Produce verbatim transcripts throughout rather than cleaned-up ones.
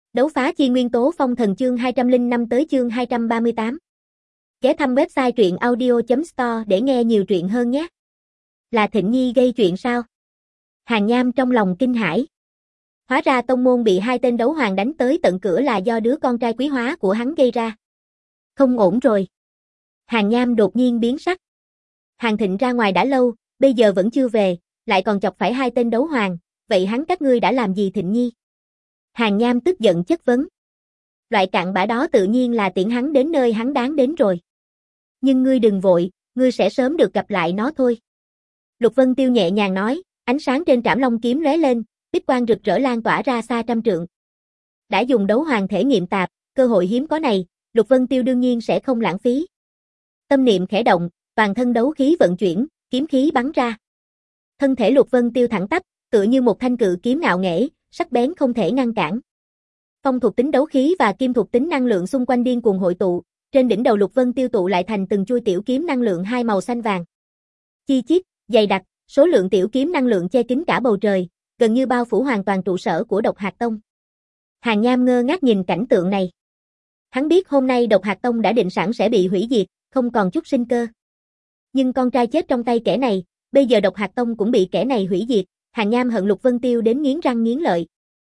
Đấu phá chi nguyên tố phong thần chương hai trăm lẻ năm tới chương hai trăm ba mươi tám. Ghé thăm website truyện audio chấm store để nghe nhiều truyện hơn nhé. Là Thịnh Nhi gây chuyện sao? Hàn Nham trong lòng kinh hãi. Hóa ra tông môn bị hai tên đấu hoàng đánh tới tận cửa là do đứa con trai quý hóa của hắn gây ra. Không ổn rồi. Hàn Nham đột nhiên biến sắc. Hàn Thịnh ra ngoài đã lâu, bây giờ vẫn chưa về, lại còn chọc phải hai tên đấu hoàng, vậy hắn các ngươi đã làm gì Thịnh Nhi? Hàn Nham tức giận chất vấn. Loại cặn bã đó tự nhiên là tiễn hắn đến nơi hắn đáng đến rồi. Nhưng ngươi đừng vội, ngươi sẽ sớm được gặp lại nó thôi. Lục Vân Tiêu nhẹ nhàng nói, ánh sáng trên trảm long kiếm lóe lên, bích quang rực rỡ lan tỏa ra xa trăm trượng. Đã dùng đấu hoàng thể nghiệm tạp, cơ hội hiếm có này, Lục Vân Tiêu đương nhiên sẽ không lãng phí. Tâm niệm khẽ động, toàn thân đấu khí vận chuyển, kiếm khí bắn ra. Thân thể Lục Vân Tiêu thẳng tắp, tựa như một thanh cự kiếm ngạo nghễ, sắc bén không thể ngăn cản. Phong thuộc tính đấu khí và kim thuộc tính năng lượng xung quanh điên cuồng hội tụ, trên đỉnh đầu Lục Vân Tiêu tụ lại thành từng chuôi tiểu kiếm năng lượng hai màu xanh vàng. Chi chít, dày đặc, số lượng tiểu kiếm năng lượng che kín cả bầu trời, gần như bao phủ hoàn toàn trụ sở của Độc Hạt Tông. Hàn Nham ngơ ngác nhìn cảnh tượng này. Hắn biết hôm nay Độc Hạt Tông đã định sẵn sẽ bị hủy diệt, không còn chút sinh cơ. Nhưng con trai chết trong tay kẻ này, bây giờ Độc Hạt Tông cũng bị kẻ này hủy diệt. Hàn Nham hận Lục Vân Tiêu đến nghiến răng nghiến lợi.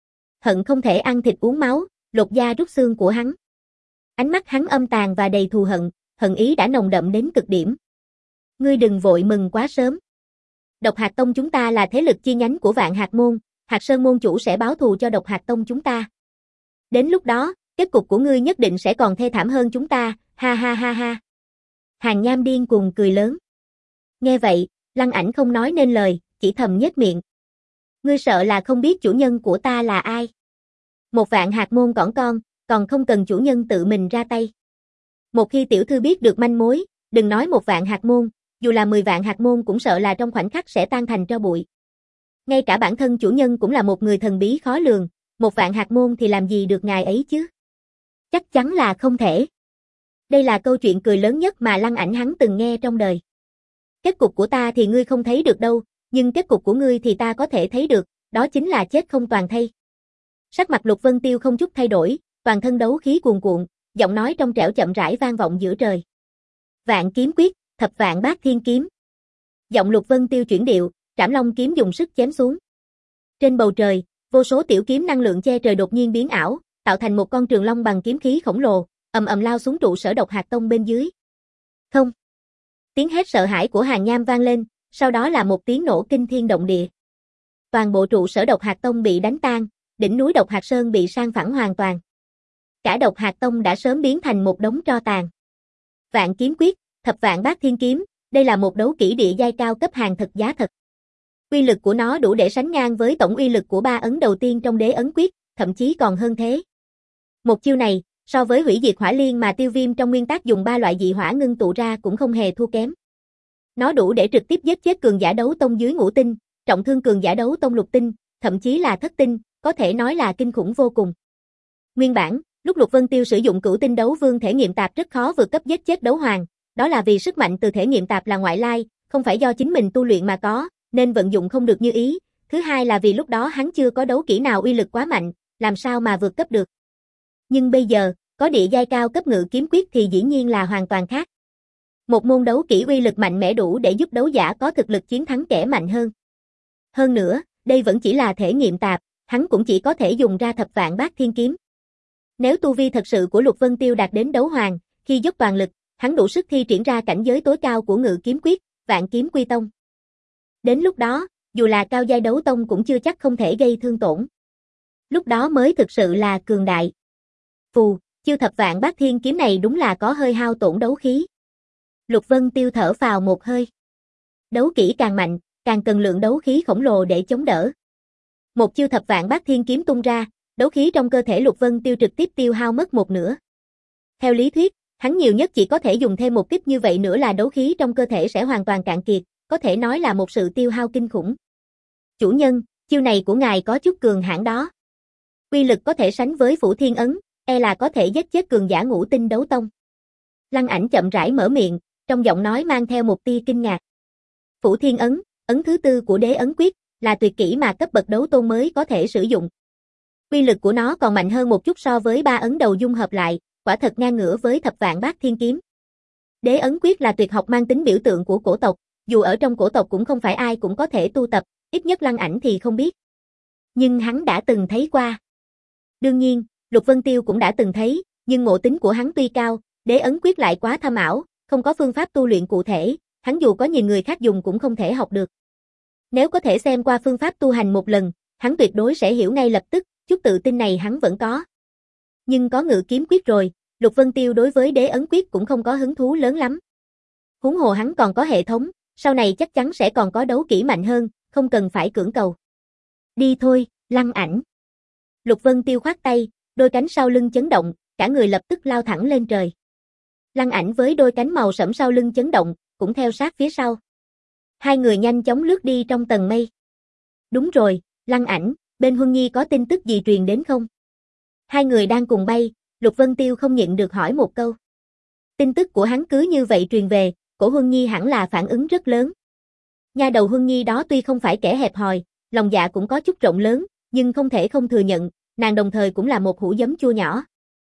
Hận không thể ăn thịt uống máu, lột da rút xương của hắn. Ánh mắt hắn âm tàn và đầy thù hận, hận ý đã nồng đậm đến cực điểm. Ngươi đừng vội mừng quá sớm. Độc Hạt Tông chúng ta là thế lực chi nhánh của Vạn Hạt Môn, Hạt Sơn môn chủ sẽ báo thù cho Độc Hạt Tông chúng ta. Đến lúc đó, kết cục của ngươi nhất định sẽ còn thê thảm hơn chúng ta, ha ha ha ha. Hàn Nham điên cuồng cười lớn. Nghe vậy, Lăng Ảnh không nói nên lời, chỉ thầm nhếch miệng. Ngươi sợ là không biết chủ nhân của ta là ai. Một Vạn Hạt Môn cỏn con, còn không cần chủ nhân tự mình ra tay. Một khi tiểu thư biết được manh mối, đừng nói một Vạn Hạt Môn, dù là mười Vạn Hạt Môn cũng sợ là trong khoảnh khắc sẽ tan thành tro bụi. Ngay cả bản thân chủ nhân cũng là một người thần bí khó lường, một Vạn Hạt Môn thì làm gì được ngài ấy chứ? Chắc chắn là không thể. Đây là câu chuyện cười lớn nhất mà Lăng Ảnh hắn từng nghe trong đời. Kết cục của ta thì ngươi không thấy được đâu, nhưng kết cục của ngươi thì ta có thể thấy được, đó chính là chết không toàn thây. Sắc mặt Lục Vân Tiêu không chút thay đổi, toàn thân đấu khí cuồn cuộn, giọng nói trong trẻo chậm rãi vang vọng giữa trời. Vạn kiếm quyết, thập vạn bát thiên kiếm. Giọng Lục Vân Tiêu chuyển điệu, trảm long kiếm dùng sức chém xuống. Trên bầu trời, vô số tiểu kiếm năng lượng che trời đột nhiên biến ảo, tạo thành một con trường long bằng kiếm khí khổng lồ, ầm ầm lao xuống trụ sở Độc Hạt Tông bên dưới. Không. Tiếng hét sợ hãi của Hàn Nham vang lên, sau đó là một tiếng nổ kinh thiên động địa. Toàn bộ trụ sở Độc Hạt Tông bị đánh tan, đỉnh núi Độc Hạt Sơn bị san phẳng hoàn toàn. Cả Độc Hạt Tông đã sớm biến thành một đống tro tàn. Vạn kiếm quyết, thập vạn bát thiên kiếm, đây là một đấu kỹ địa giai cao cấp hàng thật giá thật. Uy lực của nó đủ để sánh ngang với tổng uy lực của ba ấn đầu tiên trong Đế ấn quyết, thậm chí còn hơn thế. Một chiêu này, so với hủy diệt hỏa liên mà Tiêu Viêm trong nguyên tắc dùng ba loại dị hỏa ngưng tụ ra cũng không hề thua kém. Nó đủ để trực tiếp giết chết cường giả đấu tông dưới ngũ tinh, trọng thương cường giả đấu tông lục tinh, thậm chí là thất tinh, có thể nói là kinh khủng vô cùng. Nguyên bản, lúc Lục Vân Tiêu sử dụng cửu tinh đấu vương thể nghiệm tạp rất khó vượt cấp giết chết đấu hoàng, đó là vì sức mạnh từ thể nghiệm tạp là ngoại lai, không phải do chính mình tu luyện mà có, nên vận dụng không được như ý. Thứ hai là vì lúc đó hắn chưa có đấu kỹ nào uy lực quá mạnh, làm sao mà vượt cấp được. Nhưng bây giờ, có địa giai cao cấp ngự kiếm quyết thì dĩ nhiên là hoàn toàn khác. Một môn đấu kỹ uy lực mạnh mẽ đủ để giúp đấu giả có thực lực chiến thắng kẻ mạnh hơn. Hơn nữa, đây vẫn chỉ là thể nghiệm tạp, hắn cũng chỉ có thể dùng ra thập vạn bát thiên kiếm. Nếu tu vi thật sự của Lục Vân Tiêu đạt đến đấu hoàng, khi dốc toàn lực, hắn đủ sức thi triển ra cảnh giới tối cao của ngự kiếm quyết, vạn kiếm quy tông. Đến lúc đó, dù là cao giai đấu tông cũng chưa chắc không thể gây thương tổn. Lúc đó mới thực sự là cường đại. Phù, chiêu thập vạn bát thiên kiếm này đúng là có hơi hao tổn đấu khí. Lục Vân Tiêu thở phào một hơi. Đấu kỹ càng mạnh, càng cần lượng đấu khí khổng lồ để chống đỡ. Một chiêu thập vạn bát thiên kiếm tung ra, đấu khí trong cơ thể Lục Vân Tiêu trực tiếp tiêu hao mất một nửa. Theo lý thuyết, hắn nhiều nhất chỉ có thể dùng thêm một kích như vậy nữa là đấu khí trong cơ thể sẽ hoàn toàn cạn kiệt, có thể nói là một sự tiêu hao kinh khủng. Chủ nhân, chiêu này của ngài có chút cường hãn đó. Uy lực có thể sánh với Phủ Thiên Ấn, e là có thể giết chết cường giả ngũ tinh đấu tông. Lăng Ảnh chậm rãi mở miệng, trong giọng nói mang theo một tia kinh ngạc. Phủ Thiên Ấn, ấn thứ tư của Đế ấn quyết, là tuyệt kỹ mà cấp bậc đấu tôn mới có thể sử dụng. Uy lực của nó còn mạnh hơn một chút so với ba ấn đầu dung hợp lại, quả thật ngang ngửa với thập vạn bát thiên kiếm. Đế ấn quyết là tuyệt học mang tính biểu tượng của cổ tộc, dù ở trong cổ tộc cũng không phải ai cũng có thể tu tập, ít nhất Lăng Ảnh thì không biết. Nhưng hắn đã từng thấy qua. Đương nhiên, Lục Vân Tiêu cũng đã từng thấy, nhưng ngộ tính của hắn tuy cao, đế ấn quyết lại quá thâm ảo, không có phương pháp tu luyện cụ thể, hắn dù có nhìn người khác dùng cũng không thể học được. Nếu có thể xem qua phương pháp tu hành một lần, hắn tuyệt đối sẽ hiểu ngay lập tức, chút tự tin này hắn vẫn có. Nhưng có ngự kiếm quyết rồi, Lục Vân Tiêu đối với đế ấn quyết cũng không có hứng thú lớn lắm. Huống hồ hắn còn có hệ thống, sau này chắc chắn sẽ còn có đấu kỹ mạnh hơn, không cần phải cưỡng cầu. Đi thôi, Lăng Ảnh. Lục Vân Tiêu khoát tay, đôi cánh sau lưng chấn động, cả người lập tức lao thẳng lên trời. Lăng Ảnh với đôi cánh màu sẫm sau lưng chấn động, cũng theo sát phía sau. Hai người nhanh chóng lướt đi trong tầng mây. Đúng rồi, Lăng Ảnh, bên Huân Nhi có tin tức gì truyền đến không? Hai người đang cùng bay, Lục Vân Tiêu không nhịn được hỏi một câu. Tin tức của hắn cứ như vậy truyền về, cổ Huân Nhi hẳn là phản ứng rất lớn. Nha đầu Huân Nhi đó tuy không phải kẻ hẹp hòi, lòng dạ cũng có chút rộng lớn, nhưng không thể không thừa nhận, nàng đồng thời cũng là một hũ giấm chua nhỏ.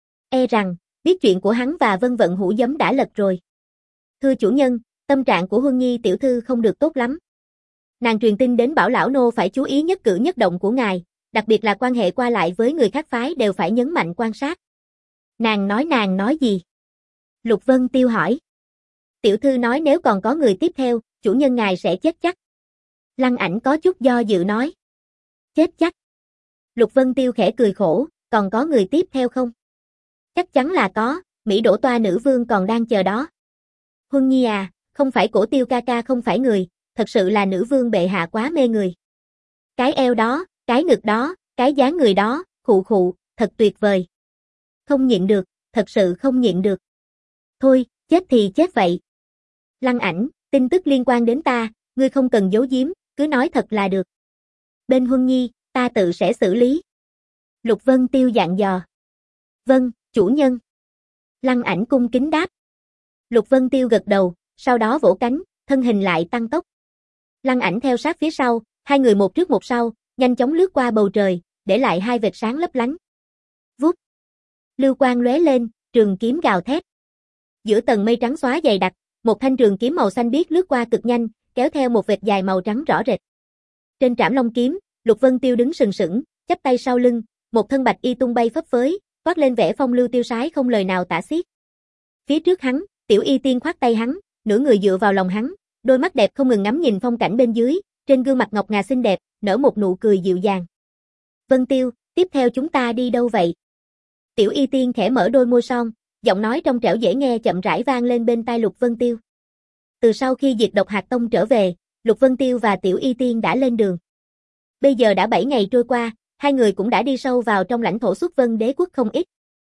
E rằng, biết chuyện của hắn và Vân Vận hũ giấm đã lật rồi. Thưa chủ nhân, tâm trạng của Huân Nhi tiểu thư không được tốt lắm. Nàng truyền tin đến bảo lão nô phải chú ý nhất cử nhất động của ngài, đặc biệt là quan hệ qua lại với người khác phái đều phải nhấn mạnh quan sát. Nàng nói nàng nói gì? Lục Vân Tiêu hỏi. Tiểu thư nói nếu còn có người tiếp theo, chủ nhân ngài sẽ chết chắc. Lăng Ảnh có chút do dự nói. Chết chắc. Lục Vân Tiêu khẽ cười khổ, còn có người tiếp theo không? Chắc chắn là có, Mỹ Đỗ Toa nữ vương còn đang chờ đó. Huân Nhi à, không phải cổ Tiêu ca ca không phải người, thật sự là nữ vương bệ hạ quá mê người. Cái eo đó, cái ngực đó, cái dáng người đó, khụ khụ, thật tuyệt vời. Không nhịn được, thật sự không nhịn được. Thôi, chết thì chết vậy. Lăng Ảnh, tin tức liên quan đến ta, ngươi không cần giấu giếm, cứ nói thật là được. Bên Huân Nhi, ta tự sẽ xử lý. Lục Vân Tiêu dặn dò. Vâng, chủ nhân. Lăng Ảnh cung kính đáp. Lục Vân Tiêu gật đầu, sau đó vỗ cánh, thân hình lại tăng tốc. Lăng Ảnh theo sát phía sau, hai người một trước một sau, nhanh chóng lướt qua bầu trời, để lại hai vệt sáng lấp lánh. Vút. Lưu quang lóe lên, trường kiếm gào thét. Giữa tầng mây trắng xóa dày đặc, một thanh trường kiếm màu xanh biếc lướt qua cực nhanh, kéo theo một vệt dài màu trắng rõ rệt. Trên trảm long kiếm, Lục Vân Tiêu đứng sừng sững, chắp tay sau lưng, một thân bạch y tung bay phấp phới, toát lên vẻ phong lưu tiêu sái không lời nào tả xiết. Phía trước hắn, Tiểu Y Tiên khoác tay hắn, nửa người dựa vào lòng hắn, đôi mắt đẹp không ngừng ngắm nhìn phong cảnh bên dưới, trên gương mặt ngọc ngà xinh đẹp, nở một nụ cười dịu dàng. Vân Tiêu, tiếp theo chúng ta đi đâu vậy? Tiểu Y Tiên khẽ mở đôi môi son, giọng nói trong trẻo dễ nghe chậm rãi vang lên bên tai Lục Vân Tiêu. Từ sau khi diệt độc hạt tông trở về, Lục Vân Tiêu và Tiểu Y Tiên đã lên đường. Bây giờ đã bảy ngày trôi qua, hai người cũng đã đi sâu vào trong lãnh thổ Xuất Vân Đế quốc không ít.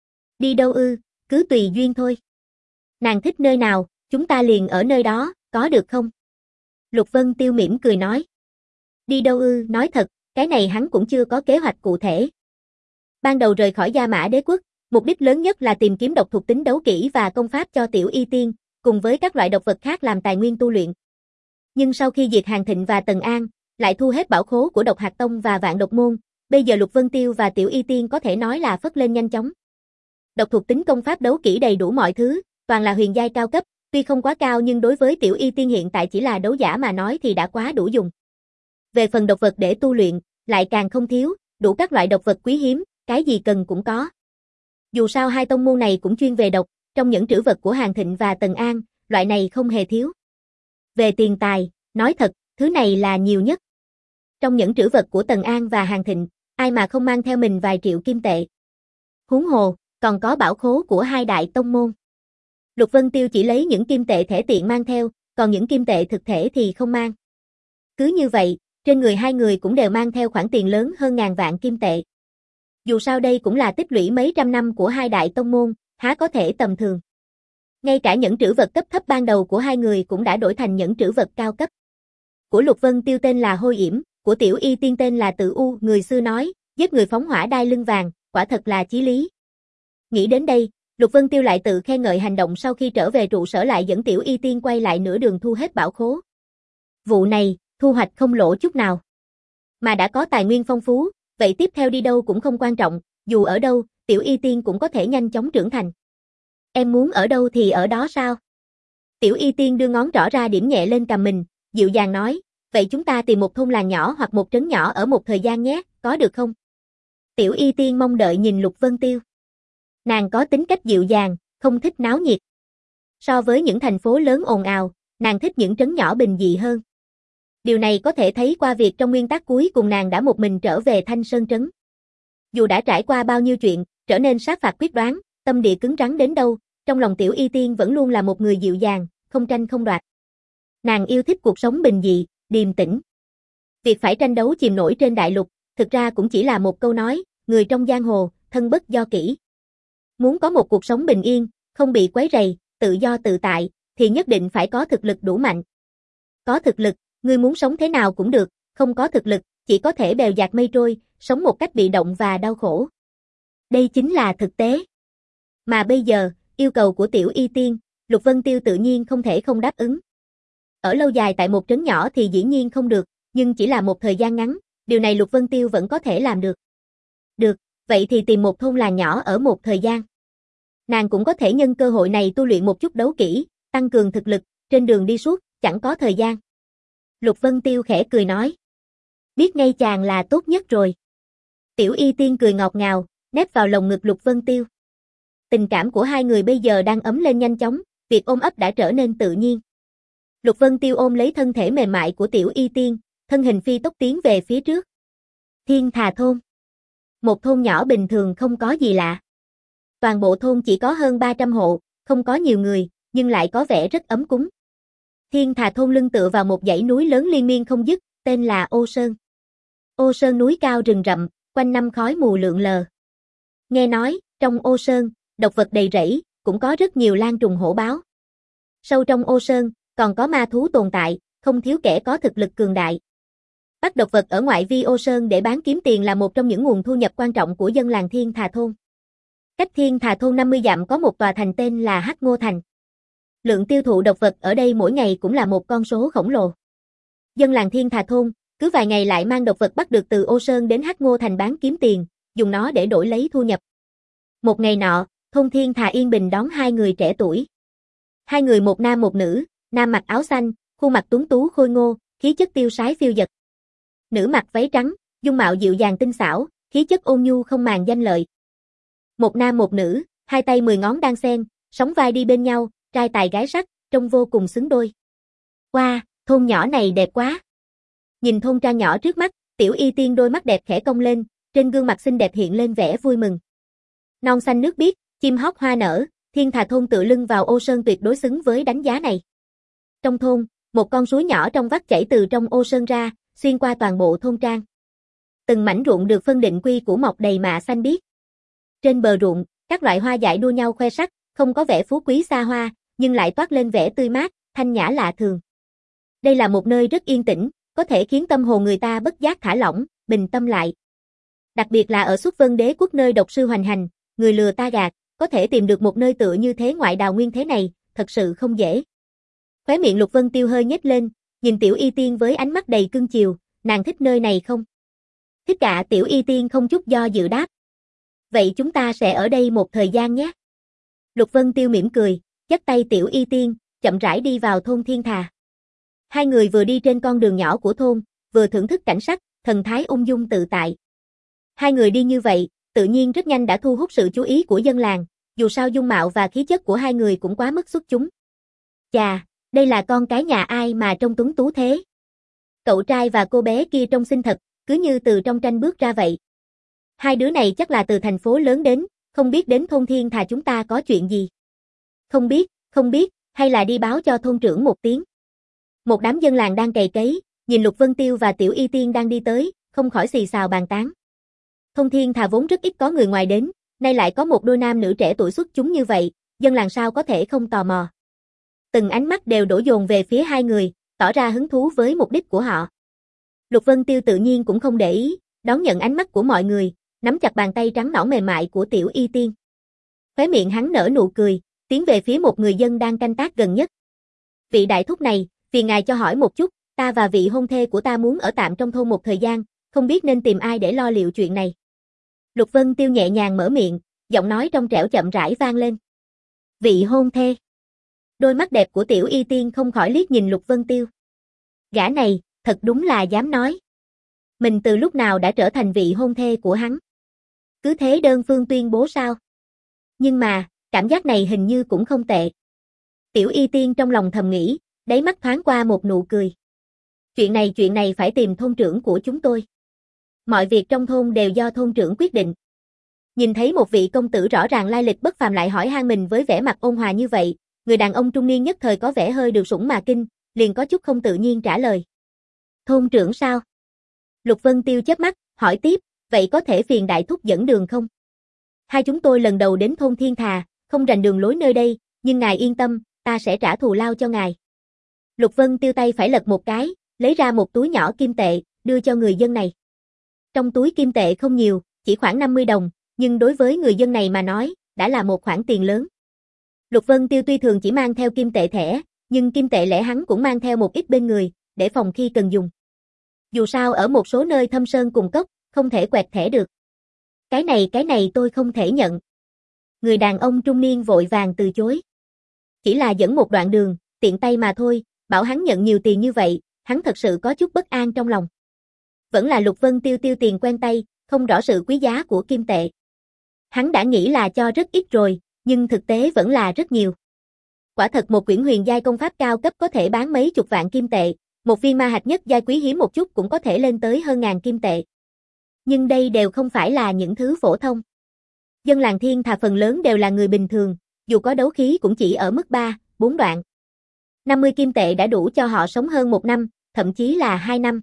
Đi đâu ư, cứ tùy duyên thôi. Nàng thích nơi nào, chúng ta liền ở nơi đó, có được không? Lục Vân Tiêu mỉm cười nói. Đi đâu ư, nói thật, cái này hắn cũng chưa có kế hoạch cụ thể. Ban đầu rời khỏi Gia Mã Đế quốc, mục đích lớn nhất là tìm kiếm độc thuộc tính đấu kỹ và công pháp cho Tiểu Y Tiên, cùng với các loại độc vật khác làm tài nguyên tu luyện. Nhưng sau khi diệt Hàn Thịnh và Tần An, lại thu hết bảo khố của Độc Hạt Tông và Vạn Độc Môn, bây giờ Lục Vân Tiêu và Tiểu Y Tiên có thể nói là phất lên nhanh chóng. Độc thuộc tính công pháp đấu kỹ đầy đủ mọi thứ, toàn là huyền giai cao cấp, tuy không quá cao nhưng đối với Tiểu Y Tiên hiện tại chỉ là đấu giả mà nói thì đã quá đủ dùng. Về phần độc vật để tu luyện, lại càng không thiếu, đủ các loại độc vật quý hiếm, cái gì cần cũng có. Dù sao hai tông môn này cũng chuyên về độc, trong những trữ vật của Hàn Thịnh và Tần An, loại này không hề thiếu. Về tiền tài, nói thật, thứ này là nhiều nhất. Trong những trữ vật của Tần An và Hàn Thịnh, ai mà không mang theo mình vài triệu kim tệ. Huống hồ, còn có bảo khố của hai đại tông môn. Lục Vân Tiêu chỉ lấy những kim tệ thể tiện mang theo, còn những kim tệ thực thể thì không mang. Cứ như vậy, trên người hai người cũng đều mang theo khoản tiền lớn hơn ngàn vạn kim tệ. Dù sao đây cũng là tích lũy mấy trăm năm của hai đại tông môn, há có thể tầm thường. Ngay cả những trữ vật cấp thấp ban đầu của hai người cũng đã đổi thành những trữ vật cao cấp. Của Lục Vân Tiêu tên là Hôi Yểm, của Tiểu Y Tiên tên là Tự U, người xưa nói, giết người phóng hỏa đai lưng vàng, quả thật là chí lý. Nghĩ đến đây, Lục Vân Tiêu lại tự khen ngợi hành động sau khi trở về trụ sở lại dẫn Tiểu Y Tiên quay lại nửa đường thu hết bảo khố. Vụ này, thu hoạch không lỗ chút nào. Mà đã có tài nguyên phong phú, vậy tiếp theo đi đâu cũng không quan trọng, dù ở đâu, Tiểu Y Tiên cũng có thể nhanh chóng trưởng thành. Em muốn ở đâu thì ở đó sao? Tiểu Y Tiên đưa ngón trỏ ra điểm nhẹ lên cằm mình, dịu dàng nói, vậy chúng ta tìm một thôn làng nhỏ hoặc một trấn nhỏ ở một thời gian nhé, có được không? Tiểu Y Tiên mong đợi nhìn Lục Vân Tiêu. Nàng có tính cách dịu dàng, không thích náo nhiệt. So với những thành phố lớn ồn ào, nàng thích những trấn nhỏ bình dị hơn. Điều này có thể thấy qua việc trong nguyên tắc cuối cùng nàng đã một mình trở về Thanh Sơn Trấn. Dù đã trải qua bao nhiêu chuyện, trở nên sát phạt quyết đoán, tâm địa cứng rắn đến đâu, trong lòng Tiểu Y Tiên vẫn luôn là một người dịu dàng, không tranh không đoạt. Nàng yêu thích cuộc sống bình dị, điềm tĩnh. Việc phải tranh đấu chìm nổi trên đại lục, thực ra cũng chỉ là một câu nói, người trong giang hồ, thân bất do kỷ. Muốn có một cuộc sống bình yên, không bị quấy rầy, tự do tự tại, thì nhất định phải có thực lực đủ mạnh. Có thực lực, ngươi muốn sống thế nào cũng được, không có thực lực, chỉ có thể bèo dạt mây trôi, sống một cách bị động và đau khổ. Đây chính là thực tế. Mà bây giờ, yêu cầu của Tiểu Y Tiên, Lục Vân Tiêu tự nhiên không thể không đáp ứng. Ở lâu dài tại một trấn nhỏ thì dĩ nhiên không được, nhưng chỉ là một thời gian ngắn, điều này Lục Vân Tiêu vẫn có thể làm được. Được, vậy thì tìm một thôn làng nhỏ ở một thời gian. Nàng cũng có thể nhân cơ hội này tu luyện một chút đấu kỹ, tăng cường thực lực, trên đường đi suốt, chẳng có thời gian. Lục Vân Tiêu khẽ cười nói. Biết ngay chàng là tốt nhất rồi. Tiểu Y Tiên cười ngọt ngào, nép vào lồng ngực Lục Vân Tiêu. Tình cảm của hai người bây giờ đang ấm lên nhanh chóng, việc ôm ấp đã trở nên tự nhiên. Lục Vân Tiêu ôm lấy thân thể mềm mại của Tiểu Y Tiên, thân hình phi tốc tiến về phía trước. Thiên Thà Thôn. Một thôn nhỏ bình thường không có gì lạ. Toàn bộ thôn chỉ có hơn ba trăm hộ, không có nhiều người, nhưng lại có vẻ rất ấm cúng. Thiên Thà Thôn lưng tựa vào một dãy núi lớn liên miên không dứt, tên là Ô Sơn. Ô Sơn núi cao rừng rậm, quanh năm khói mù lượn lờ. Nghe nói, trong Ô Sơn, độc vật đầy rẫy, cũng có rất nhiều lang trùng hổ báo. Sâu trong Ô Sơn, còn có ma thú tồn tại, không thiếu kẻ có thực lực cường đại. Bắt độc vật ở ngoại vi Ô Sơn để bán kiếm tiền là một trong những nguồn thu nhập quan trọng của dân làng Thiên Thà Thôn. Cách Thiên Thà Thôn năm mươi dặm có một tòa thành tên là Hắc Ngô Thành. Lượng tiêu thụ độc vật ở đây mỗi ngày cũng là một con số khổng lồ. Dân làng Thiên Thà Thôn, cứ vài ngày lại mang độc vật bắt được từ Ô Sơn đến Hắc Ngô Thành bán kiếm tiền, dùng nó để đổi lấy thu nhập. Một ngày nọ, thôn Thiên Thà yên bình đón hai người trẻ tuổi. Hai người một nam một nữ, nam mặc áo xanh, khuôn mặt tuấn tú khôi ngô, khí chất tiêu sái phiêu dật. Nữ mặc váy trắng, dung mạo dịu dàng tinh xảo, khí chất ôn nhu không màng danh lợi. Một nam một nữ, hai tay mười ngón đan xen, sóng vai đi bên nhau, trai tài gái sắc, trông vô cùng xứng đôi. Wow, thôn nhỏ này đẹp quá. Nhìn thôn trang nhỏ trước mắt, Tiểu Y Tiên đôi mắt đẹp khẽ cong lên, trên gương mặt xinh đẹp hiện lên vẻ vui mừng. Non xanh nước biếc, chim hót hoa nở, Thiên Thà Thôn tựa lưng vào Ô Sơn tuyệt đối xứng với đánh giá này. Trong thôn, một con suối nhỏ trong vắt chảy từ trong Ô Sơn ra, xuyên qua toàn bộ thôn trang. Từng mảnh ruộng được phân định quy củ mọc đầy mạ xanh biếc. Trên bờ ruộng, các loại hoa dại đua nhau khoe sắc, không có vẻ phú quý xa hoa, nhưng lại toát lên vẻ tươi mát, thanh nhã lạ thường. Đây là một nơi rất yên tĩnh, có thể khiến tâm hồn người ta bất giác thả lỏng, bình tâm lại. Đặc biệt là ở Xuất Vân Đế quốc nơi độc sư hoành hành, người lừa ta gạt, có thể tìm được một nơi tựa như thế ngoại đào nguyên thế này, thật sự không dễ. Khóe miệng Lục Vân Tiêu hơi nhếch lên, nhìn Tiểu Y Tiên với ánh mắt đầy cưng chiều, nàng thích nơi này không? Thích cả. Tiểu Y Tiên không chút do dự đáp. Vậy chúng ta sẽ ở đây một thời gian nhé. Lục Vân Tiêu mỉm cười, dắt tay Tiểu Y Tiên, chậm rãi đi vào thôn Thiên Thà. Hai người vừa đi trên con đường nhỏ của thôn, vừa thưởng thức cảnh sắc, thần thái ung dung tự tại. Hai người đi như vậy, tự nhiên rất nhanh đã thu hút sự chú ý của dân làng, dù sao dung mạo và khí chất của hai người cũng quá mức xuất chúng. Chà, đây là con cái nhà ai mà trông tuấn tú thế? Cậu trai và cô bé kia trông xinh thật, cứ như từ trong tranh bước ra vậy. Hai đứa này chắc là từ thành phố lớn đến, không biết đến thôn Thiên Thà chúng ta có chuyện gì. Không biết, không biết, hay là đi báo cho thôn trưởng một tiếng. Một đám dân làng đang cày cấy, nhìn Lục Vân Tiêu và Tiểu Y Tiên đang đi tới, không khỏi xì xào bàn tán. Thôn Thiên Thà vốn rất ít có người ngoài đến, nay lại có một đôi nam nữ trẻ tuổi xuất chúng như vậy, dân làng sao có thể không tò mò. Từng ánh mắt đều đổ dồn về phía hai người, tỏ ra hứng thú với mục đích của họ. Lục Vân Tiêu tự nhiên cũng không để ý, đón nhận ánh mắt của mọi người, nắm chặt bàn tay trắng nõn mềm mại của Tiểu Y Tiên. Khóe miệng hắn nở nụ cười, tiến về phía một người dân đang canh tác gần nhất. Vị đại thúc này, phiền ngài cho hỏi một chút, ta và vị hôn thê của ta muốn ở tạm trong thôn một thời gian, không biết nên tìm ai để lo liệu chuyện này. Lục Vân Tiêu nhẹ nhàng mở miệng, giọng nói trong trẻo chậm rãi vang lên. Vị hôn thê. Đôi mắt đẹp của Tiểu Y Tiên không khỏi liếc nhìn Lục Vân Tiêu. Gã này, thật đúng là dám nói. Mình từ lúc nào đã trở thành vị hôn thê của hắn? Cứ thế đơn phương tuyên bố sao? Nhưng mà, cảm giác này hình như cũng không tệ. Tiểu Y Tiên trong lòng thầm nghĩ, đáy mắt thoáng qua một nụ cười. Chuyện này chuyện này phải tìm thôn trưởng của chúng tôi. Mọi việc trong thôn đều do thôn trưởng quyết định. Nhìn thấy một vị công tử rõ ràng lai lịch bất phàm lại hỏi han mình với vẻ mặt ôn hòa như vậy, người đàn ông trung niên nhất thời có vẻ hơi được sủng mà kinh, liền có chút không tự nhiên trả lời. Thôn trưởng sao? Lục Vân Tiêu chớp mắt, hỏi tiếp, vậy có thể phiền đại thúc dẫn đường không? Hai chúng tôi lần đầu đến thôn Thiên Thà, không rành đường lối nơi đây, nhưng ngài yên tâm, ta sẽ trả thù lao cho ngài. Lục Vân Tiêu tay phải lật một cái, lấy ra một túi nhỏ kim tệ, đưa cho người dân này. Trong túi kim tệ không nhiều, chỉ khoảng năm mươi đồng, nhưng đối với người dân này mà nói, đã là một khoản tiền lớn. Lục Vân Tiêu tuy thường chỉ mang theo kim tệ thẻ, nhưng kim tệ lẻ hắn cũng mang theo một ít bên người, để phòng khi cần dùng. Dù sao ở một số nơi thâm sơn cùng cốc, không thể quẹt thẻ được. Cái này cái này tôi không thể nhận. Người đàn ông trung niên vội vàng từ chối. Chỉ là dẫn một đoạn đường, tiện tay mà thôi, bảo hắn nhận nhiều tiền như vậy, hắn thật sự có chút bất an trong lòng. Vẫn là Lục Vân Tiêu tiêu tiền quen tay, không rõ sự quý giá của kim tệ. Hắn đã nghĩ là cho rất ít rồi, nhưng thực tế vẫn là rất nhiều. Quả thật một quyển huyền giai công pháp cao cấp có thể bán mấy chục vạn kim tệ, một viên ma hạch nhất giai quý hiếm một chút cũng có thể lên tới hơn ngàn kim tệ. Nhưng đây đều không phải là những thứ phổ thông. Dân làng Thiên Thà phần lớn đều là người bình thường, dù có đấu khí cũng chỉ ở mức ba, bốn đoạn. năm mươi kim tệ đã đủ cho họ sống hơn một năm, thậm chí là hai năm.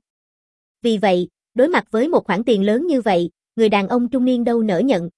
Vì vậy, đối mặt với một khoản tiền lớn như vậy, người đàn ông trung niên đâu nỡ nhận.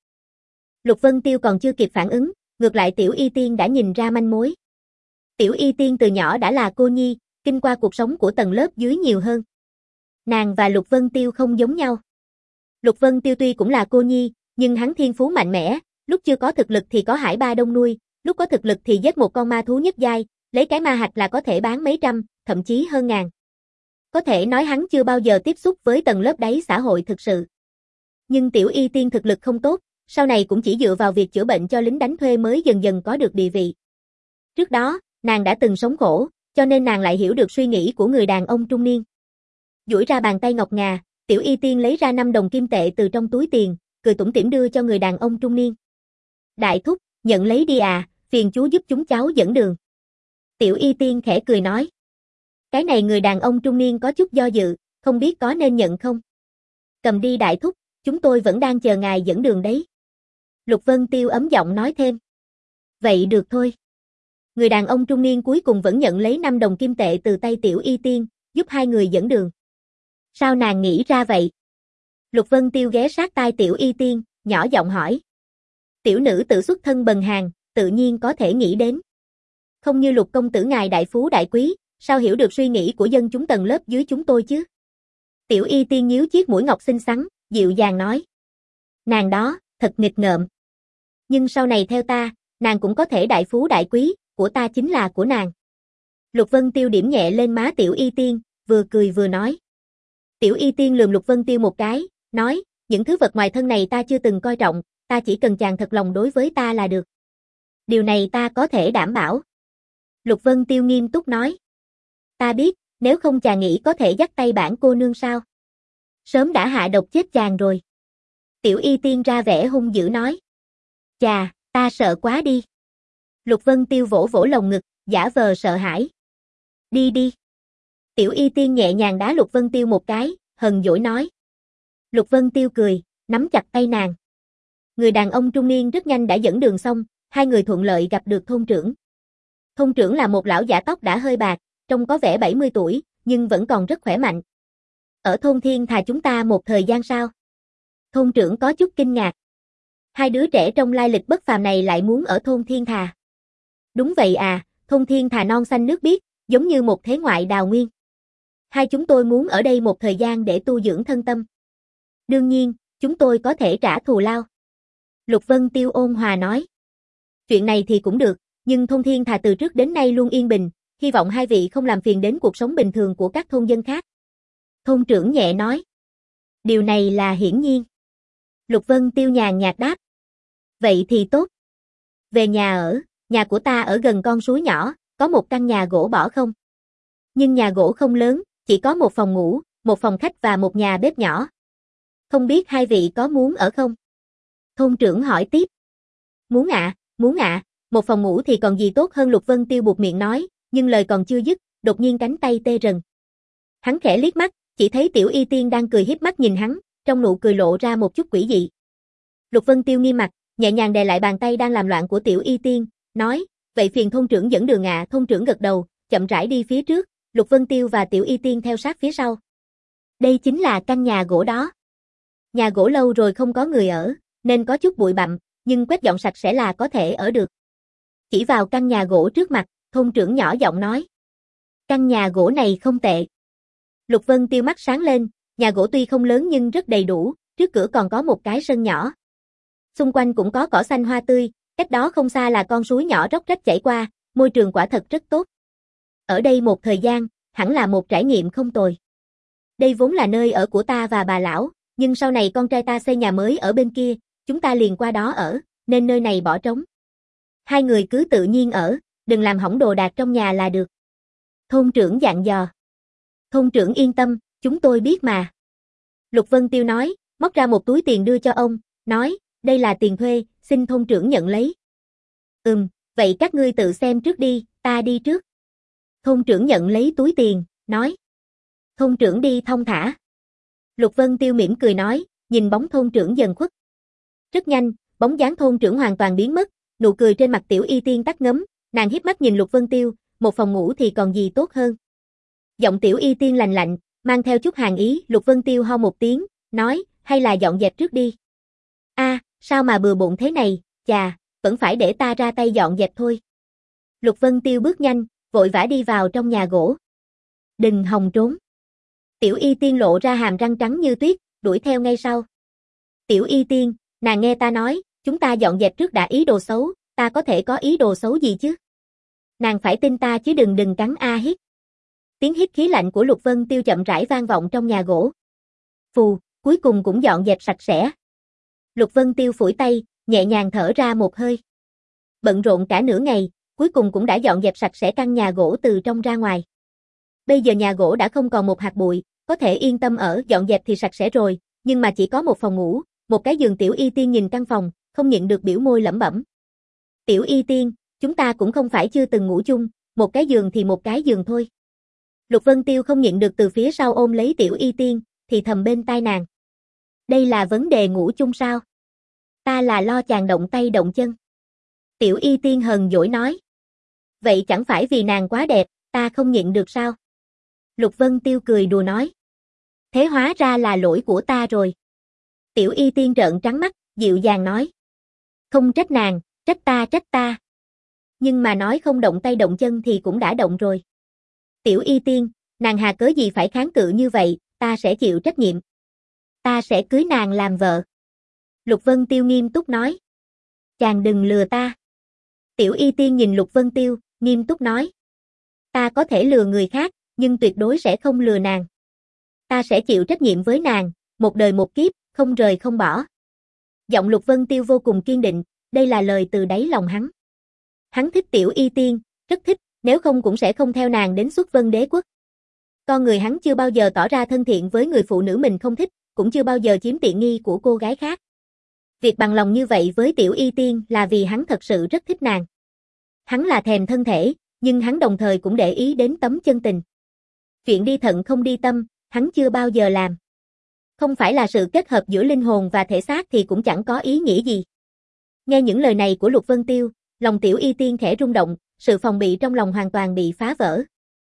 Lục Vân Tiêu còn chưa kịp phản ứng, ngược lại Tiểu Y Tiên đã nhìn ra manh mối. Tiểu Y Tiên từ nhỏ đã là cô nhi, kinh qua cuộc sống của tầng lớp dưới nhiều hơn. Nàng và Lục Vân Tiêu không giống nhau. Lục Vân Tiêu tuy cũng là cô nhi, nhưng hắn thiên phú mạnh mẽ, lúc chưa có thực lực thì có hải ba đông nuôi, lúc có thực lực thì giết một con ma thú nhất giai, lấy cái ma hạch là có thể bán mấy trăm, thậm chí hơn ngàn. Có thể nói hắn chưa bao giờ tiếp xúc với tầng lớp đáy xã hội thực sự. Nhưng Tiểu Y Tiên thực lực không tốt, sau này cũng chỉ dựa vào việc chữa bệnh cho lính đánh thuê mới dần dần có được địa vị. Trước đó, nàng đã từng sống khổ, cho nên nàng lại hiểu được suy nghĩ của người đàn ông trung niên. Duỗi ra bàn tay ngọc ngà, Tiểu Y Tiên lấy ra năm đồng kim tệ từ trong túi tiền, cười tủm tỉm đưa cho người đàn ông trung niên. Đại thúc, nhận lấy đi à, phiền chú giúp chúng cháu dẫn đường. Tiểu Y Tiên khẽ cười nói. Cái này người đàn ông trung niên có chút do dự, không biết có nên nhận không. Cầm đi đại thúc, chúng tôi vẫn đang chờ ngài dẫn đường đấy. Lục Vân Tiêu ấm giọng nói thêm. Vậy được thôi. Người đàn ông trung niên cuối cùng vẫn nhận lấy năm đồng kim tệ từ tay Tiểu Y Tiên, giúp hai người dẫn đường. Sao nàng nghĩ ra vậy? Lục Vân Tiêu ghé sát tai Tiểu Y Tiên, nhỏ giọng hỏi. Tiểu nữ tự xuất thân bần hàn, tự nhiên có thể nghĩ đến. Không như Lục công tử ngài đại phú đại quý, sao hiểu được suy nghĩ của dân chúng tầng lớp dưới chúng tôi chứ? Tiểu Y Tiên nhíu chiếc mũi ngọc xinh xắn, dịu dàng nói. Nàng đó, thật nghịch ngợm. Nhưng sau này theo ta, nàng cũng có thể đại phú đại quý, của ta chính là của nàng. Lục Vân Tiêu điểm nhẹ lên má Tiểu Y Tiên, vừa cười vừa nói. Tiểu Y Tiên lườm Lục Vân Tiêu một cái, nói, những thứ vật ngoài thân này ta chưa từng coi trọng, ta chỉ cần chàng thật lòng đối với ta là được. Điều này ta có thể đảm bảo. Lục Vân Tiêu nghiêm túc nói. Ta biết, nếu không chàng nghĩ có thể dắt tay bản cô nương sao? Sớm đã hạ độc chết chàng rồi. Tiểu Y Tiên ra vẻ hung dữ nói. Chà, ta sợ quá đi. Lục Vân Tiêu vỗ vỗ lồng ngực, giả vờ sợ hãi. Đi đi. Tiểu Y Tiên nhẹ nhàng đá Lục Vân Tiêu một cái, hờn dỗi nói. Lục Vân Tiêu cười, nắm chặt tay nàng. Người đàn ông trung niên rất nhanh đã dẫn đường xong, hai người thuận lợi gặp được thôn trưởng. Thôn trưởng là một lão giả tóc đã hơi bạc, trông có vẻ bảy mươi tuổi, nhưng vẫn còn rất khỏe mạnh. Ở thôn Thiên Thà chúng ta một thời gian sao? Thôn trưởng có chút kinh ngạc. Hai đứa trẻ trong lai lịch bất phàm này lại muốn ở thôn Thiên Thà. Đúng vậy à, thôn Thiên Thà non xanh nước biếc, giống như một thế ngoại đào nguyên. Hai chúng tôi muốn ở đây một thời gian để tu dưỡng thân tâm. Đương nhiên, chúng tôi có thể trả thù lao. Lục Vân Tiêu ôn hòa nói. Chuyện này thì cũng được, nhưng thôn Thiên Thà từ trước đến nay luôn yên bình, hy vọng hai vị không làm phiền đến cuộc sống bình thường của các thôn dân khác. Thôn trưởng nhẹ nói. Điều này là hiển nhiên. Lục Vân Tiêu nhàn nhạt đáp. Vậy thì tốt. Về nhà ở, nhà của ta ở gần con suối nhỏ, có một căn nhà gỗ bỏ không? Nhưng nhà gỗ không lớn, chỉ có một phòng ngủ, một phòng khách và một nhà bếp nhỏ. Không biết hai vị có muốn ở không? Thôn trưởng hỏi tiếp. Muốn ạ, à, muốn ạ, à, một phòng ngủ thì còn gì tốt hơn, Lục Vân Tiêu buột miệng nói, nhưng lời còn chưa dứt, đột nhiên cánh tay tê rần. Hắn khẽ liếc mắt, chỉ thấy Tiểu Y Tiên đang cười híp mắt nhìn hắn, trong nụ cười lộ ra một chút quỷ dị. Lục Vân Tiêu nghiêm mặt, nhẹ nhàng đè lại bàn tay đang làm loạn của Tiểu Y Tiên, nói, vậy phiền thôn trưởng dẫn đường ạ. À. Thôn trưởng gật đầu, chậm rãi đi phía trước, Lục Vân Tiêu và Tiểu Y Tiên theo sát phía sau. Đây chính là căn nhà gỗ đó. Nhà gỗ lâu rồi không có người ở, nên có chút bụi bặm, nhưng quét dọn sạch sẽ là có thể ở được. Chỉ vào căn nhà gỗ trước mặt, thôn trưởng nhỏ giọng nói. Căn nhà gỗ này không tệ. Lục Vân Tiêu mắt sáng lên, nhà gỗ tuy không lớn nhưng rất đầy đủ, trước cửa còn có một cái sân nhỏ. Xung quanh cũng có cỏ xanh hoa tươi, cách đó không xa là con suối nhỏ róc rách chảy qua, môi trường quả thật rất tốt. Ở đây một thời gian, hẳn là một trải nghiệm không tồi. Đây vốn là nơi ở của ta và bà lão, nhưng sau này con trai ta xây nhà mới ở bên kia, chúng ta liền qua đó ở, nên nơi này bỏ trống. Hai người cứ tự nhiên ở, đừng làm hỏng đồ đạc trong nhà là được. Thôn trưởng dặn dò. Thôn trưởng yên tâm, chúng tôi biết mà. Lục Vân Tiêu nói, móc ra một túi tiền đưa cho ông, nói, đây là tiền thuê, xin thôn trưởng nhận lấy. Ừm, vậy các ngươi tự xem trước đi, ta đi trước. Thôn trưởng nhận lấy túi tiền, nói. Thôn trưởng đi thong thả. Lục Vân Tiêu mỉm cười nói, nhìn bóng thôn trưởng dần khuất. Rất nhanh, bóng dáng thôn trưởng hoàn toàn biến mất, nụ cười trên mặt Tiểu Y Tiên tắt ngấm, nàng híp mắt nhìn Lục Vân Tiêu, một phòng ngủ thì còn gì tốt hơn. Giọng Tiểu Y Tiên lành lạnh, mang theo chút hàn ý, Lục Vân Tiêu ho một tiếng, nói, hay là dọn dẹp trước đi. A, à, sao mà bừa bộn thế này, chà, vẫn phải để ta ra tay dọn dẹp thôi. Lục Vân Tiêu bước nhanh, vội vã đi vào trong nhà gỗ. Đừng hòng trốn. Tiểu Y Tiên lộ ra hàm răng trắng như tuyết, đuổi theo ngay sau. Tiểu Y Tiên, nàng nghe ta nói, chúng ta dọn dẹp trước đã, ý đồ xấu, ta có thể có ý đồ xấu gì chứ? Nàng phải tin ta chứ đừng đừng cắn a hít. Tiếng hít khí lạnh của Lục Vân Tiêu chậm rãi vang vọng trong nhà gỗ. Phù, cuối cùng cũng dọn dẹp sạch sẽ. Lục Vân Tiêu phủi tay, nhẹ nhàng thở ra một hơi. Bận rộn cả nửa ngày, cuối cùng cũng đã dọn dẹp sạch sẽ căn nhà gỗ từ trong ra ngoài. Bây giờ nhà gỗ đã không còn một hạt bụi, có thể yên tâm ở, dọn dẹp thì sạch sẽ rồi, nhưng mà chỉ có một phòng ngủ, một cái giường. Tiểu Y Tiên nhìn căn phòng, không nhịn được biểu môi lẩm bẩm. Tiểu Y Tiên, chúng ta cũng không phải chưa từng ngủ chung, một cái giường thì một cái giường thôi. Lục Vân Tiêu không nhịn được từ phía sau ôm lấy Tiểu Y Tiên, thì thầm bên tai nàng. Đây là vấn đề ngủ chung sao? Ta là lo chàng động tay động chân. Tiểu Y Tiên hờn dỗi nói. Vậy chẳng phải vì nàng quá đẹp, ta không nhịn được sao? Lục Vân Tiêu cười đùa nói. Thế hóa ra là lỗi của ta rồi. Tiểu Y Tiên trợn trắng mắt, dịu dàng nói. Không trách nàng, trách ta trách ta. Nhưng mà nói không động tay động chân thì cũng đã động rồi. Tiểu Y Tiên, nàng hà cớ gì phải kháng cự như vậy, ta sẽ chịu trách nhiệm. Ta sẽ cưới nàng làm vợ. Lục Vân Tiêu nghiêm túc nói. Chàng đừng lừa ta. Tiểu Y Tiên nhìn Lục Vân Tiêu, nghiêm túc nói. Ta có thể lừa người khác, nhưng tuyệt đối sẽ không lừa nàng. Ta sẽ chịu trách nhiệm với nàng, một đời một kiếp, không rời không bỏ. Giọng Lục Vân Tiêu vô cùng kiên định, đây là lời từ đáy lòng hắn. Hắn thích Tiểu Y Tiên, rất thích, nếu không cũng sẽ không theo nàng đến Xuất Vân Đế quốc. Con người hắn chưa bao giờ tỏ ra thân thiện với người phụ nữ mình không thích, cũng chưa bao giờ chiếm tiện nghi của cô gái khác. Việc bằng lòng như vậy với Tiểu Y Tiên là vì hắn thật sự rất thích nàng. Hắn là thèm thân thể, nhưng hắn đồng thời cũng để ý đến tấm chân tình. Chuyện đi thận không đi tâm, hắn chưa bao giờ làm. Không phải là sự kết hợp giữa linh hồn và thể xác thì cũng chẳng có ý nghĩa gì. Nghe những lời này của Lục Vân Tiêu, lòng Tiểu Y Tiên khẽ rung động, sự phòng bị trong lòng hoàn toàn bị phá vỡ.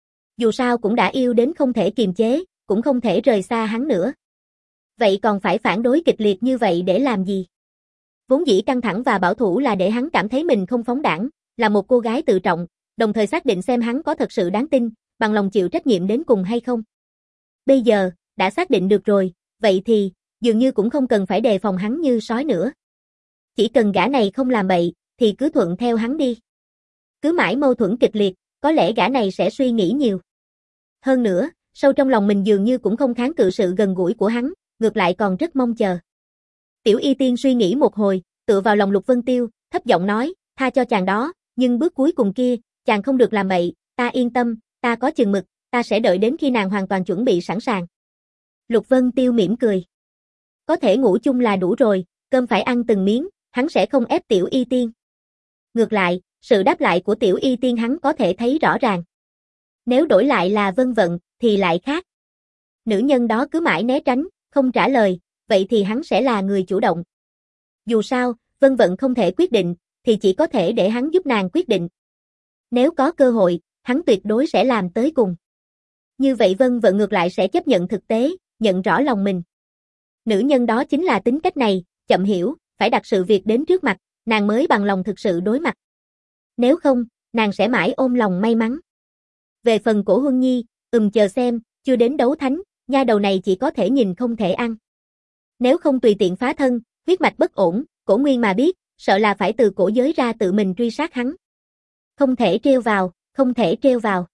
Dù sao cũng đã yêu đến không thể kiềm chế, cũng không thể rời xa hắn nữa. Vậy còn phải phản đối kịch liệt như vậy để làm gì? Vốn dĩ căng thẳng và bảo thủ là để hắn cảm thấy mình không phóng đãng, là một cô gái tự trọng, đồng thời xác định xem hắn có thật sự đáng tin, bằng lòng chịu trách nhiệm đến cùng hay không. Bây giờ, đã xác định được rồi, vậy thì, dường như cũng không cần phải đề phòng hắn như sói nữa. Chỉ cần gã này không làm bậy, thì cứ thuận theo hắn đi. Cứ mãi mâu thuẫn kịch liệt, có lẽ gã này sẽ suy nghĩ nhiều. Hơn nữa, sâu trong lòng mình dường như cũng không kháng cự sự gần gũi của hắn, ngược lại còn rất mong chờ. Tiểu Y Tiên suy nghĩ một hồi, tựa vào lòng Lục Vân Tiêu, thấp giọng nói, tha cho chàng đó, nhưng bước cuối cùng kia, chàng không được làm bậy, ta yên tâm, ta có chừng mực, ta sẽ đợi đến khi nàng hoàn toàn chuẩn bị sẵn sàng. Lục Vân Tiêu mỉm cười. Có thể ngủ chung là đủ rồi, cơm phải ăn từng miếng, hắn sẽ không ép Tiểu Y Tiên. Ngược lại, sự đáp lại của Tiểu Y Tiên hắn có thể thấy rõ ràng. Nếu đổi lại là Vân Vận, thì lại khác. Nữ nhân đó cứ mãi né tránh, không trả lời, vậy thì hắn sẽ là người chủ động. Dù sao, Vân Vận không thể quyết định, thì chỉ có thể để hắn giúp nàng quyết định. Nếu có cơ hội, hắn tuyệt đối sẽ làm tới cùng. Như vậy Vân Vận ngược lại sẽ chấp nhận thực tế, nhận rõ lòng mình. Nữ nhân đó chính là tính cách này, chậm hiểu, phải đặt sự việc đến trước mặt, nàng mới bằng lòng thực sự đối mặt. Nếu không, nàng sẽ mãi ôm lòng may mắn. Về phần Cổ Huân Nhi, ừm chờ xem, chưa đến đấu thánh, nha đầu này chỉ có thể nhìn không thể ăn. Nếu không tùy tiện phá thân, huyết mạch bất ổn, Cổ Nguyên mà biết, sợ là phải từ cổ giới ra tự mình truy sát hắn. Không thể trêu vào, không thể trêu vào.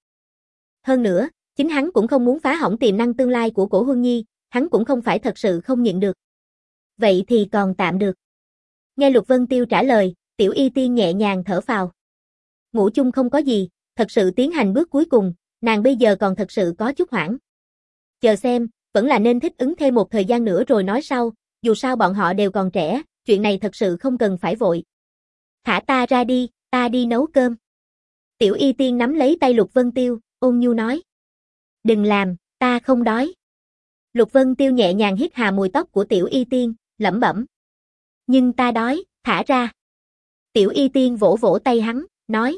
Hơn nữa, chính hắn cũng không muốn phá hỏng tiềm năng tương lai của Cổ Huân Nhi, hắn cũng không phải thật sự không nhịn được. Vậy thì còn tạm được. Nghe Lục Vân Tiêu trả lời, Tiểu Y Tiên nhẹ nhàng thở phào. Ngủ chung không có gì, thật sự tiến hành bước cuối cùng, nàng bây giờ còn thật sự có chút hoảng. Chờ xem, vẫn là nên thích ứng thêm một thời gian nữa rồi nói sau, dù sao bọn họ đều còn trẻ, chuyện này thật sự không cần phải vội. Thả ta ra đi, ta đi nấu cơm. Tiểu Y Tiên nắm lấy tay Lục Vân Tiêu, ôn nhu nói. Đừng làm, ta không đói. Lục Vân Tiêu nhẹ nhàng hít hà mùi tóc của Tiểu Y Tiên, lẩm bẩm. Nhưng ta đói, thả ra. Tiểu Y Tiên vỗ vỗ tay hắn, nói.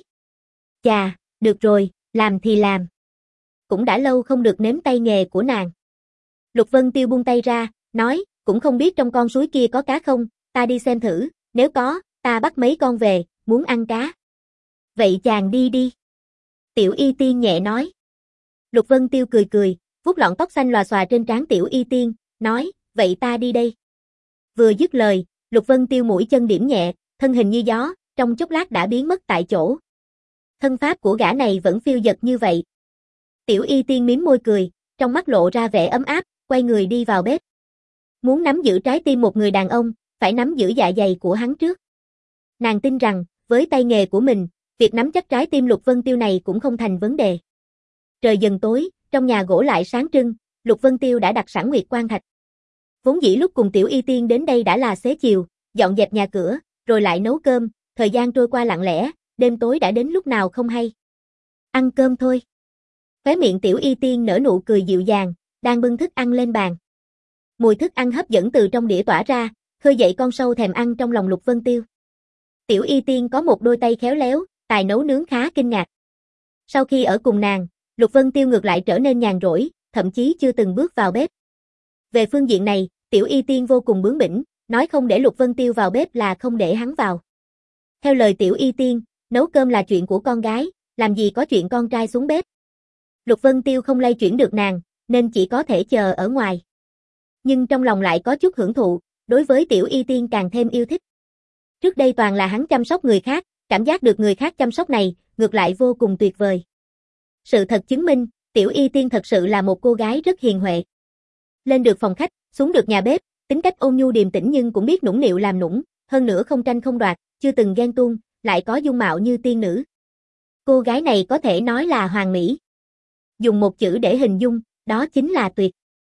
Chà, được rồi, làm thì làm. Cũng đã lâu không được nếm tay nghề của nàng. Lục Vân Tiêu buông tay ra, nói, cũng không biết trong con suối kia có cá không, ta đi xem thử, nếu có, ta bắt mấy con về, muốn ăn cá. Vậy chàng đi đi. Tiểu Y Tiên nhẹ nói. Lục Vân Tiêu cười cười, vuốt lọn tóc xanh lòa xòa trên trán Tiểu Y Tiên, nói, vậy ta đi đây. Vừa dứt lời, Lục Vân Tiêu mũi chân điểm nhẹ, thân hình như gió, trong chốc lát đã biến mất tại chỗ. Thân pháp của gã này vẫn phiêu dật như vậy. Tiểu Y Tiên mím môi cười, trong mắt lộ ra vẻ ấm áp, quay người đi vào bếp. Muốn nắm giữ trái tim một người đàn ông, phải nắm giữ dạ dày của hắn trước. Nàng tin rằng, với tay nghề của mình, việc nắm chắc trái tim Lục Vân Tiêu này cũng không thành vấn đề. Trời dần tối, trong nhà gỗ lại sáng trưng, Lục Vân Tiêu đã đặt sẵn nguyệt quan thạch. Vốn dĩ lúc cùng Tiểu Y Tiên đến đây đã là xế chiều, dọn dẹp nhà cửa, rồi lại nấu cơm, thời gian trôi qua lặng lẽ, đêm tối đã đến lúc nào không hay. Ăn cơm thôi. Khóe miệng Tiểu Y Tiên nở nụ cười dịu dàng, đang bưng thức ăn lên bàn. Mùi thức ăn hấp dẫn từ trong đĩa tỏa ra, khơi dậy con sâu thèm ăn trong lòng Lục Vân Tiêu. Tiểu Y Tiên có một đôi tay khéo léo, tài nấu nướng khá kinh ngạc. Sau khi ở cùng nàng, Lục Vân Tiêu ngược lại trở nên nhàn rỗi, thậm chí chưa từng bước vào bếp. Về phương diện này, Tiểu Y Tiên vô cùng bướng bỉnh, nói không để Lục Vân Tiêu vào bếp là không để hắn vào. Theo lời Tiểu Y Tiên, nấu cơm là chuyện của con gái, làm gì có chuyện con trai xuống bếp. Lục Vân Tiêu không lay chuyển được nàng, nên chỉ có thể chờ ở ngoài. Nhưng trong lòng lại có chút hưởng thụ, đối với Tiểu Y Tiên càng thêm yêu thích. Trước đây toàn là hắn chăm sóc người khác, cảm giác được người khác chăm sóc này, ngược lại vô cùng tuyệt vời. Sự thật chứng minh, Tiểu Y Tiên thật sự là một cô gái rất hiền huệ. Lên được phòng khách, xuống được nhà bếp, tính cách ôn nhu điềm tĩnh nhưng cũng biết nũng nịu làm nũng, hơn nữa không tranh không đoạt, chưa từng ghen tuông, lại có dung mạo như tiên nữ. Cô gái này có thể nói là hoàn mỹ. Dùng một chữ để hình dung, đó chính là tuyệt.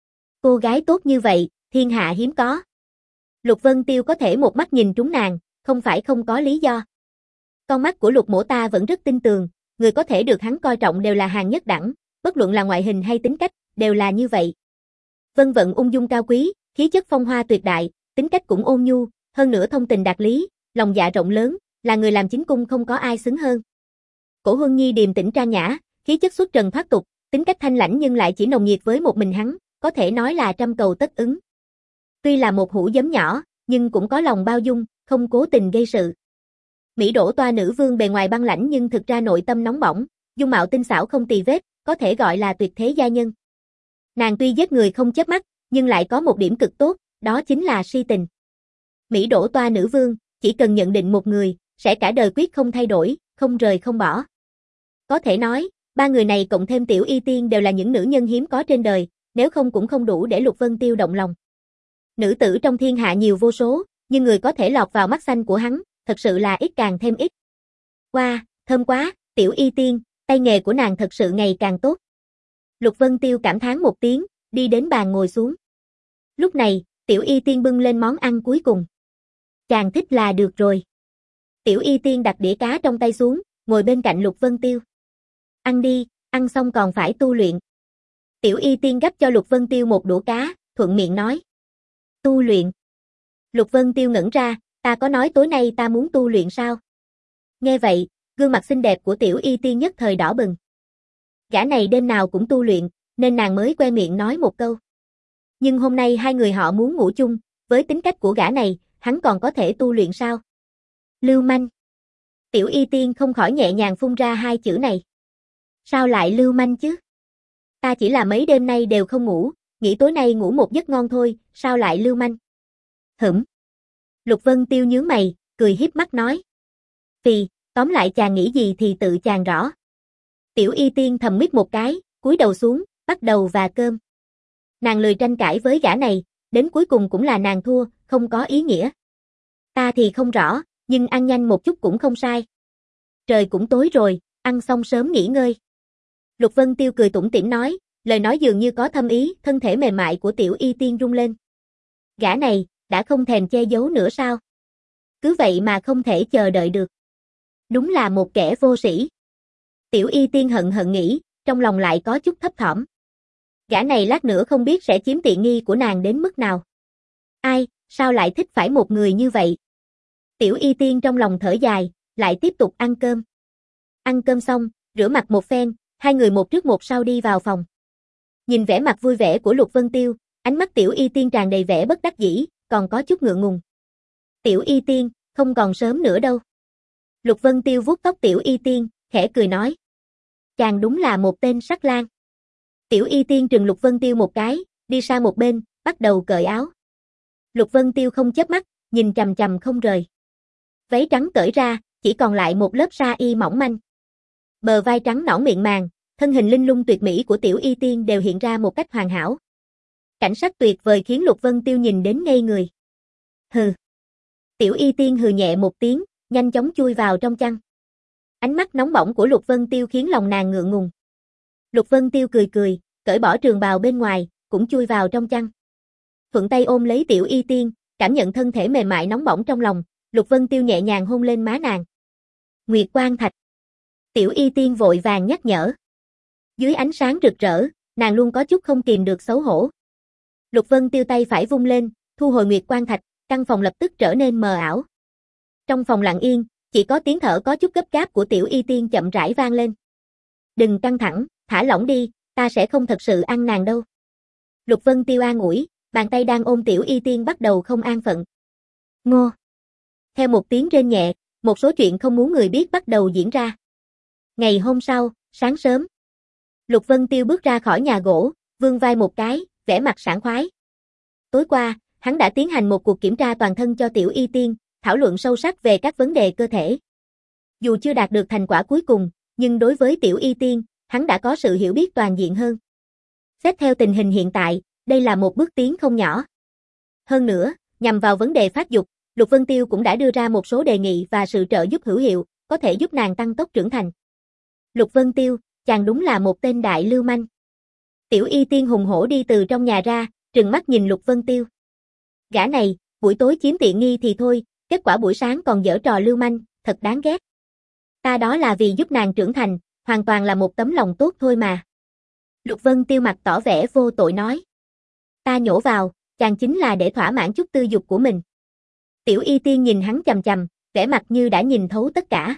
Cô gái tốt như vậy, thiên hạ hiếm có. Lục Vân Tiêu có thể một mắt nhìn trúng nàng, không phải không có lý do. Con mắt của Lục Mỗ ta vẫn rất tin tường, người có thể được hắn coi trọng đều là hàng nhất đẳng, bất luận là ngoại hình hay tính cách, đều là như vậy. Vân Vận ung dung cao quý, khí chất phong hoa tuyệt đại, tính cách cũng ôn nhu, hơn nữa thông tình đạt lý, lòng dạ rộng lớn, là người làm chính cung không có ai xứng hơn. Cổ Huân Nhi điềm tĩnh trang nhã, khí chất xuất trần thoát tục, tính cách thanh lãnh nhưng lại chỉ nồng nhiệt với một mình hắn, có thể nói là trăm cầu tất ứng. Tuy là một hũ giấm nhỏ, nhưng cũng có lòng bao dung, không cố tình gây sự. Mỹ Đỗ Toa nữ vương bề ngoài băng lãnh nhưng thực ra nội tâm nóng bỏng, dung mạo tinh xảo không tì vết, có thể gọi là tuyệt thế gia nhân. Nàng tuy giết người không chớp mắt, nhưng lại có một điểm cực tốt, đó chính là si tình. Mỹ Đỗ Toa nữ vương, chỉ cần nhận định một người, sẽ cả đời quyết không thay đổi, không rời không bỏ. Có thể nói, ba người này cộng thêm Tiểu Y Tiên đều là những nữ nhân hiếm có trên đời, nếu không cũng không đủ để Lục Vân Tiêu động lòng. Nữ tử trong thiên hạ nhiều vô số, nhưng người có thể lọt vào mắt xanh của hắn, thật sự là ít càng thêm ít. Wow, thơm quá, Tiểu Y Tiên, tay nghề của nàng thật sự ngày càng tốt. Lục Vân Tiêu cảm thán một tiếng, đi đến bàn ngồi xuống. Lúc này, Tiểu Y Tiên bưng lên món ăn cuối cùng. Chàng thích là được rồi. Tiểu Y Tiên đặt đĩa cá trong tay xuống, ngồi bên cạnh Lục Vân Tiêu. Ăn đi, ăn xong còn phải tu luyện. Tiểu Y Tiên gắp cho Lục Vân Tiêu một đũa cá, thuận miệng nói. Tu luyện. Lục Vân Tiêu ngẩn ra, ta có nói tối nay ta muốn tu luyện sao? Nghe vậy, gương mặt xinh đẹp của Tiểu Y Tiên nhất thời đỏ bừng. Gã này đêm nào cũng tu luyện, nên nàng mới que miệng nói một câu. Nhưng hôm nay hai người họ muốn ngủ chung, với tính cách của gã này, hắn còn có thể tu luyện sao? Lưu manh. Tiểu Y Tiên không khỏi nhẹ nhàng phun ra hai chữ này. Sao lại lưu manh chứ? Ta chỉ là mấy đêm nay đều không ngủ, nghĩ tối nay ngủ một giấc ngon thôi, sao lại lưu manh? Hửm. Lục Vân Tiêu nhướng mày, cười hiếp mắt nói. Vì, tóm lại chàng nghĩ gì thì tự chàng rõ. Tiểu Y Tiên thầm mít một cái, cúi đầu xuống, bắt đầu và cơm. Nàng lười tranh cãi với gã này, đến cuối cùng cũng là nàng thua, không có ý nghĩa. Ta thì không rõ, nhưng ăn nhanh một chút cũng không sai. Trời cũng tối rồi, ăn xong sớm nghỉ ngơi. Lục Vân Tiêu cười tủm tỉm nói, lời nói dường như có thâm ý, thân thể mềm mại của Tiểu Y Tiên rung lên. Gã này, đã không thèm che giấu nữa sao? Cứ vậy mà không thể chờ đợi được. Đúng là một kẻ vô sĩ. Tiểu Y Tiên hận hận nghĩ, trong lòng lại có chút thấp thỏm. Gã này lát nữa không biết sẽ chiếm tiện nghi của nàng đến mức nào. Ai, sao lại thích phải một người như vậy? Tiểu Y Tiên trong lòng thở dài, lại tiếp tục ăn cơm. Ăn cơm xong, rửa mặt một phen, hai người một trước một sau đi vào phòng. Nhìn vẻ mặt vui vẻ của Lục Vân Tiêu, ánh mắt Tiểu Y Tiên tràn đầy vẻ bất đắc dĩ, còn có chút ngượng ngùng. Tiểu Y Tiên, không còn sớm nữa đâu. Lục Vân Tiêu vuốt tóc Tiểu Y Tiên, khẽ cười nói. Chàng đúng là một tên sắc lang. Tiểu Y Tiên trừng Lục Vân Tiêu một cái, đi sang một bên, bắt đầu cởi áo. Lục Vân Tiêu không chớp mắt, nhìn chằm chằm không rời. Váy trắng cởi ra, chỉ còn lại một lớp sa y mỏng manh. Bờ vai trắng nõn miệng màng, thân hình linh lung tuyệt mỹ của Tiểu Y Tiên đều hiện ra một cách hoàn hảo. Cảnh sắc tuyệt vời khiến Lục Vân Tiêu nhìn đến ngây người. Hừ. Tiểu Y Tiên hừ nhẹ một tiếng, nhanh chóng chui vào trong chăn. Ánh mắt nóng bỏng của Lục Vân Tiêu khiến lòng nàng ngượng ngùng. Lục Vân Tiêu cười cười, cởi bỏ trường bào bên ngoài, cũng chui vào trong chăn. Thuận tay ôm lấy Tiểu Y Tiên, cảm nhận thân thể mềm mại nóng bỏng trong lòng, Lục Vân Tiêu nhẹ nhàng hôn lên má nàng. Nguyệt Quang Thạch. Tiểu Y Tiên vội vàng nhắc nhở. Dưới ánh sáng rực rỡ, nàng luôn có chút không kìm được xấu hổ. Lục Vân Tiêu tay phải vung lên, thu hồi Nguyệt Quang Thạch, căn phòng lập tức trở nên mờ ảo. Trong phòng lặng yên, chỉ có tiếng thở có chút gấp gáp của Tiểu Y Tiên chậm rãi vang lên. Đừng căng thẳng, thả lỏng đi, ta sẽ không thật sự ăn nàng đâu. Lục Vân Tiêu an ủi, bàn tay đang ôm Tiểu Y Tiên bắt đầu không an phận. Ngô. Theo một tiếng rên nhẹ, một số chuyện không muốn người biết bắt đầu diễn ra. Ngày hôm sau, sáng sớm. Lục Vân Tiêu bước ra khỏi nhà gỗ, vươn vai một cái, vẻ mặt sảng khoái. Tối qua, hắn đã tiến hành một cuộc kiểm tra toàn thân cho Tiểu Y Tiên, thảo luận sâu sắc về các vấn đề cơ thể. Dù chưa đạt được thành quả cuối cùng, nhưng đối với Tiểu Y Tiên, hắn đã có sự hiểu biết toàn diện hơn. Xét theo tình hình hiện tại, đây là một bước tiến không nhỏ. Hơn nữa, nhằm vào vấn đề phát dục, Lục Vân Tiêu cũng đã đưa ra một số đề nghị và sự trợ giúp hữu hiệu, có thể giúp nàng tăng tốc trưởng thành. Lục Vân Tiêu, chàng đúng là một tên đại lưu manh. Tiểu Y Tiên hùng hổ đi từ trong nhà ra, trừng mắt nhìn Lục Vân Tiêu. Gã này, buổi tối chiếm tiện nghi thì thôi, kết quả buổi sáng còn giở trò lưu manh, thật đáng ghét. Ta đó là vì giúp nàng trưởng thành, hoàn toàn là một tấm lòng tốt thôi mà. Lục Vân Tiêu mặt tỏ vẻ vô tội nói. Ta nhổ vào, chàng chính là để thỏa mãn chút tư dục của mình. Tiểu Y Tiên nhìn hắn chằm chằm, vẻ mặt như đã nhìn thấu tất cả.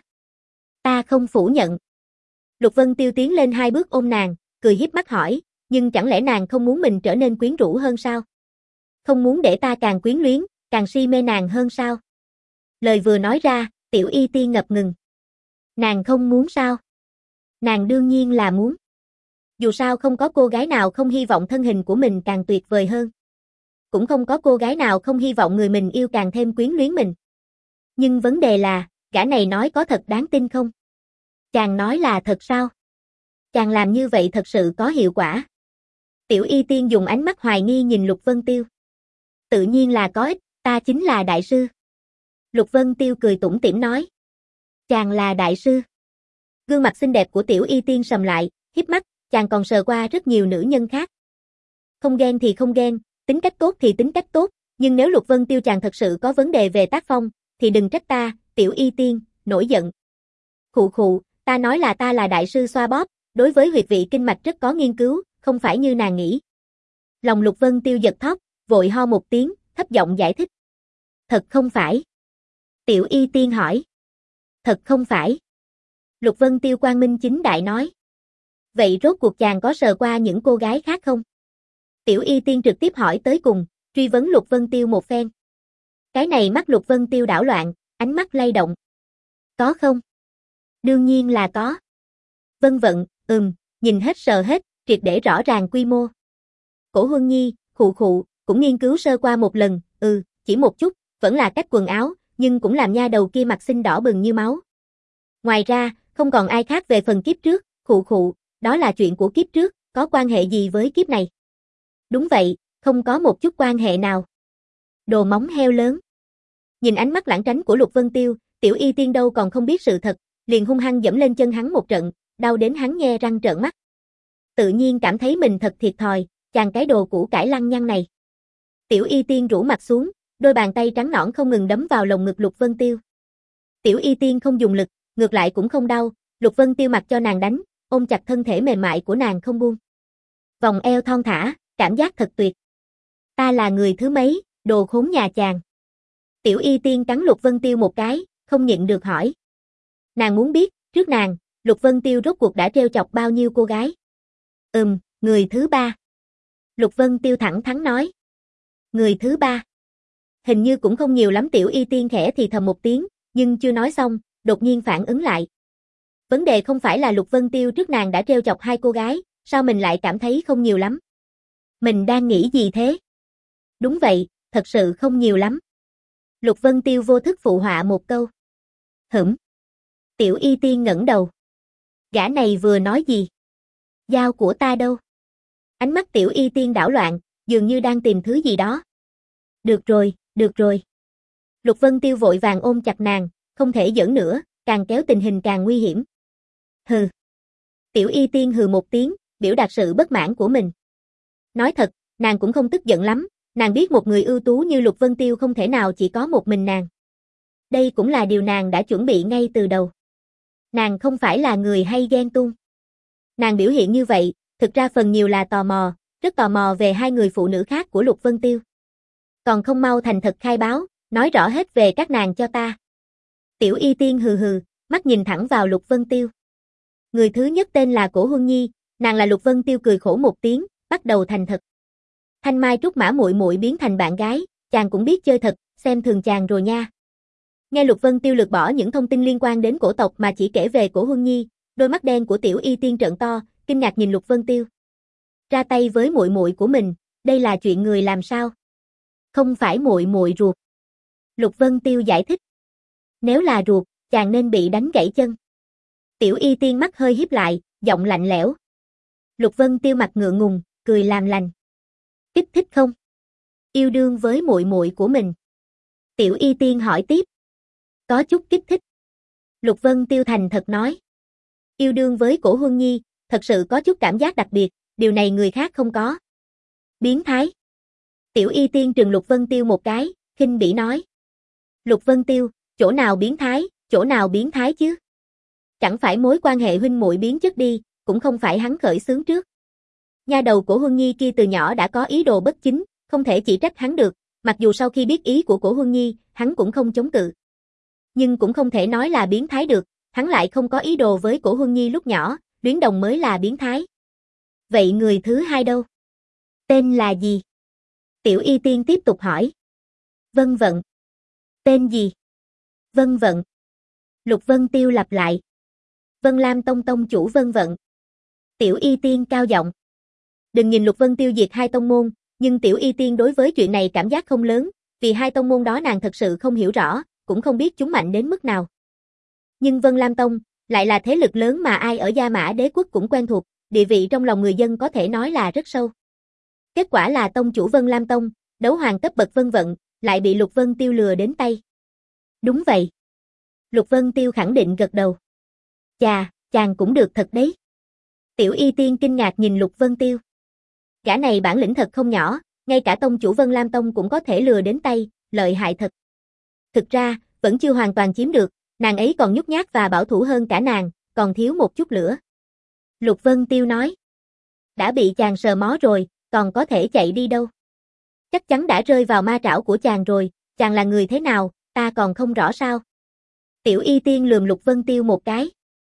Ta không phủ nhận. Lục Vân Tiêu tiến lên hai bước ôm nàng, cười hiếp mắt hỏi, nhưng chẳng lẽ nàng không muốn mình trở nên quyến rũ hơn sao? Không muốn để ta càng quyến luyến, càng si mê nàng hơn sao? Lời vừa nói ra, Tiểu Y Tiên ngập ngừng. Nàng không muốn sao? Nàng đương nhiên là muốn. Dù sao không có cô gái nào không hy vọng thân hình của mình càng tuyệt vời hơn. Cũng không có cô gái nào không hy vọng người mình yêu càng thêm quyến luyến mình. Nhưng vấn đề là, gã này nói có thật đáng tin không? Chàng nói là thật sao? Chàng làm như vậy thật sự có hiệu quả? Tiểu Y Tiên dùng ánh mắt hoài nghi nhìn Lục Vân Tiêu. Tự nhiên là có ích, ta chính là đại sư. Lục Vân Tiêu cười tủm tỉm nói. Chàng là đại sư. Gương mặt xinh đẹp của Tiểu Y Tiên sầm lại, híp mắt, chàng còn sờ qua rất nhiều nữ nhân khác. Không ghen thì không ghen, tính cách tốt thì tính cách tốt, nhưng nếu Lục Vân Tiêu chàng thật sự có vấn đề về tác phong, thì đừng trách ta, Tiểu Y Tiên, nổi giận. Khụ khụ, ta nói là ta là đại sư xoa bóp, đối với huyệt vị kinh mạch rất có nghiên cứu, không phải như nàng nghĩ. Lòng Lục Vân Tiêu giật thót, vội ho một tiếng, thấp giọng giải thích. Thật không phải. Tiểu Y Tiên hỏi. Thật không phải. Lục Vân Tiêu quang minh chính đại nói. Vậy rốt cuộc chàng có sờ qua những cô gái khác không? Tiểu Y Tiên trực tiếp hỏi tới cùng, truy vấn Lục Vân Tiêu một phen. Cái này mắt Lục Vân Tiêu đảo loạn, ánh mắt lay động. Có không? Đương nhiên là có. Vân vận, ừm, nhìn hết sờ hết, triệt để rõ ràng quy mô. Cổ Huân Nhi, khụ khụ, cũng nghiên cứu sơ qua một lần, ừ, chỉ một chút, vẫn là cách quần áo, nhưng cũng làm nha đầu kia mặt xinh đỏ bừng như máu. Ngoài ra, không còn ai khác về phần kiếp trước, khụ khụ, đó là chuyện của kiếp trước, có quan hệ gì với kiếp này? Đúng vậy, không có một chút quan hệ nào. Đồ móng heo lớn. Nhìn ánh mắt lãng tránh của Lục Vân Tiêu, Tiểu Y Tiên đâu còn không biết sự thật, liền hung hăng dẫm lên chân hắn một trận, đau đến hắn nhe răng trợn mắt. Tự nhiên cảm thấy mình thật thiệt thòi, chàng cái đồ củ cải lăng nhăng này. Tiểu Y Tiên rũ mặt xuống, đôi bàn tay trắng nõn không ngừng đấm vào lồng ngực Lục Vân Tiêu. Tiểu Y Tiên không dùng lực, ngược lại cũng không đau, Lục Vân Tiêu mặc cho nàng đánh, ôm chặt thân thể mềm mại của nàng không buông. Vòng eo thon thả, cảm giác thật tuyệt. Ta là người thứ mấy, đồ khốn nhà chàng. Tiểu Y Tiên cắn Lục Vân Tiêu một cái, không nhịn được hỏi. Nàng muốn biết, trước nàng, Lục Vân Tiêu rốt cuộc đã trêu chọc bao nhiêu cô gái? Ừm, người thứ ba. Lục Vân Tiêu thẳng thắn nói. Người thứ ba. Hình như cũng không nhiều lắm. Tiểu Y Tiên khẽ thì thầm một tiếng, nhưng chưa nói xong, đột nhiên phản ứng lại. Vấn đề không phải là Lục Vân Tiêu trước nàng đã trêu chọc hai cô gái, sao mình lại cảm thấy không nhiều lắm? Mình đang nghĩ gì thế? Đúng vậy, thật sự không nhiều lắm. Lục Vân Tiêu vô thức phụ họa một câu. Hửm. Tiểu Y Tiên ngẩng đầu. Gã này vừa nói gì? Dao của ta đâu? Ánh mắt Tiểu Y Tiên đảo loạn, dường như đang tìm thứ gì đó. Được rồi, được rồi. Lục Vân Tiêu vội vàng ôm chặt nàng, không thể giỡn nữa, càng kéo tình hình càng nguy hiểm. Hừ. Tiểu Y Tiên hừ một tiếng, biểu đạt sự bất mãn của mình. Nói thật, nàng cũng không tức giận lắm, nàng biết một người ưu tú như Lục Vân Tiêu không thể nào chỉ có một mình nàng. Đây cũng là điều nàng đã chuẩn bị ngay từ đầu. Nàng không phải là người hay ghen tuông. Nàng biểu hiện như vậy, thực ra phần nhiều là tò mò, rất tò mò về hai người phụ nữ khác của Lục Vân Tiêu. Còn không mau thành thật khai báo, nói rõ hết về các nàng cho ta. Tiểu Y Tiên hừ hừ, mắt nhìn thẳng vào Lục Vân Tiêu. Người thứ nhất tên là Cổ Huân Nhi, nàng là Lục Vân Tiêu cười khổ một tiếng, bắt đầu thành thật. Thanh Mai Trúc Mã muội muội biến thành bạn gái, chàng cũng biết chơi thật, xem thường chàng rồi nha. Nghe Lục Vân Tiêu lược bỏ những thông tin liên quan đến cổ tộc mà chỉ kể về Cổ Huân Nhi, đôi mắt đen của Tiểu Y Tiên trợn to, kinh ngạc nhìn Lục Vân Tiêu. Ra tay với muội muội của mình, đây là chuyện người làm sao? Không phải muội muội ruột. Lục Vân Tiêu giải thích. Nếu là ruột, chàng nên bị đánh gãy chân. Tiểu Y Tiên mắt hơi híp lại, giọng lạnh lẽo. Lục Vân Tiêu mặt ngượng ngùng, cười làm lành. Kích thích không? Yêu đương với muội muội của mình. Tiểu Y Tiên hỏi tiếp. Có chút kích thích. Lục Vân Tiêu thành thật nói. Yêu đương với Cổ Huân Nhi, thật sự có chút cảm giác đặc biệt, điều này người khác không có. Biến thái. Tiểu Y Tiên trừng Lục Vân Tiêu một cái, khinh bỉ nói. Lục Vân Tiêu, chỗ nào biến thái, chỗ nào biến thái chứ? Chẳng phải mối quan hệ huynh muội biến chất đi, cũng không phải hắn khởi xướng trước. Nha đầu Cổ Huân Nhi kia từ nhỏ đã có ý đồ bất chính, không thể chỉ trách hắn được, mặc dù sau khi biết ý của Cổ Huân Nhi, hắn cũng không chống cự. Nhưng cũng không thể nói là biến thái được, hắn lại không có ý đồ với Cổ Huân Nhi lúc nhỏ, Luyến Đồng mới là biến thái. Vậy người thứ hai đâu? Tên là gì? Tiểu Y Tiên tiếp tục hỏi. Vân Vận. Tên gì? Vân Vận. Lục Vân Tiêu lặp lại. Vân Lam Tông tông chủ Vân Vận. Tiểu Y Tiên cao giọng. Đừng nhìn Lục Vân Tiêu diệt hai tông môn, nhưng Tiểu Y Tiên đối với chuyện này cảm giác không lớn, vì hai tông môn đó nàng thật sự không hiểu rõ, cũng không biết chúng mạnh đến mức nào. Nhưng Vân Lam Tông, lại là thế lực lớn mà ai ở Gia Mã Đế quốc cũng quen thuộc, địa vị trong lòng người dân có thể nói là rất sâu. Kết quả là tông chủ Vân Lam Tông, đấu hoàng cấp bậc Vân Vận, lại bị Lục Vân Tiêu lừa đến tay. Đúng vậy. Lục Vân Tiêu khẳng định gật đầu. Chà, chàng cũng được thật đấy. Tiểu Y Tiên kinh ngạc nhìn Lục Vân Tiêu. Gã này bản lĩnh thật không nhỏ, ngay cả tông chủ Vân Lam Tông cũng có thể lừa đến tay, lợi hại thật. Thực ra, vẫn chưa hoàn toàn chiếm được, nàng ấy còn nhút nhát và bảo thủ hơn cả nàng, còn thiếu một chút lửa. Lục Vân Tiêu nói. Đã bị chàng sờ mó rồi, còn có thể chạy đi đâu? Chắc chắn đã rơi vào ma trảo của chàng rồi, chàng là người thế nào, ta còn không rõ sao? Tiểu Y Tiên lườm Lục Vân Tiêu một cái.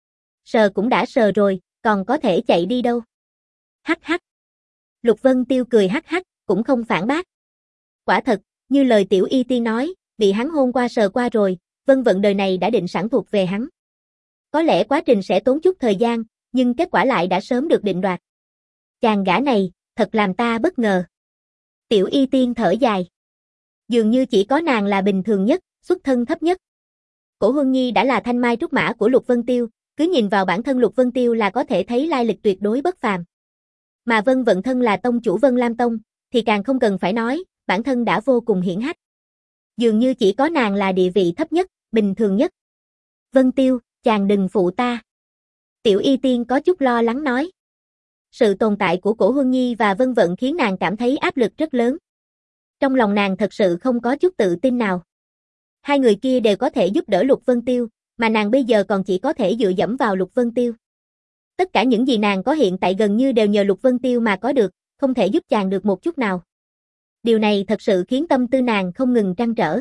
Sờ cũng đã sờ rồi, còn có thể chạy đi đâu? Hắc hắc. Lục Vân Tiêu cười hắc hắc, cũng không phản bác. Quả thật, như lời Tiểu Y Tiên nói, bị hắn hôn qua sờ qua rồi, Vân Vận đời này đã định sẵn thuộc về hắn. Có lẽ quá trình sẽ tốn chút thời gian, nhưng kết quả lại đã sớm được định đoạt. Chàng gã này, thật làm ta bất ngờ. Tiểu Y Tiên thở dài. Dường như chỉ có nàng là bình thường nhất, xuất thân thấp nhất. Cổ Huân Nhi đã là thanh mai trúc mã của Lục Vân Tiêu, cứ nhìn vào bản thân Lục Vân Tiêu là có thể thấy lai lịch tuyệt đối bất phàm. Mà Vân Vận thân là tông chủ Vân Lam Tông, thì càng không cần phải nói, bản thân đã vô cùng hiển hách. Dường như chỉ có nàng là địa vị thấp nhất, bình thường nhất. Vân Tiêu, chàng đừng phụ ta. Tiểu Y Tiên có chút lo lắng nói. Sự tồn tại của Cổ Huân Nhi và Vân Vận khiến nàng cảm thấy áp lực rất lớn. Trong lòng nàng thật sự không có chút tự tin nào. Hai người kia đều có thể giúp đỡ Lục Vân Tiêu, mà nàng bây giờ còn chỉ có thể dựa dẫm vào Lục Vân Tiêu. Tất cả những gì nàng có hiện tại gần như đều nhờ Lục Vân Tiêu mà có được, không thể giúp chàng được một chút nào. Điều này thật sự khiến tâm tư nàng không ngừng trăn trở.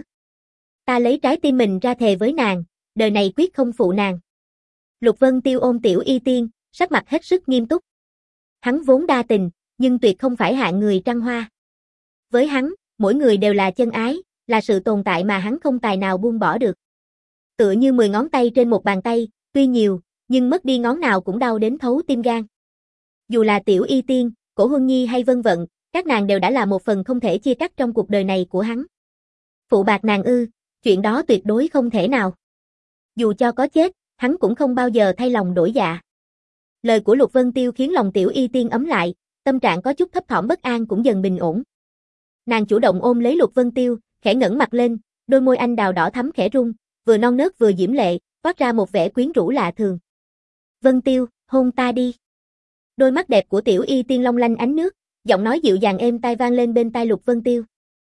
Ta lấy trái tim mình ra thề với nàng, đời này quyết không phụ nàng. Lục Vân Tiêu ôm Tiểu Y Tiên, sắc mặt hết sức nghiêm túc. Hắn vốn đa tình, nhưng tuyệt không phải hạng người trăng hoa. Với hắn, mỗi người đều là chân ái, là sự tồn tại mà hắn không tài nào buông bỏ được. Tựa như mười ngón tay trên một bàn tay, tuy nhiều, nhưng mất đi ngón nào cũng đau đến thấu tim gan. Dù là Tiểu Y Tiên, Cổ Huân Nhi hay Vân Vận, các nàng đều đã là một phần không thể chia cắt trong cuộc đời này của hắn. Phụ bạc nàng ư, chuyện đó tuyệt đối không thể nào. Dù cho có chết, hắn cũng không bao giờ thay lòng đổi dạ. Lời của Lục Vân Tiêu khiến lòng Tiểu Y Tiên ấm lại, tâm trạng có chút thấp thỏm bất an cũng dần bình ổn. Nàng chủ động ôm lấy Lục Vân Tiêu, khẽ ngẩng mặt lên, đôi môi anh đào đỏ thắm khẽ rung, vừa non nớt vừa diễm lệ, toát ra một vẻ quyến rũ lạ thường. Vân Tiêu, hôn ta đi. Đôi mắt đẹp của Tiểu Y Tiên long lanh ánh nước, giọng nói dịu dàng êm tai vang lên bên tai Lục Vân Tiêu.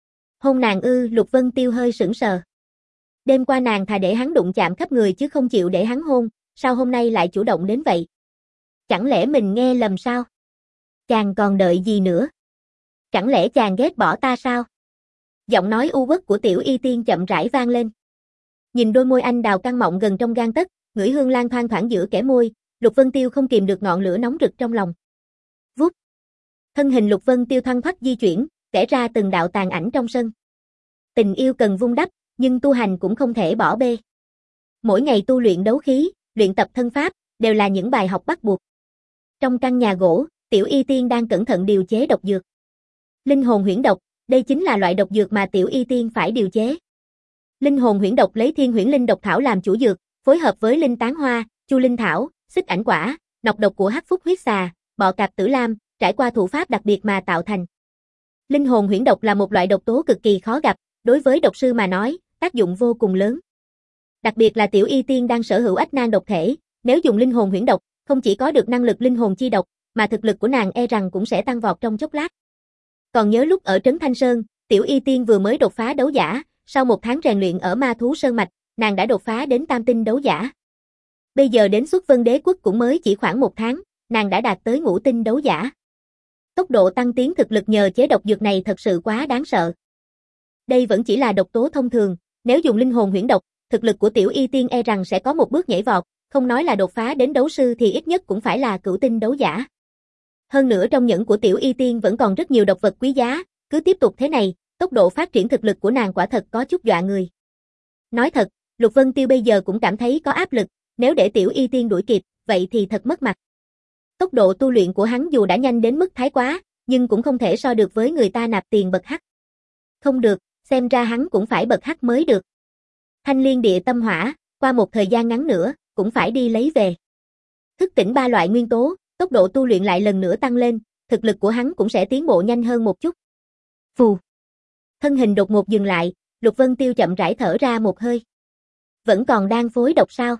Hôn nàng ư? Lục Vân Tiêu hơi sững sờ. Đêm qua nàng thà để hắn đụng chạm khắp người chứ không chịu để hắn hôn, sao hôm nay lại chủ động đến vậy? Chẳng lẽ mình nghe lầm sao? Chàng còn đợi gì nữa? Chẳng lẽ chàng ghét bỏ ta sao? Giọng nói u uất của Tiểu Y Tiên chậm rãi vang lên. Nhìn đôi môi anh đào căng mọng gần trong gang tấc, ngửi hương lan thoang thoảng giữa kẽ môi, Lục Vân Tiêu không kìm được ngọn lửa nóng rực trong lòng. Vút. Thân hình Lục Vân Tiêu thoăn thoắt di chuyển, vẽ ra từng đạo tàn ảnh trong sân. Tình yêu cần vun đắp, nhưng tu hành cũng không thể bỏ bê. Mỗi ngày tu luyện đấu khí, luyện tập thân pháp, đều là những bài học bắt buộc. Trong căn nhà gỗ, Tiểu Y Tiên đang cẩn thận điều chế độc dược. Linh hồn huyễn độc, đây chính là loại độc dược mà Tiểu Y Tiên phải điều chế. Linh hồn huyễn độc lấy Thiên Huyễn Linh độc thảo làm chủ dược, phối hợp với linh tán hoa, chu linh thảo, xích ảnh quả, nọc độc của hắc phúc huyết xà, bọ cạp tử lam, trải qua thủ pháp đặc biệt mà tạo thành. Linh hồn huyễn độc là một loại độc tố cực kỳ khó gặp, đối với độc sư mà nói, tác dụng vô cùng lớn. Đặc biệt là Tiểu Y Tiên đang sở hữu ách nan độc thể, nếu dùng linh hồn huyễn độc, không chỉ có được năng lực linh hồn chi độc, mà thực lực của nàng e rằng cũng sẽ tăng vọt trong chốc lát. Còn nhớ lúc ở Trấn Thanh Sơn, Tiểu Y Tiên vừa mới đột phá đấu giả, sau một tháng rèn luyện ở Ma Thú Sơn Mạch, nàng đã đột phá đến tam tinh đấu giả. Bây giờ đến Xuất Vân Đế Quốc cũng mới chỉ khoảng một tháng, nàng đã đạt tới ngũ tinh đấu giả. Tốc độ tăng tiến thực lực nhờ chế độc dược này thật sự quá đáng sợ. Đây vẫn chỉ là độc tố thông thường, nếu dùng linh hồn huyễn độc, thực lực của Tiểu Y Tiên e rằng sẽ có một bước nhảy vọt, không nói là đột phá đến đấu sư thì ít nhất cũng phải là cửu tinh đấu giả. Hơn nữa trong nhẫn của Tiểu Y Tiên vẫn còn rất nhiều độc vật quý giá, cứ tiếp tục thế này, tốc độ phát triển thực lực của nàng quả thật có chút dọa người. Nói thật, Lục Vân Tiêu bây giờ cũng cảm thấy có áp lực, nếu để Tiểu Y Tiên đuổi kịp, vậy thì thật mất mặt. Tốc độ tu luyện của hắn dù đã nhanh đến mức thái quá, nhưng cũng không thể so được với người ta nạp tiền bậc hắc. Không được, xem ra hắn cũng phải bậc hắc mới được. Thanh Liên Địa Tâm Hỏa, qua một thời gian ngắn nữa, cũng phải đi lấy về. Thức tỉnh ba loại nguyên tố, tốc độ tu luyện lại lần nữa tăng lên, thực lực của hắn cũng sẽ tiến bộ nhanh hơn một chút. Phù. Thân hình đột ngột dừng lại, Lục Vân Tiêu chậm rãi thở ra một hơi. Vẫn còn đang phối độc sao?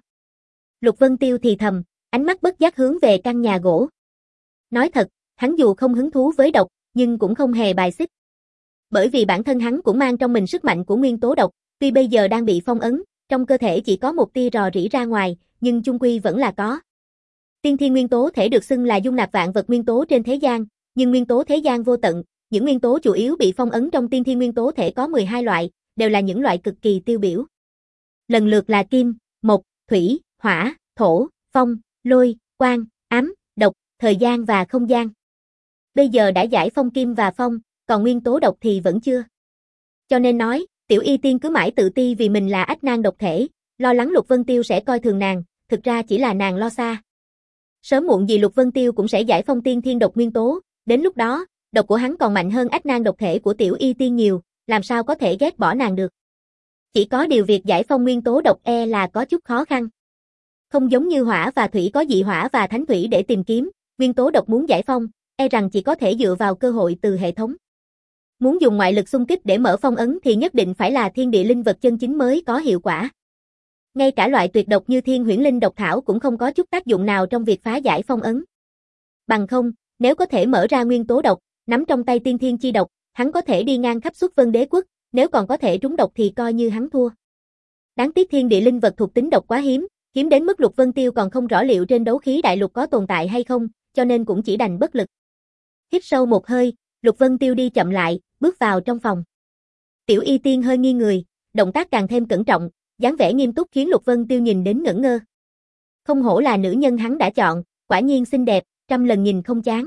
Lục Vân Tiêu thì thầm, ánh mắt bất giác hướng về căn nhà gỗ. Nói thật, hắn dù không hứng thú với độc, nhưng cũng không hề bài xích. Bởi vì bản thân hắn cũng mang trong mình sức mạnh của nguyên tố độc, tuy bây giờ đang bị phong ấn, trong cơ thể chỉ có một tia rò rỉ ra ngoài, nhưng chung quy vẫn là có. Tiên thiên nguyên tố thể được xưng là dung nạp vạn vật nguyên tố trên thế gian, nhưng nguyên tố thế gian vô tận, những nguyên tố chủ yếu bị phong ấn trong tiên thiên nguyên tố thể có mười hai loại, đều là những loại cực kỳ tiêu biểu. Lần lượt là kim, mộc, thủy, hỏa, thổ, phong, lôi, quang, ám, độc, thời gian và không gian. Bây giờ đã giải phong kim và phong, còn nguyên tố độc thì vẫn chưa. Cho nên nói, Tiểu Y Tiên cứ mãi tự ti vì mình là ách nan độc thể, lo lắng Lục Vân Tiêu sẽ coi thường nàng, thực ra chỉ là nàng lo xa. Sớm muộn gì Lục Vân Tiêu cũng sẽ giải phong tiên thiên độc nguyên tố, đến lúc đó, độc của hắn còn mạnh hơn ách nan độc thể của Tiểu Y Tiên nhiều, làm sao có thể ghét bỏ nàng được. Chỉ có điều việc giải phong nguyên tố độc e là có chút khó khăn. Không giống như hỏa và thủy có dị hỏa và thánh thủy để tìm kiếm, nguyên tố độc muốn giải phong, e rằng chỉ có thể dựa vào cơ hội từ hệ thống. Muốn dùng ngoại lực xung kích để mở phong ấn thì nhất định phải là thiên địa linh vật chân chính mới có hiệu quả. Ngay cả loại tuyệt độc như thiên huyễn linh độc thảo cũng không có chút tác dụng nào trong việc phá giải phong ấn. Bằng không, nếu có thể mở ra nguyên tố độc, nắm trong tay tiên thiên chi độc, hắn có thể đi ngang khắp xuất vân đế quốc, nếu còn có thể trúng độc thì coi như hắn thua. Đáng tiếc thiên địa linh vật thuộc tính độc quá hiếm, hiếm đến mức Lục Vân Tiêu còn không rõ liệu trên đấu khí đại lục có tồn tại hay không, cho nên cũng chỉ đành bất lực. Hít sâu một hơi, Lục Vân Tiêu đi chậm lại, bước vào trong phòng. Tiểu Y Tiên hơi nghiêng người, động tác càng thêm cẩn trọng, dáng vẻ nghiêm túc khiến Lục Vân Tiêu nhìn đến ngẩn ngơ. Không hổ là nữ nhân hắn đã chọn, quả nhiên xinh đẹp, trăm lần nhìn không chán.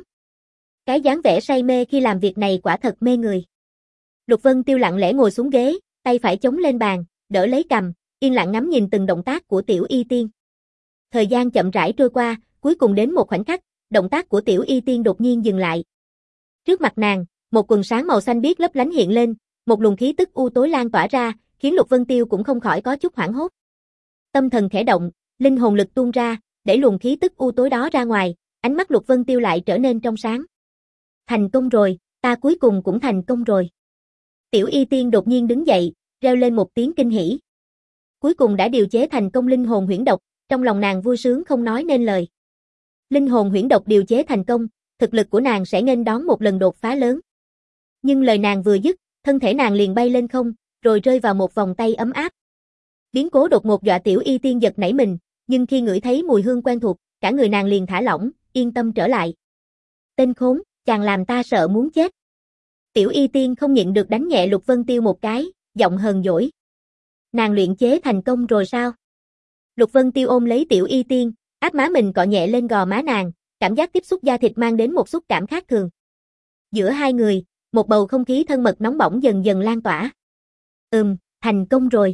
Cái dáng vẻ say mê khi làm việc này quả thật mê người. Lục Vân Tiêu lặng lẽ ngồi xuống ghế, tay phải chống lên bàn, đỡ lấy cằm, yên lặng ngắm nhìn từng động tác của Tiểu Y Tiên. Thời gian chậm rãi trôi qua, cuối cùng đến một khoảnh khắc, động tác của Tiểu Y Tiên đột nhiên dừng lại. Trước mặt nàng, một quần sáng màu xanh biếc lấp lánh hiện lên, một luồng khí tức u tối lan tỏa ra, khiến Lục Vân Tiêu cũng không khỏi có chút hoảng hốt. Tâm thần khẽ động, linh hồn lực tuôn ra, để luồng khí tức u tối đó ra ngoài, ánh mắt Lục Vân Tiêu lại trở nên trong sáng. Thành công rồi, ta cuối cùng cũng thành công rồi. Tiểu Y Tiên đột nhiên đứng dậy, reo lên một tiếng kinh hỉ. Cuối cùng đã điều chế thành công linh hồn huyễn độc, trong lòng nàng vui sướng không nói nên lời. Linh hồn huyễn độc điều chế thành công, thực lực của nàng sẽ nghênh đón một lần đột phá lớn. Nhưng lời nàng vừa dứt, thân thể nàng liền bay lên không, rồi rơi vào một vòng tay ấm áp. Biến cố đột ngột dọa Tiểu Y Tiên giật nảy mình, nhưng khi ngửi thấy mùi hương quen thuộc, cả người nàng liền thả lỏng, yên tâm trở lại. Tên khốn, chàng làm ta sợ muốn chết. Tiểu Y Tiên không nhịn được đánh nhẹ Lục Vân Tiêu một cái, giọng hờn dỗi. Nàng luyện chế thành công rồi sao? Lục Vân Tiêu ôm lấy Tiểu Y Tiên, áp má mình cọ nhẹ lên gò má nàng, cảm giác tiếp xúc da thịt mang đến một xúc cảm khác thường. Giữa hai người, một bầu không khí thân mật nóng bỏng dần dần lan tỏa. Ừm, thành công rồi.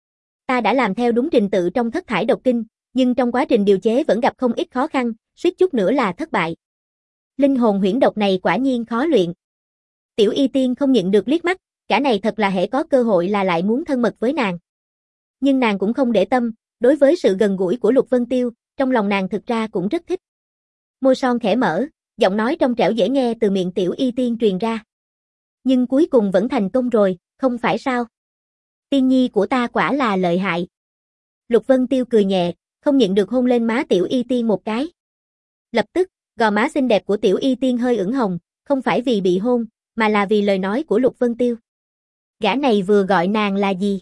Ta đã làm theo đúng trình tự trong thất thải độc kinh, nhưng trong quá trình điều chế vẫn gặp không ít khó khăn, suýt chút nữa là thất bại. Linh hồn huyễn độc này quả nhiên khó luyện. Tiểu Y Tiên không nhịn được liếc mắt, cả này thật là hễ có cơ hội là lại muốn thân mật với nàng. Nhưng nàng cũng không để tâm, đối với sự gần gũi của Lục Vân Tiêu, trong lòng nàng thực ra cũng rất thích. Môi son khẽ mở, giọng nói trong trẻo dễ nghe từ miệng Tiểu Y Tiên truyền ra. Nhưng cuối cùng vẫn thành công rồi, không phải sao? Tiên nhi của ta quả là lợi hại. Lục Vân Tiêu cười nhẹ, không nhịn được hôn lên má Tiểu Y Tiên một cái. Lập tức, gò má xinh đẹp của Tiểu Y Tiên hơi ửng hồng, không phải vì bị hôn, mà là vì lời nói của Lục Vân Tiêu. Gã này vừa gọi nàng là gì?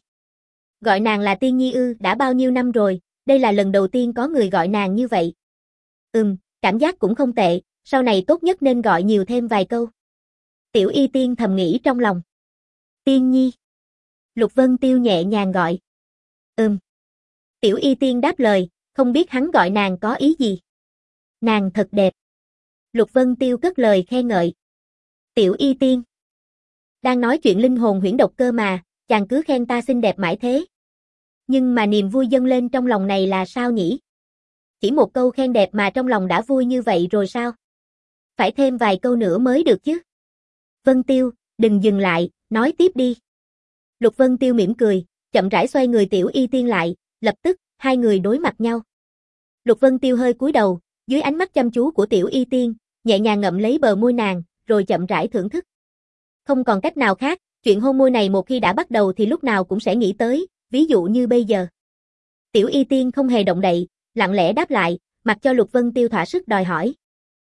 Gọi nàng là Tiên nhi ư? Đã bao nhiêu năm rồi, đây là lần đầu tiên có người gọi nàng như vậy. Ừm, cảm giác cũng không tệ, sau này tốt nhất nên gọi nhiều thêm vài câu. Tiểu Y Tiên thầm nghĩ trong lòng. Tiên nhi. Lục Vân Tiêu nhẹ nhàng gọi. Ừm. Tiểu Y Tiên đáp lời, không biết hắn gọi nàng có ý gì. Nàng thật đẹp. Lục Vân Tiêu cất lời khen ngợi. Tiểu Y Tiên. Đang nói chuyện linh hồn huyễn độc cơ mà, chàng cứ khen ta xinh đẹp mãi thế. Nhưng mà niềm vui dâng lên trong lòng này là sao nhỉ? Chỉ một câu khen đẹp mà trong lòng đã vui như vậy rồi sao? Phải thêm vài câu nữa mới được chứ. Vân Tiêu, đừng dừng lại, nói tiếp đi. Lục Vân Tiêu mỉm cười, chậm rãi xoay người Tiểu Y Tiên lại, lập tức, hai người đối mặt nhau. Lục Vân Tiêu hơi cúi đầu, dưới ánh mắt chăm chú của Tiểu Y Tiên, nhẹ nhàng ngậm lấy bờ môi nàng, rồi chậm rãi thưởng thức. Không còn cách nào khác, Chuyện hôn môi này một khi đã bắt đầu thì lúc nào cũng sẽ nghĩ tới, ví dụ như bây giờ. Tiểu Y Tiên không hề động đậy, lặng lẽ đáp lại, mặc cho Lục Vân Tiêu thỏa sức đòi hỏi.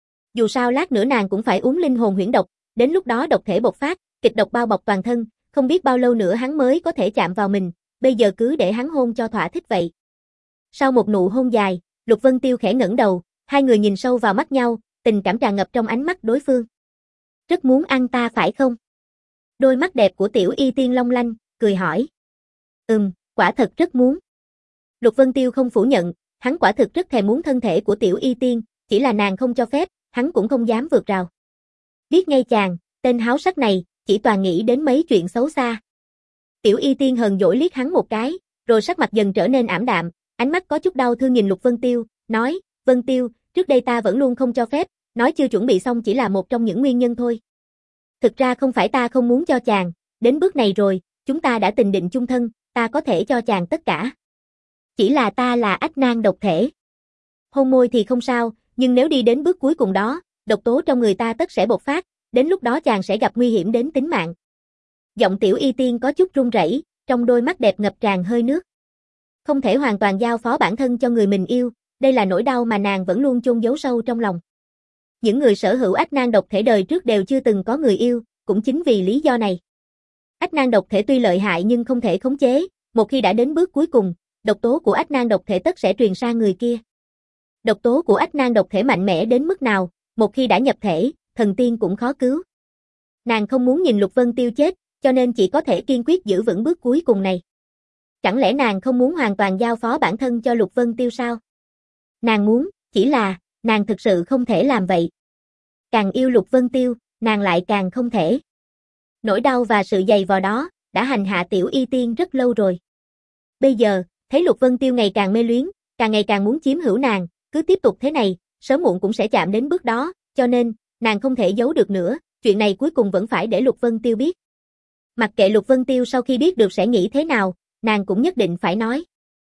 Dù sao lát nữa nàng cũng phải uống linh hồn huyễn độc, đến lúc đó độc thể bộc phát, kịch độc bao bọc toàn thân, không biết bao lâu nữa hắn mới có thể chạm vào mình, bây giờ cứ để hắn hôn cho thỏa thích vậy. Sau một nụ hôn dài, Lục Vân Tiêu khẽ ngẩng đầu, hai người nhìn sâu vào mắt nhau, tình cảm tràn ngập trong ánh mắt đối phương. Rất muốn ăn ta phải không? Đôi mắt đẹp của Tiểu Y Tiên long lanh, cười hỏi. Ừm, quả thật rất muốn. Lục Vân Tiêu không phủ nhận, hắn quả thực rất thèm muốn thân thể của Tiểu Y Tiên, chỉ là nàng không cho phép, hắn cũng không dám vượt rào. Biết ngay chàng, tên háo sắc này, chỉ toàn nghĩ đến mấy chuyện xấu xa. Tiểu Y Tiên hờn dỗi liếc hắn một cái, rồi sắc mặt dần trở nên ảm đạm, ánh mắt có chút đau thương nhìn Lục Vân Tiêu, nói, Vân Tiêu, trước đây ta vẫn luôn không cho phép, nói chưa chuẩn bị xong chỉ là một trong những nguyên nhân thôi. Thực ra không phải ta không muốn cho chàng, đến bước này rồi, chúng ta đã tình định chung thân, ta có thể cho chàng tất cả. Chỉ là ta là ách nan độc thể. Hôn môi thì không sao, nhưng nếu đi đến bước cuối cùng đó, độc tố trong người ta tất sẽ bộc phát, đến lúc đó chàng sẽ gặp nguy hiểm đến tính mạng. Giọng Tiểu Y Tiên có chút run rẩy, trong đôi mắt đẹp ngập tràn hơi nước. Không thể hoàn toàn giao phó bản thân cho người mình yêu, đây là nỗi đau mà nàng vẫn luôn chôn giấu sâu trong lòng. Những người sở hữu ách nan độc thể đời trước đều chưa từng có người yêu, cũng chính vì lý do này. Ách nan độc thể tuy lợi hại nhưng không thể khống chế, một khi đã đến bước cuối cùng, độc tố của ách nan độc thể tất sẽ truyền sang người kia. Độc tố của ách nan độc thể mạnh mẽ đến mức nào, một khi đã nhập thể, thần tiên cũng khó cứu. Nàng không muốn nhìn Lục Vân Tiêu chết, cho nên chỉ có thể kiên quyết giữ vững bước cuối cùng này. Chẳng lẽ nàng không muốn hoàn toàn giao phó bản thân cho Lục Vân Tiêu sao? Nàng muốn, chỉ là, nàng thực sự không thể làm vậy. Càng yêu Lục Vân Tiêu, nàng lại càng không thể. Nỗi đau và sự dày vò đó, đã hành hạ Tiểu Y Tiên rất lâu rồi. Bây giờ, thấy Lục Vân Tiêu ngày càng mê luyến, càng ngày càng muốn chiếm hữu nàng, cứ tiếp tục thế này, sớm muộn cũng sẽ chạm đến bước đó, cho nên, nàng không thể giấu được nữa, chuyện này cuối cùng vẫn phải để Lục Vân Tiêu biết. Mặc kệ Lục Vân Tiêu sau khi biết được sẽ nghĩ thế nào, nàng cũng nhất định phải nói.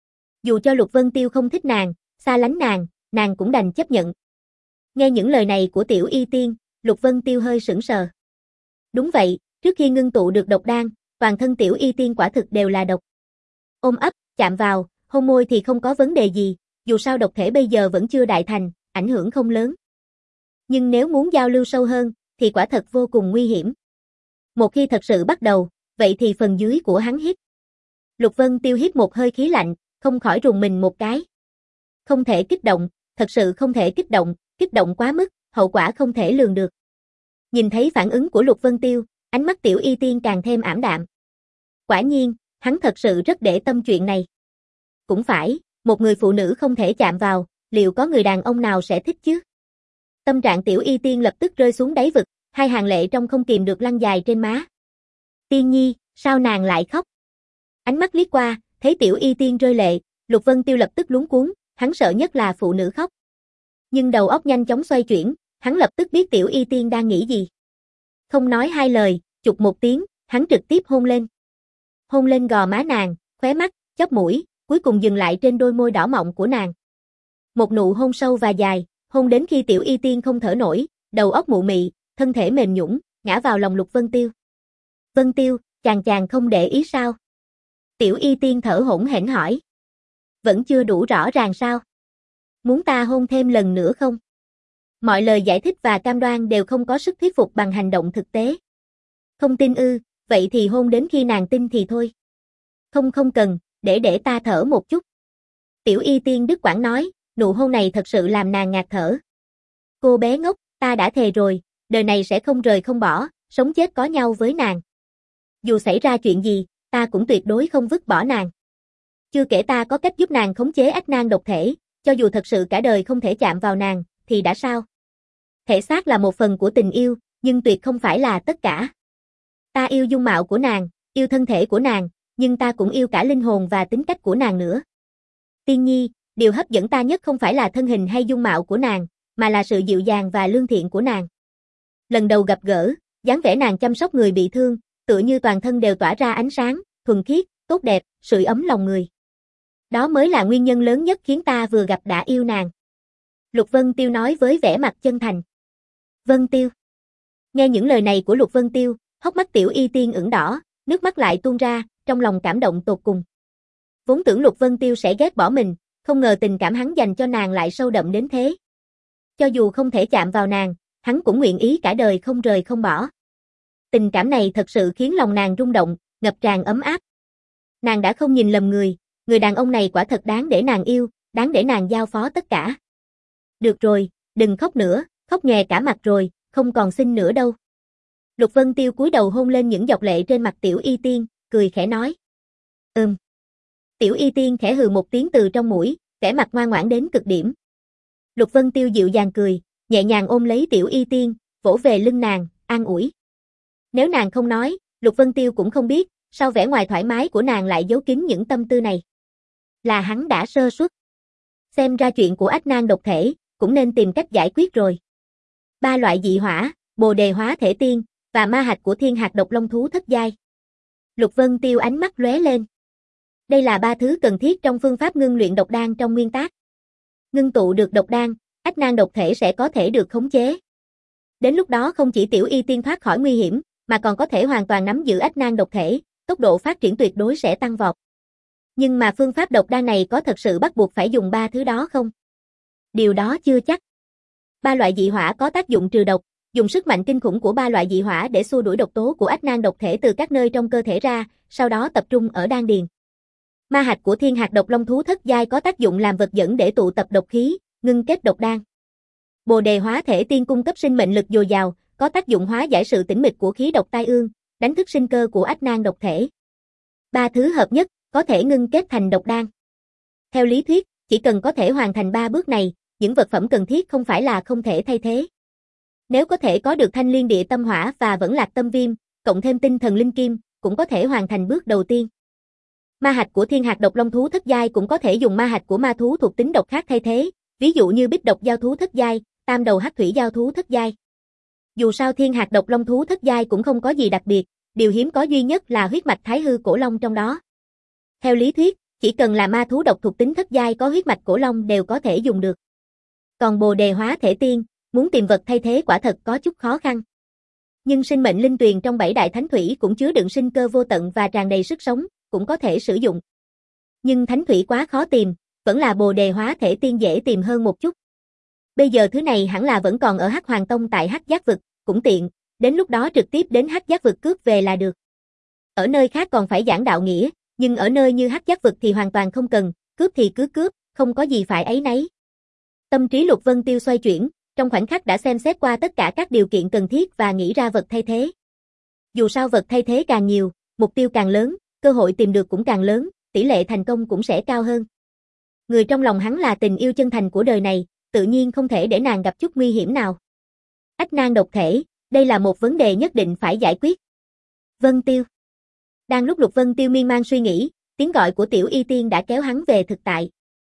Dù cho Lục Vân Tiêu không thích nàng, xa lánh nàng, nàng cũng đành chấp nhận. Nghe những lời này của Tiểu Y Tiên, Lục Vân Tiêu hơi sững sờ. Đúng vậy, trước khi ngưng tụ được độc đan, toàn thân Tiểu Y Tiên quả thực đều là độc. Ôm ấp, chạm vào, hôn môi thì không có vấn đề gì, dù sao độc thể bây giờ vẫn chưa đại thành, ảnh hưởng không lớn. Nhưng nếu muốn giao lưu sâu hơn, thì quả thật vô cùng nguy hiểm. Một khi thật sự bắt đầu, vậy thì phần dưới của hắn hít. Lục Vân Tiêu hít một hơi khí lạnh, không khỏi rùng mình một cái. Không thể kích động, thật sự không thể kích động, kích động quá mức, hậu quả không thể lường được. Nhìn thấy phản ứng của Lục Vân Tiêu, ánh mắt Tiểu Y Tiên càng thêm ảm đạm. Quả nhiên, hắn thật sự rất để tâm chuyện này. Cũng phải, một người phụ nữ không thể chạm vào, liệu có người đàn ông nào sẽ thích chứ? Tâm trạng Tiểu Y Tiên lập tức rơi xuống đáy vực, hai hàng lệ trong không kìm được lăn dài trên má. Tiên Nhi, sao nàng lại khóc? Ánh mắt liếc qua, thấy Tiểu Y Tiên rơi lệ, Lục Vân Tiêu lập tức luống cuống, hắn sợ nhất là phụ nữ khóc. Nhưng đầu óc nhanh chóng xoay chuyển, hắn lập tức biết Tiểu Y Tiên đang nghĩ gì. Không nói hai lời, chụp một tiếng, hắn trực tiếp hôn lên. Hôn lên gò má nàng, khóe mắt, chóp mũi, cuối cùng dừng lại trên đôi môi đỏ mọng của nàng. Một nụ hôn sâu và dài, hôn đến khi Tiểu Y Tiên không thở nổi, đầu óc mụ mị, thân thể mềm nhũn, ngã vào lòng Lục Vân Tiêu. Vân Tiêu, chàng chàng không để ý sao? Tiểu Y Tiên thở hổn hển hỏi. Vẫn chưa đủ rõ ràng sao? Muốn ta hôn thêm lần nữa không? Mọi lời giải thích và cam đoan đều không có sức thuyết phục bằng hành động thực tế. Không tin ư, vậy thì hôn đến khi nàng tin thì thôi. Không không cần, để để ta thở một chút. Tiểu Y Tiên đứt quãng nói, nụ hôn này thật sự làm nàng ngạt thở. Cô bé ngốc, ta đã thề rồi, đời này sẽ không rời không bỏ, sống chết có nhau với nàng. Dù xảy ra chuyện gì, ta cũng tuyệt đối không vứt bỏ nàng. Chưa kể ta có cách giúp nàng khống chế ách nan độc thể, cho dù thật sự cả đời không thể chạm vào nàng, thì đã sao? Thể xác là một phần của tình yêu, nhưng tuyệt không phải là tất cả. Ta yêu dung mạo của nàng, yêu thân thể của nàng, nhưng ta cũng yêu cả linh hồn và tính cách của nàng nữa. Tiên Nhi, điều hấp dẫn ta nhất không phải là thân hình hay dung mạo của nàng, mà là sự dịu dàng và lương thiện của nàng. Lần đầu gặp gỡ, dáng vẻ nàng chăm sóc người bị thương, tựa như toàn thân đều tỏa ra ánh sáng, thuần khiết, tốt đẹp, sưởi ấm lòng người. Đó mới là nguyên nhân lớn nhất khiến ta vừa gặp đã yêu nàng. Lục Vân Tiêu nói với vẻ mặt chân thành. Vân Tiêu. Nghe những lời này của Lục Vân Tiêu, Hốc mắt Tiểu Y Tiên ửng đỏ, nước mắt lại tuôn ra, trong lòng cảm động tột cùng. Vốn tưởng Lục Vân Tiêu sẽ ghét bỏ mình, không ngờ tình cảm hắn dành cho nàng lại sâu đậm đến thế. Cho dù không thể chạm vào nàng, hắn cũng nguyện ý cả đời không rời không bỏ. Tình cảm này thật sự khiến lòng nàng rung động, ngập tràn ấm áp. Nàng đã không nhìn lầm người, người đàn ông này quả thật đáng để nàng yêu, đáng để nàng giao phó tất cả. Được rồi, đừng khóc nữa, khóc nhòe cả mặt rồi, không còn xinh nữa đâu. Lục Vân Tiêu cúi đầu hôn lên những giọt lệ trên mặt Tiểu Y Tiên, cười khẽ nói. Ừm. Tiểu Y Tiên khẽ hừ một tiếng từ trong mũi, vẻ mặt ngoan ngoãn đến cực điểm. Lục Vân Tiêu dịu dàng cười, nhẹ nhàng ôm lấy Tiểu Y Tiên, vỗ về lưng nàng, an ủi. Nếu nàng không nói, Lục Vân Tiêu cũng không biết, sau vẻ ngoài thoải mái của nàng lại giấu kín những tâm tư này. Là hắn đã sơ suất. Xem ra chuyện của Ách Nan độc thể, cũng nên tìm cách giải quyết rồi. Ba loại dị hỏa, Bồ Đề Hóa Thể Tiên, và ma hạch của Thiên Hạt Độc Long Thú thất giai. Lục Vân Tiêu ánh mắt lóe lên. Đây là ba thứ cần thiết trong phương pháp ngưng luyện độc đan trong nguyên tác. Ngưng tụ được độc đan, Ách Nan độc thể sẽ có thể được khống chế. Đến lúc đó không chỉ Tiểu Y Tiên thoát khỏi nguy hiểm, mà còn có thể hoàn toàn nắm giữ Ách Nan độc thể, tốc độ phát triển tuyệt đối sẽ tăng vọt. Nhưng mà phương pháp độc đan này có thật sự bắt buộc phải dùng ba thứ đó không? Điều đó chưa chắc. Ba loại dị hỏa có tác dụng trừ độc, dùng sức mạnh kinh khủng của ba loại dị hỏa để xua đuổi độc tố của Ách Nan độc thể từ các nơi trong cơ thể ra, sau đó tập trung ở đan điền. Ma hạch của Thiên Hạt Độc Long Thú thất giai có tác dụng làm vật dẫn để tụ tập độc khí, ngưng kết độc đan. Bồ Đề Hóa Thể Tiên cung cấp sinh mệnh lực dồi dào, có tác dụng hóa giải sự tĩnh mịch của khí độc tai ương, đánh thức sinh cơ của Ách Nan độc thể. Ba thứ hợp nhất, có thể ngưng kết thành độc đan. Theo lý thuyết, chỉ cần có thể hoàn thành ba bước này, những vật phẩm cần thiết không phải là không thể thay thế. Nếu có thể có được Thanh Liên Địa Tâm Hỏa và Vẫn Lạc Tâm Viêm, cộng thêm Tinh Thần Linh Kim, cũng có thể hoàn thành bước đầu tiên. Ma hạch của Thiên Hạt Độc Long Thú thất giai cũng có thể dùng ma hạch của ma thú thuộc tính độc khác thay thế, ví dụ như Bích Độc Giao Thú thất giai, Tam Đầu Hắc Thủy Giao Thú thất giai. Dù sao Thiên Hạt Độc Long Thú thất giai cũng không có gì đặc biệt, điều hiếm có duy nhất là huyết mạch Thái Hư Cổ Long trong đó. Theo lý thuyết, chỉ cần là ma thú độc thuộc tính thất giai có huyết mạch Cổ Long đều có thể dùng được. Còn Bồ Đề Hóa Thể Tiên, muốn tìm vật thay thế quả thật có chút khó khăn. Nhưng sinh mệnh linh tuyền trong bảy đại thánh thủy cũng chứa đựng sinh cơ vô tận và tràn đầy sức sống, cũng có thể sử dụng. Nhưng thánh thủy quá khó tìm, vẫn là Bồ Đề Hóa Thể Tiên dễ tìm hơn một chút. Bây giờ thứ này hẳn là vẫn còn ở Hắc Hoàng Tông tại Hắc Giác Vực, cũng tiện, đến lúc đó trực tiếp đến Hắc Giác Vực cướp về là được. Ở nơi khác còn phải giảng đạo nghĩa, nhưng ở nơi như Hắc Giác Vực thì hoàn toàn không cần, cướp thì cứ cướp, không có gì phải áy náy. Tâm trí Lục Vân Tiêu xoay chuyển, trong khoảnh khắc đã xem xét qua tất cả các điều kiện cần thiết và nghĩ ra vật thay thế. Dù sao vật thay thế càng nhiều, mục tiêu càng lớn, cơ hội tìm được cũng càng lớn, tỷ lệ thành công cũng sẽ cao hơn. Người trong lòng hắn là tình yêu chân thành của đời này, tự nhiên không thể để nàng gặp chút nguy hiểm nào. Ách Nan độc thể, đây là một vấn đề nhất định phải giải quyết. Vân Tiêu. Đang lúc Lục Vân Tiêu miên man suy nghĩ, tiếng gọi của Tiểu Y Tiên đã kéo hắn về thực tại.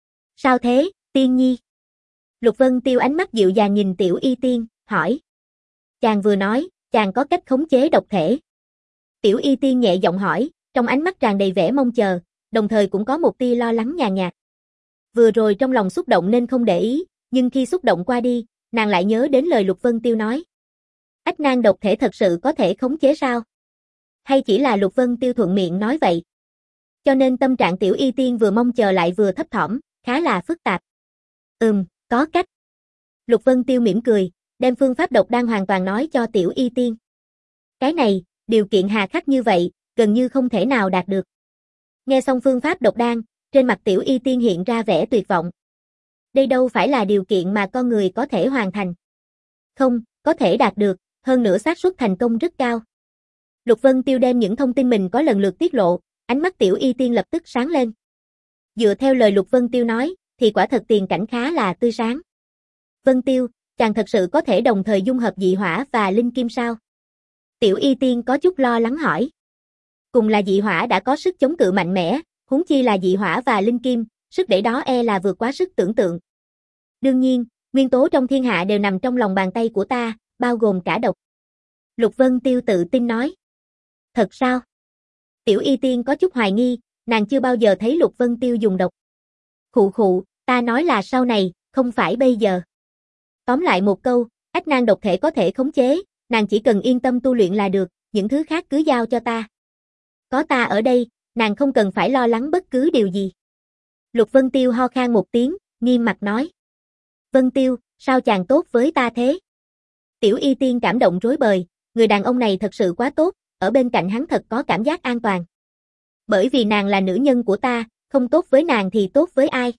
Sao thế, Tiên Nhi? Lục Vân Tiêu ánh mắt dịu dàng nhìn Tiểu Y Tiên, hỏi. Chàng vừa nói, chàng có cách khống chế độc thể. Tiểu Y Tiên nhẹ giọng hỏi, trong ánh mắt tràn đầy vẻ mong chờ, đồng thời cũng có một tia lo lắng nhàn nhạt. Vừa rồi trong lòng xúc động nên không để ý, nhưng khi xúc động qua đi, nàng lại nhớ đến lời Lục Vân Tiêu nói. Ách Nan độc thể thật sự có thể khống chế sao? Hay chỉ là Lục Vân Tiêu thuận miệng nói vậy? Cho nên tâm trạng Tiểu Y Tiên vừa mong chờ lại vừa thấp thỏm, khá là phức tạp. Ừm, có cách. Lục Vân Tiêu mỉm cười, đem phương pháp độc đan hoàn toàn nói cho Tiểu Y Tiên. Cái này, điều kiện hà khắc như vậy, gần như không thể nào đạt được. Nghe xong phương pháp độc đan, trên mặt Tiểu Y Tiên hiện ra vẻ tuyệt vọng. Đây đâu phải là điều kiện mà con người có thể hoàn thành. Không, có thể đạt được, hơn nữa xác suất thành công rất cao. Lục Vân Tiêu đem những thông tin mình có lần lượt tiết lộ, ánh mắt Tiểu Y Tiên lập tức sáng lên. Dựa theo lời Lục Vân Tiêu nói, thì quả thật tiền cảnh khá là tươi sáng. Vân Tiêu, chàng thật sự có thể đồng thời dung hợp dị hỏa và linh kim sao? Tiểu Y Tiên có chút lo lắng hỏi. Cùng là dị hỏa đã có sức chống cự mạnh mẽ, huống chi là dị hỏa và linh kim, sức để đó e là vượt quá sức tưởng tượng. Đương nhiên, nguyên tố trong thiên hạ đều nằm trong lòng bàn tay của ta, bao gồm cả độc. Lục Vân Tiêu tự tin nói. Thật sao? Tiểu Y Tiên có chút hoài nghi, nàng chưa bao giờ thấy Lục Vân Tiêu dùng độc. Khụ khụ, ta nói là sau này, không phải bây giờ. Tóm lại một câu, Ách Nan độc thể có thể khống chế, nàng chỉ cần yên tâm tu luyện là được, những thứ khác cứ giao cho ta. Có ta ở đây, nàng không cần phải lo lắng bất cứ điều gì. Lục Vân Tiêu ho khan một tiếng, nghiêm mặt nói. Vân Tiêu, sao chàng tốt với ta thế? Tiểu Y Tiên cảm động rối bời, người đàn ông này thật sự quá tốt, ở bên cạnh hắn thật có cảm giác an toàn. Bởi vì nàng là nữ nhân của ta, không tốt với nàng thì tốt với ai?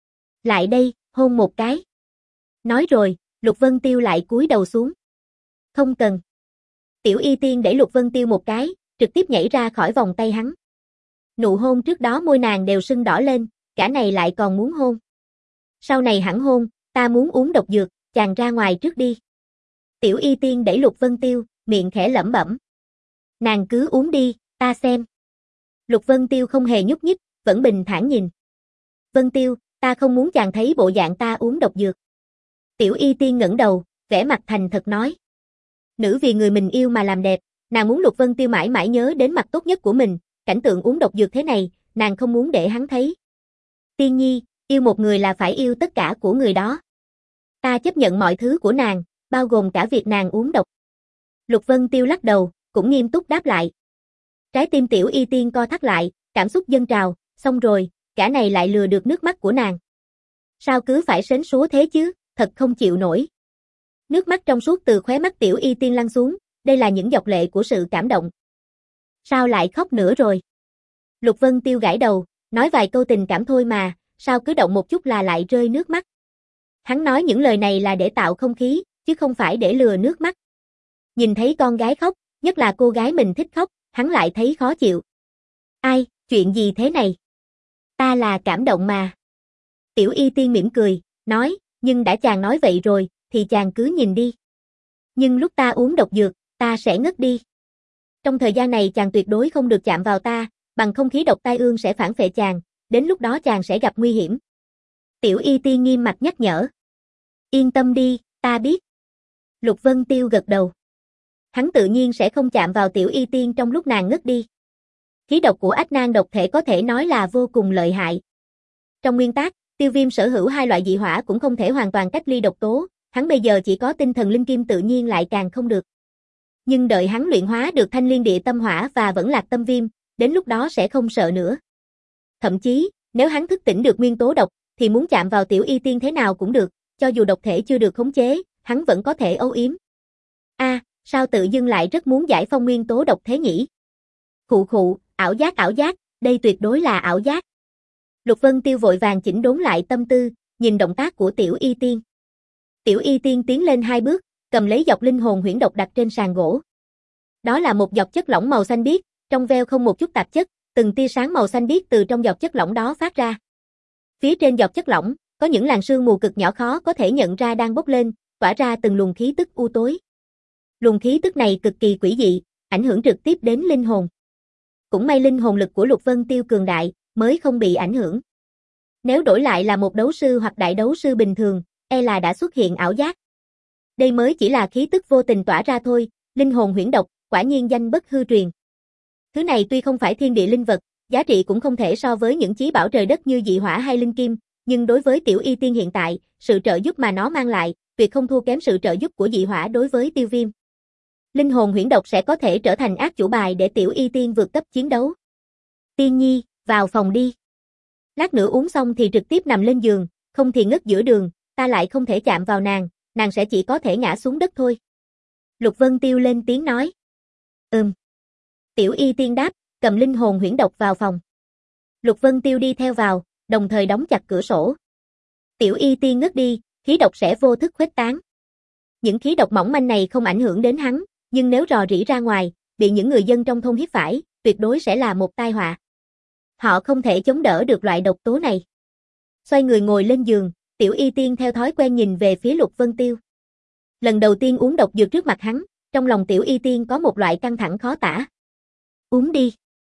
Lại đây, hôn một cái. Nói rồi, Lục Vân Tiêu lại cúi đầu xuống. Không cần. Tiểu Y Tiên đẩy Lục Vân Tiêu một cái, trực tiếp nhảy ra khỏi vòng tay hắn. Nụ hôn trước đó môi nàng đều sưng đỏ lên, cả này lại còn muốn hôn. Sau này hẳn hôn, ta muốn uống độc dược, chàng ra ngoài trước đi. Tiểu Y Tiên đẩy Lục Vân Tiêu, miệng khẽ lẩm bẩm. Nàng cứ uống đi, ta xem. Lục Vân Tiêu không hề nhúc nhích, vẫn bình thản nhìn. Vân Tiêu, ta không muốn chàng thấy bộ dạng ta uống độc dược. Tiểu Y Tiên ngẩng đầu, vẻ mặt thành thật nói. Nữ vì người mình yêu mà làm đẹp, nàng muốn Lục Vân Tiêu mãi mãi nhớ đến mặt tốt nhất của mình, cảnh tượng uống độc dược thế này, nàng không muốn để hắn thấy. Tiên Nhi, yêu một người là phải yêu tất cả của người đó. Ta chấp nhận mọi thứ của nàng, bao gồm cả việc nàng uống độc. Lục Vân Tiêu lắc đầu, cũng nghiêm túc đáp lại. Trái tim Tiểu Y Tiên co thắt lại, cảm xúc dâng trào, xong rồi, cả này lại lừa được nước mắt của nàng. Sao cứ phải sến súa thế chứ, thật không chịu nổi. Nước mắt trong suốt từ khóe mắt Tiểu Y Tiên lăn xuống, đây là những giọt lệ của sự cảm động. Sao lại khóc nữa rồi? Lục Vân Tiêu gãi đầu, nói vài câu tình cảm thôi mà, sao cứ động một chút là lại rơi nước mắt. Hắn nói những lời này là để tạo không khí, chứ không phải để lừa nước mắt. Nhìn thấy con gái khóc, nhất là cô gái mình thích khóc, hắn lại thấy khó chịu. Ai, chuyện gì thế này? Ta là cảm động mà. Tiểu Y Tiên mỉm cười, nói, nhưng đã chàng nói vậy rồi, thì chàng cứ nhìn đi. Nhưng lúc ta uống độc dược, ta sẽ ngất đi. Trong thời gian này chàng tuyệt đối không được chạm vào ta, bằng không khí độc tai ương sẽ phản phệ chàng, đến lúc đó chàng sẽ gặp nguy hiểm. Tiểu Y Tiên nghiêm mặt nhắc nhở. Yên tâm đi, ta biết. Lục Vân Tiêu gật đầu. Hắn tự nhiên sẽ không chạm vào Tiểu Y Tiên trong lúc nàng ngất đi. Khí độc của ách nan độc thể có thể nói là vô cùng lợi hại. Trong nguyên tắc, Tiêu Viêm sở hữu hai loại dị hỏa cũng không thể hoàn toàn cách ly độc tố, hắn bây giờ chỉ có tinh thần linh kim tự nhiên lại càng không được. Nhưng đợi hắn luyện hóa được thanh liên địa tâm hỏa và vẫn lạc tâm viêm, đến lúc đó sẽ không sợ nữa. Thậm chí, nếu hắn thức tỉnh được nguyên tố độc, thì muốn chạm vào Tiểu Y Tiên thế nào cũng được, cho dù độc thể chưa được khống chế, hắn vẫn có thể âu yếm. A, à, sao tự dưng lại rất muốn giải phong nguyên tố độc thế nhỉ? Khụ khụ, ảo giác ảo giác, đây tuyệt đối là ảo giác. Lục Vân Tiêu vội vàng chỉnh đốn lại tâm tư, nhìn động tác của Tiểu Y Tiên. Tiểu Y Tiên tiến lên hai bước, cầm lấy dọc linh hồn huyễn độc đặt trên sàn gỗ. Đó là một giọt chất lỏng màu xanh biếc, trong veo không một chút tạp chất, từng tia sáng màu xanh biếc từ trong giọt chất lỏng đó phát ra. Phía trên giọt chất lỏng, có những làn sương mù cực nhỏ khó có thể nhận ra đang bốc lên, tỏa ra từng luồng khí tức u tối. Luồng khí tức này cực kỳ quỷ dị, ảnh hưởng trực tiếp đến linh hồn. Cũng may linh hồn lực của Lục Vân Tiêu cường đại, mới không bị ảnh hưởng. Nếu đổi lại là một đấu sư hoặc đại đấu sư bình thường, e là đã xuất hiện ảo giác. Đây mới chỉ là khí tức vô tình tỏa ra thôi, linh hồn huyễn độc, quả nhiên danh bất hư truyền. Thứ này tuy không phải thiên địa linh vật, giá trị cũng không thể so với những chí bảo trời đất như dị hỏa hay linh kim, nhưng đối với Tiểu Y Tiên hiện tại, sự trợ giúp mà nó mang lại, tuyệt không thua kém sự trợ giúp của dị hỏa đối với Tiêu Viêm. Linh hồn huyễn độc sẽ có thể trở thành ác chủ bài để Tiểu Y Tiên vượt cấp chiến đấu. Tiên Nhi, vào phòng đi. Lát nữa uống xong thì trực tiếp nằm lên giường, không thì ngất giữa đường, ta lại không thể chạm vào nàng, nàng sẽ chỉ có thể ngã xuống đất thôi. Lục Vân Tiêu lên tiếng nói. Ừm. Tiểu Y Tiên đáp, cầm linh hồn huyễn độc vào phòng. Lục Vân Tiêu đi theo vào, đồng thời đóng chặt cửa sổ. Tiểu Y Tiên ngất đi, khí độc sẽ vô thức khuếch tán. Những khí độc mỏng manh này không ảnh hưởng đến hắn, nhưng nếu rò rỉ ra ngoài, bị những người dân trong thôn hít phải, tuyệt đối sẽ là một tai họa. Họ không thể chống đỡ được loại độc tố này. Xoay người ngồi lên giường, Tiểu Y Tiên theo thói quen nhìn về phía Lục Vân Tiêu. Lần đầu tiên uống độc dược trước mặt hắn, trong lòng Tiểu Y Tiên có một loại căng thẳng khó tả. Uống đi.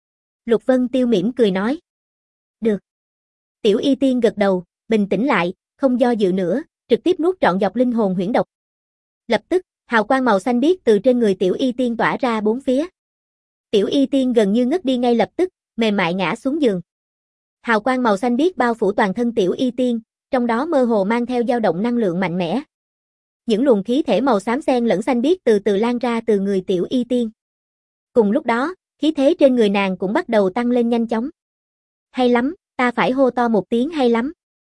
Lục Vân Tiêu mỉm cười nói. Được. Tiểu Y Tiên gật đầu, bình tĩnh lại, không do dự nữa, trực tiếp nuốt trọn dọc linh hồn huyễn độc. Lập tức, hào quang màu xanh biếc từ trên người Tiểu Y Tiên tỏa ra bốn phía. Tiểu Y Tiên gần như ngất đi ngay lập tức, mềm mại ngã xuống giường. Hào quang màu xanh biếc bao phủ toàn thân Tiểu Y Tiên, trong đó mơ hồ mang theo dao động năng lượng mạnh mẽ. Những luồng khí thể màu xám xen lẫn xanh biếc từ từ lan ra từ người Tiểu Y Tiên. Cùng lúc đó, khí thế trên người nàng cũng bắt đầu tăng lên nhanh chóng. Hay lắm, ta phải hô to một tiếng hay lắm.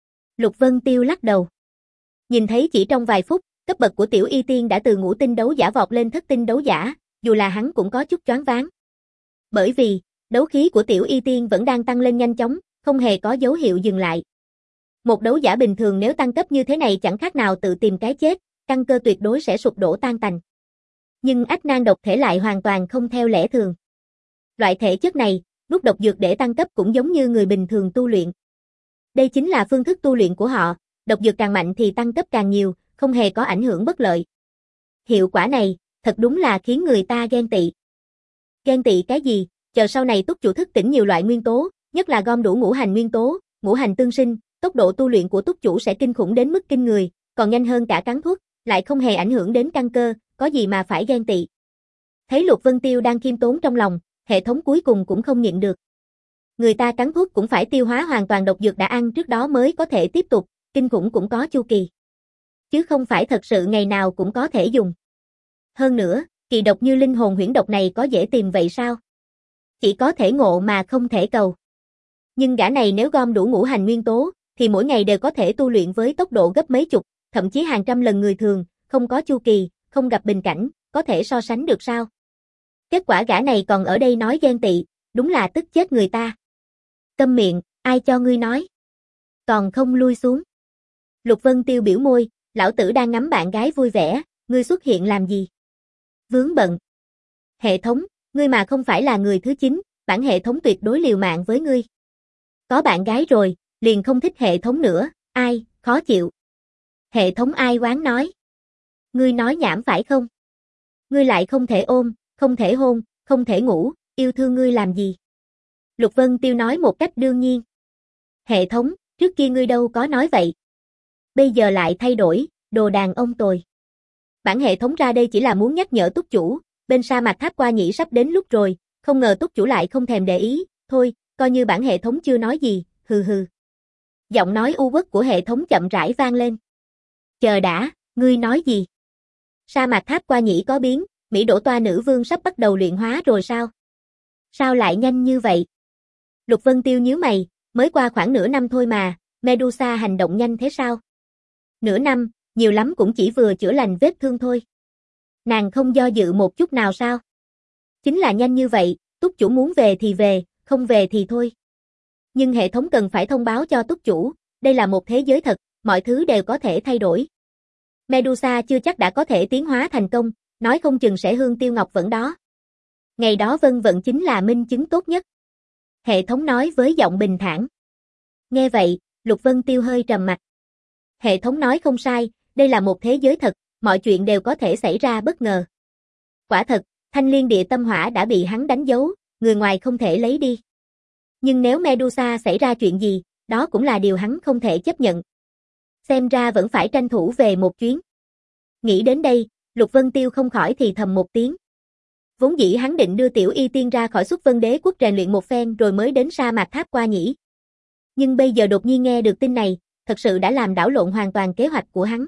Lục Vân Tiêu lắc đầu. Nhìn thấy chỉ trong vài phút, cấp bậc của Tiểu Y Tiên đã từ ngũ tinh đấu giả vọt lên thất tinh đấu giả, dù là hắn cũng có chút choáng váng. Bởi vì, đấu khí của Tiểu Y Tiên vẫn đang tăng lên nhanh chóng, không hề có dấu hiệu dừng lại. Một đấu giả bình thường nếu tăng cấp như thế này chẳng khác nào tự tìm cái chết, căn cơ tuyệt đối sẽ sụp đổ tan tành. Nhưng ách nan độc thể lại hoàn toàn không theo lẽ thường. Loại thể chất này, nuốt độc dược để tăng cấp cũng giống như người bình thường tu luyện. Đây chính là phương thức tu luyện của họ, độc dược càng mạnh thì tăng cấp càng nhiều, không hề có ảnh hưởng bất lợi. Hiệu quả này, thật đúng là khiến người ta ghen tị. Ghen tị cái gì? Chờ sau này túc chủ thức tỉnh nhiều loại nguyên tố, nhất là gom đủ ngũ hành nguyên tố, ngũ hành tương sinh, tốc độ tu luyện của túc chủ sẽ kinh khủng đến mức kinh người, còn nhanh hơn cả cắn thuốc, lại không hề ảnh hưởng đến căn cơ, có gì mà phải ghen tị. Thấy Lục Vân Tiêu đang khiêm tốn trong lòng, hệ thống cuối cùng cũng không nhịn được. Người ta cắn thuốc cũng phải tiêu hóa hoàn toàn độc dược đã ăn trước đó mới có thể tiếp tục, kinh khủng cũng có chu kỳ. Chứ không phải thật sự ngày nào cũng có thể dùng. Hơn nữa, kỳ độc như linh hồn huyễn độc này có dễ tìm vậy sao? Chỉ có thể ngộ mà không thể cầu. Nhưng gã này nếu gom đủ ngũ hành nguyên tố, thì mỗi ngày đều có thể tu luyện với tốc độ gấp mấy chục, thậm chí hàng trăm lần người thường, không có chu kỳ, không gặp bình cảnh, có thể so sánh được sao? Kết quả gã này còn ở đây nói ghen tị, đúng là tức chết người ta. Câm miệng, ai cho ngươi nói? Còn không lui xuống. Lục Vân Tiêu biểu môi, lão tử đang ngắm bạn gái vui vẻ, ngươi xuất hiện làm gì? Vướng bận. Hệ thống, ngươi mà không phải là người thứ chín, bản hệ thống tuyệt đối liều mạng với ngươi. Có bạn gái rồi, liền không thích hệ thống nữa, ai, khó chịu. Hệ thống ai oán nói. Ngươi nói nhảm phải không? Ngươi lại không thể ôm, không thể hôn, không thể ngủ, yêu thương ngươi làm gì? Lục Vân Tiêu nói một cách đương nhiên. Hệ thống, trước kia ngươi đâu có nói vậy. Bây giờ lại thay đổi, đồ đàn ông tồi. Bản hệ thống ra đây chỉ là muốn nhắc nhở túc chủ, bên sa mạc tháp qua nhĩ sắp đến lúc rồi, không ngờ túc chủ lại không thèm để ý, thôi, coi như bản hệ thống chưa nói gì, hừ hừ. Giọng nói u uất của hệ thống chậm rãi vang lên. Chờ đã, ngươi nói gì? Sa mạc tháp qua nhĩ có biến, Mỹ Đỗ Toa nữ vương sắp bắt đầu luyện hóa rồi sao? Sao lại nhanh như vậy? Lục Vân Tiêu nhíu mày, mới qua khoảng nửa năm thôi mà, Medusa hành động nhanh thế sao? Nửa năm, nhiều lắm cũng chỉ vừa chữa lành vết thương thôi. Nàng không do dự một chút nào sao? Chính là nhanh như vậy, túc chủ muốn về thì về, không về thì thôi. Nhưng hệ thống cần phải thông báo cho túc chủ, đây là một thế giới thật, mọi thứ đều có thể thay đổi. Medusa chưa chắc đã có thể tiến hóa thành công, nói không chừng sẽ hương tiêu ngọc vẫn đó. Ngày đó vân vận chính là minh chứng tốt nhất. Hệ thống nói với giọng bình thản. Nghe vậy, Lục Vân Tiêu hơi trầm mặt. Hệ thống nói không sai, đây là một thế giới thật, mọi chuyện đều có thể xảy ra bất ngờ. Quả thật, thanh liên địa tâm hỏa đã bị hắn đánh dấu, người ngoài không thể lấy đi. Nhưng nếu Medusa xảy ra chuyện gì, đó cũng là điều hắn không thể chấp nhận. Xem ra vẫn phải tranh thủ về một chuyến. Nghĩ đến đây, Lục Vân Tiêu không khỏi thì thầm một tiếng. Vốn dĩ hắn định đưa Tiểu Y Tiên ra khỏi Xuất Vân Đế quốc rèn luyện một phen rồi mới đến sa mạc tháp qua nhĩ. Nhưng bây giờ đột nhiên nghe được tin này, thật sự đã làm đảo lộn hoàn toàn kế hoạch của hắn.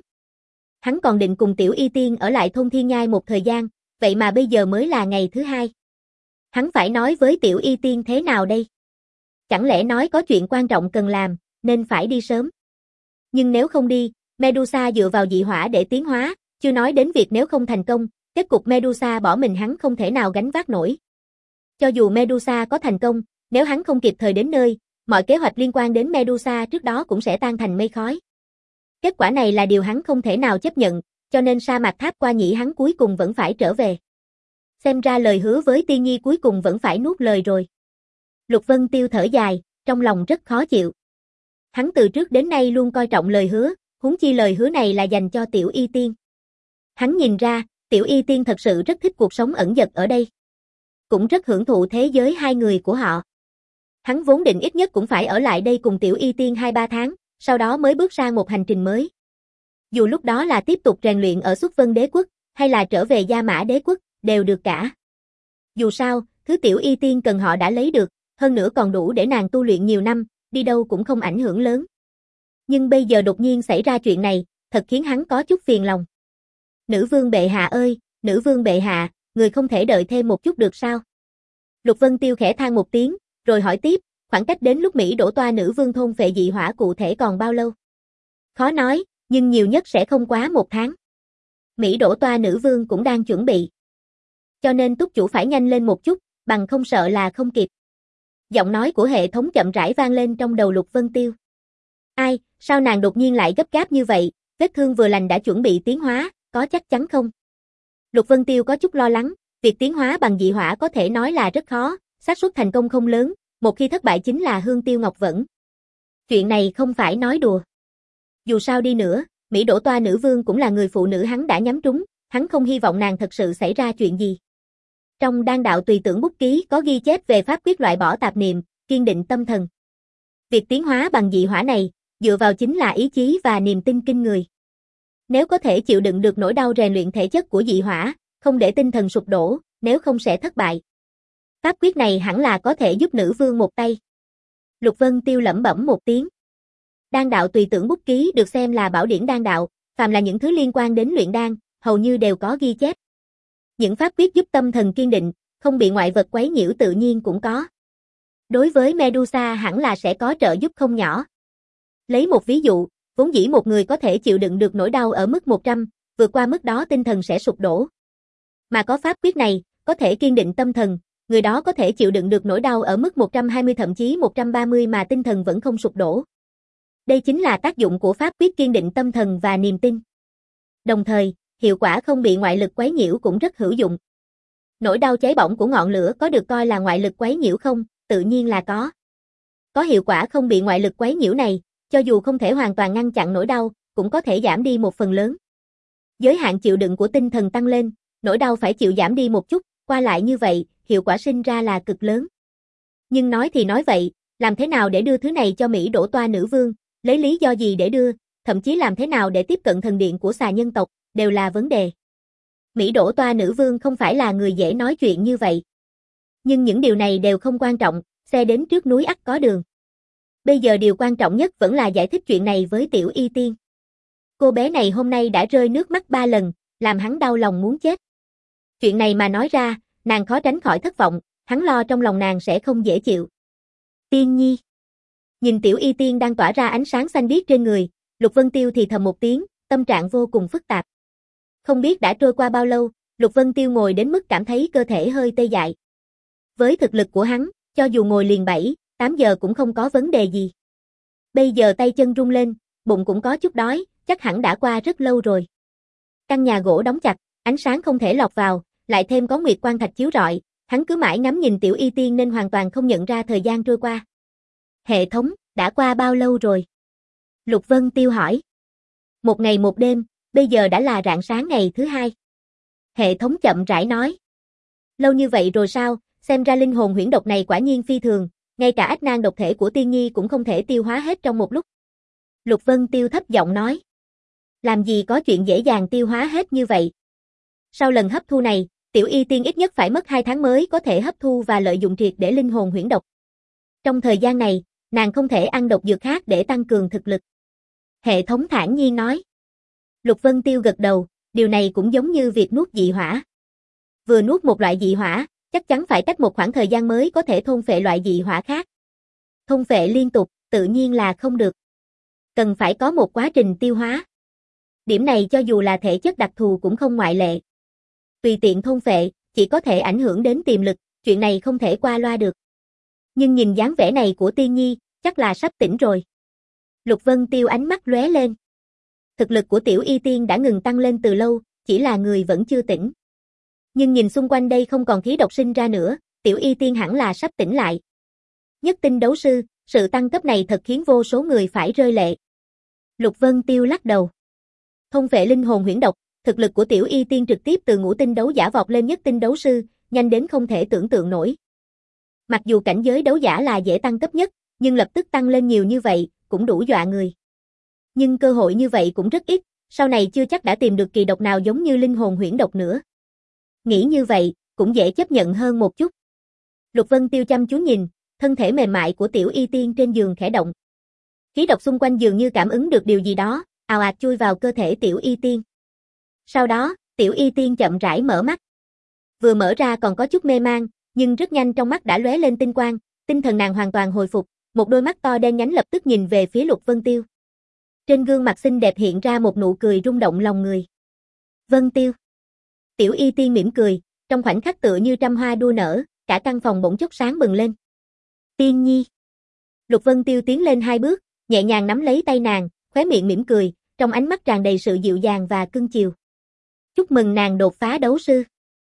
Hắn còn định cùng Tiểu Y Tiên ở lại thôn Thiên Nhai một thời gian, vậy mà bây giờ mới là ngày thứ hai. Hắn phải nói với Tiểu Y Tiên thế nào đây? Chẳng lẽ nói có chuyện quan trọng cần làm, nên phải đi sớm? Nhưng nếu không đi, Medusa dựa vào dị hỏa để tiến hóa, chưa nói đến việc nếu không thành công, kết cục Medusa bỏ mình hắn không thể nào gánh vác nổi. Cho dù Medusa có thành công, nếu hắn không kịp thời đến nơi, mọi kế hoạch liên quan đến Medusa trước đó cũng sẽ tan thành mây khói. Kết quả này là điều hắn không thể nào chấp nhận, cho nên sa mạc tháp qua nhĩ hắn cuối cùng vẫn phải trở về. Xem ra lời hứa với Tiên Nhi cuối cùng vẫn phải nuốt lời rồi. Lục Vân Tiêu thở dài, trong lòng rất khó chịu. Hắn từ trước đến nay luôn coi trọng lời hứa, huống chi lời hứa này là dành cho Tiểu Y Tiên. Hắn nhìn ra, Tiểu Y Tiên thật sự rất thích cuộc sống ẩn dật ở đây. Cũng rất hưởng thụ thế giới hai người của họ. Hắn vốn định ít nhất cũng phải ở lại đây cùng Tiểu Y Tiên hai ba tháng, sau đó mới bước sang một hành trình mới. Dù lúc đó là tiếp tục rèn luyện ở Xuất Vân Đế quốc, hay là trở về Gia Mã Đế quốc, đều được cả. Dù sao, thứ Tiểu Y Tiên cần họ đã lấy được, hơn nữa còn đủ để nàng tu luyện nhiều năm, đi đâu cũng không ảnh hưởng lớn. Nhưng bây giờ đột nhiên xảy ra chuyện này, thật khiến hắn có chút phiền lòng. Nữ vương bệ hạ ơi, nữ vương bệ hạ, người không thể đợi thêm một chút được sao? Lục Vân Tiêu khẽ than một tiếng, rồi hỏi tiếp, khoảng cách đến lúc Mỹ đổ toa nữ vương thôn phệ dị hỏa cụ thể còn bao lâu? Khó nói, nhưng nhiều nhất sẽ không quá một tháng. Mỹ đổ toa nữ vương cũng đang chuẩn bị. Cho nên túc chủ phải nhanh lên một chút, bằng không sợ là không kịp. Giọng nói của hệ thống chậm rãi vang lên trong đầu Lục Vân Tiêu. Ai, sao nàng đột nhiên lại gấp gáp như vậy, vết thương vừa lành đã chuẩn bị tiến hóa, có chắc chắn không? Lục Vân Tiêu có chút lo lắng, việc tiến hóa bằng dị hỏa có thể nói là rất khó, xác suất thành công không lớn, một khi thất bại chính là hương tiêu ngọc vẫn. Chuyện này không phải nói đùa. Dù sao đi nữa, Mỹ đổ toa nữ vương cũng là người phụ nữ hắn đã nhắm trúng, hắn không hy vọng nàng thật sự xảy ra chuyện gì. Trong đan đạo tùy tưởng bút ký có ghi chép về pháp quyết loại bỏ tạp niệm, kiên định tâm thần. Việc tiến hóa bằng dị hỏa này, dựa vào chính là ý chí và niềm tin kinh người. Nếu có thể chịu đựng được nỗi đau rèn luyện thể chất của dị hỏa, không để tinh thần sụp đổ, nếu không sẽ thất bại. Pháp quyết này hẳn là có thể giúp nữ vương một tay. Lục Vân Tiêu lẩm bẩm một tiếng. Đan đạo tùy tưởng bút ký được xem là bảo điển đan đạo, phàm là những thứ liên quan đến luyện đan, hầu như đều có ghi chép. Những pháp quyết giúp tâm thần kiên định, không bị ngoại vật quấy nhiễu tự nhiên cũng có. Đối với Medusa hẳn là sẽ có trợ giúp không nhỏ. Lấy một ví dụ, vốn dĩ một người có thể chịu đựng được nỗi đau ở mức một trăm, vượt qua mức đó tinh thần sẽ sụp đổ. Mà có pháp quyết này, có thể kiên định tâm thần, người đó có thể chịu đựng được nỗi đau ở mức một trăm hai mươi thậm chí một trăm ba mươi mà tinh thần vẫn không sụp đổ. Đây chính là tác dụng của pháp quyết kiên định tâm thần và niềm tin. Đồng thời, hiệu quả không bị ngoại lực quấy nhiễu cũng rất hữu dụng. Nỗi đau cháy bỏng của ngọn lửa có được coi là ngoại lực quấy nhiễu không? Tự nhiên là có. Có hiệu quả không bị ngoại lực quấy nhiễu này, cho dù không thể hoàn toàn ngăn chặn nỗi đau, cũng có thể giảm đi một phần lớn. Giới hạn chịu đựng của tinh thần tăng lên, nỗi đau phải chịu giảm đi một chút, qua lại như vậy, hiệu quả sinh ra là cực lớn. Nhưng nói thì nói vậy, làm thế nào để đưa thứ này cho Mỹ đổ toa nữ vương, lấy lý do gì để đưa, thậm chí làm thế nào để tiếp cận thần điện của xà nhân tộc, đều là vấn đề. Mỹ đổ toa nữ vương không phải là người dễ nói chuyện như vậy. Nhưng những điều này đều không quan trọng, xe đến trước núi ắt có đường. Bây giờ điều quan trọng nhất vẫn là giải thích chuyện này với Tiểu Y Tiên. Cô bé này hôm nay đã rơi nước mắt ba lần, làm hắn đau lòng muốn chết. Chuyện này mà nói ra, nàng khó tránh khỏi thất vọng, hắn lo trong lòng nàng sẽ không dễ chịu. Tiên nhi. Nhìn Tiểu Y Tiên đang tỏa ra ánh sáng xanh biếc trên người, Lục Vân Tiêu thì thầm một tiếng, tâm trạng vô cùng phức tạp. Không biết đã trôi qua bao lâu, Lục Vân Tiêu ngồi đến mức cảm thấy cơ thể hơi tê dại. Với thực lực của hắn, cho dù ngồi liền bảy, tám giờ cũng không có vấn đề gì. Bây giờ tay chân rung lên, bụng cũng có chút đói, chắc hẳn đã qua rất lâu rồi. Căn nhà gỗ đóng chặt, ánh sáng không thể lọt vào, lại thêm có nguyệt quang thạch chiếu rọi, hắn cứ mãi ngắm nhìn Tiểu Y Tiên nên hoàn toàn không nhận ra thời gian trôi qua. Hệ thống, đã qua bao lâu rồi? Lục Vân Tiêu hỏi. Một ngày một đêm, bây giờ đã là rạng sáng ngày thứ hai. Hệ thống chậm rãi nói. Lâu như vậy rồi sao, xem ra linh hồn huyễn độc này quả nhiên phi thường, ngay cả ách nan độc thể của Tiên Nhi cũng không thể tiêu hóa hết trong một lúc. Lục Vân Tiêu thấp giọng nói. Làm gì có chuyện dễ dàng tiêu hóa hết như vậy. Sau lần hấp thu này, Tiểu Y Tiên ít nhất phải mất hai tháng mới có thể hấp thu và lợi dụng triệt để linh hồn huyễn độc. Trong thời gian này, nàng không thể ăn độc dược khác để tăng cường thực lực. Hệ thống thản nhiên nói. Lục Vân Tiêu gật đầu, điều này cũng giống như việc nuốt dị hỏa. Vừa nuốt một loại dị hỏa, chắc chắn phải cách một khoảng thời gian mới có thể thôn phệ loại dị hỏa khác. Thôn phệ liên tục, tự nhiên là không được. Cần phải có một quá trình tiêu hóa. Điểm này cho dù là thể chất đặc thù cũng không ngoại lệ. Tùy tiện thôn phệ, chỉ có thể ảnh hưởng đến tiềm lực, chuyện này không thể qua loa được. Nhưng nhìn dáng vẻ này của Tiên Nhi, chắc là sắp tỉnh rồi. Lục Vân Tiêu ánh mắt lóe lên. Thực lực của Tiểu Y Tiên đã ngừng tăng lên từ lâu, chỉ là người vẫn chưa tỉnh. Nhưng nhìn xung quanh đây không còn khí độc sinh ra nữa, Tiểu Y Tiên hẳn là sắp tỉnh lại. Nhất tinh đấu sư, sự tăng cấp này thật khiến vô số người phải rơi lệ. Lục Vân Tiêu lắc đầu. Thôn phệ linh hồn huyễn độc, thực lực của Tiểu Y Tiên trực tiếp từ ngũ tinh đấu giả vọt lên nhất tinh đấu sư, nhanh đến không thể tưởng tượng nổi. Mặc dù cảnh giới đấu giả là dễ tăng cấp nhất, nhưng lập tức tăng lên nhiều như vậy, cũng đủ dọa người. Nhưng cơ hội như vậy cũng rất ít, sau này chưa chắc đã tìm được kỳ độc nào giống như linh hồn huyễn độc nữa. Nghĩ như vậy, cũng dễ chấp nhận hơn một chút. Lục Vân Tiêu chăm chú nhìn, thân thể mềm mại của Tiểu Y Tiên trên giường khẽ động. Khí độc xung quanh dường như cảm ứng được điều gì đó, ào ạt chui vào cơ thể Tiểu Y Tiên. Sau đó, Tiểu Y Tiên chậm rãi mở mắt. vừa mở ra còn có chút mê mang, nhưng rất nhanh trong mắt đã lóe lên tinh quang, tinh thần nàng hoàn toàn hồi phục, một đôi mắt to đen nhánh lập tức nhìn về phía Lục Vân Tiêu. Trên gương mặt xinh đẹp hiện ra một nụ cười rung động lòng người. Vân Tiêu. Tiểu Y Tiên mỉm cười, trong khoảnh khắc tựa như trăm hoa đua nở, cả căn phòng bỗng chốc sáng bừng lên. Tiên nhi. Lục Vân Tiêu tiến lên hai bước, nhẹ nhàng nắm lấy tay nàng, khóe miệng mỉm cười, trong ánh mắt tràn đầy sự dịu dàng và cưng chiều. Chúc mừng nàng đột phá đấu sư.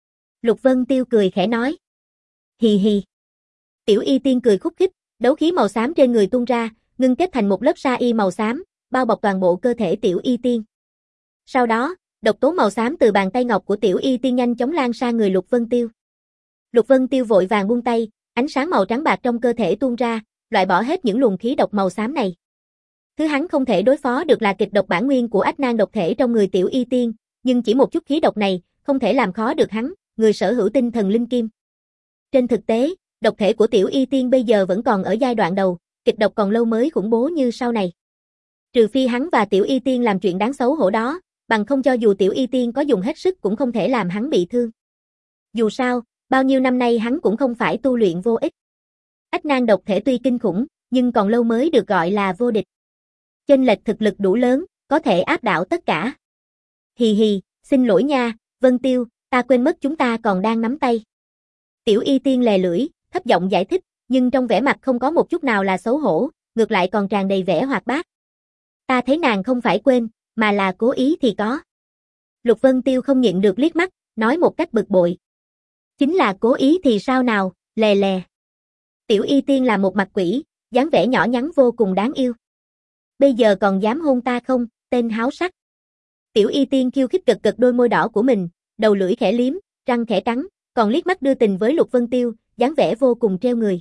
Lục Vân Tiêu cười khẽ nói. Hì hì. Tiểu Y Tiên cười khúc khích, đấu khí màu xám trên người tuôn ra, ngưng kết thành một lớp sa y màu xám, bao bọc toàn bộ cơ thể Tiểu Y Tiên. Sau đó, độc tố màu xám từ bàn tay ngọc của Tiểu Y Tiên nhanh chóng lan sang người Lục Vân Tiêu. Lục Vân Tiêu vội vàng buông tay, ánh sáng màu trắng bạc trong cơ thể tuôn ra, loại bỏ hết những luồng khí độc màu xám này. Thứ hắn không thể đối phó được là kịch độc bản nguyên của ách nan độc thể trong người Tiểu Y Tiên, nhưng chỉ một chút khí độc này, không thể làm khó được hắn, người sở hữu tinh thần linh kim. Trên thực tế, độc thể của Tiểu Y Tiên bây giờ vẫn còn ở giai đoạn đầu, kịch độc còn lâu mới khủng bố như sau này. Trừ phi hắn và Tiểu Y Tiên làm chuyện đáng xấu hổ đó, bằng không cho dù Tiểu Y Tiên có dùng hết sức cũng không thể làm hắn bị thương. Dù sao, bao nhiêu năm nay hắn cũng không phải tu luyện vô ích. Ách nan độc thể tuy kinh khủng, nhưng còn lâu mới được gọi là vô địch. Chênh lệch thực lực đủ lớn, có thể áp đảo tất cả. Hì hì, xin lỗi nha, Vân Tiêu, ta quên mất chúng ta còn đang nắm tay. Tiểu Y Tiên lè lưỡi, thấp giọng giải thích, nhưng trong vẻ mặt không có một chút nào là xấu hổ, ngược lại còn tràn đầy vẻ hoạt bát. Ta thấy nàng không phải quên, mà là cố ý thì có. Lục Vân Tiêu không nhịn được liếc mắt, nói một cách bực bội. Chính là cố ý thì sao nào, lè lè. Tiểu Y Tiên là một mặt quỷ, dáng vẻ nhỏ nhắn vô cùng đáng yêu. Bây giờ còn dám hôn ta không, tên háo sắc. Tiểu Y Tiên khiêu khích gật gật đôi môi đỏ của mình, đầu lưỡi khẽ liếm, răng khẽ cắn, còn liếc mắt đưa tình với Lục Vân Tiêu, dáng vẻ vô cùng trêu người.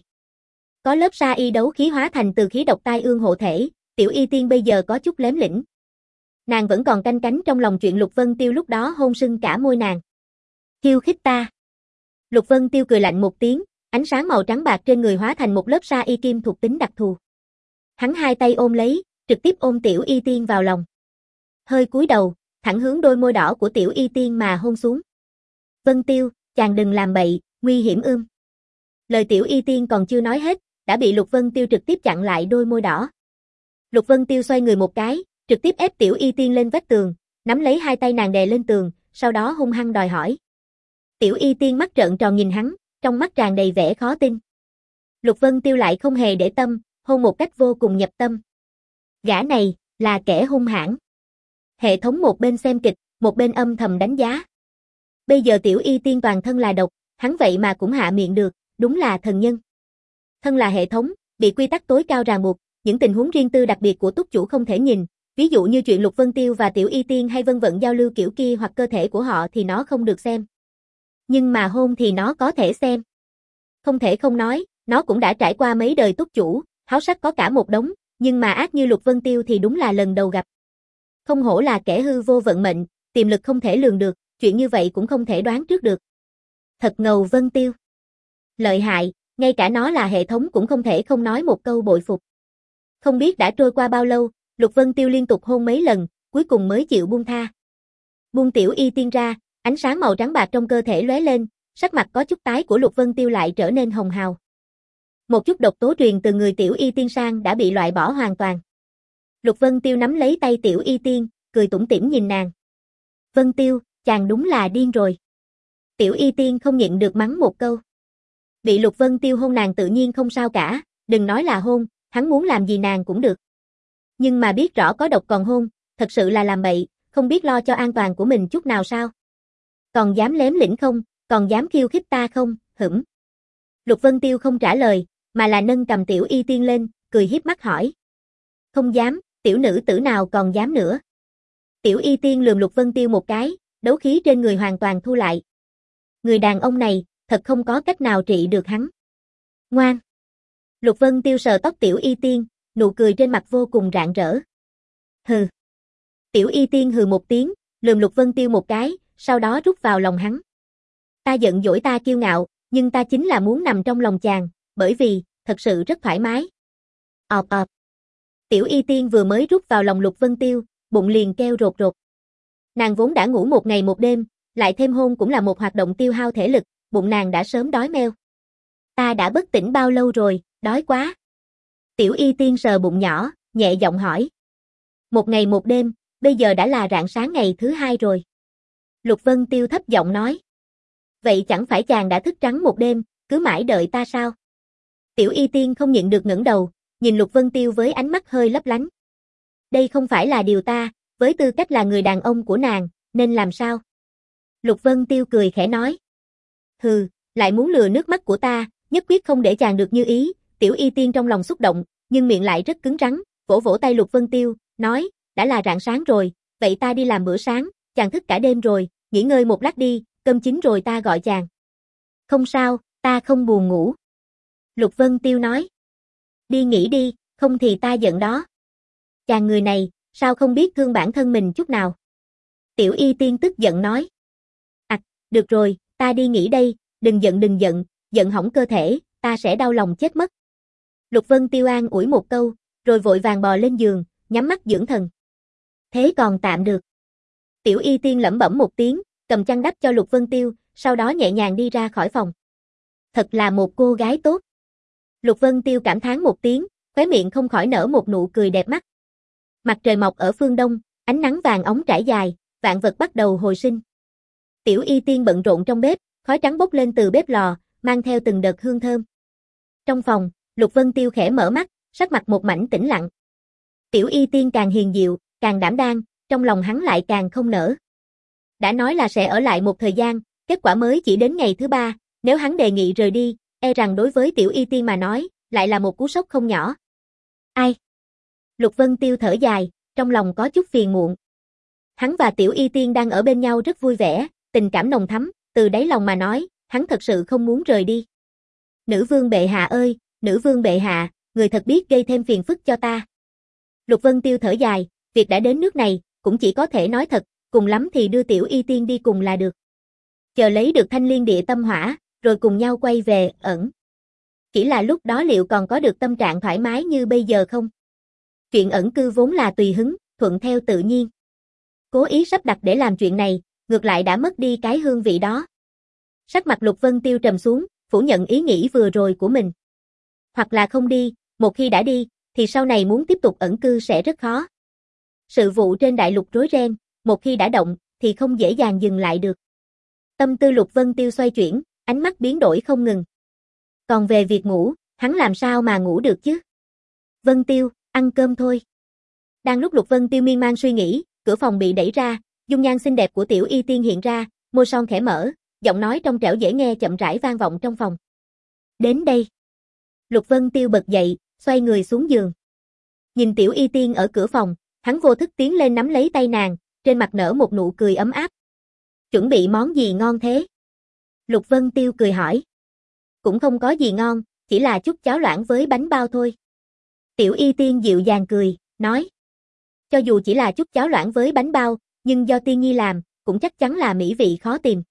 Có lớp sa y đấu khí hóa thành từ khí độc tai ương hộ thể, Tiểu Y Tiên bây giờ có chút lém lĩnh. Nàng vẫn còn canh cánh trong lòng chuyện Lục Vân Tiêu lúc đó hôn sưng cả môi nàng. Khiêu khích ta. Lục Vân Tiêu cười lạnh một tiếng, ánh sáng màu trắng bạc trên người hóa thành một lớp sa y kim thuộc tính đặc thù. Hắn hai tay ôm lấy, trực tiếp ôm Tiểu Y Tiên vào lòng. Hơi cúi đầu, thẳng hướng đôi môi đỏ của Tiểu Y Tiên mà hôn xuống. Vân Tiêu, chàng đừng làm bậy, nguy hiểm ưm. Lời Tiểu Y Tiên còn chưa nói hết, đã bị Lục Vân Tiêu trực tiếp chặn lại đôi môi đỏ. Lục Vân Tiêu xoay người một cái, trực tiếp ép Tiểu Y Tiên lên vách tường, nắm lấy hai tay nàng đè lên tường, sau đó hung hăng đòi hỏi. Tiểu Y Tiên mắt trợn tròn nhìn hắn, trong mắt tràn đầy vẻ khó tin. Lục Vân Tiêu lại không hề để tâm, hôn một cách vô cùng nhập tâm. Gã này, là kẻ hung hãn. Hệ thống một bên xem kịch, một bên âm thầm đánh giá. Bây giờ Tiểu Y Tiên toàn thân là độc, hắn vậy mà cũng hạ miệng được, đúng là thần nhân. Thân là hệ thống, bị quy tắc tối cao ràng buộc, những tình huống riêng tư đặc biệt của túc chủ không thể nhìn, ví dụ như chuyện Lục Vân Tiêu và Tiểu Y Tiên hay vân vận giao lưu kiểu kia hoặc cơ thể của họ thì nó không được xem. Nhưng mà hôn thì nó có thể xem. Không thể không nói, nó cũng đã trải qua mấy đời túc chủ, háo sắc có cả một đống, nhưng mà ác như Lục Vân Tiêu thì đúng là lần đầu gặp. Không hổ là kẻ hư vô vận mệnh, tiềm lực không thể lường được, chuyện như vậy cũng không thể đoán trước được. Thật ngầu Vân Tiêu. Lợi hại, ngay cả nó là hệ thống cũng không thể không nói một câu bội phục. Không biết đã trôi qua bao lâu, Lục Vân Tiêu liên tục hôn mấy lần, cuối cùng mới chịu buông tha. Buông Tiểu Y Tiên ra, ánh sáng màu trắng bạc trong cơ thể lóe lên, sắc mặt có chút tái của Lục Vân Tiêu lại trở nên hồng hào. Một chút độc tố truyền từ người Tiểu Y Tiên sang đã bị loại bỏ hoàn toàn. Lục Vân Tiêu nắm lấy tay Tiểu Y Tiên, cười tủm tỉm nhìn nàng. Vân Tiêu, chàng đúng là điên rồi. Tiểu Y Tiên không nhịn được mắng một câu. Bị Lục Vân Tiêu hôn nàng tự nhiên không sao cả, đừng nói là hôn, hắn muốn làm gì nàng cũng được. Nhưng mà biết rõ có độc còn hôn, thật sự là làm bậy, không biết lo cho an toàn của mình chút nào sao. Còn dám lém lĩnh không, còn dám khiêu khích ta không, hửm. Lục Vân Tiêu không trả lời, mà là nâng cầm Tiểu Y Tiên lên, cười hiếp mắt hỏi. Không dám, tiểu nữ tử nào còn dám nữa. Tiểu Y Tiên lườm Lục Vân Tiêu một cái, đấu khí trên người hoàn toàn thu lại. Người đàn ông này, thật không có cách nào trị được hắn. Ngoan. Lục Vân Tiêu sờ tóc Tiểu Y Tiên, nụ cười trên mặt vô cùng rạng rỡ. Hừ. Tiểu Y Tiên hừ một tiếng, lườm Lục Vân Tiêu một cái, sau đó rút vào lòng hắn. Ta giận dỗi ta kiêu ngạo, nhưng ta chính là muốn nằm trong lòng chàng, bởi vì, thật sự rất thoải mái. Ọp ọp. Tiểu Y Tiên vừa mới rút vào lòng Lục Vân Tiêu, bụng liền kêu rột rột. Nàng vốn đã ngủ một ngày một đêm, Lại thêm hôn cũng là một hoạt động tiêu hao thể lực, bụng nàng đã sớm đói meo. Ta đã bất tỉnh bao lâu rồi, đói quá. Tiểu Y Tiên sờ bụng nhỏ, nhẹ giọng hỏi. Một ngày một đêm, bây giờ đã là rạng sáng ngày thứ hai rồi. Lục Vân Tiêu thấp giọng nói. Vậy chẳng phải chàng đã thức trắng một đêm, cứ mãi đợi ta sao? Tiểu Y Tiên không nhịn được ngẩng đầu, nhìn Lục Vân Tiêu với ánh mắt hơi lấp lánh. Đây không phải là điều ta, với tư cách là người đàn ông của nàng, nên làm sao? Lục Vân Tiêu cười khẽ nói. Hừ, lại muốn lừa nước mắt của ta, nhất quyết không để chàng được như ý. Tiểu Y Tiên trong lòng xúc động, nhưng miệng lại rất cứng rắn, vỗ vỗ tay Lục Vân Tiêu, nói, đã là rạng sáng rồi, vậy ta đi làm bữa sáng, chàng thức cả đêm rồi, nghỉ ngơi một lát đi, cơm chín rồi ta gọi chàng. Không sao, ta không buồn ngủ. Lục Vân Tiêu nói. Đi nghỉ đi, không thì ta giận đó. Chàng người này, sao không biết thương bản thân mình chút nào? Tiểu Y Tiên tức giận nói. À, được rồi, ta đi nghỉ đây, đừng giận đừng giận, giận hỏng cơ thể, ta sẽ đau lòng chết mất. Lục Vân Tiêu an ủi một câu, rồi vội vàng bò lên giường, nhắm mắt dưỡng thần. Thế còn tạm được. Tiểu Y Tiên lẩm bẩm một tiếng, cầm chăn đắp cho Lục Vân Tiêu, sau đó nhẹ nhàng đi ra khỏi phòng. Thật là một cô gái tốt. Lục Vân Tiêu cảm thán một tiếng, khóe miệng không khỏi nở một nụ cười đẹp mắt. Mặt trời mọc ở phương đông, ánh nắng vàng óng trải dài, vạn vật bắt đầu hồi sinh. Tiểu Y Tiên bận rộn trong bếp, khói trắng bốc lên từ bếp lò, mang theo từng đợt hương thơm. Trong phòng, Lục Vân Tiêu khẽ mở mắt, sắc mặt một mảnh tĩnh lặng. Tiểu Y Tiên càng hiền diệu, càng đảm đang, trong lòng hắn lại càng không nỡ. Đã nói là sẽ ở lại một thời gian, kết quả mới chỉ đến ngày thứ ba, nếu hắn đề nghị rời đi, e rằng đối với Tiểu Y Tiên mà nói, lại là một cú sốc không nhỏ. Ai? Lục Vân Tiêu thở dài, trong lòng có chút phiền muộn. Hắn và Tiểu Y Tiên đang ở bên nhau rất vui vẻ, tình cảm nồng thắm, từ đáy lòng mà nói, hắn thật sự không muốn rời đi. Nữ vương bệ hạ ơi, nữ vương bệ hạ, người thật biết gây thêm phiền phức cho ta. Lục Vân Tiêu thở dài, việc đã đến nước này, cũng chỉ có thể nói thật, cùng lắm thì đưa Tiểu Y Tiên đi cùng là được. Chờ lấy được thanh liên địa tâm hỏa, rồi cùng nhau quay về, ẩn. Chỉ là lúc đó liệu còn có được tâm trạng thoải mái như bây giờ không? Chuyện ẩn cư vốn là tùy hứng, thuận theo tự nhiên. Cố ý sắp đặt để làm chuyện này, ngược lại đã mất đi cái hương vị đó. Sắc mặt Lục Vân Tiêu trầm xuống, phủ nhận ý nghĩ vừa rồi của mình. Hoặc là không đi, một khi đã đi, thì sau này muốn tiếp tục ẩn cư sẽ rất khó. Sự vụ trên đại lục rối ren, một khi đã động, thì không dễ dàng dừng lại được. Tâm tư Lục Vân Tiêu xoay chuyển, ánh mắt biến đổi không ngừng. Còn về việc ngủ, hắn làm sao mà ngủ được chứ? Vân Tiêu, ăn cơm thôi. Đang lúc Lục Vân Tiêu miên man suy nghĩ, cửa phòng bị đẩy ra, dung nhan xinh đẹp của Tiểu Y Tiên hiện ra, môi son khẽ mở, giọng nói trong trẻo dễ nghe chậm rãi vang vọng trong phòng. Đến đây. Lục Vân Tiêu bật dậy, xoay người xuống giường. Nhìn Tiểu Y Tiên ở cửa phòng, hắn vô thức tiến lên nắm lấy tay nàng, trên mặt nở một nụ cười ấm áp. Chuẩn bị món gì ngon thế? Lục Vân Tiêu cười hỏi. Cũng không có gì ngon, chỉ là chút cháo loãng với bánh bao thôi. Tiểu Y Tiên dịu dàng cười, nói. Cho dù chỉ là chút cháo loãng với bánh bao, nhưng do Tiên Nhi làm, cũng chắc chắn là mỹ vị khó tìm.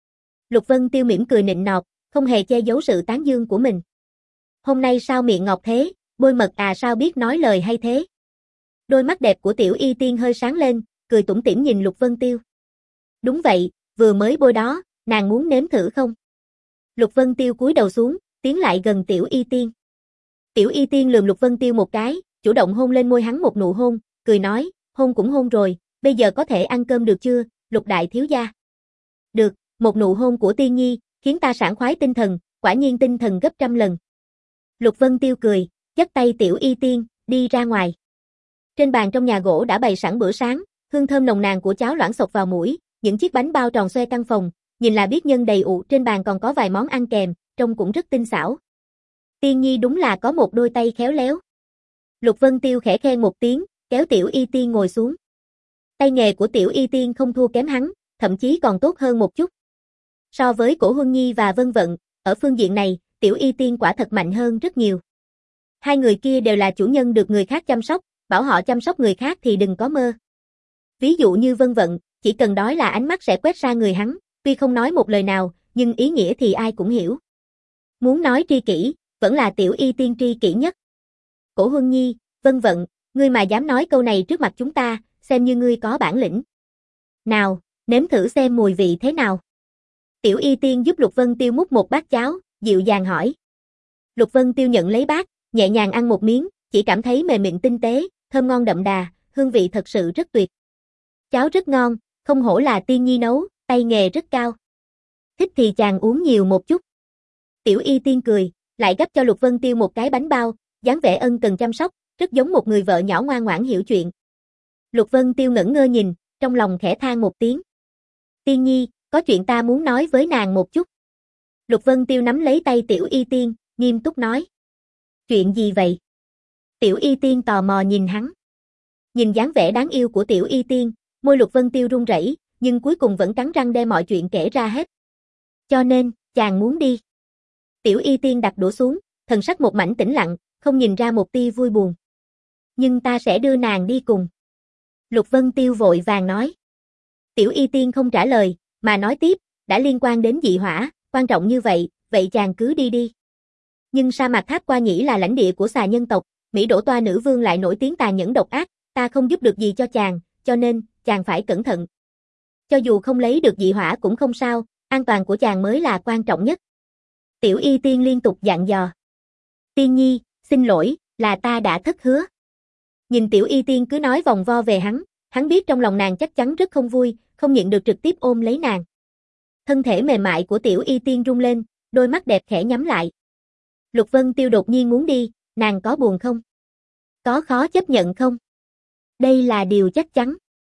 Lục Vân Tiêu mỉm cười nịnh nọt, không hề che giấu sự tán dương của mình. Hôm nay sao miệng ngọt thế, bôi mật à sao biết nói lời hay thế? Đôi mắt đẹp của Tiểu Y Tiên hơi sáng lên, cười tủm tỉm nhìn Lục Vân Tiêu. Đúng vậy, vừa mới bôi đó, nàng muốn nếm thử không? Lục Vân Tiêu cúi đầu xuống, tiến lại gần Tiểu Y Tiên. Tiểu Y Tiên lườm Lục Vân Tiêu một cái, chủ động hôn lên môi hắn một nụ hôn, cười nói, hôn cũng hôn rồi, bây giờ có thể ăn cơm được chưa, Lục đại thiếu gia? Được, một nụ hôn của Tiên Nhi, khiến ta sảng khoái tinh thần, quả nhiên tinh thần gấp trăm lần. Lục Vân Tiêu cười, dắt tay Tiểu Y Tiên, đi ra ngoài. Trên bàn trong nhà gỗ đã bày sẵn bữa sáng, hương thơm nồng nàn của cháo loãng xộc vào mũi, những chiếc bánh bao tròn xoe căn phòng, nhìn là biết nhân đầy ụ, trên bàn còn có vài món ăn kèm, trông cũng rất tinh xảo. Tiên Nhi đúng là có một đôi tay khéo léo. Lục Vân Tiêu khẽ khen một tiếng, kéo Tiểu Y Tiên ngồi xuống. Tay nghề của Tiểu Y Tiên không thua kém hắn, thậm chí còn tốt hơn một chút. So với Cổ Huân Nhi và Vân Vận, ở phương diện này, Tiểu Y Tiên quả thật mạnh hơn rất nhiều. Hai người kia đều là chủ nhân được người khác chăm sóc, bảo họ chăm sóc người khác thì đừng có mơ. Ví dụ như Vân Vận, chỉ cần đói là ánh mắt sẽ quét ra người hắn, tuy không nói một lời nào, nhưng ý nghĩa thì ai cũng hiểu. Muốn nói tri kỷ, vẫn là Tiểu Y Tiên tri kỷ nhất. Cổ Huân Nhi, Vân Vận, ngươi mà dám nói câu này trước mặt chúng ta, xem như ngươi có bản lĩnh. Nào, Nếm thử xem mùi vị thế nào. Tiểu Y Tiên giúp Lục Vân Tiêu múc một bát cháo, dịu dàng hỏi. Lục Vân Tiêu nhận lấy bát, nhẹ nhàng ăn một miếng, chỉ cảm thấy mềm mịn tinh tế, thơm ngon đậm đà, hương vị thật sự rất tuyệt. Cháo rất ngon, không hổ là Tiên Nhi nấu, tay nghề rất cao. Thích thì chàng uống nhiều một chút. Tiểu Y Tiên cười, lại gấp cho Lục Vân Tiêu một cái bánh bao, dáng vẻ ân cần chăm sóc, rất giống một người vợ nhỏ ngoan ngoãn hiểu chuyện. Lục Vân Tiêu ngẩn ngơ nhìn, trong lòng khẽ than một tiếng. Tiên Nhi, có chuyện ta muốn nói với nàng một chút. Lục Vân Tiêu nắm lấy tay Tiểu Y Tiên, nghiêm túc nói. Chuyện gì vậy? Tiểu Y Tiên tò mò nhìn hắn. Nhìn dáng vẻ đáng yêu của Tiểu Y Tiên, môi Lục Vân Tiêu run rẩy, nhưng cuối cùng vẫn cắn răng đem mọi chuyện kể ra hết. Cho nên, chàng muốn đi. Tiểu Y Tiên đặt đũa xuống, thần sắc một mảnh tĩnh lặng, không nhìn ra một tia vui buồn. Nhưng ta sẽ đưa nàng đi cùng. Lục Vân Tiêu vội vàng nói. Tiểu Y Tiên không trả lời, mà nói tiếp, đã liên quan đến dị hỏa, quan trọng như vậy, vậy chàng cứ đi đi. Nhưng sa mạc Tháp Qua Nhĩ là lãnh địa của xà nhân tộc, Mỹ Đỗ Toa nữ vương lại nổi tiếng tàn nhẫn độc ác, ta không giúp được gì cho chàng, cho nên, chàng phải cẩn thận. Cho dù không lấy được dị hỏa cũng không sao, an toàn của chàng mới là quan trọng nhất. Tiểu Y Tiên liên tục dặn dò. Tiên Nhi, xin lỗi, là ta đã thất hứa. Nhìn Tiểu Y Tiên cứ nói vòng vo về hắn, hắn biết trong lòng nàng chắc chắn rất không vui, không nhịn được trực tiếp ôm lấy nàng. Thân thể mềm mại của Tiểu Y Tiên rung lên, đôi mắt đẹp khẽ nhắm lại. Lục Vân Tiêu đột nhiên muốn đi, nàng có buồn không? Có khó chấp nhận không? Đây là điều chắc chắn.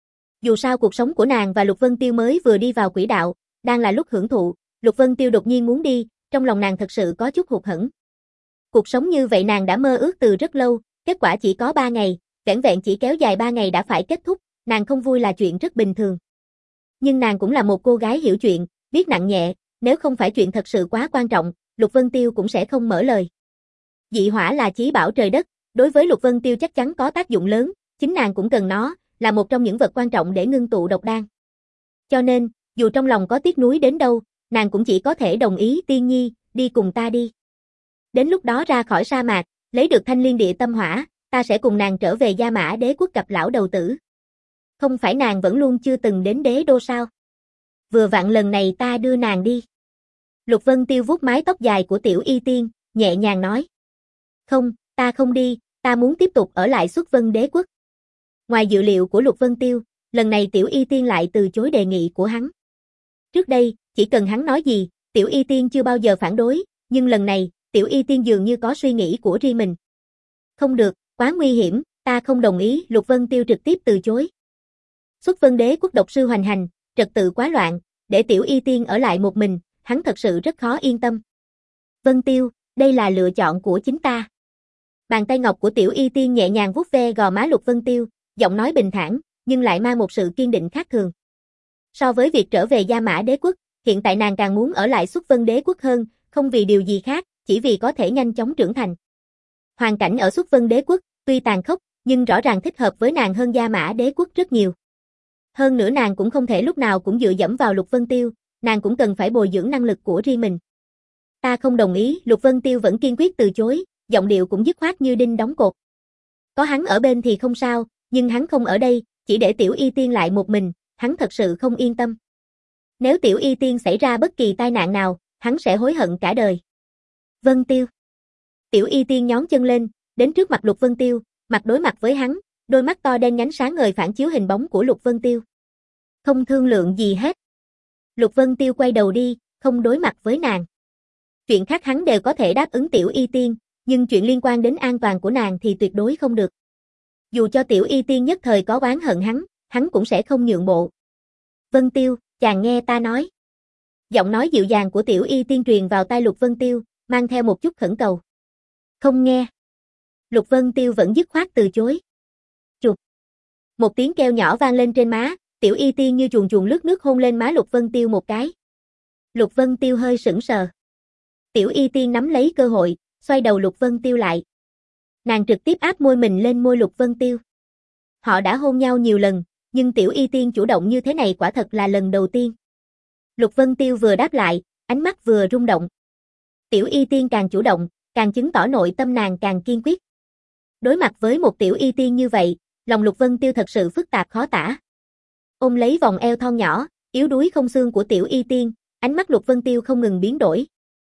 Dù sao cuộc sống của nàng và Lục Vân Tiêu mới vừa đi vào quỹ đạo, đang là lúc hưởng thụ, Lục Vân Tiêu đột nhiên muốn đi, trong lòng nàng thật sự có chút hụt hẫng. Cuộc sống như vậy nàng đã mơ ước từ rất lâu, kết quả chỉ có ba ngày, vẻn vẹn chỉ kéo dài ba ngày đã phải kết thúc, nàng không vui là chuyện rất bình thường. Nhưng nàng cũng là một cô gái hiểu chuyện, biết nặng nhẹ, nếu không phải chuyện thật sự quá quan trọng, Lục Vân Tiêu cũng sẽ không mở lời. Dị hỏa là chí bảo trời đất, đối với Lục Vân Tiêu chắc chắn có tác dụng lớn, chính nàng cũng cần nó, là một trong những vật quan trọng để ngưng tụ độc đan. Cho nên, dù trong lòng có tiếc nuối đến đâu, nàng cũng chỉ có thể đồng ý. Tiên Nhi, đi cùng ta đi. Đến lúc đó ra khỏi sa mạc, lấy được thanh liên địa tâm hỏa, ta sẽ cùng nàng trở về Gia Mã Đế quốc gặp lão đầu tử. Không phải nàng vẫn luôn chưa từng đến đế đô sao? Vừa vặn lần này ta đưa nàng đi. Lục Vân Tiêu vuốt mái tóc dài của Tiểu Y Tiên, nhẹ nhàng nói. Không, ta không đi, ta muốn tiếp tục ở lại Xuất Vân Đế quốc. Ngoài dự liệu của Lục Vân Tiêu, lần này Tiểu Y Tiên lại từ chối đề nghị của hắn. Trước đây, chỉ cần hắn nói gì, Tiểu Y Tiên chưa bao giờ phản đối, nhưng lần này, Tiểu Y Tiên dường như có suy nghĩ của riêng mình. Không được, quá nguy hiểm, ta không đồng ý. Lục Vân Tiêu trực tiếp từ chối. Xuất Vân Đế quốc độc sư hoành hành, trật tự quá loạn, để Tiểu Y Tiên ở lại một mình, hắn thật sự rất khó yên tâm. Vân Tiêu, đây là lựa chọn của chính ta. Bàn tay ngọc của Tiểu Y Tiên nhẹ nhàng vuốt ve gò má Lục Vân Tiêu, giọng nói bình thản, nhưng lại mang một sự kiên định khác thường. So với việc trở về Gia Mã Đế quốc, hiện tại nàng càng muốn ở lại Xuất Vân Đế quốc hơn, không vì điều gì khác, chỉ vì có thể nhanh chóng trưởng thành. Hoàn cảnh ở Xuất Vân Đế quốc, tuy tàn khốc, nhưng rõ ràng thích hợp với nàng hơn Gia Mã Đế quốc rất nhiều. Hơn nữa nàng cũng không thể lúc nào cũng dựa dẫm vào Lục Vân Tiêu, nàng cũng cần phải bồi dưỡng năng lực của riêng mình. Ta không đồng ý. Lục Vân Tiêu vẫn kiên quyết từ chối, giọng điệu cũng dứt khoát như đinh đóng cột. Có hắn ở bên thì không sao, nhưng hắn không ở đây, chỉ để Tiểu Y Tiên lại một mình, hắn thật sự không yên tâm. Nếu Tiểu Y Tiên xảy ra bất kỳ tai nạn nào, hắn sẽ hối hận cả đời. Vân Tiêu. Tiểu Y Tiên nhón chân lên, đến trước mặt Lục Vân Tiêu, mặt đối mặt với hắn, đôi mắt to đen nhánh sáng ngời phản chiếu hình bóng của Lục Vân Tiêu. Không thương lượng gì hết. Lục Vân Tiêu quay đầu đi, không đối mặt với nàng. Chuyện khác hắn đều có thể đáp ứng Tiểu Y Tiên, nhưng chuyện liên quan đến an toàn của nàng thì tuyệt đối không được. Dù cho Tiểu Y Tiên nhất thời có oán hận hắn, hắn cũng sẽ không nhượng bộ. Vân Tiêu, chàng nghe ta nói. Giọng nói dịu dàng của Tiểu Y Tiên truyền vào tai Lục Vân Tiêu, mang theo một chút khẩn cầu. Không nghe. Lục Vân Tiêu vẫn dứt khoát từ chối. Chụp. Một tiếng kêu nhỏ vang lên trên má, Tiểu Y Tiên như chuồn chuồn lướt nước hôn lên má Lục Vân Tiêu một cái. Lục Vân Tiêu hơi sững sờ. Tiểu Y Tiên nắm lấy cơ hội, xoay đầu Lục Vân Tiêu lại. Nàng trực tiếp áp môi mình lên môi Lục Vân Tiêu. Họ đã hôn nhau nhiều lần, nhưng Tiểu Y Tiên chủ động như thế này quả thật là lần đầu tiên. Lục Vân Tiêu vừa đáp lại, ánh mắt vừa rung động. Tiểu Y Tiên càng chủ động, càng chứng tỏ nội tâm nàng càng kiên quyết. Đối mặt với một Tiểu Y Tiên như vậy, lòng Lục Vân Tiêu thật sự phức tạp khó tả. Ôm lấy vòng eo thon nhỏ, yếu đuối không xương của Tiểu Y Tiên, ánh mắt Lục Vân Tiêu không ngừng biến đổi.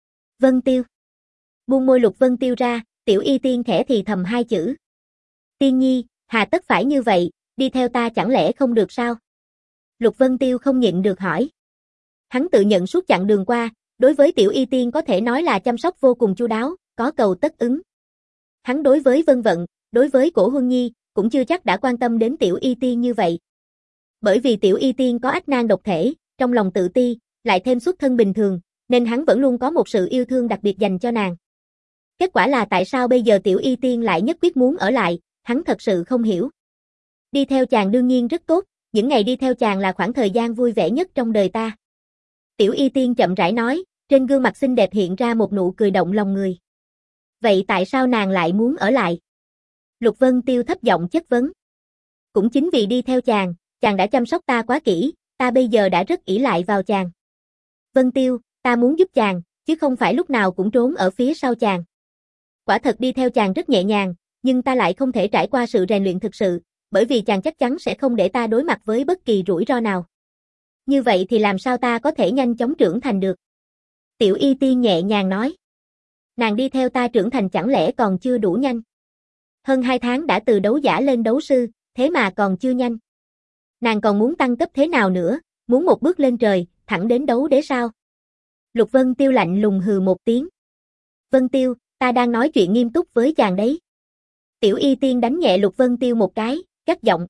Vân Tiêu. Buông môi Lục Vân Tiêu ra, Tiểu Y Tiên khẽ thì thầm hai chữ. Tiên nhi, hà tất phải như vậy, đi theo ta chẳng lẽ không được sao? Lục Vân Tiêu không nhịn được hỏi. Hắn tự nhận suốt chặng đường qua, đối với Tiểu Y Tiên có thể nói là chăm sóc vô cùng chu đáo, có cầu tất ứng. Hắn đối với Vân Vận, đối với Cổ Huân Nhi, cũng chưa chắc đã quan tâm đến Tiểu Y Tiên như vậy. Bởi vì Tiểu Y Tiên có ách nan độc thể, trong lòng tự ti, lại thêm xuất thân bình thường, nên hắn vẫn luôn có một sự yêu thương đặc biệt dành cho nàng. Kết quả là tại sao bây giờ Tiểu Y Tiên lại nhất quyết muốn ở lại, hắn thật sự không hiểu. Đi theo chàng đương nhiên rất tốt, những ngày đi theo chàng là khoảng thời gian vui vẻ nhất trong đời ta. Tiểu Y Tiên chậm rãi nói, trên gương mặt xinh đẹp hiện ra một nụ cười động lòng người. Vậy tại sao nàng lại muốn ở lại? Lục Vân Tiêu thấp giọng chất vấn. Cũng chính vì đi theo chàng, chàng đã chăm sóc ta quá kỹ, ta bây giờ đã rất ỷ lại vào chàng. Vân Tiêu, ta muốn giúp chàng, chứ không phải lúc nào cũng trốn ở phía sau chàng. Quả thật đi theo chàng rất nhẹ nhàng, nhưng ta lại không thể trải qua sự rèn luyện thực sự, bởi vì chàng chắc chắn sẽ không để ta đối mặt với bất kỳ rủi ro nào. Như vậy thì làm sao ta có thể nhanh chóng trưởng thành được? Tiểu Y Tiên nhẹ nhàng nói. Nàng đi theo ta trưởng thành chẳng lẽ còn chưa đủ nhanh? Hơn hai tháng đã từ đấu giả lên đấu sư, thế mà còn chưa nhanh. Nàng còn muốn tăng cấp thế nào nữa, muốn một bước lên trời, thẳng đến đấu đế sao? Lục Vân Tiêu lạnh lùng hừ một tiếng. Vân Tiêu, ta đang nói chuyện nghiêm túc với chàng đấy. Tiểu Y Tiên đánh nhẹ Lục Vân Tiêu một cái, cất giọng.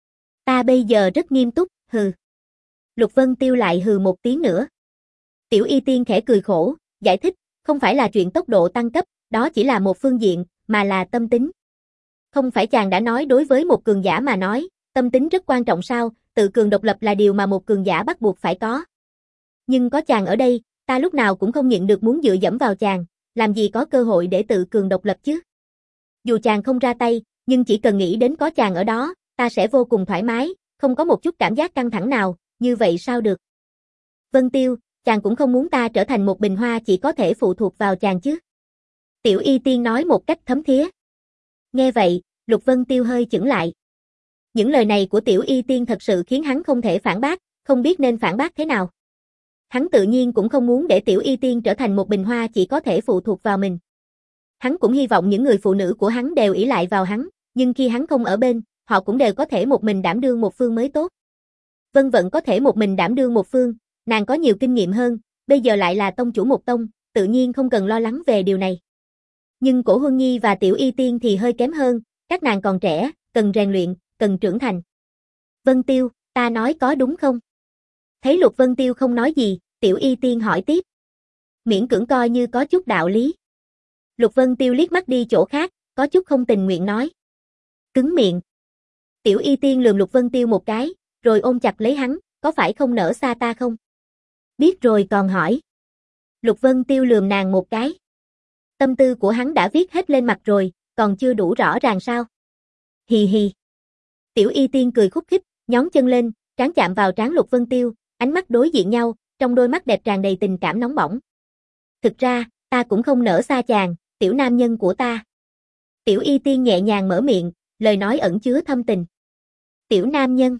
Ta bây giờ rất nghiêm túc, hừ. Lục Vân Tiêu lại hừ một tiếng nữa. Tiểu Y Tiên khẽ cười khổ, giải thích, không phải là chuyện tốc độ tăng cấp, đó chỉ là một phương diện, mà là tâm tính. Không phải chàng đã nói đối với một cường giả mà nói, tâm tính rất quan trọng sao, tự cường độc lập là điều mà một cường giả bắt buộc phải có. Nhưng có chàng ở đây, ta lúc nào cũng không nhịn được muốn dựa dẫm vào chàng, làm gì có cơ hội để tự cường độc lập chứ. Dù chàng không ra tay, nhưng chỉ cần nghĩ đến có chàng ở đó, ta sẽ vô cùng thoải mái, không có một chút cảm giác căng thẳng nào, như vậy sao được. Vân Tiêu, chàng cũng không muốn ta trở thành một bình hoa chỉ có thể phụ thuộc vào chàng chứ. Tiểu Y Tiên nói một cách thấm thía. Nghe vậy, Lục Vân Tiêu hơi chững lại. Những lời này của Tiểu Y Tiên thật sự khiến hắn không thể phản bác, không biết nên phản bác thế nào. Hắn tự nhiên cũng không muốn để Tiểu Y Tiên trở thành một bình hoa chỉ có thể phụ thuộc vào mình. Hắn cũng hy vọng những người phụ nữ của hắn đều ỷ lại vào hắn, nhưng khi hắn không ở bên, họ cũng đều có thể một mình đảm đương một phương mới tốt. Vân Vận có thể một mình đảm đương một phương, nàng có nhiều kinh nghiệm hơn, bây giờ lại là tông chủ một tông, tự nhiên không cần lo lắng về điều này. Nhưng Cổ Huân Nhi và Tiểu Y Tiên thì hơi kém hơn, các nàng còn trẻ, cần rèn luyện, cần trưởng thành. Vân Tiêu, ta nói có đúng không? Thấy Lục Vân Tiêu không nói gì, Tiểu Y Tiên hỏi tiếp. Miễn cưỡng coi như có chút đạo lý. Lục Vân Tiêu liếc mắt đi chỗ khác, có chút không tình nguyện nói. Cứng miệng. Tiểu Y Tiên lườm Lục Vân Tiêu một cái, rồi ôm chặt lấy hắn, có phải không nỡ xa ta không? Biết rồi còn hỏi. Lục Vân Tiêu lườm nàng một cái. Tâm tư của hắn đã viết hết lên mặt rồi, còn chưa đủ rõ ràng sao? Hì hì. Tiểu Y Tiên cười khúc khích, nhón chân lên, trán chạm vào trán Lục Vân Tiêu, ánh mắt đối diện nhau, trong đôi mắt đẹp tràn đầy tình cảm nóng bỏng. Thực ra, ta cũng không nỡ xa chàng, tiểu nam nhân của ta. Tiểu Y Tiên nhẹ nhàng mở miệng, lời nói ẩn chứa thâm tình. Tiểu nam nhân.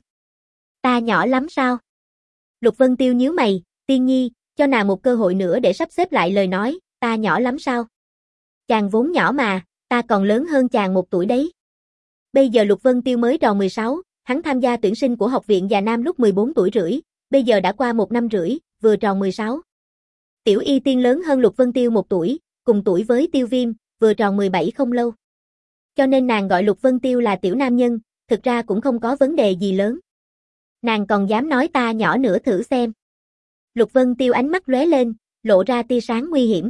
Ta nhỏ lắm sao? Lục Vân Tiêu nhíu mày, Tiên nhi, cho nàng một cơ hội nữa để sắp xếp lại lời nói, ta nhỏ lắm sao? Chàng vốn nhỏ mà, ta còn lớn hơn chàng một tuổi đấy. Bây giờ Lục Vân Tiêu mới tròn mười sáu, hắn tham gia tuyển sinh của học viện Già Nam lúc mười bốn tuổi rưỡi, bây giờ đã qua một năm rưỡi, vừa tròn mười sáu. Tiểu Y Tiên lớn hơn Lục Vân Tiêu một tuổi, cùng tuổi với Tiêu Viêm, vừa tròn mười bảy không lâu. Cho nên nàng gọi Lục Vân Tiêu là tiểu nam nhân, thực ra cũng không có vấn đề gì lớn. Nàng còn dám nói ta nhỏ nữa thử xem. Lục Vân Tiêu ánh mắt lóe lên, lộ ra tia sáng nguy hiểm.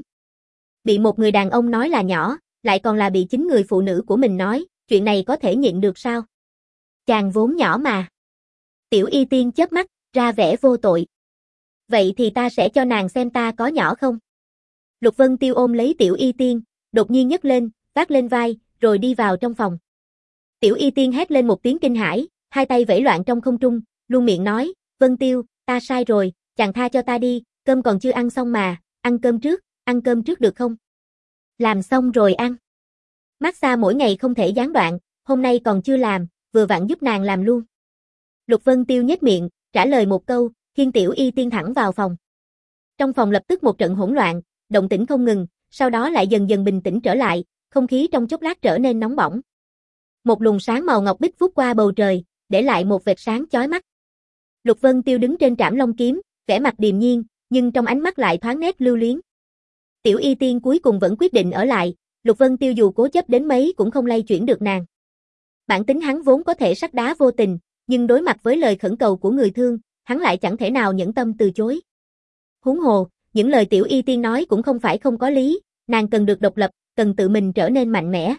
Bị một người đàn ông nói là nhỏ, lại còn là bị chính người phụ nữ của mình nói, chuyện này có thể nhịn được sao? Chàng vốn nhỏ mà. Tiểu Y Tiên chớp mắt, ra vẻ vô tội. Vậy thì ta sẽ cho nàng xem ta có nhỏ không? Lục Vân Tiêu ôm lấy Tiểu Y Tiên, đột nhiên nhấc lên, vác lên vai, rồi đi vào trong phòng. Tiểu Y Tiên hét lên một tiếng kinh hãi, hai tay vẫy loạn trong không trung, luôn miệng nói, Vân Tiêu, ta sai rồi, chàng tha cho ta đi, cơm còn chưa ăn xong mà, ăn cơm trước, ăn cơm trước được không? Làm xong rồi ăn. Massage mỗi ngày không thể gián đoạn, hôm nay còn chưa làm, vừa vặn giúp nàng làm luôn. Lục Vân Tiêu nhếch miệng, trả lời một câu, khiêng Tiểu Y Tiên thẳng vào phòng. Trong phòng lập tức một trận hỗn loạn, động tĩnh không ngừng, sau đó lại dần dần bình tĩnh trở lại, không khí trong chốc lát trở nên nóng bỏng. Một luồng sáng màu ngọc bích vút qua bầu trời, để lại một vệt sáng chói mắt. Lục Vân Tiêu đứng trên trảm long kiếm, vẻ mặt điềm nhiên, nhưng trong ánh mắt lại thoáng nét lưu luyến. Tiểu Y Tiên cuối cùng vẫn quyết định ở lại, Lục Vân Tiêu dù cố chấp đến mấy cũng không lay chuyển được nàng. Bản tính hắn vốn có thể sắt đá vô tình, nhưng đối mặt với lời khẩn cầu của người thương, hắn lại chẳng thể nào nhẫn tâm từ chối. Huống hồ, những lời Tiểu Y Tiên nói cũng không phải không có lý, nàng cần được độc lập, cần tự mình trở nên mạnh mẽ.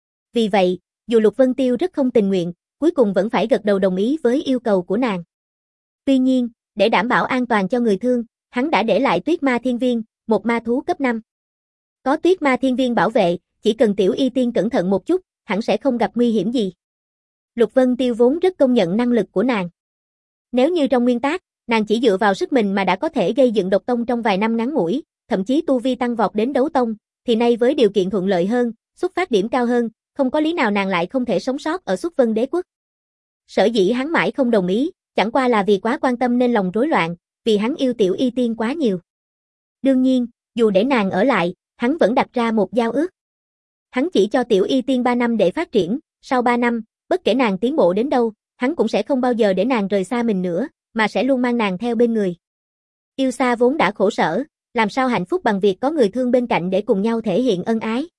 Vì vậy, dù Lục Vân Tiêu rất không tình nguyện, cuối cùng vẫn phải gật đầu đồng ý với yêu cầu của nàng. Tuy nhiên, để đảm bảo an toàn cho người thương, hắn đã để lại Tuyết Ma Thiên Viên, một ma thú cấp năm. Có Tuyết Ma Thiên Viên bảo vệ, chỉ cần Tiểu Y Tiên cẩn thận một chút, hẳn sẽ không gặp nguy hiểm gì. Lục Vân Tiêu vốn rất công nhận năng lực của nàng. Nếu như trong nguyên tắc, nàng chỉ dựa vào sức mình mà đã có thể gây dựng độc tông trong vài năm ngắn ngủi, thậm chí tu vi tăng vọt đến đấu tông, thì nay với điều kiện thuận lợi hơn, xuất phát điểm cao hơn, không có lý nào nàng lại không thể sống sót ở Xuất Vân Đế quốc. Sở dĩ hắn mãi không đồng ý, chẳng qua là vì quá quan tâm nên lòng rối loạn, vì hắn yêu Tiểu Y Tiên quá nhiều. Đương nhiên, dù để nàng ở lại, hắn vẫn đặt ra một giao ước. Hắn chỉ cho Tiểu Y Tiên ba năm để phát triển, sau ba năm, bất kể nàng tiến bộ đến đâu, hắn cũng sẽ không bao giờ để nàng rời xa mình nữa, mà sẽ luôn mang nàng theo bên người. Yêu xa vốn đã khổ sở, làm sao hạnh phúc bằng việc có người thương bên cạnh để cùng nhau thể hiện ân ái.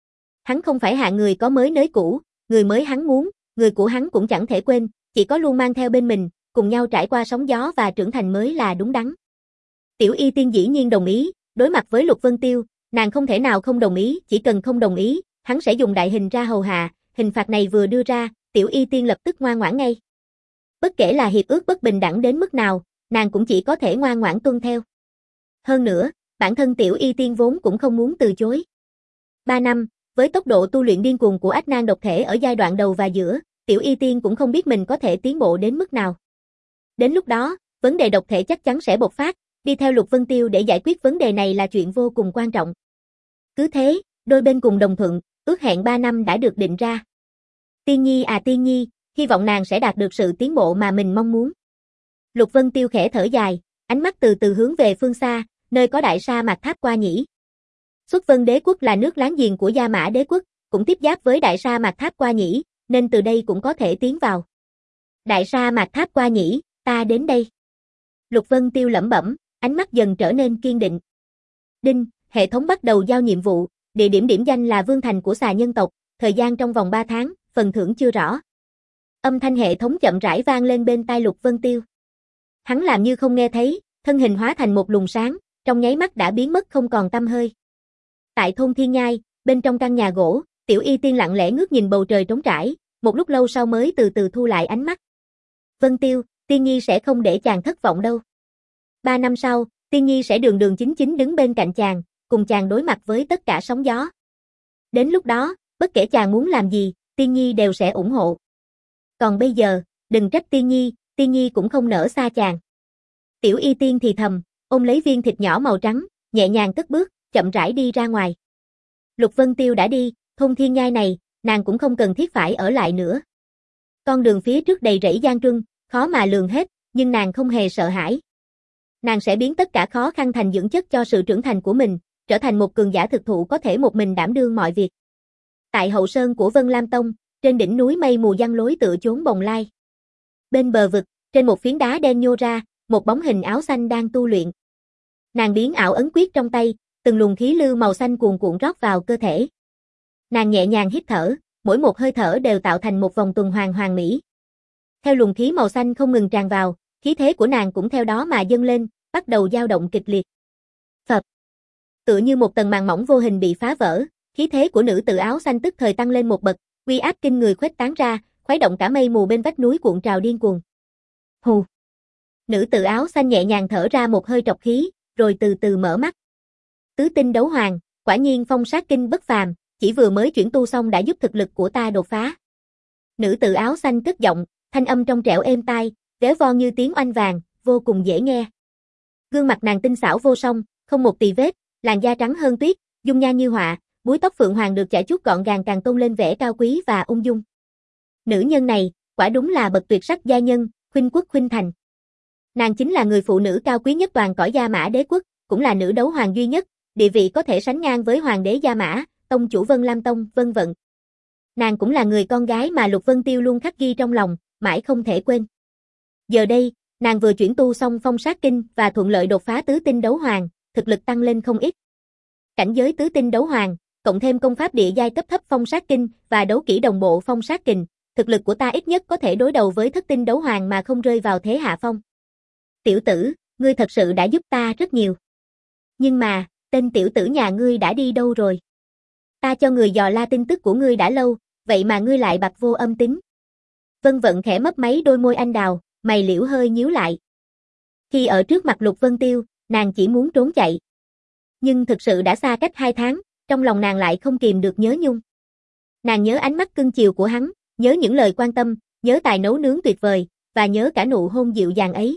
Hắn không phải hạng người có mới nới cũ, người mới hắn muốn, người cũ hắn cũng chẳng thể quên, chỉ có luôn mang theo bên mình, cùng nhau trải qua sóng gió và trưởng thành mới là đúng đắn. Tiểu Y Tiên dĩ nhiên đồng ý, đối mặt với Lục Vân Tiêu, nàng không thể nào không đồng ý, chỉ cần không đồng ý, hắn sẽ dùng đại hình ra hầu hạ, hình phạt này vừa đưa ra, Tiểu Y Tiên lập tức ngoan ngoãn ngay. Bất kể là hiệp ước bất bình đẳng đến mức nào, nàng cũng chỉ có thể ngoan ngoãn tuân theo. Hơn nữa, bản thân Tiểu Y Tiên vốn cũng không muốn từ chối. Ba năm, với tốc độ tu luyện điên cuồng của ách nan độc thể ở giai đoạn đầu và giữa, Tiểu Y Tiên cũng không biết mình có thể tiến bộ đến mức nào. Đến lúc đó, vấn đề độc thể chắc chắn sẽ bộc phát, đi theo Lục Vân Tiêu để giải quyết vấn đề này là chuyện vô cùng quan trọng. Cứ thế, đôi bên cùng đồng thuận, ước hẹn ba năm đã được định ra. Tiên Nhi à Tiên Nhi, hy vọng nàng sẽ đạt được sự tiến bộ mà mình mong muốn. Lục Vân Tiêu khẽ thở dài, ánh mắt từ từ hướng về phương xa, nơi có đại sa mạc Tháp Qua Nhĩ. Xuất Vân Đế quốc là nước láng giềng của Gia Mã Đế quốc, cũng tiếp giáp với đại sa mạc Tháp Qua Nhĩ, nên từ đây cũng có thể tiến vào. Đại sa mạc Tháp Qua Nhĩ, ta đến đây. Lục Vân Tiêu lẩm bẩm, ánh mắt dần trở nên kiên định. Đinh, hệ thống bắt đầu giao nhiệm vụ, địa điểm điểm danh là Vương thành của xà nhân tộc, thời gian trong vòng ba tháng, phần thưởng chưa rõ. Âm thanh hệ thống chậm rãi vang lên bên tai Lục Vân Tiêu. Hắn làm như không nghe thấy, thân hình hóa thành một luồng sáng, trong nháy mắt đã biến mất không còn tăm hơi. Tại thôn Thiên Nhai, bên trong căn nhà gỗ, Tiểu Y Tiên lặng lẽ ngước nhìn bầu trời trống trải, một lúc lâu sau mới từ từ thu lại ánh mắt. Vân Tiêu, Tiên Nhi sẽ không để chàng thất vọng đâu. Ba năm sau, Tiên Nhi sẽ đường đường chính chính đứng bên cạnh chàng, cùng chàng đối mặt với tất cả sóng gió. Đến lúc đó, bất kể chàng muốn làm gì, Tiên Nhi đều sẽ ủng hộ. Còn bây giờ, đừng trách Tiên Nhi, Tiên Nhi cũng không nỡ xa chàng. Tiểu Y Tiên thì thầm, ôm lấy viên thịt nhỏ màu trắng, nhẹ nhàng cất bước, chậm rãi đi ra ngoài. Lục Vân Tiêu đã đi, thôn Thiên Nhai này, nàng cũng không cần thiết phải ở lại nữa. Con đường phía trước đầy rẫy gian truân, khó mà lường hết, nhưng nàng không hề sợ hãi. Nàng sẽ biến tất cả khó khăn thành dưỡng chất cho sự trưởng thành của mình, trở thành một cường giả thực thụ có thể một mình đảm đương mọi việc. Tại hậu sơn của Vân Lam Tông, trên đỉnh núi mây mù giăng lối tựa chốn bồng lai. Bên bờ vực, trên một phiến đá đen nhô ra, một bóng hình áo xanh đang tu luyện. Nàng biến ảo ấn quyết trong tay, từng luồng khí lưu màu xanh cuồn cuộn rót vào cơ thể. Nàng nhẹ nhàng hít thở, mỗi một hơi thở đều tạo thành một vòng tuần hoàn hoàn mỹ. Theo luồng khí màu xanh không ngừng tràn vào, khí thế của nàng cũng theo đó mà dâng lên, bắt đầu dao động kịch liệt. Phập. Tựa như một tầng màn mỏng vô hình bị phá vỡ, khí thế của nữ tử áo xanh tức thời tăng lên một bậc, uy áp kinh người khuếch tán ra, khuấy động cả mây mù bên vách núi cuộn trào điên cuồng. Hù. Nữ tử áo xanh nhẹ nhàng thở ra một hơi trọc khí, rồi từ từ mở mắt. Tứ tinh đấu hoàng, quả nhiên phong sát kinh bất phàm, chỉ vừa mới chuyển tu xong đã giúp thực lực của ta đột phá. Nữ tử áo xanh cất giọng, thanh âm trong trẻo êm tai, véo von như tiếng oanh vàng, vô cùng dễ nghe. Gương mặt nàng tinh xảo vô song, không một tì vết, làn da trắng hơn tuyết, dung nhan như họa, búi tóc phượng hoàng được chải chuốt gọn gàng càng tôn lên vẻ cao quý và ung dung. Nữ nhân này, quả đúng là bậc tuyệt sắc gia nhân, khuynh quốc khuynh thành. Nàng chính là người phụ nữ cao quý nhất toàn cõi Gia Mã đế quốc, cũng là nữ đấu hoàng duy nhất, địa vị có thể sánh ngang với hoàng đế Gia Mã, tông chủ Vân Lam Tông, Vân Vận. Nàng cũng là người con gái mà Lục Vân Tiêu luôn khắc ghi trong lòng, mãi không thể quên. Giờ đây, nàng vừa chuyển tu xong phong sát kinh và thuận lợi đột phá tứ tinh đấu hoàng, thực lực tăng lên không ít. Cảnh giới tứ tinh đấu hoàng, cộng thêm công pháp địa giai cấp thấp phong sát kinh và đấu kỹ đồng bộ phong sát kình, thực lực của ta ít nhất có thể đối đầu với thất tinh đấu hoàng mà không rơi vào thế hạ phong. Tiểu tử, ngươi thật sự đã giúp ta rất nhiều. Nhưng mà, tên tiểu tử nhà ngươi đã đi đâu rồi? Ta cho người dò la tin tức của ngươi đã lâu, vậy mà ngươi lại bặt vô âm tín. Vân Vận khẽ mấp máy đôi môi anh đào, mày liễu hơi nhíu lại. Khi ở trước mặt Lục Vân Tiêu, nàng chỉ muốn trốn chạy. Nhưng thực sự đã xa cách hai tháng, trong lòng nàng lại không kìm được nhớ nhung. Nàng nhớ ánh mắt cưng chiều của hắn, nhớ những lời quan tâm, nhớ tài nấu nướng tuyệt vời, và nhớ cả nụ hôn dịu dàng ấy.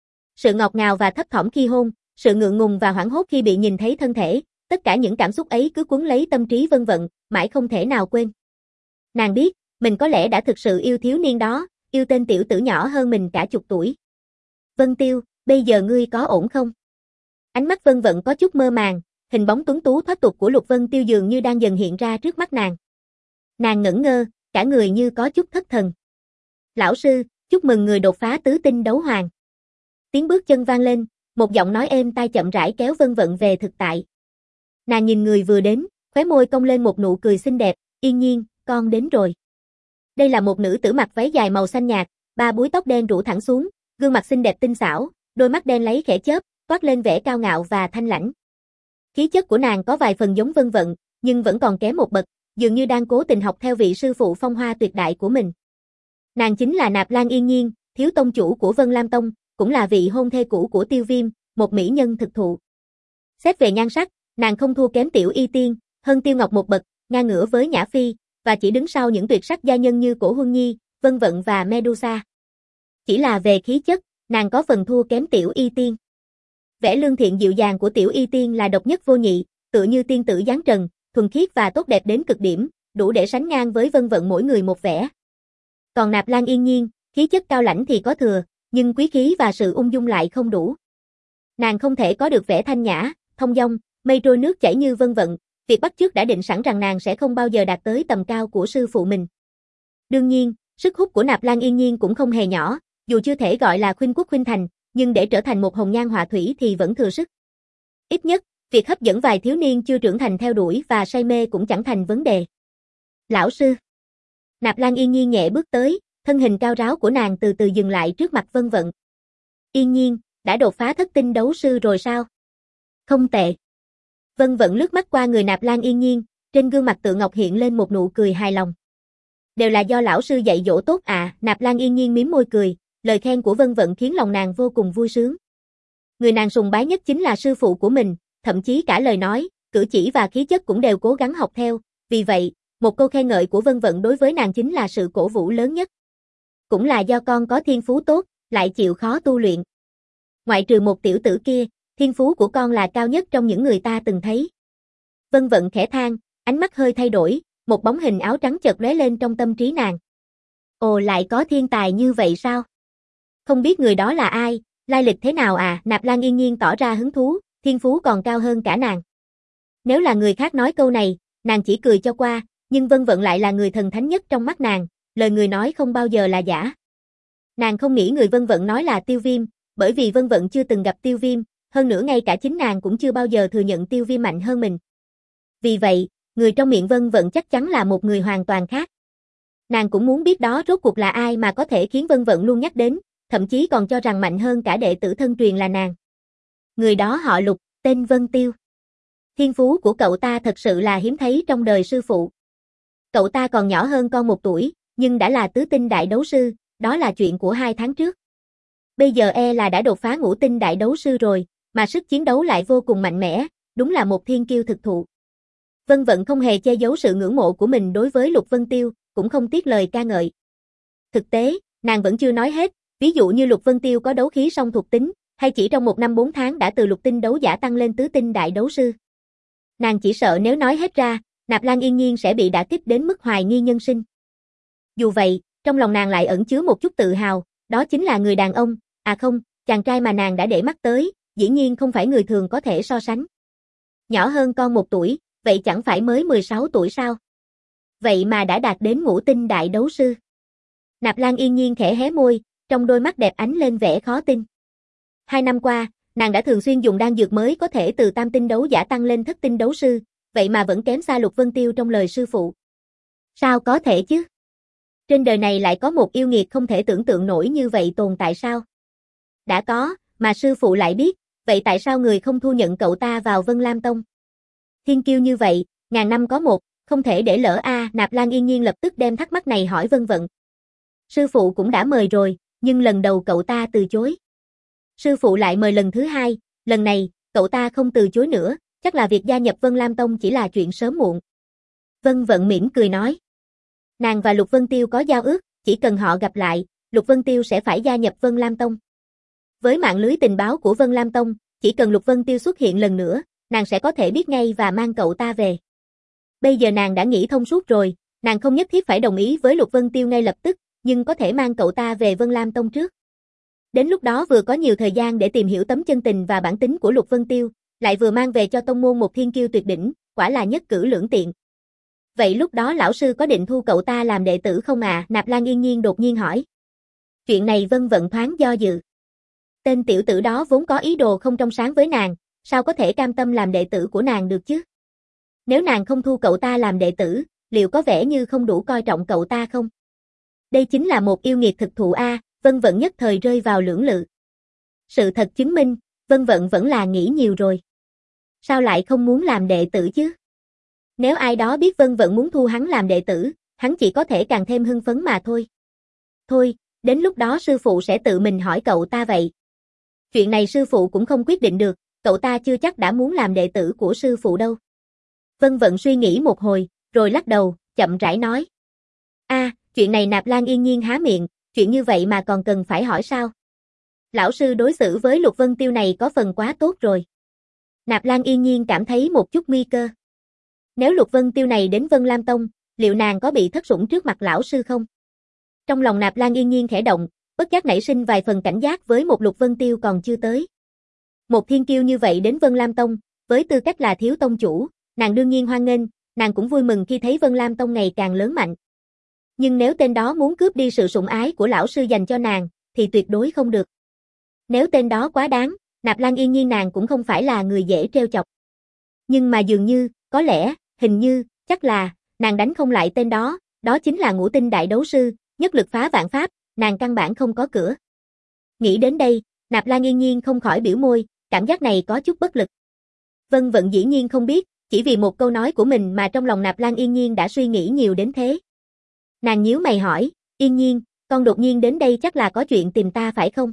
Sự ngọt ngào và thấp thỏm khi hôn, sự ngượng ngùng và hoảng hốt khi bị nhìn thấy thân thể, tất cả những cảm xúc ấy cứ cuốn lấy tâm trí Vân Vận, mãi không thể nào quên. Nàng biết, mình có lẽ đã thực sự yêu thiếu niên đó, yêu tên tiểu tử nhỏ hơn mình cả chục tuổi. Vân Tiêu, bây giờ ngươi có ổn không? Ánh mắt Vân Vận có chút mơ màng, hình bóng tuấn tú thoát tục của Lục Vân Tiêu dường như đang dần hiện ra trước mắt nàng. Nàng ngẩn ngơ, cả người như có chút thất thần. Lão sư, chúc mừng người đột phá tứ tinh đấu hoàng. Tiếng bước chân vang lên, một giọng nói êm tai chậm rãi kéo Vân Vận về thực tại. Nàng nhìn người vừa đến, khóe môi cong lên một nụ cười xinh đẹp, Yên Nhiên, con đến rồi. Đây là một nữ tử mặc váy dài màu xanh nhạt, ba búi tóc đen rủ thẳng xuống, gương mặt xinh đẹp tinh xảo, đôi mắt đen lấy khẽ chớp, toát lên vẻ cao ngạo và thanh lãnh. Khí chất của nàng có vài phần giống Vân Vận, nhưng vẫn còn kém một bậc, dường như đang cố tình học theo vị sư phụ phong hoa tuyệt đại của mình. Nàng chính là Nạp Lan Yên Nhiên, thiếu tông chủ của Vân Lam Tông, cũng là vị hôn thê cũ của Tiêu Viêm, một mỹ nhân thực thụ. Xét về nhan sắc, nàng không thua kém Tiểu Y Tiên, hơn Tiêu Ngọc một bậc, ngang ngửa với Nhã Phi, và chỉ đứng sau những tuyệt sắc gia nhân như Cổ Huân Nhi, Vân Vận và Medusa. Chỉ là về khí chất, nàng có phần thua kém Tiểu Y Tiên. Vẻ lương thiện dịu dàng của Tiểu Y Tiên là độc nhất vô nhị, tựa như tiên tử giáng trần, thuần khiết và tốt đẹp đến cực điểm, đủ để sánh ngang với Vân Vận mỗi người một vẻ. Còn Nạp Lan Yên Nhiên, khí chất cao lãnh thì có thừa, nhưng quý khí và sự ung dung lại không đủ. Nàng không thể có được vẻ thanh nhã, thông dong, mây trôi nước chảy như Vân Vận, việc bắt chước đã định sẵn rằng nàng sẽ không bao giờ đạt tới tầm cao của sư phụ mình. Đương nhiên, sức hút của Nạp Lan Yên Nhiên cũng không hề nhỏ, dù chưa thể gọi là khuynh quốc khuynh thành, nhưng để trở thành một hồng nhan họa thủy thì vẫn thừa sức. Ít nhất, việc hấp dẫn vài thiếu niên chưa trưởng thành theo đuổi và say mê cũng chẳng thành vấn đề. Lão sư. Nạp Lan Yên Nhiên nhẹ bước tới, thân hình cao ráo của nàng từ từ dừng lại trước mặt Vân Vận. Yên Nhiên, đã đột phá thất tinh đấu sư rồi sao? Không tệ. Vân Vận lướt mắt qua người Nạp Lan Yên Nhiên, trên gương mặt tự ngọc hiện lên một nụ cười hài lòng. Đều là do lão sư dạy dỗ tốt à, Nạp Lan Yên Nhiên mím môi cười, lời khen của Vân Vận khiến lòng nàng vô cùng vui sướng. Người nàng sùng bái nhất chính là sư phụ của mình, thậm chí cả lời nói, cử chỉ và khí chất cũng đều cố gắng học theo, vì vậy, một câu khen ngợi của Vân Vận đối với nàng chính là sự cổ vũ lớn nhất. Cũng là do con có thiên phú tốt, lại chịu khó tu luyện. Ngoại trừ một tiểu tử kia, thiên phú của con là cao nhất trong những người ta từng thấy. Vân Vận khẽ than, ánh mắt hơi thay đổi, một bóng hình áo trắng chợt lóe lên trong tâm trí nàng. Ồ, lại có thiên tài như vậy sao? Không biết người đó là ai, lai lịch thế nào à? Nạp Lan Yên Nhiên tỏ ra hứng thú, thiên phú còn cao hơn cả nàng. Nếu là người khác nói câu này, nàng chỉ cười cho qua, nhưng Vân Vận lại là người thần thánh nhất trong mắt nàng, lời người nói không bao giờ là giả. Nàng không nghĩ người Vân Vận nói là Tiêu Viêm, bởi vì Vân Vận chưa từng gặp Tiêu Viêm, hơn nữa ngay cả chính nàng cũng chưa bao giờ thừa nhận Tiêu Viêm mạnh hơn mình. Vì vậy, người trong miệng Vân Vận chắc chắn là một người hoàn toàn khác. Nàng cũng muốn biết đó rốt cuộc là ai mà có thể khiến Vân Vận luôn nhắc đến, thậm chí còn cho rằng mạnh hơn cả đệ tử thân truyền là nàng. Người đó họ Lục, tên Vân Tiêu. Thiên phú của cậu ta thật sự là hiếm thấy trong đời sư phụ. Cậu ta còn nhỏ hơn con một tuổi, nhưng đã là tứ tinh đại đấu sư, đó là chuyện của hai tháng trước. Bây giờ e là đã đột phá ngũ tinh đại đấu sư rồi, mà sức chiến đấu lại vô cùng mạnh mẽ, đúng là một thiên kiêu thực thụ. Vân Vận không hề che giấu sự ngưỡng mộ của mình đối với Lục Vân Tiêu, cũng không tiếc lời ca ngợi. Thực tế, nàng vẫn chưa nói hết, ví dụ như Lục Vân Tiêu có đấu khí song thuộc tính, hay chỉ trong một năm bốn tháng đã từ lục tinh đấu giả tăng lên tứ tinh đại đấu sư. Nàng chỉ sợ nếu nói hết ra, Nạp Lan Yên Nhiên sẽ bị đả kích đến mức hoài nghi nhân sinh. Dù vậy, trong lòng nàng lại ẩn chứa một chút tự hào, đó chính là người đàn ông, à không, chàng trai mà nàng đã để mắt tới, dĩ nhiên không phải người thường có thể so sánh. Nhỏ hơn con một tuổi, vậy chẳng phải mới mười sáu tuổi sao? Vậy mà đã đạt đến ngũ tinh đại đấu sư. Nạp Lan Yên Nhiên khẽ hé môi, trong đôi mắt đẹp ánh lên vẻ khó tin. Hai năm qua, nàng đã thường xuyên dùng đan dược mới có thể từ tam tinh đấu giả tăng lên thất tinh đấu sư, vậy mà vẫn kém xa Lục Vân Tiêu trong lời sư phụ. Sao có thể chứ? Trên đời này lại có một yêu nghiệt không thể tưởng tượng nổi như vậy tồn tại sao? Đã có, mà sư phụ lại biết, vậy tại sao người không thu nhận cậu ta vào Vân Lam Tông? Thiên kiêu như vậy, ngàn năm có một, không thể để lỡ a. À, Nạp Lan Yên Nhiên lập tức đem thắc mắc này hỏi Vân Vận. Sư phụ cũng đã mời rồi, nhưng lần đầu cậu ta từ chối. Sư phụ lại mời lần thứ hai, lần này, cậu ta không từ chối nữa, chắc là việc gia nhập Vân Lam Tông chỉ là chuyện sớm muộn. Vân Vận mỉm cười nói. Nàng và Lục Vân Tiêu có giao ước, chỉ cần họ gặp lại, Lục Vân Tiêu sẽ phải gia nhập Vân Lam Tông. Với mạng lưới tình báo của Vân Lam Tông, chỉ cần Lục Vân Tiêu xuất hiện lần nữa, nàng sẽ có thể biết ngay và mang cậu ta về. Bây giờ nàng đã nghĩ thông suốt rồi, nàng không nhất thiết phải đồng ý với Lục Vân Tiêu ngay lập tức, nhưng có thể mang cậu ta về Vân Lam Tông trước. Đến lúc đó vừa có nhiều thời gian để tìm hiểu tấm chân tình và bản tính của Lục Vân Tiêu, lại vừa mang về cho tông môn một thiên kiêu tuyệt đỉnh, quả là nhất cử lưỡng tiện. Vậy lúc đó lão sư có định thu cậu ta làm đệ tử không à? Nạp Lan Yên Nhiên đột nhiên hỏi. Chuyện này Vân Vận thoáng do dự. Tên tiểu tử đó vốn có ý đồ không trong sáng với nàng, sao có thể cam tâm làm đệ tử của nàng được chứ? Nếu nàng không thu cậu ta làm đệ tử, liệu có vẻ như không đủ coi trọng cậu ta không? Đây chính là một yêu nghiệt thực thụ a. Vân Vận nhất thời rơi vào lưỡng lự. Sự thật chứng minh, Vân Vận vẫn là nghĩ nhiều rồi. Sao lại không muốn làm đệ tử chứ? Nếu ai đó biết Vân Vận muốn thu hắn làm đệ tử, hắn chỉ có thể càng thêm hưng phấn mà thôi. Thôi, đến lúc đó sư phụ sẽ tự mình hỏi cậu ta vậy. Chuyện này sư phụ cũng không quyết định được, cậu ta chưa chắc đã muốn làm đệ tử của sư phụ đâu. Vân Vận suy nghĩ một hồi, rồi lắc đầu, chậm rãi nói. A, à, chuyện này Nạp Lan Yên Nhiên há miệng, chuyện như vậy mà còn cần phải hỏi sao? Lão sư đối xử với Lục Vân Tiêu này có phần quá tốt rồi. Nạp Lan Yên Nhiên cảm thấy một chút nguy cơ. Nếu Lục Vân Tiêu này đến Vân Lam Tông, liệu nàng có bị thất sủng trước mặt lão sư không? Trong lòng Nạp Lan Yên Nhiên khẽ động, bất giác nảy sinh vài phần cảnh giác với một Lục Vân Tiêu còn chưa tới. Một thiên kiêu như vậy đến Vân Lam Tông, với tư cách là thiếu tông chủ, nàng đương nhiên hoan nghênh, nàng cũng vui mừng khi thấy Vân Lam Tông ngày càng lớn mạnh. Nhưng nếu tên đó muốn cướp đi sự sủng ái của lão sư dành cho nàng, thì tuyệt đối không được. Nếu tên đó quá đáng, Nạp Lan Yên Nhiên nàng cũng không phải là người dễ trêu chọc. Nhưng mà dường như, có lẽ, hình như, chắc là, nàng đánh không lại tên đó, đó chính là ngũ tinh đại đấu sư, nhất lực phá vạn pháp, nàng căn bản không có cửa. Nghĩ đến đây, Nạp Lan Yên Nhiên không khỏi biểu môi, cảm giác này có chút bất lực. Vân Vận dĩ nhiên không biết, chỉ vì một câu nói của mình mà trong lòng Nạp Lan Yên Nhiên đã suy nghĩ nhiều đến thế. Nàng nhíu mày hỏi, Yên Nhiên, con đột nhiên đến đây chắc là có chuyện tìm ta phải không?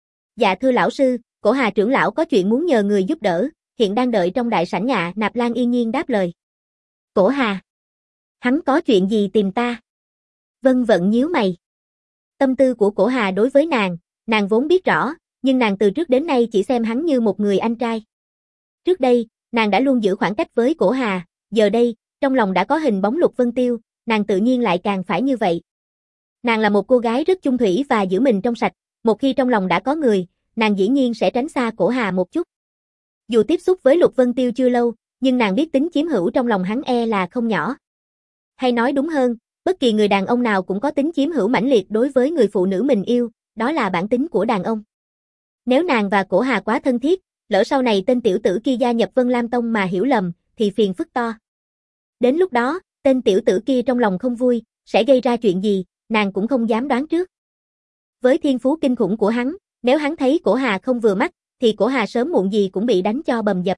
Dạ thưa lão sư, Cổ Hà trưởng lão có chuyện muốn nhờ người giúp đỡ, hiện đang đợi trong đại sảnh ạ. Nạp Lan Yên Nhiên đáp lời. Cổ Hà? Hắn có chuyện gì tìm ta? Vân Vận nhíu mày. Tâm tư của Cổ Hà đối với nàng, nàng vốn biết rõ, nhưng nàng từ trước đến nay chỉ xem hắn như một người anh trai. Trước đây, nàng đã luôn giữ khoảng cách với Cổ Hà, giờ đây, trong lòng đã có hình bóng Lục Vân Tiêu, nàng tự nhiên lại càng phải như vậy. Nàng là một cô gái rất chung thủy và giữ mình trong sạch, một khi trong lòng đã có người, nàng dĩ nhiên sẽ tránh xa Cổ Hà một chút. Dù tiếp xúc với Lục Vân Tiêu chưa lâu, nhưng nàng biết tính chiếm hữu trong lòng hắn e là không nhỏ. Hay nói đúng hơn, bất kỳ người đàn ông nào cũng có tính chiếm hữu mãnh liệt đối với người phụ nữ mình yêu, đó là bản tính của đàn ông. Nếu nàng và Cổ Hà quá thân thiết, lỡ sau này tên tiểu tử kia gia nhập Vân Lam Tông mà hiểu lầm, thì phiền phức to. Đến lúc đó, tên tiểu tử kia trong lòng không vui, sẽ gây ra chuyện gì, nàng cũng không dám đoán trước. Với thiên phú kinh khủng của hắn, nếu hắn thấy Cổ Hà không vừa mắt, thì Cổ Hà sớm muộn gì cũng bị đánh cho bầm dập.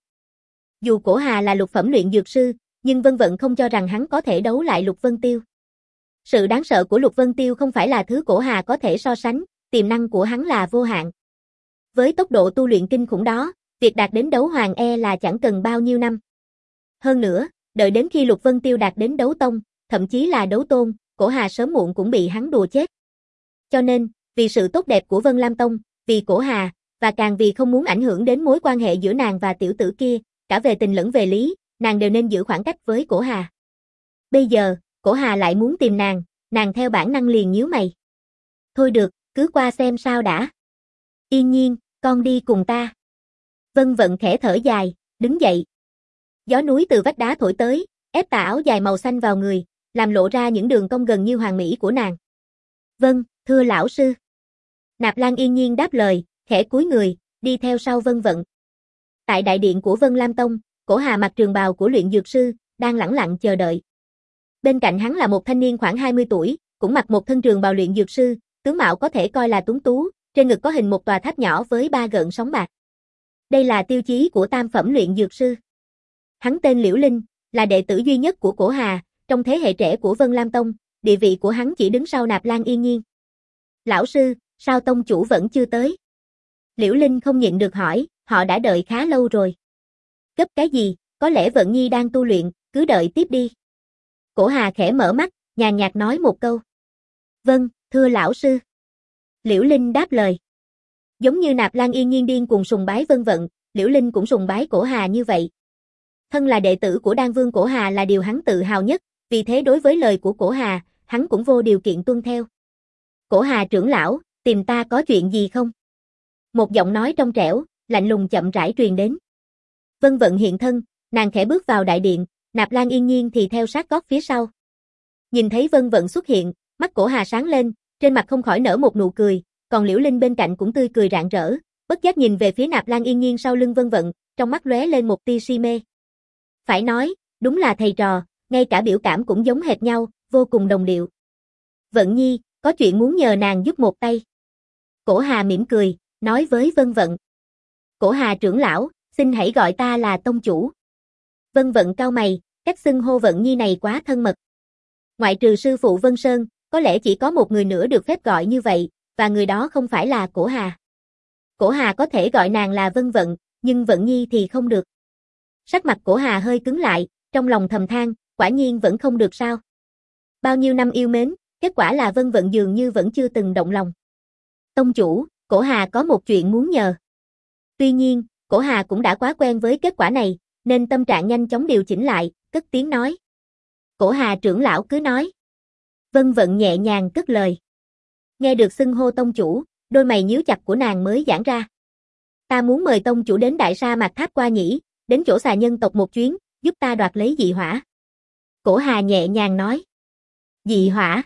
Dù Cổ Hà là lục phẩm luyện dược sư, nhưng Vân Vận không cho rằng hắn có thể đấu lại Lục Vân Tiêu. Sự đáng sợ của Lục Vân Tiêu không phải là thứ Cổ Hà có thể so sánh, tiềm năng của hắn là vô hạn. Với tốc độ tu luyện kinh khủng đó, việc đạt đến đấu hoàng e là chẳng cần bao nhiêu năm. Hơn nữa, đợi đến khi Lục Vân Tiêu đạt đến đấu tông, thậm chí là đấu tôn, Cổ Hà sớm muộn cũng bị hắn đùa chết. Cho nên, vì sự tốt đẹp của Vân Lam Tông, vì Cổ Hà, và càng vì không muốn ảnh hưởng đến mối quan hệ giữa nàng và tiểu tử kia, cả về tình lẫn về lý, nàng đều nên giữ khoảng cách với Cổ Hà. Bây giờ, Cổ Hà lại muốn tìm nàng, nàng theo bản năng liền nhíu mày. Thôi được, cứ qua xem sao đã. Yên Nhiên, con đi cùng ta. Vân Vận khẽ thở dài, đứng dậy. Gió núi từ vách đá thổi tới, ép tà áo dài màu xanh vào người, làm lộ ra những đường cong gần như hoàn mỹ của nàng. Vâng, thưa lão sư. Nạp Lan Yên Nhiên đáp lời, khẽ cúi người, đi theo sau Vân Vận. Tại đại điện của Vân Lam Tông, Cổ Hà mặc trường bào của luyện dược sư, đang lẳng lặng chờ đợi. Bên cạnh hắn là một thanh niên khoảng hai mươi tuổi, cũng mặc một thân trường bào luyện dược sư, tướng mạo có thể coi là tuấn tú, trên ngực có hình một tòa tháp nhỏ với ba gợn sóng bạc. Đây là tiêu chí của tam phẩm luyện dược sư. Hắn tên Liễu Linh, là đệ tử duy nhất của Cổ Hà, trong thế hệ trẻ của Vân Lam Tông, địa vị của hắn chỉ đứng sau Nạp Lan Yên Nhiên. Lão sư, sao tông chủ vẫn chưa tới? Liễu Linh không nhịn được hỏi, họ đã đợi khá lâu rồi. Gấp cái gì, có lẽ Vận Nhi đang tu luyện, cứ đợi tiếp đi. Cổ Hà khẽ mở mắt, nhàn nhạt nói một câu. Vâng, thưa lão sư. Liễu Linh đáp lời. Giống như Nạp Lan Yên Nhiên điên cuồng sùng bái Vân Vận, Liễu Linh cũng sùng bái Cổ Hà như vậy. Thân là đệ tử của Đan Vương Cổ Hà là điều hắn tự hào nhất, vì thế đối với lời của Cổ Hà, hắn cũng vô điều kiện tuân theo. Cổ Hà trưởng lão, tìm ta có chuyện gì không? Một giọng nói trong trẻo, lạnh lùng chậm rãi truyền đến. Vân Vận hiện thân, nàng khẽ bước vào đại điện, Nạp Lan Yên Nhiên thì theo sát gót phía sau. Nhìn thấy Vân Vận xuất hiện, mắt Cổ Hà sáng lên, trên mặt không khỏi nở một nụ cười, còn Liễu Linh bên cạnh cũng tươi cười rạng rỡ, bất giác nhìn về phía Nạp Lan Yên Nhiên sau lưng Vân Vận, trong mắt lóe lên một tia si mê. Phải nói, đúng là thầy trò, ngay cả biểu cảm cũng giống hệt nhau, vô cùng đồng điệu. Vận Nhi, có chuyện muốn nhờ nàng giúp một tay. Cổ Hà mỉm cười, nói với Vân Vận. Cổ Hà trưởng lão, xin hãy gọi ta là tông chủ. Vân Vận cau mày, cách xưng hô Vận Nhi này quá thân mật. Ngoại trừ sư phụ Vân Sơn, có lẽ chỉ có một người nữa được phép gọi như vậy, và người đó không phải là Cổ Hà. Cổ Hà có thể gọi nàng là Vân Vận, nhưng Vận Nhi thì không được. Sắc mặt Cổ Hà hơi cứng lại, trong lòng thầm than, quả nhiên vẫn không được sao. Bao nhiêu năm yêu mến, kết quả là Vân Vận dường như vẫn chưa từng động lòng. Tông chủ, Cổ Hà có một chuyện muốn nhờ. Tuy nhiên, Cổ Hà cũng đã quá quen với kết quả này, nên tâm trạng nhanh chóng điều chỉnh lại, cất tiếng nói. Cổ Hà trưởng lão cứ nói. Vân Vận nhẹ nhàng cất lời. Nghe được xưng hô tông chủ, đôi mày nhíu chặt của nàng mới giãn ra. Ta muốn mời tông chủ đến Đại Sa Mạc Tháp qua nhỉ, đến chỗ xà nhân tộc một chuyến, giúp ta đoạt lấy dị hỏa. Cổ Hà nhẹ nhàng nói. Dị hỏa?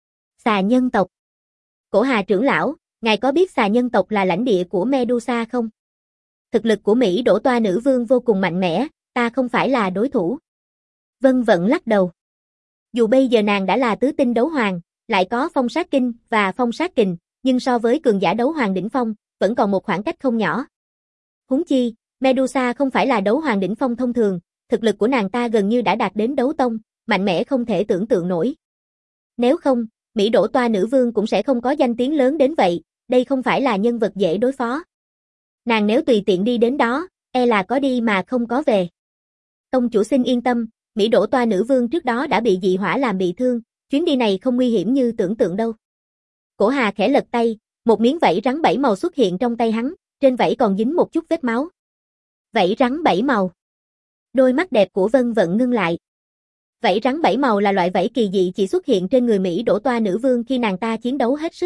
Xà nhân tộc? Cổ Hà trưởng lão, ngài có biết xà nhân tộc là lãnh địa của Medusa không? Thực lực của Mỹ Đỗ Toa nữ vương vô cùng mạnh mẽ, ta không phải là đối thủ. Vân Vận lắc đầu. Dù bây giờ nàng đã là tứ tinh đấu hoàng, lại có phong sát kinh và phong sát kình, nhưng so với cường giả đấu hoàng đỉnh phong, vẫn còn một khoảng cách không nhỏ. Huống chi, Medusa không phải là đấu hoàng đỉnh phong thông thường, thực lực của nàng ta gần như đã đạt đến đấu tông, mạnh mẽ không thể tưởng tượng nổi. Nếu không, Mỹ Đỗ Toa nữ vương cũng sẽ không có danh tiếng lớn đến vậy, đây không phải là nhân vật dễ đối phó. Nàng nếu tùy tiện đi đến đó, e là có đi mà không có về. Tông chủ xin yên tâm, Mỹ Đỗ Toa nữ vương trước đó đã bị dị hỏa làm bị thương, chuyến đi này không nguy hiểm như tưởng tượng đâu. Cổ Hà khẽ lật tay, một miếng vảy rắn bảy màu xuất hiện trong tay hắn, trên vảy còn dính một chút vết máu. Vảy rắn bảy màu. Đôi mắt đẹp của Vân Vận ngưng lại. Vảy rắn bảy màu là loại vảy kỳ dị chỉ xuất hiện trên người Mỹ Đỗ Toa nữ vương khi nàng ta chiến đấu hết sức.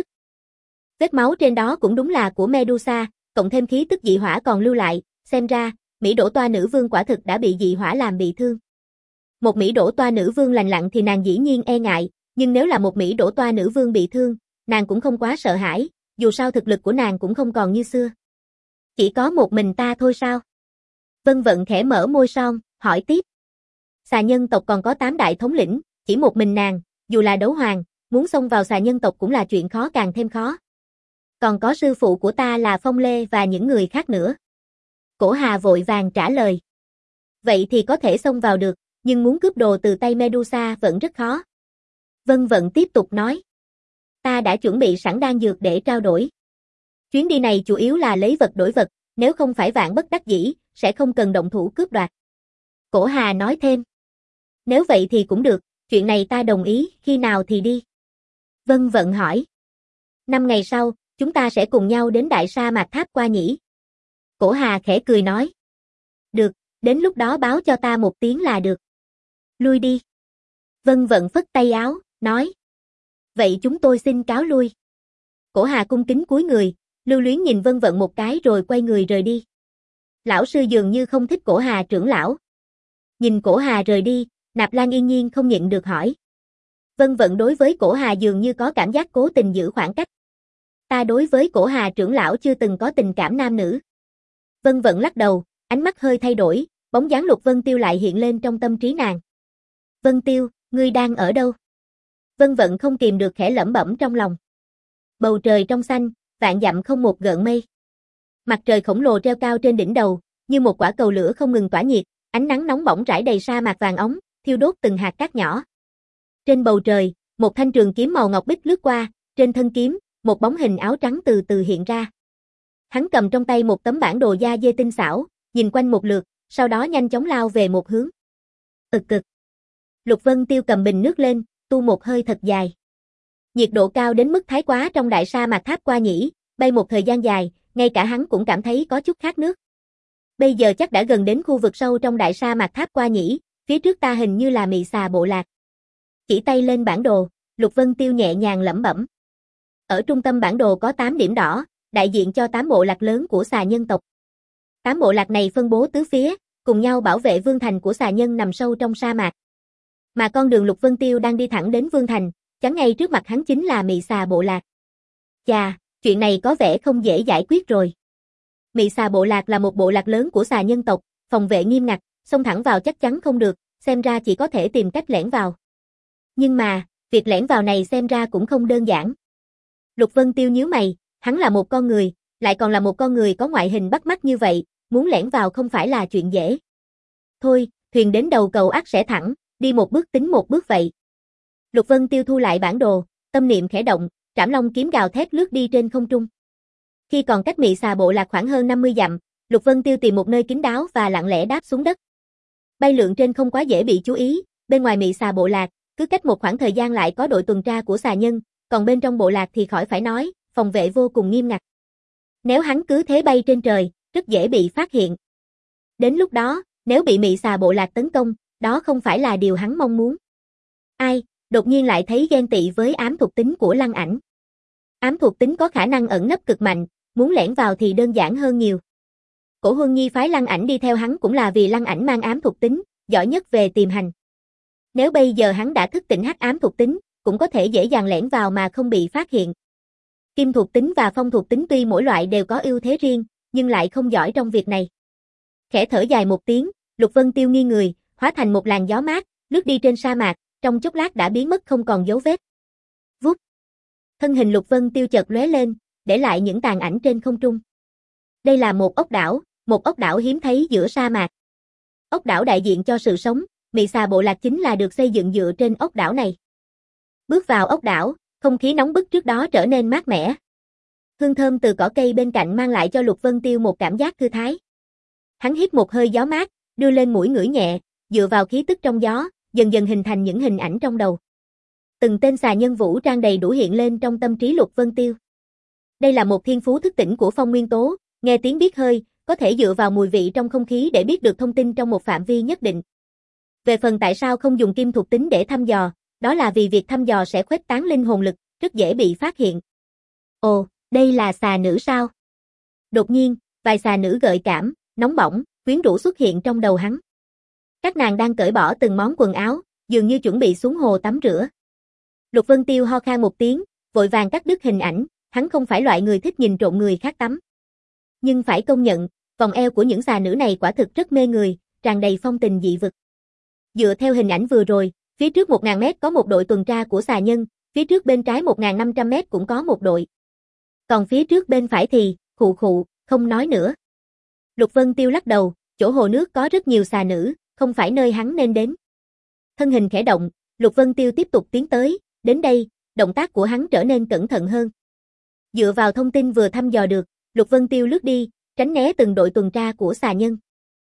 Vết máu trên đó cũng đúng là của Medusa, cộng thêm khí tức dị hỏa còn lưu lại, xem ra, Mỹ Đỗ Toa nữ vương quả thực đã bị dị hỏa làm bị thương. Một Mỹ Đỗ Toa nữ vương lành lặn thì nàng dĩ nhiên e ngại, nhưng nếu là một Mỹ Đỗ Toa nữ vương bị thương, nàng cũng không quá sợ hãi, dù sao thực lực của nàng cũng không còn như xưa. Chỉ có một mình ta thôi sao? Vân Vận khẽ mở môi son, hỏi tiếp. Xà nhân tộc còn có tám đại thống lĩnh, chỉ một mình nàng, dù là đấu hoàng, muốn xông vào xà nhân tộc cũng là chuyện khó càng thêm khó. Còn có sư phụ của ta là Phong Lê và những người khác nữa. Cổ Hà vội vàng trả lời. Vậy thì có thể xông vào được, nhưng muốn cướp đồ từ tay Medusa vẫn rất khó. Vân Vận tiếp tục nói. Ta đã chuẩn bị sẵn đan dược để trao đổi. Chuyến đi này chủ yếu là lấy vật đổi vật, nếu không phải vạn bất đắc dĩ, sẽ không cần động thủ cướp đoạt. Cổ Hà nói thêm. Nếu vậy thì cũng được, chuyện này ta đồng ý, khi nào thì đi? Vân Vận hỏi. Năm ngày sau, chúng ta sẽ cùng nhau đến Đại Sa Mạc Tháp qua nhỉ? Cổ Hà khẽ cười nói. Được, đến lúc đó báo cho ta một tiếng là được. Lui đi. Vân Vận phất tay áo, nói. Vậy chúng tôi xin cáo lui. Cổ Hà cung kính cúi người, Lưu Luyến nhìn Vân Vận một cái rồi quay người rời đi. Lão sư dường như không thích Cổ Hà trưởng lão. Nhìn Cổ Hà rời đi, Nạp Lan Yên Nhiên không nhịn được hỏi. Vân Vận đối với Cổ Hà dường như có cảm giác cố tình giữ khoảng cách. Ta đối với Cổ Hà trưởng lão chưa từng có tình cảm nam nữ. Vân Vận lắc đầu, ánh mắt hơi thay đổi, bóng dáng Lục Vân Tiêu lại hiện lên trong tâm trí nàng. Vân Tiêu, ngươi đang ở đâu? Vân Vận không kìm được khẽ lẩm bẩm trong lòng. Bầu trời trong xanh, vạn dặm không một gợn mây. Mặt trời khổng lồ treo cao trên đỉnh đầu, như một quả cầu lửa không ngừng tỏa nhiệt, ánh nắng nóng bỏng rải đầy sa mạc vàng óng, thiêu đốt từng hạt cát nhỏ. Trên bầu trời, một thanh trường kiếm màu ngọc bích lướt qua, trên thân kiếm, một bóng hình áo trắng từ từ hiện ra. Hắn cầm trong tay một tấm bản đồ da dê tinh xảo, nhìn quanh một lượt, sau đó nhanh chóng lao về một hướng. Ực cực. Lục Vân Tiêu cầm bình nước lên, tu một hơi thật dài. Nhiệt độ cao đến mức thái quá trong đại sa mạc Tháp Qua Nhĩ, bay một thời gian dài, ngay cả hắn cũng cảm thấy có chút khát nước. Bây giờ chắc đã gần đến khu vực sâu trong đại sa mạc Tháp Qua Nhĩ, phía trước ta hình như là Mị Xà bộ lạc. Chỉ tay lên bản đồ, Lục Vân Tiêu nhẹ nhàng lẩm bẩm. Ở trung tâm bản đồ có tám điểm đỏ, đại diện cho tám bộ lạc lớn của xà nhân tộc. Tám bộ lạc này phân bố tứ phía, cùng nhau bảo vệ vương thành của xà nhân nằm sâu trong sa mạc. Mà con đường Lục Vân Tiêu đang đi thẳng đến vương thành, chắn ngay trước mặt hắn chính là Mị Xà bộ lạc. Chà, chuyện này có vẻ không dễ giải quyết rồi. Mị Xà bộ lạc là một bộ lạc lớn của xà nhân tộc, phòng vệ nghiêm ngặt, xông thẳng vào chắc chắn không được, xem ra chỉ có thể tìm cách lẻn vào. Nhưng mà, việc lẻn vào này xem ra cũng không đơn giản. Lục Vân Tiêu nhíu mày, hắn là một con người, lại còn là một con người có ngoại hình bắt mắt như vậy, muốn lẻn vào không phải là chuyện dễ. Thôi, thuyền đến đầu cầu ắt sẽ thẳng, đi một bước tính một bước vậy. Lục Vân Tiêu thu lại bản đồ, tâm niệm khẽ động, Trảm Long kiếm gào thét lướt đi trên không trung. Khi còn cách Mị Xà bộ lạc khoảng hơn năm mươi dặm, Lục Vân Tiêu tìm một nơi kín đáo và lặng lẽ đáp xuống đất. Bay lượn trên không quá dễ bị chú ý, bên ngoài Mị Xà bộ lạc, cứ cách một khoảng thời gian lại có đội tuần tra của xà nhân, còn bên trong bộ lạc thì khỏi phải nói, phòng vệ vô cùng nghiêm ngặt. Nếu hắn cứ thế bay trên trời, rất dễ bị phát hiện. Đến lúc đó, nếu bị Mị Xà bộ lạc tấn công, đó không phải là điều hắn mong muốn. Ai, đột nhiên lại thấy ghen tị với ám thuộc tính của Lăng Ảnh. Ám thuộc tính có khả năng ẩn nấp cực mạnh, muốn lẻn vào thì đơn giản hơn nhiều. Cổ Huân Nhi phái Lăng Ảnh đi theo hắn cũng là vì Lăng Ảnh mang ám thuộc tính, giỏi nhất về tìm hành. Nếu bây giờ hắn đã thức tỉnh hắc ám thuộc tính, cũng có thể dễ dàng lẻn vào mà không bị phát hiện. Kim thuộc tính và phong thuộc tính tuy mỗi loại đều có ưu thế riêng, nhưng lại không giỏi trong việc này. Khẽ thở dài một tiếng, Lục Vân Tiêu nghiêng người, hóa thành một làn gió mát, lướt đi trên sa mạc, trong chốc lát đã biến mất không còn dấu vết. Vút. Thân hình Lục Vân Tiêu chợt lóe lên, để lại những tàn ảnh trên không trung. Đây là một ốc đảo, một ốc đảo hiếm thấy giữa sa mạc. Ốc đảo đại diện cho sự sống, Mị Xà bộ lạc chính là được xây dựng dựa trên ốc đảo này. Bước vào ốc đảo, không khí nóng bức trước đó trở nên mát mẻ. Hương thơm từ cỏ cây bên cạnh mang lại cho Lục Vân Tiêu một cảm giác thư thái. Hắn hít một hơi gió mát, đưa lên mũi ngửi nhẹ, dựa vào khí tức trong gió, dần dần hình thành những hình ảnh trong đầu. Từng tên xà nhân vũ trang đầy đủ hiện lên trong tâm trí Lục Vân Tiêu. Đây là một thiên phú thức tỉnh của phong nguyên tố, nghe tiếng biết hơi, có thể dựa vào mùi vị trong không khí để biết được thông tin trong một phạm vi nhất định. Về phần tại sao không dùng kim thuộc tính để thăm dò, đó là vì việc thăm dò sẽ khuếch tán linh hồn lực, rất dễ bị phát hiện. Ồ, đây là xà nữ sao? Đột nhiên, vài xà nữ gợi cảm, nóng bỏng, quyến rũ xuất hiện trong đầu hắn. Các nàng đang cởi bỏ từng món quần áo, dường như chuẩn bị xuống hồ tắm rửa. Lục Vân Tiêu ho khan một tiếng, vội vàng cắt đứt hình ảnh, hắn không phải loại người thích nhìn trộm người khác tắm. Nhưng phải công nhận, vòng eo của những xà nữ này quả thực rất mê người, tràn đầy phong tình dị vực. Dựa theo hình ảnh vừa rồi, phía trước một nghìn mét có một đội tuần tra của xà nhân, phía trước bên trái một nghìn năm trăm mét cũng có một đội. Còn phía trước bên phải thì, khụ khụ, không nói nữa. Lục Vân Tiêu lắc đầu, chỗ hồ nước có rất nhiều xà nữ, không phải nơi hắn nên đến. Thân hình khẽ động, Lục Vân Tiêu tiếp tục tiến tới, đến đây, động tác của hắn trở nên cẩn thận hơn. Dựa vào thông tin vừa thăm dò được, Lục Vân Tiêu lướt đi, tránh né từng đội tuần tra của xà nhân.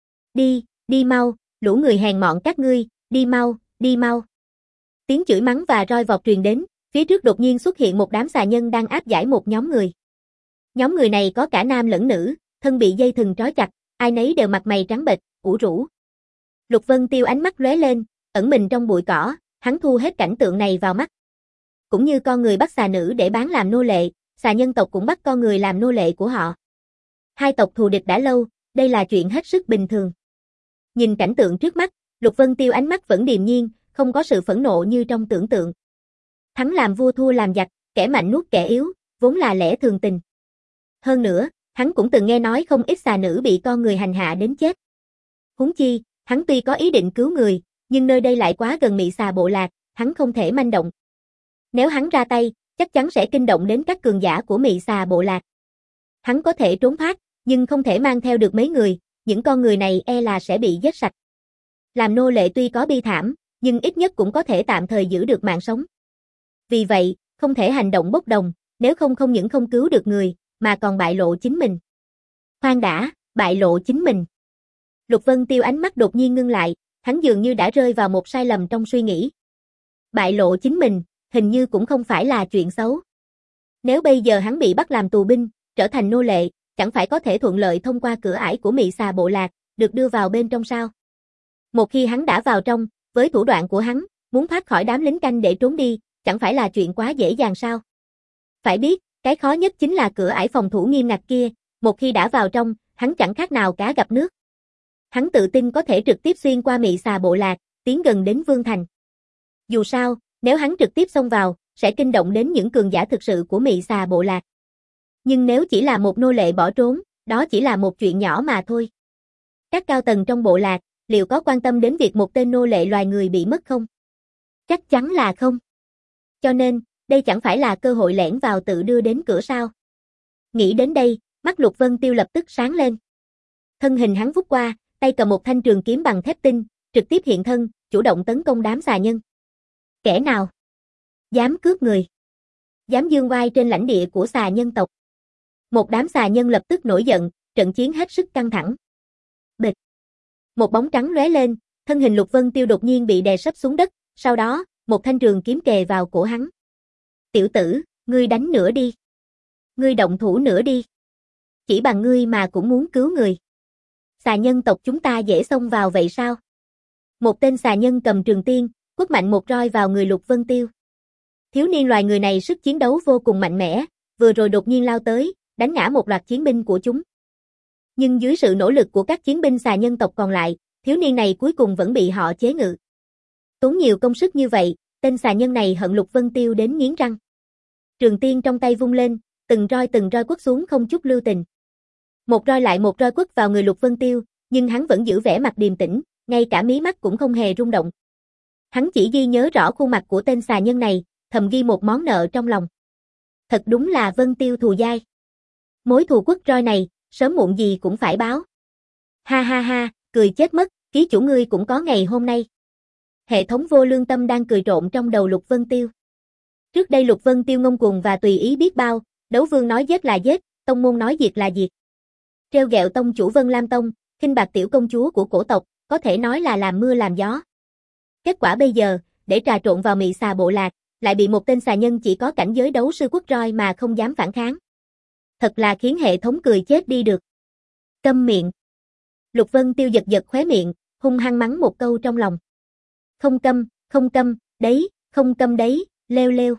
Đi, đi mau, lũ người hèn mọn các ngươi, đi mau, đi mau. Tiếng chửi mắng và roi vọt truyền đến, phía trước đột nhiên xuất hiện một đám xà nhân đang áp giải một nhóm người. Nhóm người này có cả nam lẫn nữ, thân bị dây thừng trói chặt, ai nấy đều mặt mày trắng bệch, ủ rũ. Lục Vân Tiêu ánh mắt lóe lên, ẩn mình trong bụi cỏ, hắn thu hết cảnh tượng này vào mắt. Cũng như con người bắt xà nữ để bán làm nô lệ, xà nhân tộc cũng bắt con người làm nô lệ của họ. Hai tộc thù địch đã lâu, đây là chuyện hết sức bình thường. Nhìn cảnh tượng trước mắt, Lục Vân Tiêu ánh mắt vẫn điềm nhiên, không có sự phẫn nộ như trong tưởng tượng. Thắng làm vua thua làm giặc, kẻ mạnh nuốt kẻ yếu, vốn là lẽ thường tình. Hơn nữa, hắn cũng từng nghe nói không ít xà nữ bị con người hành hạ đến chết. Huống chi, hắn tuy có ý định cứu người, nhưng nơi đây lại quá gần mị xà bộ lạc, hắn không thể manh động. Nếu hắn ra tay, chắc chắn sẽ kinh động đến các cường giả của mị xà bộ lạc. Hắn có thể trốn thoát, nhưng không thể mang theo được mấy người, những con người này e là sẽ bị giết sạch. Làm nô lệ tuy có bi thảm, nhưng ít nhất cũng có thể tạm thời giữ được mạng sống. Vì vậy, không thể hành động bốc đồng, nếu không không những không cứu được người, mà còn bại lộ chính mình. Khoan đã, bại lộ chính mình. Lục Vân Tiêu ánh mắt đột nhiên ngưng lại, hắn dường như đã rơi vào một sai lầm trong suy nghĩ. Bại lộ chính mình, hình như cũng không phải là chuyện xấu. Nếu bây giờ hắn bị bắt làm tù binh, trở thành nô lệ, chẳng phải có thể thuận lợi thông qua cửa ải của mị xà bộ lạc, được đưa vào bên trong sao? Một khi hắn đã vào trong, với thủ đoạn của hắn, muốn thoát khỏi đám lính canh để trốn đi, chẳng phải là chuyện quá dễ dàng sao? Phải biết, cái khó nhất chính là cửa ải phòng thủ nghiêm ngặt kia, một khi đã vào trong, hắn chẳng khác nào cá gặp nước. Hắn tự tin có thể trực tiếp xuyên qua mị xà bộ lạc, tiến gần đến Vương Thành. Dù sao, nếu hắn trực tiếp xông vào, sẽ kinh động đến những cường giả thực sự của mị xà bộ lạc. Nhưng nếu chỉ là một nô lệ bỏ trốn, đó chỉ là một chuyện nhỏ mà thôi. Các cao tầng trong bộ lạc, liệu có quan tâm đến việc một tên nô lệ loài người bị mất không? Chắc chắn là không. Cho nên, đây chẳng phải là cơ hội lẻn vào tự đưa đến cửa sao. Nghĩ đến đây, mắt Lục Vân Tiêu lập tức sáng lên. Thân hình hắn vút qua, tay cầm một thanh trường kiếm bằng thép tinh, trực tiếp hiện thân, chủ động tấn công đám xà nhân. Kẻ nào dám cướp người, dám dương oai trên lãnh địa của xà nhân tộc? Một đám xà nhân lập tức nổi giận, trận chiến hết sức căng thẳng. Bịch. Một bóng trắng lóe lên, thân hình Lục Vân Tiêu đột nhiên bị đè sấp xuống đất, sau đó, một thanh trường kiếm kề vào cổ hắn. Tiểu tử, ngươi đánh nữa đi. Ngươi động thủ nữa đi. Chỉ bằng ngươi mà cũng muốn cứu người. Xà nhân tộc chúng ta dễ xông vào vậy sao? Một tên xà nhân cầm trường tiên, quất mạnh một roi vào người Lục Vân Tiêu. Thiếu niên loài người này sức chiến đấu vô cùng mạnh mẽ, vừa rồi đột nhiên lao tới, đánh ngã một loạt chiến binh của chúng. Nhưng dưới sự nỗ lực của các chiến binh xà nhân tộc còn lại, thiếu niên này cuối cùng vẫn bị họ chế ngự. Tốn nhiều công sức như vậy, tên xà nhân này hận Lục Vân Tiêu đến nghiến răng. Trường tiên trong tay vung lên, từng roi từng roi quất xuống không chút lưu tình. Một roi lại một roi quất vào người Lục Vân Tiêu, nhưng hắn vẫn giữ vẻ mặt điềm tĩnh, ngay cả mí mắt cũng không hề rung động. Hắn chỉ ghi nhớ rõ khuôn mặt của tên xà nhân này, thầm ghi một món nợ trong lòng. Thật đúng là Vân Tiêu thù dai. Mối thù quất roi này, sớm muộn gì cũng phải báo. Ha ha ha, cười chết mất, ký chủ ngươi cũng có ngày hôm nay. Hệ thống vô lương tâm đang cười trộn trong đầu Lục Vân Tiêu. Trước đây Lục Vân Tiêu ngông cuồng và tùy ý biết bao, đấu vương nói giết là giết, tông môn nói diệt là diệt. Treo gẹo tông chủ Vân Lam Tông, khinh bạc tiểu công chúa của cổ tộc, có thể nói là làm mưa làm gió. Kết quả bây giờ, để trà trộn vào mị xà bộ lạc, lại bị một tên xà nhân chỉ có cảnh giới đấu sư quất roi mà không dám phản kháng. Thật là khiến hệ thống cười chết đi được. Câm miệng. Lục Vân Tiêu giật giật khóe miệng, hung hăng mắng một câu trong lòng. Không câm, không câm, đấy, không câm đấy, leo leo.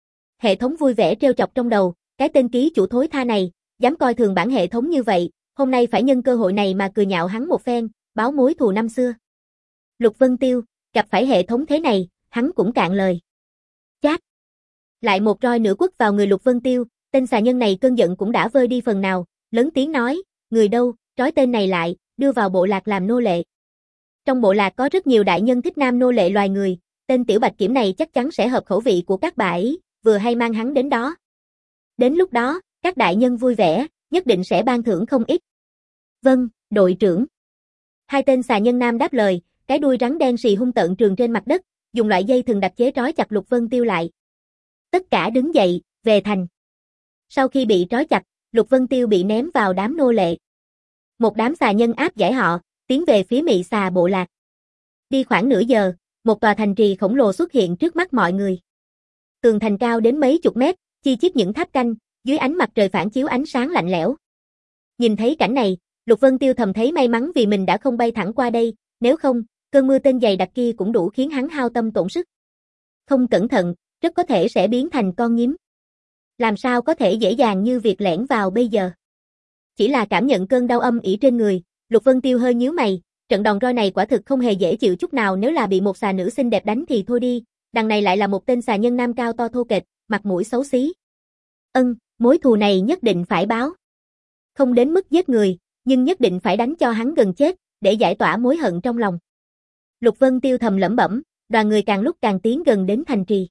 Hệ thống vui vẻ trêu chọc trong đầu, cái tên ký chủ thối tha này, dám coi thường bản hệ thống như vậy, hôm nay phải nhân cơ hội này mà cười nhạo hắn một phen, báo mối thù năm xưa. Lục Vân Tiêu, gặp phải hệ thống thế này, hắn cũng cạn lời. Chát. Lại một roi nữa quất vào người Lục Vân Tiêu, tên xà nhân này cơn giận cũng đã vơi đi phần nào, lớn tiếng nói, người đâu, trói tên này lại, đưa vào bộ lạc làm nô lệ. Trong bộ lạc có rất nhiều đại nhân thích nam nô lệ loài người, tên tiểu bạch kiểm này chắc chắn sẽ hợp khẩu vị của các bà ấy, vừa hay mang hắn đến đó. Đến lúc đó, các đại nhân vui vẻ, nhất định sẽ ban thưởng không ít. Vâng, đội trưởng. Hai tên xà nhân nam đáp lời, cái đuôi rắn đen xì hung tợn trường trên mặt đất, dùng loại dây thừng đặc chế trói chặt Lục Vân Tiêu lại. Tất cả đứng dậy, về thành. Sau khi bị trói chặt, Lục Vân Tiêu bị ném vào đám nô lệ. Một đám xà nhân áp giải họ, tiến về phía mị xà bộ lạc. Đi khoảng nửa giờ, một tòa thành trì khổng lồ xuất hiện trước mắt mọi người. Tường thành cao đến mấy chục mét, chi chít những tháp canh, dưới ánh mặt trời phản chiếu ánh sáng lạnh lẽo. Nhìn thấy cảnh này, Lục Vân Tiêu thầm thấy may mắn vì mình đã không bay thẳng qua đây, nếu không, cơn mưa tên dày đặc kia cũng đủ khiến hắn hao tâm tổn sức. Không cẩn thận, rất có thể sẽ biến thành con nhím. Làm sao có thể dễ dàng như việc lẻn vào bây giờ? Chỉ là cảm nhận cơn đau âm ỉ trên người, Lục Vân Tiêu hơi nhíu mày, trận đòn roi này quả thực không hề dễ chịu chút nào, nếu là bị một xà nữ xinh đẹp đánh thì thôi đi, đằng này lại là một tên xà nhân nam cao to thô kệch, mặt mũi xấu xí. Ân, mối thù này nhất định phải báo. Không đến mức giết người, nhưng nhất định phải đánh cho hắn gần chết, để giải tỏa mối hận trong lòng. Lục Vân Tiêu thầm lẩm bẩm, đoàn người càng lúc càng tiến gần đến thành trì.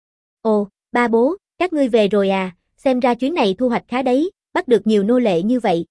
Ồ, ba bố, các ngươi về rồi à, xem ra chuyến này thu hoạch khá đấy, bắt được nhiều nô lệ như vậy.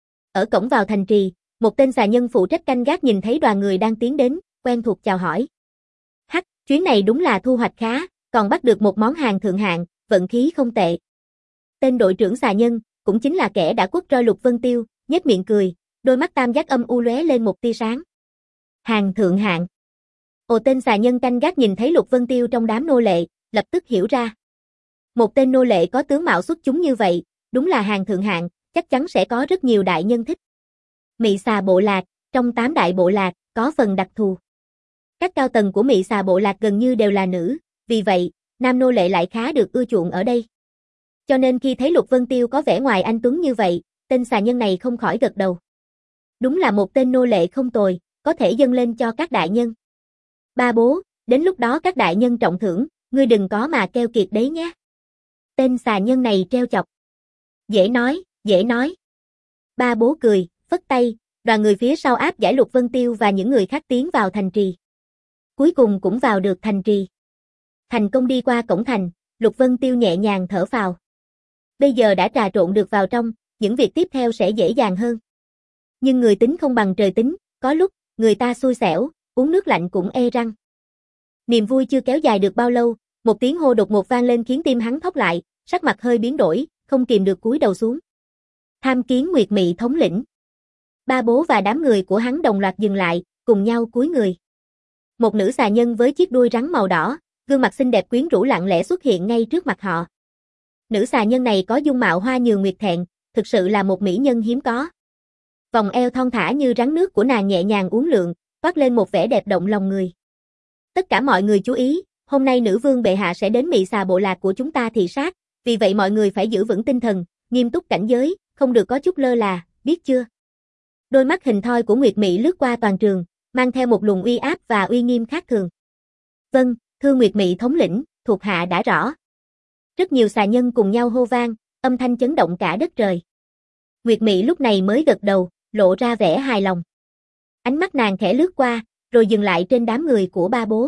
Ở cổng vào thành trì, một tên xà nhân phụ trách canh gác nhìn thấy đoàn người đang tiến đến, quen thuộc chào hỏi. Hắc, chuyến này đúng là thu hoạch khá, còn bắt được một món hàng thượng hạng, vận khí không tệ. Tên đội trưởng xà nhân, cũng chính là kẻ đã quất roi Lục Vân Tiêu, nhếch miệng cười, đôi mắt tam giác âm u lóe lên một tia sáng. Hàng thượng hạng. Ồ, tên xà nhân canh gác nhìn thấy Lục Vân Tiêu trong đám nô lệ, lập tức hiểu ra. Một tên nô lệ có tướng mạo xuất chúng như vậy, đúng là hàng thượng hạng, chắc chắn sẽ có rất nhiều đại nhân thích. Mị xà bộ lạc, trong tám đại bộ lạc, có phần đặc thù. Các cao tầng của mị xà bộ lạc gần như đều là nữ, vì vậy, nam nô lệ lại khá được ưa chuộng ở đây. Cho nên khi thấy Lục Vân Tiêu có vẻ ngoài anh tuấn như vậy, tên xà nhân này không khỏi gật đầu. Đúng là một tên nô lệ không tồi, có thể dâng lên cho các đại nhân. Ba bố, đến lúc đó các đại nhân trọng thưởng, ngươi đừng có mà keo kiệt đấy nhé. Tên xà nhân này trêu chọc. Dễ nói, dễ nói. Ba bố cười, phất tay, đoàn người phía sau áp giải Lục Vân Tiêu và những người khác tiến vào thành trì. Cuối cùng cũng vào được thành trì. Thành công đi qua cổng thành, Lục Vân Tiêu nhẹ nhàng thở phào. Bây giờ đã trà trộn được vào trong, những việc tiếp theo sẽ dễ dàng hơn. Nhưng người tính không bằng trời tính, có lúc, người ta xui xẻo, uống nước lạnh cũng ê răng. Niềm vui chưa kéo dài được bao lâu, một tiếng hô đột ngột vang lên khiến tim hắn thót lại, sắc mặt hơi biến đổi, không kìm được cúi đầu xuống. Tham kiến Nguyệt Mị thống lĩnh. Ba bố và đám người của hắn đồng loạt dừng lại, cùng nhau cúi người. Một nữ xà nhân với chiếc đuôi rắn màu đỏ, gương mặt xinh đẹp quyến rũ lặng lẽ xuất hiện ngay trước mặt họ. Nữ xà nhân này có dung mạo hoa nhường nguyệt thẹn, thực sự là một mỹ nhân hiếm có. Vòng eo thon thả như rắn nước của nàng nhẹ nhàng uốn lượn, toát lên một vẻ đẹp động lòng người. Tất cả mọi người chú ý, hôm nay nữ vương bệ hạ sẽ đến mị xà bộ lạc của chúng ta thị sát, vì vậy mọi người phải giữ vững tinh thần, nghiêm túc cảnh giới, không được có chút lơ là, biết chưa? Đôi mắt hình thoi của Nguyệt Mị lướt qua toàn trường, mang theo một luồng uy áp và uy nghiêm khác thường. Vâng, thưa Nguyệt Mị thống lĩnh, thuộc hạ đã rõ. Rất nhiều xà nhân cùng nhau hô vang, âm thanh chấn động cả đất trời. Nguyệt Mị lúc này mới gật đầu, lộ ra vẻ hài lòng. Ánh mắt nàng khẽ lướt qua, rồi dừng lại trên đám người của ba bố.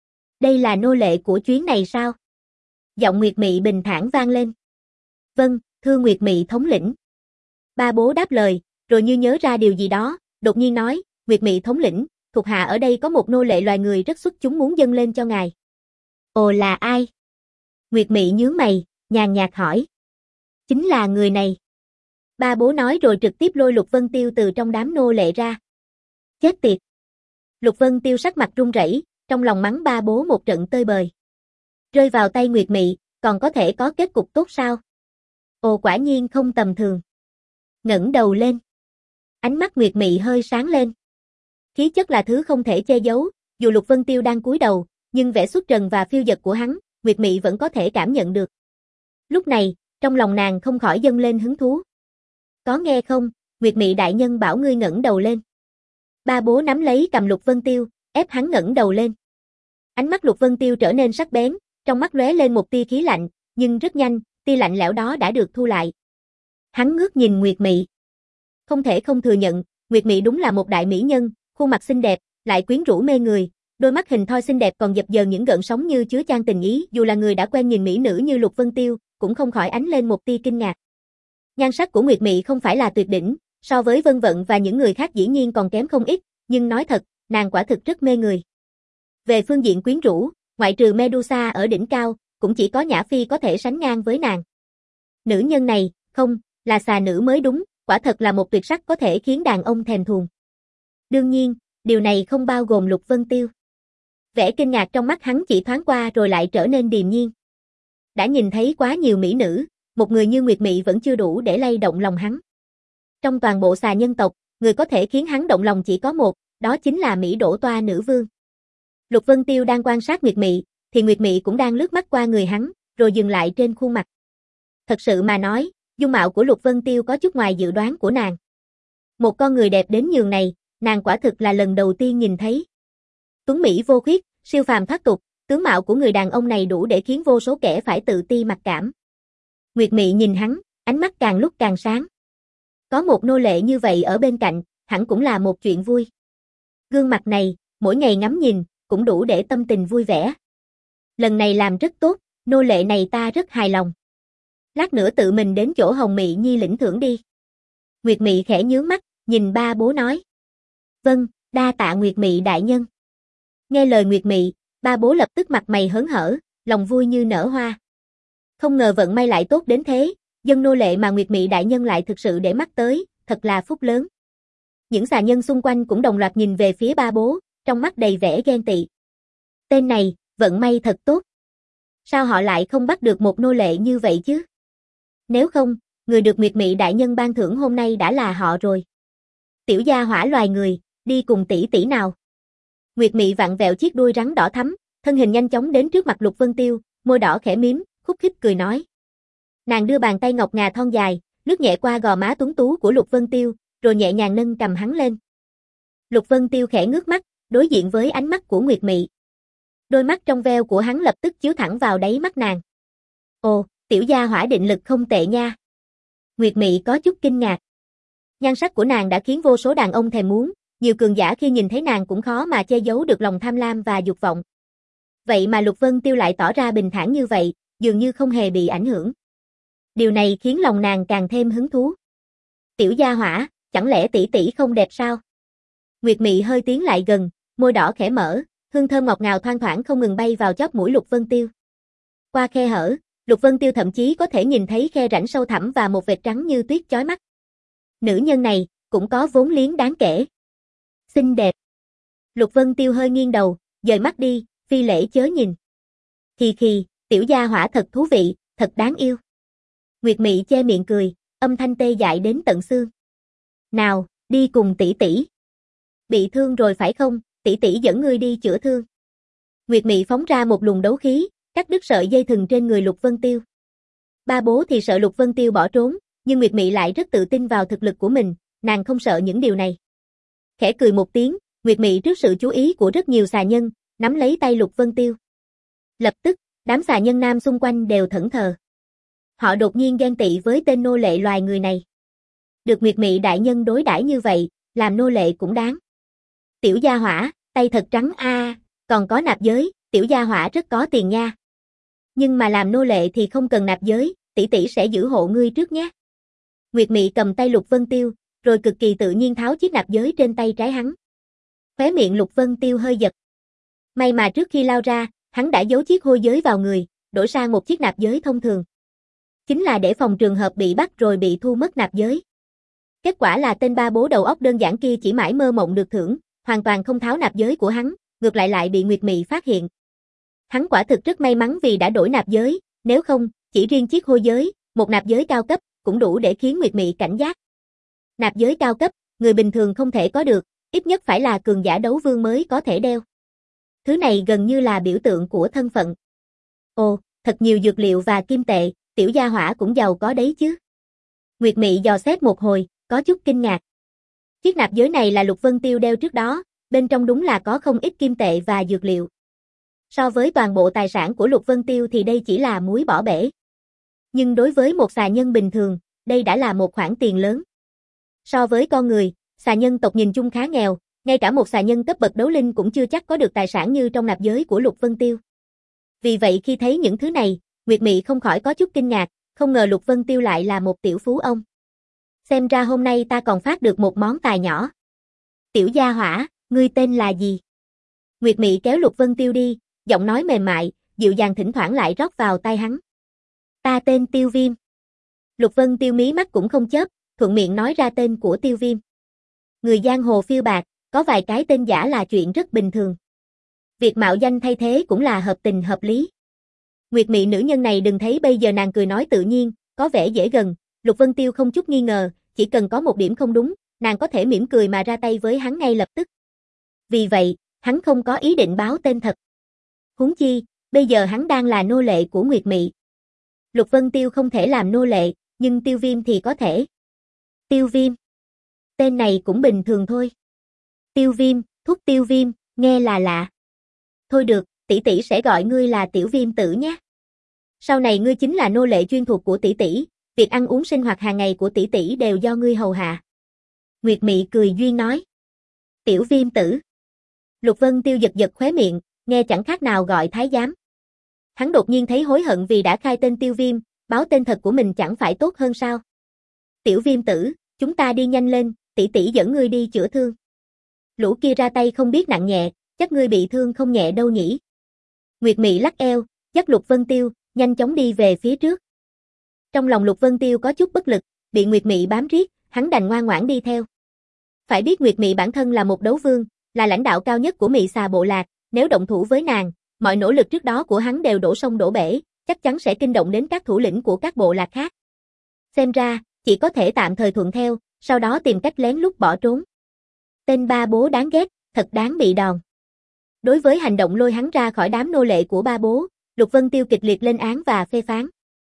Đây là nô lệ của chuyến này sao? Giọng Nguyệt Mị bình thản vang lên. Vâng, thưa Nguyệt Mị thống lĩnh. Ba bố đáp lời, rồi như nhớ ra điều gì đó, đột nhiên nói, Nguyệt Mị thống lĩnh, thuộc hạ ở đây có một nô lệ loài người rất xuất chúng muốn dâng lên cho ngài. Ồ, là ai? Nguyệt Mị nhướng mày, nhàn nhạt hỏi. Chính là người này. Ba bố nói rồi trực tiếp lôi Lục Vân Tiêu từ trong đám nô lệ ra. Chết tiệt. Lục Vân Tiêu sắc mặt run rẩy, trong lòng mắng ba bố một trận tơi bời. Rơi vào tay Nguyệt Mị, còn có thể có kết cục tốt sao? Ồ, quả nhiên không tầm thường. Ngẩng đầu lên. Ánh mắt Nguyệt Mị hơi sáng lên. Khí chất là thứ không thể che giấu, dù Lục Vân Tiêu đang cúi đầu, nhưng vẻ xuất trần và phiêu dật của hắn, Nguyệt Mị vẫn có thể cảm nhận được. Lúc này, trong lòng nàng không khỏi dâng lên hứng thú. Có nghe không, Nguyệt Mị đại nhân bảo ngươi ngẩng đầu lên. Ba bố nắm lấy cầm Lục Vân Tiêu, ép hắn ngẩng đầu lên. Ánh mắt Lục Vân Tiêu trở nên sắc bén, trong mắt lóe lên một tia khí lạnh, nhưng rất nhanh, tia lạnh lẽo đó đã được thu lại. Hắn ngước nhìn Nguyệt Mị. Không thể không thừa nhận, Nguyệt Mị đúng là một đại mỹ nhân, khuôn mặt xinh đẹp, lại quyến rũ mê người, đôi mắt hình thoi xinh đẹp còn dập dờn những gợn sóng như chứa chan tình ý, dù là người đã quen nhìn mỹ nữ như Lục Vân Tiêu, cũng không khỏi ánh lên một tia kinh ngạc. Nhan sắc của Nguyệt Mị không phải là tuyệt đỉnh, so với Vân Vận và những người khác dĩ nhiên còn kém không ít, nhưng nói thật, nàng quả thực rất mê người. Về phương diện quyến rũ, ngoại trừ Medusa ở đỉnh cao, cũng chỉ có Nhã Phi có thể sánh ngang với nàng. Nữ nhân này, không, là xà nữ mới đúng, quả thật là một tuyệt sắc có thể khiến đàn ông thèm thuồng. Đương nhiên, điều này không bao gồm Lục Vân Tiêu. Vẻ kinh ngạc trong mắt hắn chỉ thoáng qua rồi lại trở nên điềm nhiên. Đã nhìn thấy quá nhiều mỹ nữ, một người như Nguyệt Mị vẫn chưa đủ để lay động lòng hắn. Trong toàn bộ xà nhân tộc, người có thể khiến hắn động lòng chỉ có một, đó chính là Mỹ Đỗ Toa nữ vương. Lục Vân Tiêu đang quan sát Nguyệt Mị, thì Nguyệt Mị cũng đang lướt mắt qua người hắn, rồi dừng lại trên khuôn mặt. Thật sự mà nói, dung mạo của Lục Vân Tiêu có chút ngoài dự đoán của nàng. Một con người đẹp đến nhường này, nàng quả thực là lần đầu tiên nhìn thấy. Tuấn Mỹ vô khuyết, siêu phàm thoát tục, tướng mạo của người đàn ông này đủ để khiến vô số kẻ phải tự ti mặc cảm. Nguyệt Mị nhìn hắn, ánh mắt càng lúc càng sáng. Có một nô lệ như vậy ở bên cạnh, hẳn cũng là một chuyện vui. Gương mặt này, mỗi ngày ngắm nhìn, cũng đủ để tâm tình vui vẻ. Lần này làm rất tốt, nô lệ này ta rất hài lòng. Lát nữa tự mình đến chỗ Hồng Mị Nhi lĩnh thưởng đi. Nguyệt Mị khẽ nhướng mắt, nhìn ba bố nói. Vâng, đa tạ Nguyệt Mị đại nhân. Nghe lời Nguyệt Mị, ba bố lập tức mặt mày hớn hở, lòng vui như nở hoa. Không ngờ vận may lại tốt đến thế, dân nô lệ mà Nguyệt Mị đại nhân lại thực sự để mắt tới, thật là phúc lớn. Những xà nhân xung quanh cũng đồng loạt nhìn về phía ba bố, trong mắt đầy vẻ ghen tị. Tên này, vận may thật tốt. Sao họ lại không bắt được một nô lệ như vậy chứ? Nếu không, người được Nguyệt Mị đại nhân ban thưởng hôm nay đã là họ rồi. Tiểu gia hỏa loài người, đi cùng tỷ tỷ nào. Nguyệt Mị vặn vẹo chiếc đuôi rắn đỏ thắm, thân hình nhanh chóng đến trước mặt Lục Vân Tiêu, môi đỏ khẽ mím, khúc khích cười nói. Nàng đưa bàn tay ngọc ngà thon dài, lướt nhẹ qua gò má tuấn tú của Lục Vân Tiêu, rồi nhẹ nhàng nâng cầm hắn lên. Lục Vân Tiêu khẽ ngước mắt, đối diện với ánh mắt của Nguyệt Mị. Đôi mắt trong veo của hắn lập tức chiếu thẳng vào đáy mắt nàng. Ồ, tiểu gia hỏa định lực không tệ nha. Nguyệt Mị có chút kinh ngạc. Nhan sắc của nàng đã khiến vô số đàn ông thèm muốn, nhiều cường giả khi nhìn thấy nàng cũng khó mà che giấu được lòng tham lam và dục vọng. Vậy mà Lục Vân Tiêu lại tỏ ra bình thản như vậy, dường như không hề bị ảnh hưởng. Điều này khiến lòng nàng càng thêm hứng thú. Tiểu gia hỏa, chẳng lẽ tỷ tỷ không đẹp sao? Nguyệt Mị hơi tiến lại gần, môi đỏ khẽ mở, hương thơm ngọt ngào thoang thoảng không ngừng bay vào chóp mũi Lục Vân Tiêu. Qua khe hở, Lục Vân Tiêu thậm chí có thể nhìn thấy khe rãnh sâu thẳm và một vệt trắng như tuyết chói mắt. Nữ nhân này, cũng có vốn liếng đáng kể. Xinh đẹp. Lục Vân Tiêu hơi nghiêng đầu, dời mắt đi, phi lễ chớ nhìn. Khì khì, tiểu gia hỏa thật thú vị, thật đáng yêu. Nguyệt Mị che miệng cười, âm thanh tê dại đến tận xương. Nào, đi cùng tỷ tỷ. Bị thương rồi phải không, tỷ tỷ dẫn ngươi đi chữa thương. Nguyệt Mị phóng ra một luồng đấu khí, cắt đứt sợi dây thừng trên người Lục Vân Tiêu. Ba bố thì sợ Lục Vân Tiêu bỏ trốn, nhưng Nguyệt Mị lại rất tự tin vào thực lực của mình, nàng không sợ những điều này. Khẽ cười một tiếng, Nguyệt Mị trước sự chú ý của rất nhiều xà nhân, nắm lấy tay Lục Vân Tiêu. Lập tức, đám xà nhân nam xung quanh đều thẫn thờ. Họ đột nhiên ghen tị với tên nô lệ loài người này. Được Nguyệt Mị đại nhân đối đãi như vậy, làm nô lệ cũng đáng. Tiểu gia hỏa, tay thật trắng a, à, còn có nạp giới, tiểu gia hỏa rất có tiền nha. Nhưng mà làm nô lệ thì không cần nạp giới, tỷ tỷ sẽ giữ hộ ngươi trước nhé. Nguyệt Mị cầm tay Lục Vân Tiêu, rồi cực kỳ tự nhiên tháo chiếc nạp giới trên tay trái hắn. Khóe miệng Lục Vân Tiêu hơi giật. May mà trước khi lao ra, hắn đã giấu chiếc hôi giới vào người, đổi sang một chiếc nạp giới thông thường. Chính là để phòng trường hợp bị bắt rồi bị thu mất nạp giới. Kết quả là tên ba bố đầu óc đơn giản kia chỉ mãi mơ mộng được thưởng, hoàn toàn không tháo nạp giới của hắn, ngược lại lại bị Nguyệt Mị phát hiện. Hắn quả thực rất may mắn vì đã đổi nạp giới, nếu không, chỉ riêng chiếc hôi giới, một nạp giới cao cấp, cũng đủ để khiến Nguyệt Mị cảnh giác. Nạp giới cao cấp, người bình thường không thể có được, ít nhất phải là cường giả đấu vương mới có thể đeo. Thứ này gần như là biểu tượng của thân phận. Ồ, thật nhiều dược liệu và kim tệ, tiểu gia hỏa cũng giàu có đấy chứ. Nguyệt Mị dò xét một hồi, có chút kinh ngạc. Chiếc nạp giới này là Lục Vân Tiêu đeo trước đó, bên trong đúng là có không ít kim tệ và dược liệu. So với toàn bộ tài sản của Lục Vân Tiêu thì đây chỉ là muối bỏ bể. Nhưng đối với một xà nhân bình thường, đây đã là một khoản tiền lớn. So với con người, xà nhân tộc nhìn chung khá nghèo, ngay cả một xà nhân cấp bậc đấu linh cũng chưa chắc có được tài sản như trong nạp giới của Lục Vân Tiêu. Vì vậy khi thấy những thứ này, Nguyệt Mị không khỏi có chút kinh ngạc, không ngờ Lục Vân Tiêu lại là một tiểu phú ông. Xem ra hôm nay ta còn phát được một món tài nhỏ. Tiểu gia hỏa, ngươi tên là gì? Nguyệt Mị kéo Lục Vân Tiêu đi, giọng nói mềm mại, dịu dàng thỉnh thoảng lại rót vào tai hắn. Ta tên Tiêu Viêm. Lục Vân Tiêu mí mắt cũng không chớp, thuận miệng nói ra tên của Tiêu Viêm. Người giang hồ phiêu bạt, có vài cái tên giả là chuyện rất bình thường. Việc mạo danh thay thế cũng là hợp tình hợp lý. Nguyệt Mị nữ nhân này đừng thấy bây giờ nàng cười nói tự nhiên, có vẻ dễ gần, Lục Vân Tiêu không chút nghi ngờ, chỉ cần có một điểm không đúng, nàng có thể mỉm cười mà ra tay với hắn ngay lập tức. Vì vậy, hắn không có ý định báo tên thật. Huống chi, bây giờ hắn đang là nô lệ của Nguyệt Mị. Lục Vân Tiêu không thể làm nô lệ, nhưng Tiêu Viêm thì có thể. Tiêu Viêm. Tên này cũng bình thường thôi. Tiêu Viêm, thuốc Tiêu Viêm, nghe là lạ. Thôi được, tỷ tỷ sẽ gọi ngươi là Tiểu Viêm tử nhé. Sau này ngươi chính là nô lệ chuyên thuộc của tỷ tỷ, việc ăn uống sinh hoạt hàng ngày của tỷ tỷ đều do ngươi hầu hạ. Nguyệt Mị cười duyên nói. Tiểu Viêm tử. Lục Vân Tiêu giật giật khóe miệng, nghe chẳng khác nào gọi thái giám. Hắn đột nhiên thấy hối hận vì đã khai tên Tiêu Viêm, báo tên thật của mình chẳng phải tốt hơn sao? Tiểu Viêm tử, chúng ta đi nhanh lên, tỷ tỷ dẫn ngươi đi chữa thương. Lũ kia ra tay không biết nặng nhẹ, chắc ngươi bị thương không nhẹ đâu nhỉ? Nguyệt Mị lắc eo, dắt Lục Vân Tiêu, nhanh chóng đi về phía trước. Trong lòng Lục Vân Tiêu có chút bất lực, bị Nguyệt Mị bám riết, hắn đành ngoan ngoãn đi theo. Phải biết Nguyệt Mị bản thân là một đấu vương, là lãnh đạo cao nhất của Mị Xà bộ lạc, nếu động thủ với nàng, mọi nỗ lực trước đó của hắn đều đổ sông đổ bể, chắc chắn sẽ kinh động đến các thủ lĩnh của các bộ lạc khác. Xem ra, chỉ có thể tạm thời thuận theo, sau đó tìm cách lén lút bỏ trốn. Tên ba bố đáng ghét, thật đáng bị đòn. Đối với hành động lôi hắn ra khỏi đám nô lệ của ba bố, Lục Vân Tiêu kịch liệt lên án và phê phán.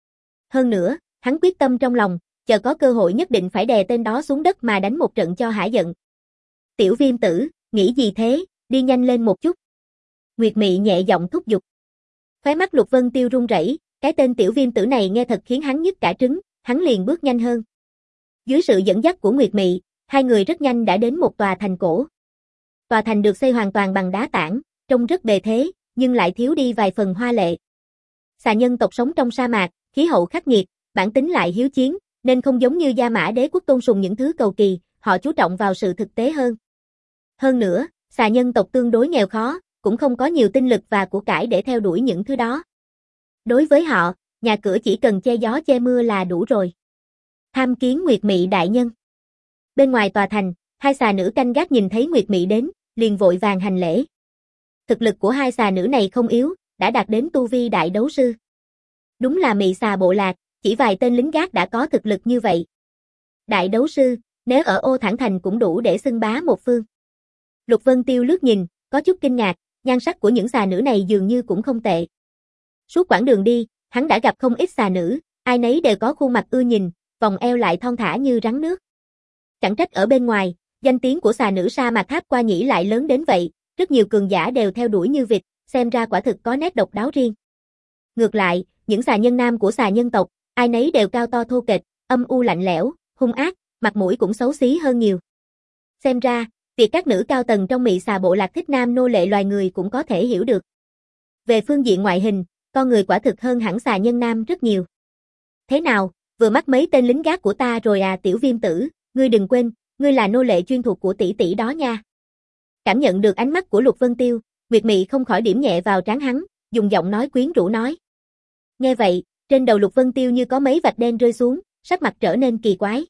Hơn nữa, hắn quyết tâm trong lòng, chờ có cơ hội nhất định phải đè tên đó xuống đất mà đánh một trận cho hả giận. Tiểu Viêm tử, nghĩ gì thế, đi nhanh lên một chút. Nguyệt Mị nhẹ giọng thúc giục. Khóe mắt Lục Vân Tiêu run rẩy, cái tên Tiểu Viêm tử này nghe thật khiến hắn nhức cả trứng, hắn liền bước nhanh hơn. Dưới sự dẫn dắt của Nguyệt Mị, hai người rất nhanh đã đến một tòa thành cổ. Tòa thành được xây hoàn toàn bằng đá tảng, trông rất bề thế, nhưng lại thiếu đi vài phần hoa lệ. Xà nhân tộc sống trong sa mạc, khí hậu khắc nghiệt, bản tính lại hiếu chiến, nên không giống như Gia Mã Đế quốc tôn sùng những thứ cầu kỳ, họ chú trọng vào sự thực tế hơn. Hơn nữa, xà nhân tộc tương đối nghèo khó, cũng không có nhiều tinh lực và của cải để theo đuổi những thứ đó. Đối với họ, nhà cửa chỉ cần che gió che mưa là đủ rồi. Tham kiến Nguyệt Mị đại nhân. Bên ngoài tòa thành, hai xà nữ canh gác nhìn thấy Nguyệt Mị đến, liền vội vàng hành lễ. Thực lực của hai xà nữ này không yếu, đã đạt đến tu vi đại đấu sư. Đúng là Mị Xà bộ lạc, chỉ vài tên lính gác đã có thực lực như vậy. Đại đấu sư, nếu ở Ô Thản Thành cũng đủ để xưng bá một phương. Lục Vân Tiêu lướt nhìn, có chút kinh ngạc, nhan sắc của những xà nữ này dường như cũng không tệ. Suốt quãng đường đi, hắn đã gặp không ít xà nữ, ai nấy đều có khuôn mặt ưa nhìn, vòng eo lại thon thả như rắn nước. Chẳng trách ở bên ngoài, danh tiếng của xà nữ sa mạc tháp qua nhĩ lại lớn đến vậy, rất nhiều cường giả đều theo đuổi như vịt, xem ra quả thực có nét độc đáo riêng. Ngược lại, những xà nhân nam của xà nhân tộc, ai nấy đều cao to thô kệch, âm u lạnh lẽo, hung ác, mặt mũi cũng xấu xí hơn nhiều. Xem ra, việc các nữ cao tầng trong Mị Xà bộ lạc thích nam nô lệ loài người cũng có thể hiểu được. Về phương diện ngoại hình, con người quả thực hơn hẳn xà nhân nam rất nhiều. Thế nào, vừa mắt mấy tên lính gác của ta rồi à Tiểu Viêm tử, ngươi đừng quên, ngươi là nô lệ chuyên thuộc của tỷ tỷ đó nha. Cảm nhận được ánh mắt của Lục Vân Tiêu, Nguyệt Mị không khỏi điểm nhẹ vào trán hắn, dùng giọng nói quyến rũ nói. Nghe vậy, trên đầu Lục Vân Tiêu như có mấy vạch đen rơi xuống, sắc mặt trở nên kỳ quái.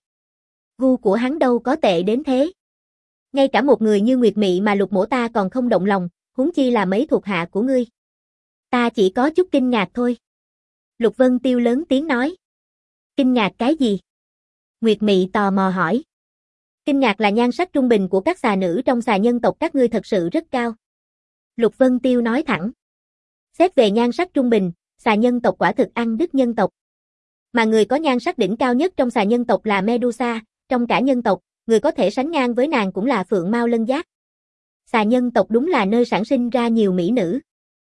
Gu của hắn đâu có tệ đến thế. Ngay cả một người như Nguyệt Mị mà Lục mỗ ta còn không động lòng, huống chi là mấy thuộc hạ của ngươi. Ta chỉ có chút kinh ngạc thôi. Lục Vân Tiêu lớn tiếng nói. Kinh ngạc cái gì? Nguyệt Mị tò mò hỏi. Kinh ngạc là nhan sắc trung bình của các xà nữ trong xà nhân tộc các ngươi thật sự rất cao. Lục Vân Tiêu nói thẳng. Xét về nhan sắc trung bình, xà nhân tộc quả thực ăn đứt nhân tộc. Mà người có nhan sắc đỉnh cao nhất trong xà nhân tộc là Medusa, trong cả nhân tộc, người có thể sánh ngang với nàng cũng là Phượng Mao Lân Giác. Xà nhân tộc đúng là nơi sản sinh ra nhiều mỹ nữ.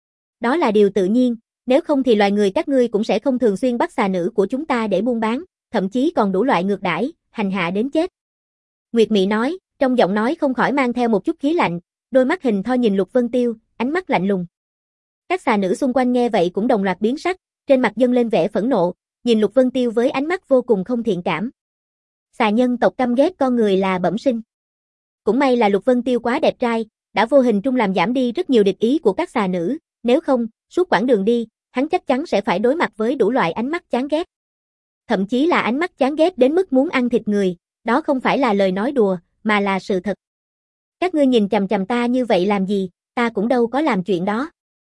Đó là điều tự nhiên, nếu không thì loài người các ngươi cũng sẽ không thường xuyên bắt xà nữ của chúng ta để buôn bán, thậm chí còn đủ loại ngược đãi, hành hạ đến chết. Nguyệt Mị nói, trong giọng nói không khỏi mang theo một chút khí lạnh, đôi mắt hình thoi nhìn Lục Vân Tiêu, ánh mắt lạnh lùng. Các xà nữ xung quanh nghe vậy cũng đồng loạt biến sắc, trên mặt dâng lên vẻ phẫn nộ, nhìn Lục Vân Tiêu với ánh mắt vô cùng không thiện cảm. Xà nhân tộc căm ghét con người là bẩm sinh. Cũng may là Lục Vân Tiêu quá đẹp trai, đã vô hình trung làm giảm đi rất nhiều địch ý của các xà nữ, nếu không, suốt quãng đường đi, hắn chắc chắn sẽ phải đối mặt với đủ loại ánh mắt chán ghét. Thậm chí là ánh mắt chán ghét đến mức muốn ăn thịt người, đó không phải là lời nói đùa, mà là sự thật. Các ngươi nhìn chằm chằm ta như vậy làm gì, ta cũng đâu có làm chuyện đó.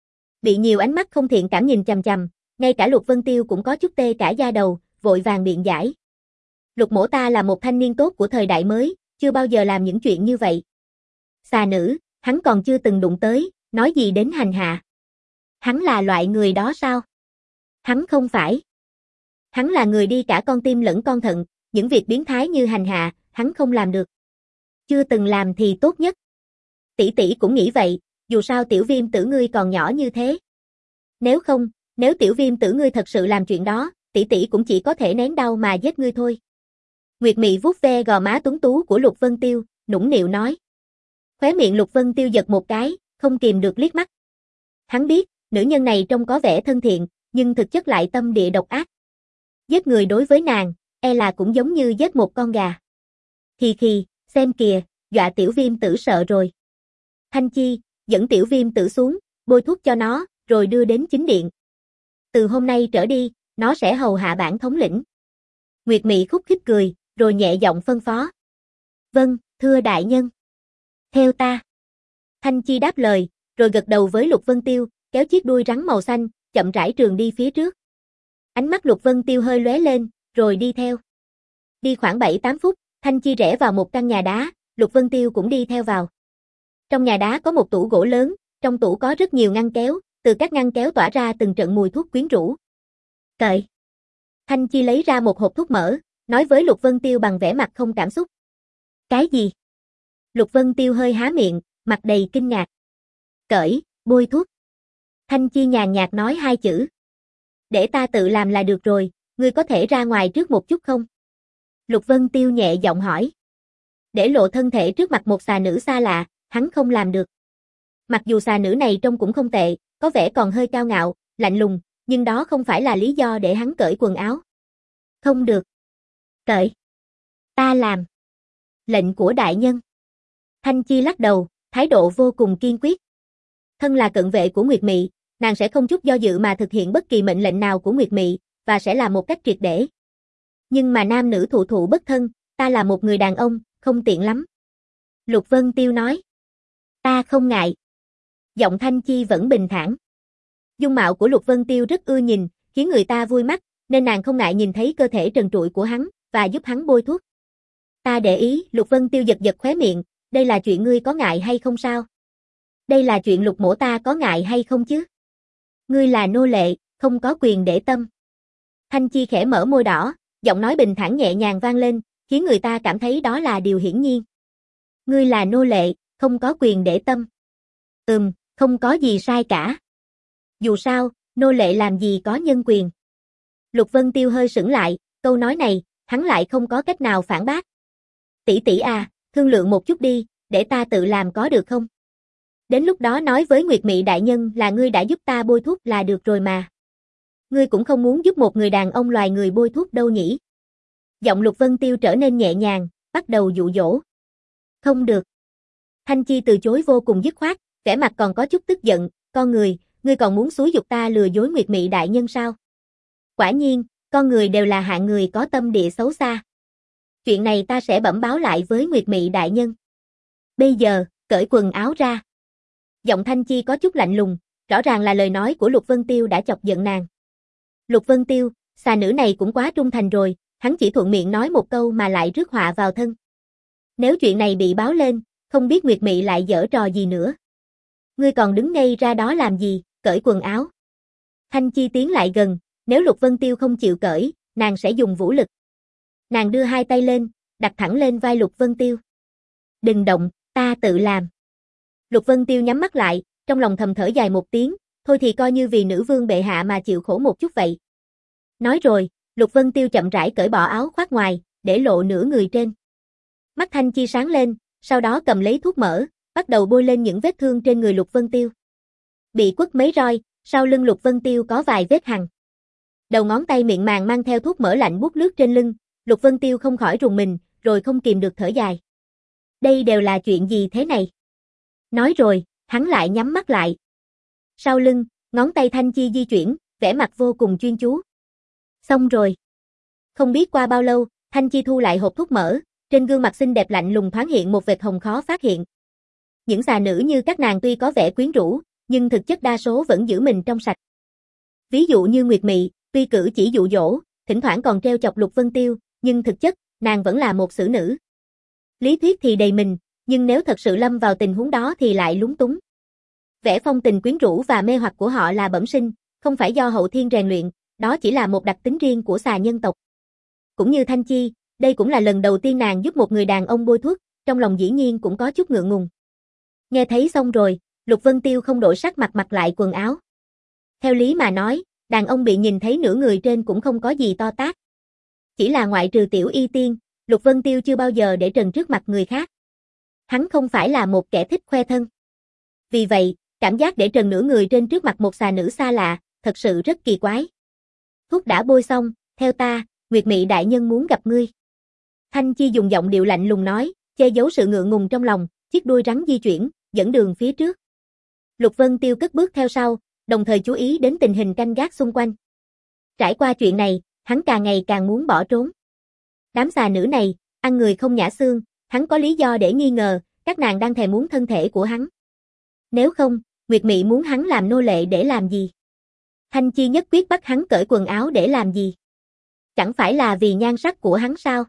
Bị nhiều ánh mắt không thiện cảm nhìn chằm chằm, ngay cả Lục Vân Tiêu cũng có chút tê cả da đầu, vội vàng biện giải. Lục mỗ ta là một thanh niên tốt của thời đại mới, chưa bao giờ làm những chuyện như vậy. Xà nữ, hắn còn chưa từng đụng tới, nói gì đến hành hạ. Hắn là loại người đó sao? Hắn không phải. Hắn là người đi cả con tim lẫn con thận, những việc biến thái như hành hạ, hắn không làm được. Chưa từng làm thì tốt nhất. Tỷ tỷ cũng nghĩ vậy, dù sao tiểu viêm tử ngươi còn nhỏ như thế. Nếu không, nếu tiểu viêm tử ngươi thật sự làm chuyện đó, tỷ tỷ cũng chỉ có thể nén đau mà giết ngươi thôi. Nguyệt Mị vuốt ve gò má tuấn tú của Lục Vân Tiêu, nũng nịu nói. Khóe miệng Lục Vân Tiêu giật một cái, không kìm được liếc mắt. Hắn biết, nữ nhân này trông có vẻ thân thiện, nhưng thực chất lại tâm địa độc ác. Giết người đối với nàng, e là cũng giống như giết một con gà. Khì khì, xem kìa, dọa tiểu viêm tử sợ rồi. Thanh Chi, dẫn tiểu viêm tử xuống, bôi thuốc cho nó, rồi đưa đến chính điện. Từ hôm nay trở đi, nó sẽ hầu hạ bản thống lĩnh. Nguyệt Mị khúc khích cười, rồi nhẹ giọng phân phó. Vâng, thưa đại nhân. Theo ta. Thanh Chi đáp lời, rồi gật đầu với Lục Vân Tiêu, kéo chiếc đuôi rắn màu xanh, chậm rãi trường đi phía trước. Ánh mắt Lục Vân Tiêu hơi lóe lên, rồi đi theo. Đi khoảng bảy tám phút, Thanh Chi rẽ vào một căn nhà đá, Lục Vân Tiêu cũng đi theo vào. Trong nhà đá có một tủ gỗ lớn, trong tủ có rất nhiều ngăn kéo, từ các ngăn kéo tỏa ra từng trận mùi thuốc quyến rũ. Cởi. Thanh Chi lấy ra một hộp thuốc mỡ, nói với Lục Vân Tiêu bằng vẻ mặt không cảm xúc. Cái gì? Lục Vân Tiêu hơi há miệng, mặt đầy kinh ngạc. Cởi, bôi thuốc. Thanh Chi nhàn nhạt nói hai chữ. Để ta tự làm là được rồi, ngươi có thể ra ngoài trước một chút không? Lục Vân Tiêu nhẹ giọng hỏi. Để lộ thân thể trước mặt một xà nữ xa lạ, hắn không làm được. Mặc dù xà nữ này trông cũng không tệ, có vẻ còn hơi cao ngạo, lạnh lùng, nhưng đó không phải là lý do để hắn cởi quần áo. Không được. Cởi. Ta làm. Lệnh của đại nhân. Thanh Chi lắc đầu, thái độ vô cùng kiên quyết. Thân là cận vệ của Nguyệt Mị, nàng sẽ không chút do dự mà thực hiện bất kỳ mệnh lệnh nào của Nguyệt Mị, và sẽ làm một cách triệt để. Nhưng mà nam nữ thụ thụ bất thân, ta là một người đàn ông, không tiện lắm. Lục Vân Tiêu nói. Ta không ngại. Giọng Thanh Chi vẫn bình thản. Dung mạo của Lục Vân Tiêu rất ưa nhìn, khiến người ta vui mắt, nên nàng không ngại nhìn thấy cơ thể trần trụi của hắn, và giúp hắn bôi thuốc. Ta để ý, Lục Vân Tiêu giật giật khóe miệng, đây là chuyện ngươi có ngại hay không sao? Đây là chuyện Lục mỗ ta có ngại hay không chứ? Ngươi là nô lệ, không có quyền để tâm. Thanh Chi khẽ mở môi đỏ, giọng nói bình thản nhẹ nhàng vang lên, khiến người ta cảm thấy đó là điều hiển nhiên. Ngươi là nô lệ, không có quyền để tâm. Ừm, không có gì sai cả. Dù sao, nô lệ làm gì có nhân quyền. Lục Vân Tiêu hơi sững lại, câu nói này, hắn lại không có cách nào phản bác. Tỷ tỷ à, thương lượng một chút đi, để ta tự làm có được không? Đến lúc đó nói với Nguyệt Mị đại nhân là ngươi đã giúp ta bôi thuốc là được rồi mà. Ngươi cũng không muốn giúp một người đàn ông loài người bôi thuốc đâu nhỉ? Giọng Lục Vân Tiêu trở nên nhẹ nhàng, bắt đầu dụ dỗ. Không được. Thanh Chi từ chối vô cùng dứt khoát, vẻ mặt còn có chút tức giận, con người, ngươi còn muốn xúi giục ta lừa dối Nguyệt Mị đại nhân sao? Quả nhiên, con người đều là hạng người có tâm địa xấu xa. Chuyện này ta sẽ bẩm báo lại với Nguyệt Mị đại nhân. Bây giờ, cởi quần áo ra. Giọng Thanh Chi có chút lạnh lùng, rõ ràng là lời nói của Lục Vân Tiêu đã chọc giận nàng. Lục Vân Tiêu, xà nữ này cũng quá trung thành rồi, hắn chỉ thuận miệng nói một câu mà lại rước họa vào thân. Nếu chuyện này bị báo lên, không biết Nguyệt Mị lại giở trò gì nữa. Ngươi còn đứng ngây ra đó làm gì, cởi quần áo. Thanh Chi tiến lại gần, nếu Lục Vân Tiêu không chịu cởi, nàng sẽ dùng vũ lực. Nàng đưa hai tay lên, đặt thẳng lên vai Lục Vân Tiêu. Đừng động, ta tự làm. Lục Vân Tiêu nhắm mắt lại, trong lòng thầm thở dài một tiếng, thôi thì coi như vì nữ vương bệ hạ mà chịu khổ một chút vậy. Nói rồi, Lục Vân Tiêu chậm rãi cởi bỏ áo khoác ngoài, để lộ nửa người trên. Mắt Thanh Chi sáng lên, sau đó cầm lấy thuốc mỡ, bắt đầu bôi lên những vết thương trên người Lục Vân Tiêu. Bị quất mấy roi, sau lưng Lục Vân Tiêu có vài vết hằn. Đầu ngón tay miệng màng mang theo thuốc mỡ lạnh buốt lướt trên lưng, Lục Vân Tiêu không khỏi rùng mình, rồi không kìm được thở dài. Đây đều là chuyện gì thế này? Nói rồi, hắn lại nhắm mắt lại. Sau lưng, ngón tay Thanh Chi di chuyển, vẻ mặt vô cùng chuyên chú. Xong rồi. Không biết qua bao lâu, Thanh Chi thu lại hộp thuốc mỡ, trên gương mặt xinh đẹp lạnh lùng thoáng hiện một vệt hồng khó phát hiện. Những xà nữ như các nàng tuy có vẻ quyến rũ, nhưng thực chất đa số vẫn giữ mình trong sạch. Ví dụ như Nguyệt Mị, tuy cử chỉ dụ dỗ, thỉnh thoảng còn treo chọc Lục Vân Tiêu, nhưng thực chất, nàng vẫn là một xử nữ. Lý thuyết thì đầy mình, nhưng nếu thật sự lâm vào tình huống đó thì lại lúng túng. Vẻ phong tình quyến rũ và mê hoặc của họ là bẩm sinh, không phải do hậu thiên rèn luyện, đó chỉ là một đặc tính riêng của xà nhân tộc. Cũng như Thanh Chi, đây cũng là lần đầu tiên nàng giúp một người đàn ông bôi thuốc, trong lòng dĩ nhiên cũng có chút ngượng ngùng. Nghe thấy xong rồi, Lục Vân Tiêu không đổi sắc mặt mặc lại quần áo. Theo lý mà nói, đàn ông bị nhìn thấy nửa người trên cũng không có gì to tát. Chỉ là ngoại trừ Tiểu Y Tiên, Lục Vân Tiêu chưa bao giờ để trần trước mặt người khác. Hắn không phải là một kẻ thích khoe thân. Vì vậy, cảm giác để trần nửa người trên trước mặt một xà nữ xa lạ, thật sự rất kỳ quái. Thuốc đã bôi xong, theo ta, Nguyệt Mị đại nhân muốn gặp ngươi. Thanh Chi dùng giọng điệu lạnh lùng nói, che giấu sự ngượng ngùng trong lòng, chiếc đuôi rắn di chuyển, dẫn đường phía trước. Lục Vân Tiêu cất bước theo sau, đồng thời chú ý đến tình hình canh gác xung quanh. Trải qua chuyện này, hắn càng ngày càng muốn bỏ trốn. Đám xà nữ này, ăn người không nhả xương, hắn có lý do để nghi ngờ, các nàng đang thèm muốn thân thể của hắn. Nếu không, Nguyệt Mị muốn hắn làm nô lệ để làm gì? Thanh Chi nhất quyết bắt hắn cởi quần áo để làm gì? Chẳng phải là vì nhan sắc của hắn sao?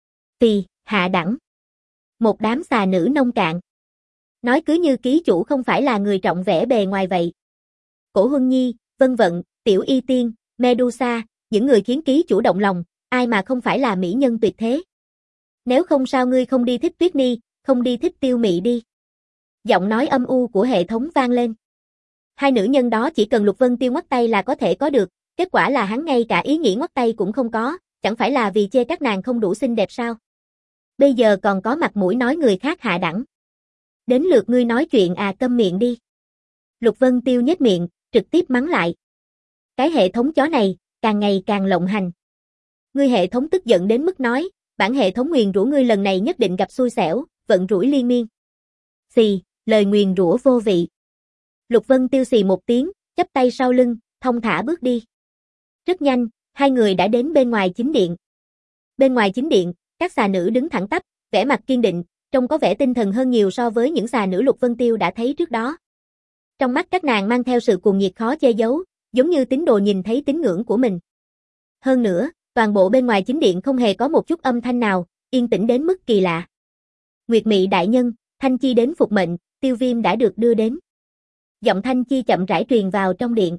Vì, hạ đẳng. Một đám xà nữ nông cạn. Nói cứ như ký chủ không phải là người trọng vẻ bề ngoài vậy. Cổ Huân Nhi, Vân Vận, Tiểu Y Tiên, Medusa, những người khiến ký chủ động lòng, ai mà không phải là mỹ nhân tuyệt thế. Nếu không sao ngươi không đi thích Tuyết Ni, không đi thích Tiêu Mị đi. Giọng nói âm u của hệ thống vang lên. Hai nữ nhân đó chỉ cần Lục Vân Tiêu ngoắt tay là có thể có được, kết quả là hắn ngay cả ý nghĩ ngoắt tay cũng không có, chẳng phải là vì chê các nàng không đủ xinh đẹp sao? Bây giờ còn có mặt mũi nói người khác hạ đẳng. Đến lượt ngươi nói chuyện à, câm miệng đi. Lục Vân Tiêu nhếch miệng, trực tiếp mắng lại. Cái hệ thống chó này, càng ngày càng lộng hành. Ngươi hệ thống tức giận đến mức nói, bản hệ thống nguyền rủa ngươi lần này nhất định gặp xui xẻo, vận rủi liên miên. Xì, lời nguyền rủa vô vị. Lục Vân Tiêu xì một tiếng, chắp tay sau lưng, thong thả bước đi. Rất nhanh, hai người đã đến bên ngoài chính điện. Bên ngoài chính điện, các xà nữ đứng thẳng tắp, vẻ mặt kiên định, trông có vẻ tinh thần hơn nhiều so với những xà nữ Lục Vân Tiêu đã thấy trước đó. Trong mắt các nàng mang theo sự cuồng nhiệt khó che giấu, giống như tín đồ nhìn thấy tín ngưỡng của mình. Hơn nữa, toàn bộ bên ngoài chính điện không hề có một chút âm thanh nào, yên tĩnh đến mức kỳ lạ. Nguyệt Mị đại nhân, Thanh Chi đến phục mệnh, Tiêu Viêm đã được đưa đến. Giọng Thanh Chi chậm rãi truyền vào trong điện.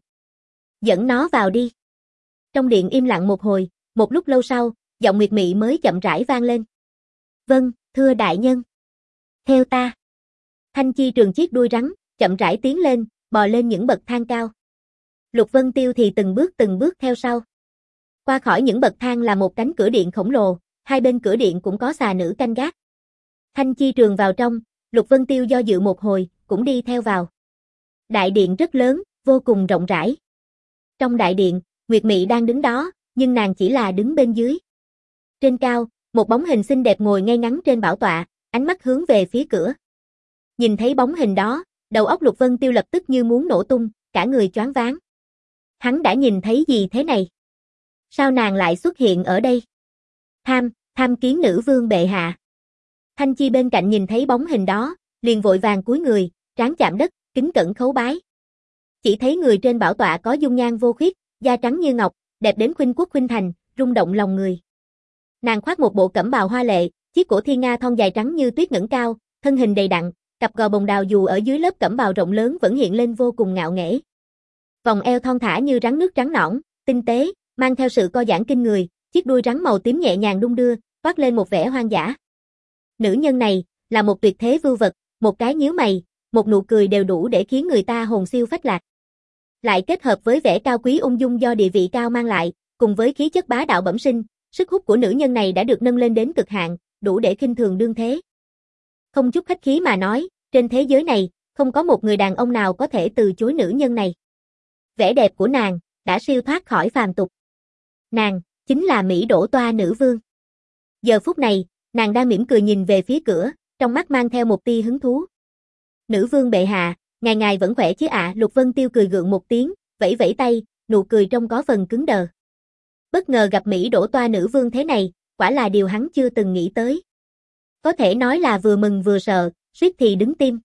Dẫn nó vào đi. Trong điện im lặng một hồi, một lúc lâu sau, giọng Nguyệt Mị mới chậm rãi vang lên. Vâng, thưa đại nhân. Theo ta. Thanh Chi trường chiếc đuôi rắn, chậm rãi tiến lên, bò lên những bậc thang cao. Lục Vân Tiêu thì từng bước từng bước theo sau. Qua khỏi những bậc thang là một cánh cửa điện khổng lồ, hai bên cửa điện cũng có xà nữ canh gác. Thanh Chi trường vào trong, Lục Vân Tiêu do dự một hồi, cũng đi theo vào. Đại điện rất lớn, vô cùng rộng rãi. Trong đại điện, Nguyệt Mị đang đứng đó, nhưng nàng chỉ là đứng bên dưới. Trên cao, một bóng hình xinh đẹp ngồi ngay ngắn trên bảo tọa, ánh mắt hướng về phía cửa. Nhìn thấy bóng hình đó, đầu óc Lục Vân Tiêu lập tức như muốn nổ tung, cả người choáng váng. Hắn đã nhìn thấy gì thế này? Sao nàng lại xuất hiện ở đây? Tham, tham kiến nữ vương bệ hạ. Thanh Chi bên cạnh nhìn thấy bóng hình đó, liền vội vàng cúi người, trán chạm đất, kính cẩn khấu bái. Chỉ thấy người trên bảo tọa có dung nhan vô khuyết, da trắng như ngọc, đẹp đến khuynh quốc khuynh thành, rung động lòng người. Nàng khoác một bộ cẩm bào hoa lệ, chiếc cổ thiên nga thon dài trắng như tuyết ngẩng cao, thân hình đầy đặn, cặp gò bồng đào dù ở dưới lớp cẩm bào rộng lớn vẫn hiện lên vô cùng ngạo nghễ. Vòng eo thon thả như rắn nước trắng nõn, tinh tế, mang theo sự co giãn kinh người, chiếc đuôi rắn màu tím nhẹ nhàng đung đưa, toát lên một vẻ hoang dã. Nữ nhân này là một tuyệt thế vưu vật, một cái nhíu mày, một nụ cười đều đủ để khiến người ta hồn siêu phách lạc. Lại kết hợp với vẻ cao quý ung dung do địa vị cao mang lại, cùng với khí chất bá đạo bẩm sinh, sức hút của nữ nhân này đã được nâng lên đến cực hạn, đủ để khinh thường đương thế. Không chút khách khí mà nói, trên thế giới này, không có một người đàn ông nào có thể từ chối nữ nhân này. Vẻ đẹp của nàng đã siêu thoát khỏi phàm tục. Nàng chính là Mỹ Đỗ Toa nữ vương. Giờ phút này, nàng đang mỉm cười nhìn về phía cửa, trong mắt mang theo một tia hứng thú. Nữ vương bệ hạ, ngài ngài vẫn khỏe chứ ạ? Lục Vân Tiêu cười gượng một tiếng, vẫy vẫy tay, nụ cười trông có phần cứng đờ. Bất ngờ gặp Mỹ Đỗ Toa nữ vương thế này, quả là điều hắn chưa từng nghĩ tới. Có thể nói là vừa mừng vừa sợ, suýt thì đứng tim.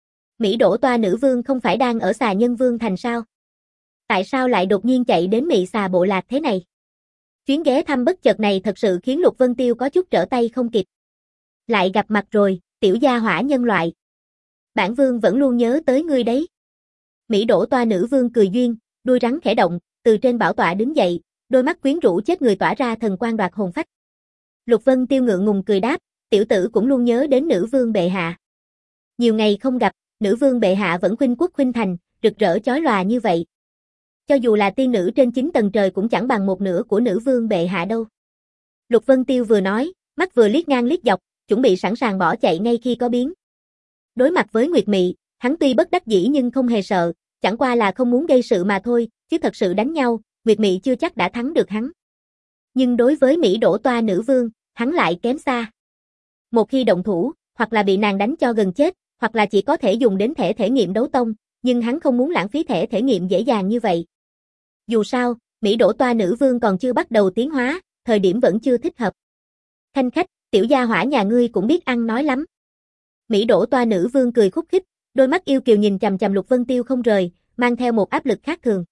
Mỹ Đỗ Toa nữ vương không phải đang ở Xà Nhân Vương thành sao? Tại sao lại đột nhiên chạy đến Mị Xà bộ lạc thế này? Chuyến ghé thăm bất chợt này thật sự khiến Lục Vân Tiêu có chút trở tay không kịp. Lại gặp mặt rồi, tiểu gia hỏa nhân loại. Bản vương vẫn luôn nhớ tới ngươi đấy. Mỹ Đỗ Toa nữ vương cười duyên, đuôi rắn khẽ động, từ trên bảo tọa đứng dậy, đôi mắt quyến rũ chết người tỏa ra thần quang đoạt hồn phách. Lục Vân Tiêu ngượng ngùng cười đáp, tiểu tử cũng luôn nhớ đến nữ vương bệ hạ. Nhiều ngày không gặp, nữ vương bệ hạ vẫn khuynh quốc khuynh thành, rực rỡ chói lòa như vậy. Cho dù là tiên nữ trên chín tầng trời cũng chẳng bằng một nửa của nữ vương bệ hạ đâu. Lục Vân Tiêu vừa nói, mắt vừa liếc ngang liếc dọc, chuẩn bị sẵn sàng bỏ chạy ngay khi có biến. Đối mặt với Nguyệt Mị, hắn tuy bất đắc dĩ nhưng không hề sợ, chẳng qua là không muốn gây sự mà thôi, chứ thật sự đánh nhau, Nguyệt Mị chưa chắc đã thắng được hắn. Nhưng đối với Mỹ Đỗ Toa nữ vương, hắn lại kém xa. Một khi động thủ, hoặc là bị nàng đánh cho gần chết, hoặc là chỉ có thể dùng đến thẻ thể nghiệm đấu tông, nhưng hắn không muốn lãng phí thẻ thể nghiệm dễ dàng như vậy. Dù sao, Mỹ Đỗ Toa nữ vương còn chưa bắt đầu tiến hóa, thời điểm vẫn chưa thích hợp. Khanh khách, tiểu gia hỏa nhà ngươi cũng biết ăn nói lắm. Mỹ Đỗ Toa nữ vương cười khúc khích, đôi mắt yêu kiều nhìn chằm chằm Lục Vân Tiêu không rời, mang theo một áp lực khác thường.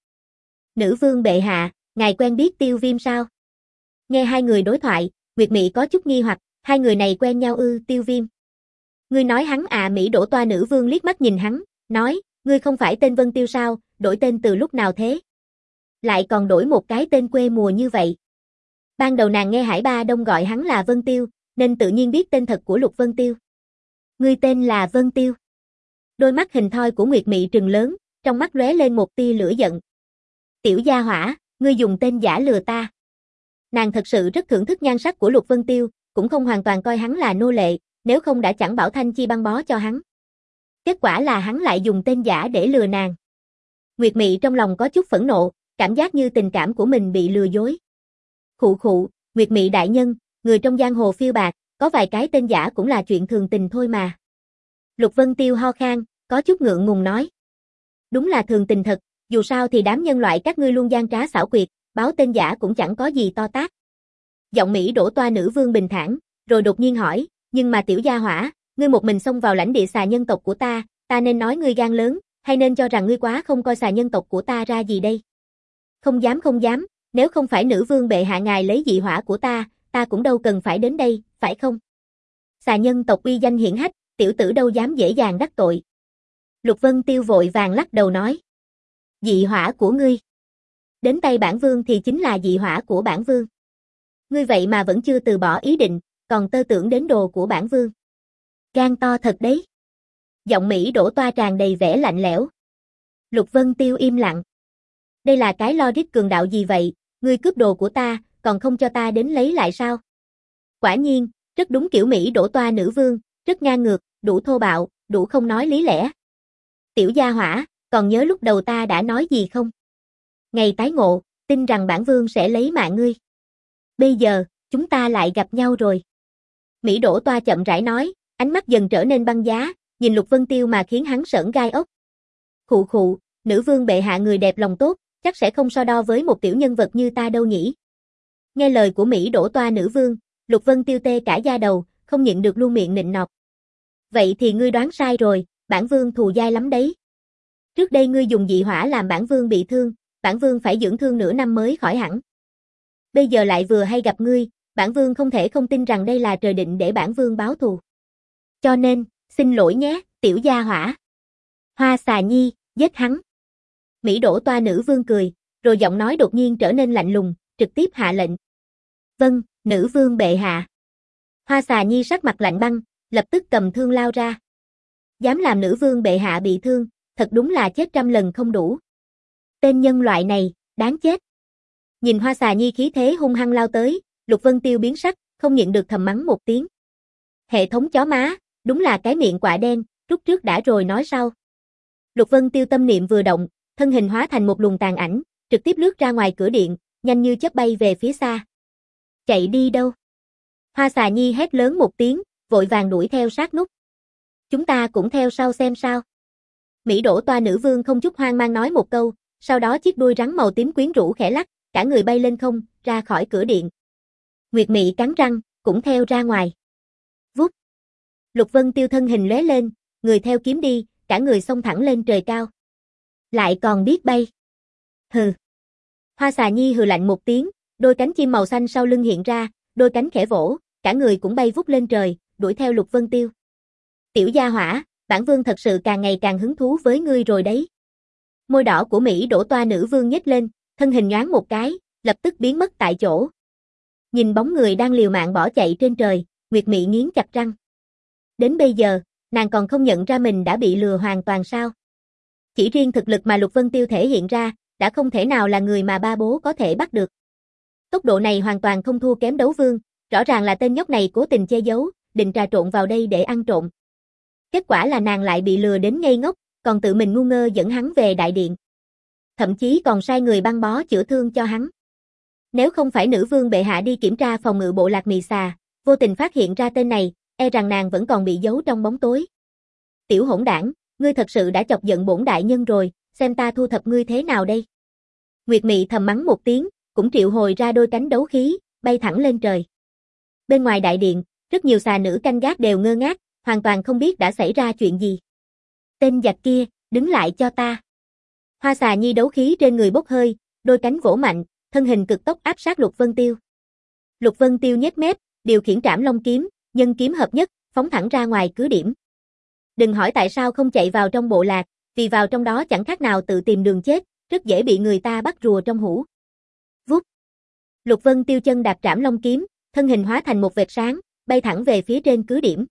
Nữ vương bệ hạ, ngài quen biết Tiêu Viêm sao? Nghe hai người đối thoại, Nguyệt Mị có chút nghi hoặc, hai người này quen nhau ư? Tiêu Viêm? Ngươi nói hắn à? Mỹ Đỗ Toa nữ vương liếc mắt nhìn hắn, nói, ngươi không phải tên Vân Tiêu sao, đổi tên từ lúc nào thế? Lại còn đổi một cái tên quê mùa như vậy. Ban đầu nàng nghe Hải Ba Đông gọi hắn là Vân Tiêu, nên tự nhiên biết tên thật của Lục Vân Tiêu. Ngươi tên là Vân Tiêu. Đôi mắt hình thoi của Nguyệt Mị trừng lớn, trong mắt lóe lên một tia lửa giận. Tiểu gia hỏa, ngươi dùng tên giả lừa ta. Nàng thật sự rất thưởng thức nhan sắc của Lục Vân Tiêu, cũng không hoàn toàn coi hắn là nô lệ, nếu không đã chẳng bảo Thanh Chi băng bó cho hắn. Kết quả là hắn lại dùng tên giả để lừa nàng. Nguyệt Mị trong lòng có chút phẫn nộ, cảm giác như tình cảm của mình bị lừa dối. Khụ khụ, Nguyệt Mị đại nhân, người trong giang hồ phiêu bạt, có vài cái tên giả cũng là chuyện thường tình thôi mà. Lục Vân Tiêu ho khan, có chút ngượng ngùng nói. Đúng là thường tình thật, dù sao thì đám nhân loại các ngươi luôn gian trá xảo quyệt, báo tên giả cũng chẳng có gì to tát. Giọng Mỹ Đỗ Toa nữ vương bình thản, rồi đột nhiên hỏi, nhưng mà tiểu gia hỏa, ngươi một mình xông vào lãnh địa xà nhân tộc của ta, ta nên nói ngươi gan lớn, hay nên cho rằng ngươi quá không coi xà nhân tộc của ta ra gì đây? Không dám không dám, nếu không phải nữ vương bệ hạ ngài lấy dị hỏa của ta, ta cũng đâu cần phải đến đây, phải không? Xà nhân tộc uy danh hiển hách, tiểu tử đâu dám dễ dàng đắc tội. Lục Vân Tiêu vội vàng lắc đầu nói. Dị hỏa của ngươi. Đến tay bản vương thì chính là dị hỏa của bản vương. Ngươi vậy mà vẫn chưa từ bỏ ý định, còn tơ tưởng đến đồ của bản vương. Gan to thật đấy. Giọng Mỹ Đỗ Toa tràn đầy vẻ lạnh lẽo. Lục Vân Tiêu im lặng. Đây là cái logic cường đạo gì vậy, ngươi cướp đồ của ta, còn không cho ta đến lấy lại sao? Quả nhiên, rất đúng kiểu Mỹ Đỗ Toa nữ vương, rất ngang ngược, đủ thô bạo, đủ không nói lý lẽ. Tiểu gia hỏa, còn nhớ lúc đầu ta đã nói gì không? Ngày tái ngộ, tin rằng bản vương sẽ lấy mạng ngươi. Bây giờ, chúng ta lại gặp nhau rồi. Mỹ Đỗ Toa chậm rãi nói, ánh mắt dần trở nên băng giá, nhìn Lục Vân Tiêu mà khiến hắn sởn gai ốc. Khụ khụ, nữ vương bệ hạ người đẹp lòng tốt, chắc sẽ không so đo với một tiểu nhân vật như ta đâu nhỉ. Nghe lời của Mỹ Đỗ Toa nữ vương, Lục Vân Tiêu tê cả da đầu, không nhịn được luôn miệng nịnh nọt. Vậy thì ngươi đoán sai rồi, bản vương thù dai lắm đấy. Trước đây ngươi dùng dị hỏa làm bản vương bị thương, bản vương phải dưỡng thương nửa năm mới khỏi hẳn. Bây giờ lại vừa hay gặp ngươi, bản vương không thể không tin rằng đây là trời định để bản vương báo thù. Cho nên, xin lỗi nhé, tiểu gia hỏa. Hoa xà nhi, giết hắn. Mỹ Đỗ Toa nữ vương cười, rồi giọng nói đột nhiên trở nên lạnh lùng, trực tiếp hạ lệnh. Vâng, nữ vương bệ hạ. Hoa xà nhi sắc mặt lạnh băng, lập tức cầm thương lao ra. Dám làm nữ vương bệ hạ bị thương, thật đúng là chết trăm lần không đủ. Tên nhân loại này, đáng chết. Nhìn Hoa xà nhi khí thế hung hăng lao tới, Lục Vân Tiêu biến sắc, không nhịn được thầm mắng một tiếng. Hệ thống chó má, đúng là cái miệng quạ đen, rút trước đã rồi nói sau. Lục Vân Tiêu tâm niệm vừa động, thân hình hóa thành một luồng tàn ảnh, trực tiếp lướt ra ngoài cửa điện, nhanh như chớp bay về phía xa. Chạy đi đâu? Hoa xà nhi hét lớn một tiếng, vội vàng đuổi theo sát nút. Chúng ta cũng theo sau xem sao. Mỹ Đỗ Toa nữ vương không chút hoang mang nói một câu, sau đó chiếc đuôi rắn màu tím quyến rũ khẽ lắc, cả người bay lên không, ra khỏi cửa điện. Nguyệt Mị cắn răng, cũng theo ra ngoài. Vút. Lục Vân Tiêu thân hình lóe lên, người theo kiếm đi, cả người xông thẳng lên trời cao. Lại còn biết bay. Hừ. Hoa xà nhi hừ lạnh một tiếng, đôi cánh chim màu xanh sau lưng hiện ra, đôi cánh khẽ vỗ, cả người cũng bay vút lên trời, đuổi theo Lục Vân Tiêu. Tiểu gia hỏa, bản vương thật sự càng ngày càng hứng thú với ngươi rồi đấy. Môi đỏ của Mỹ Đỗ Toa nữ vương nhếch lên, thân hình nhoáng một cái, lập tức biến mất tại chỗ. Nhìn bóng người đang liều mạng bỏ chạy trên trời, Nguyệt Mị nghiến chặt răng. Đến bây giờ, nàng còn không nhận ra mình đã bị lừa hoàn toàn sao? Chỉ riêng thực lực mà Lục Vân Tiêu thể hiện ra, đã không thể nào là người mà ba bố có thể bắt được. Tốc độ này hoàn toàn không thua kém đấu vương, rõ ràng là tên nhóc này cố tình che giấu, định trà trộn vào đây để ăn trộm. Kết quả là nàng lại bị lừa đến ngây ngốc, còn tự mình ngu ngơ dẫn hắn về đại điện. Thậm chí còn sai người băng bó chữa thương cho hắn. Nếu không phải nữ vương bệ hạ đi kiểm tra phòng ngự bộ lạc mì xà, vô tình phát hiện ra tên này, e rằng nàng vẫn còn bị giấu trong bóng tối. Tiểu hỗn đảng, ngươi thật sự đã chọc giận bổn đại nhân rồi, xem ta thu thập ngươi thế nào đây. Nguyệt Mị thầm mắng một tiếng, cũng triệu hồi ra đôi cánh đấu khí, bay thẳng lên trời. Bên ngoài đại điện, rất nhiều xà nữ canh gác đều ngơ ngác, hoàn toàn không biết đã xảy ra chuyện gì. Tên giặc kia, đứng lại cho ta. Hoa xà nhi đấu khí trên người bốc hơi, đôi cánh vỗ mạnh, thân hình cực tốc áp sát Lục Vân Tiêu. Lục Vân Tiêu nhếch mép, điều khiển Trảm Long kiếm, nhân kiếm hợp nhất, phóng thẳng ra ngoài cứ điểm. Đừng hỏi tại sao không chạy vào trong bộ lạc, vì vào trong đó chẳng khác nào tự tìm đường chết, rất dễ bị người ta bắt rùa trong hũ. Vút. Lục Vân Tiêu chân đạp Trảm Long kiếm, thân hình hóa thành một vệt sáng, bay thẳng về phía trên cứ điểm.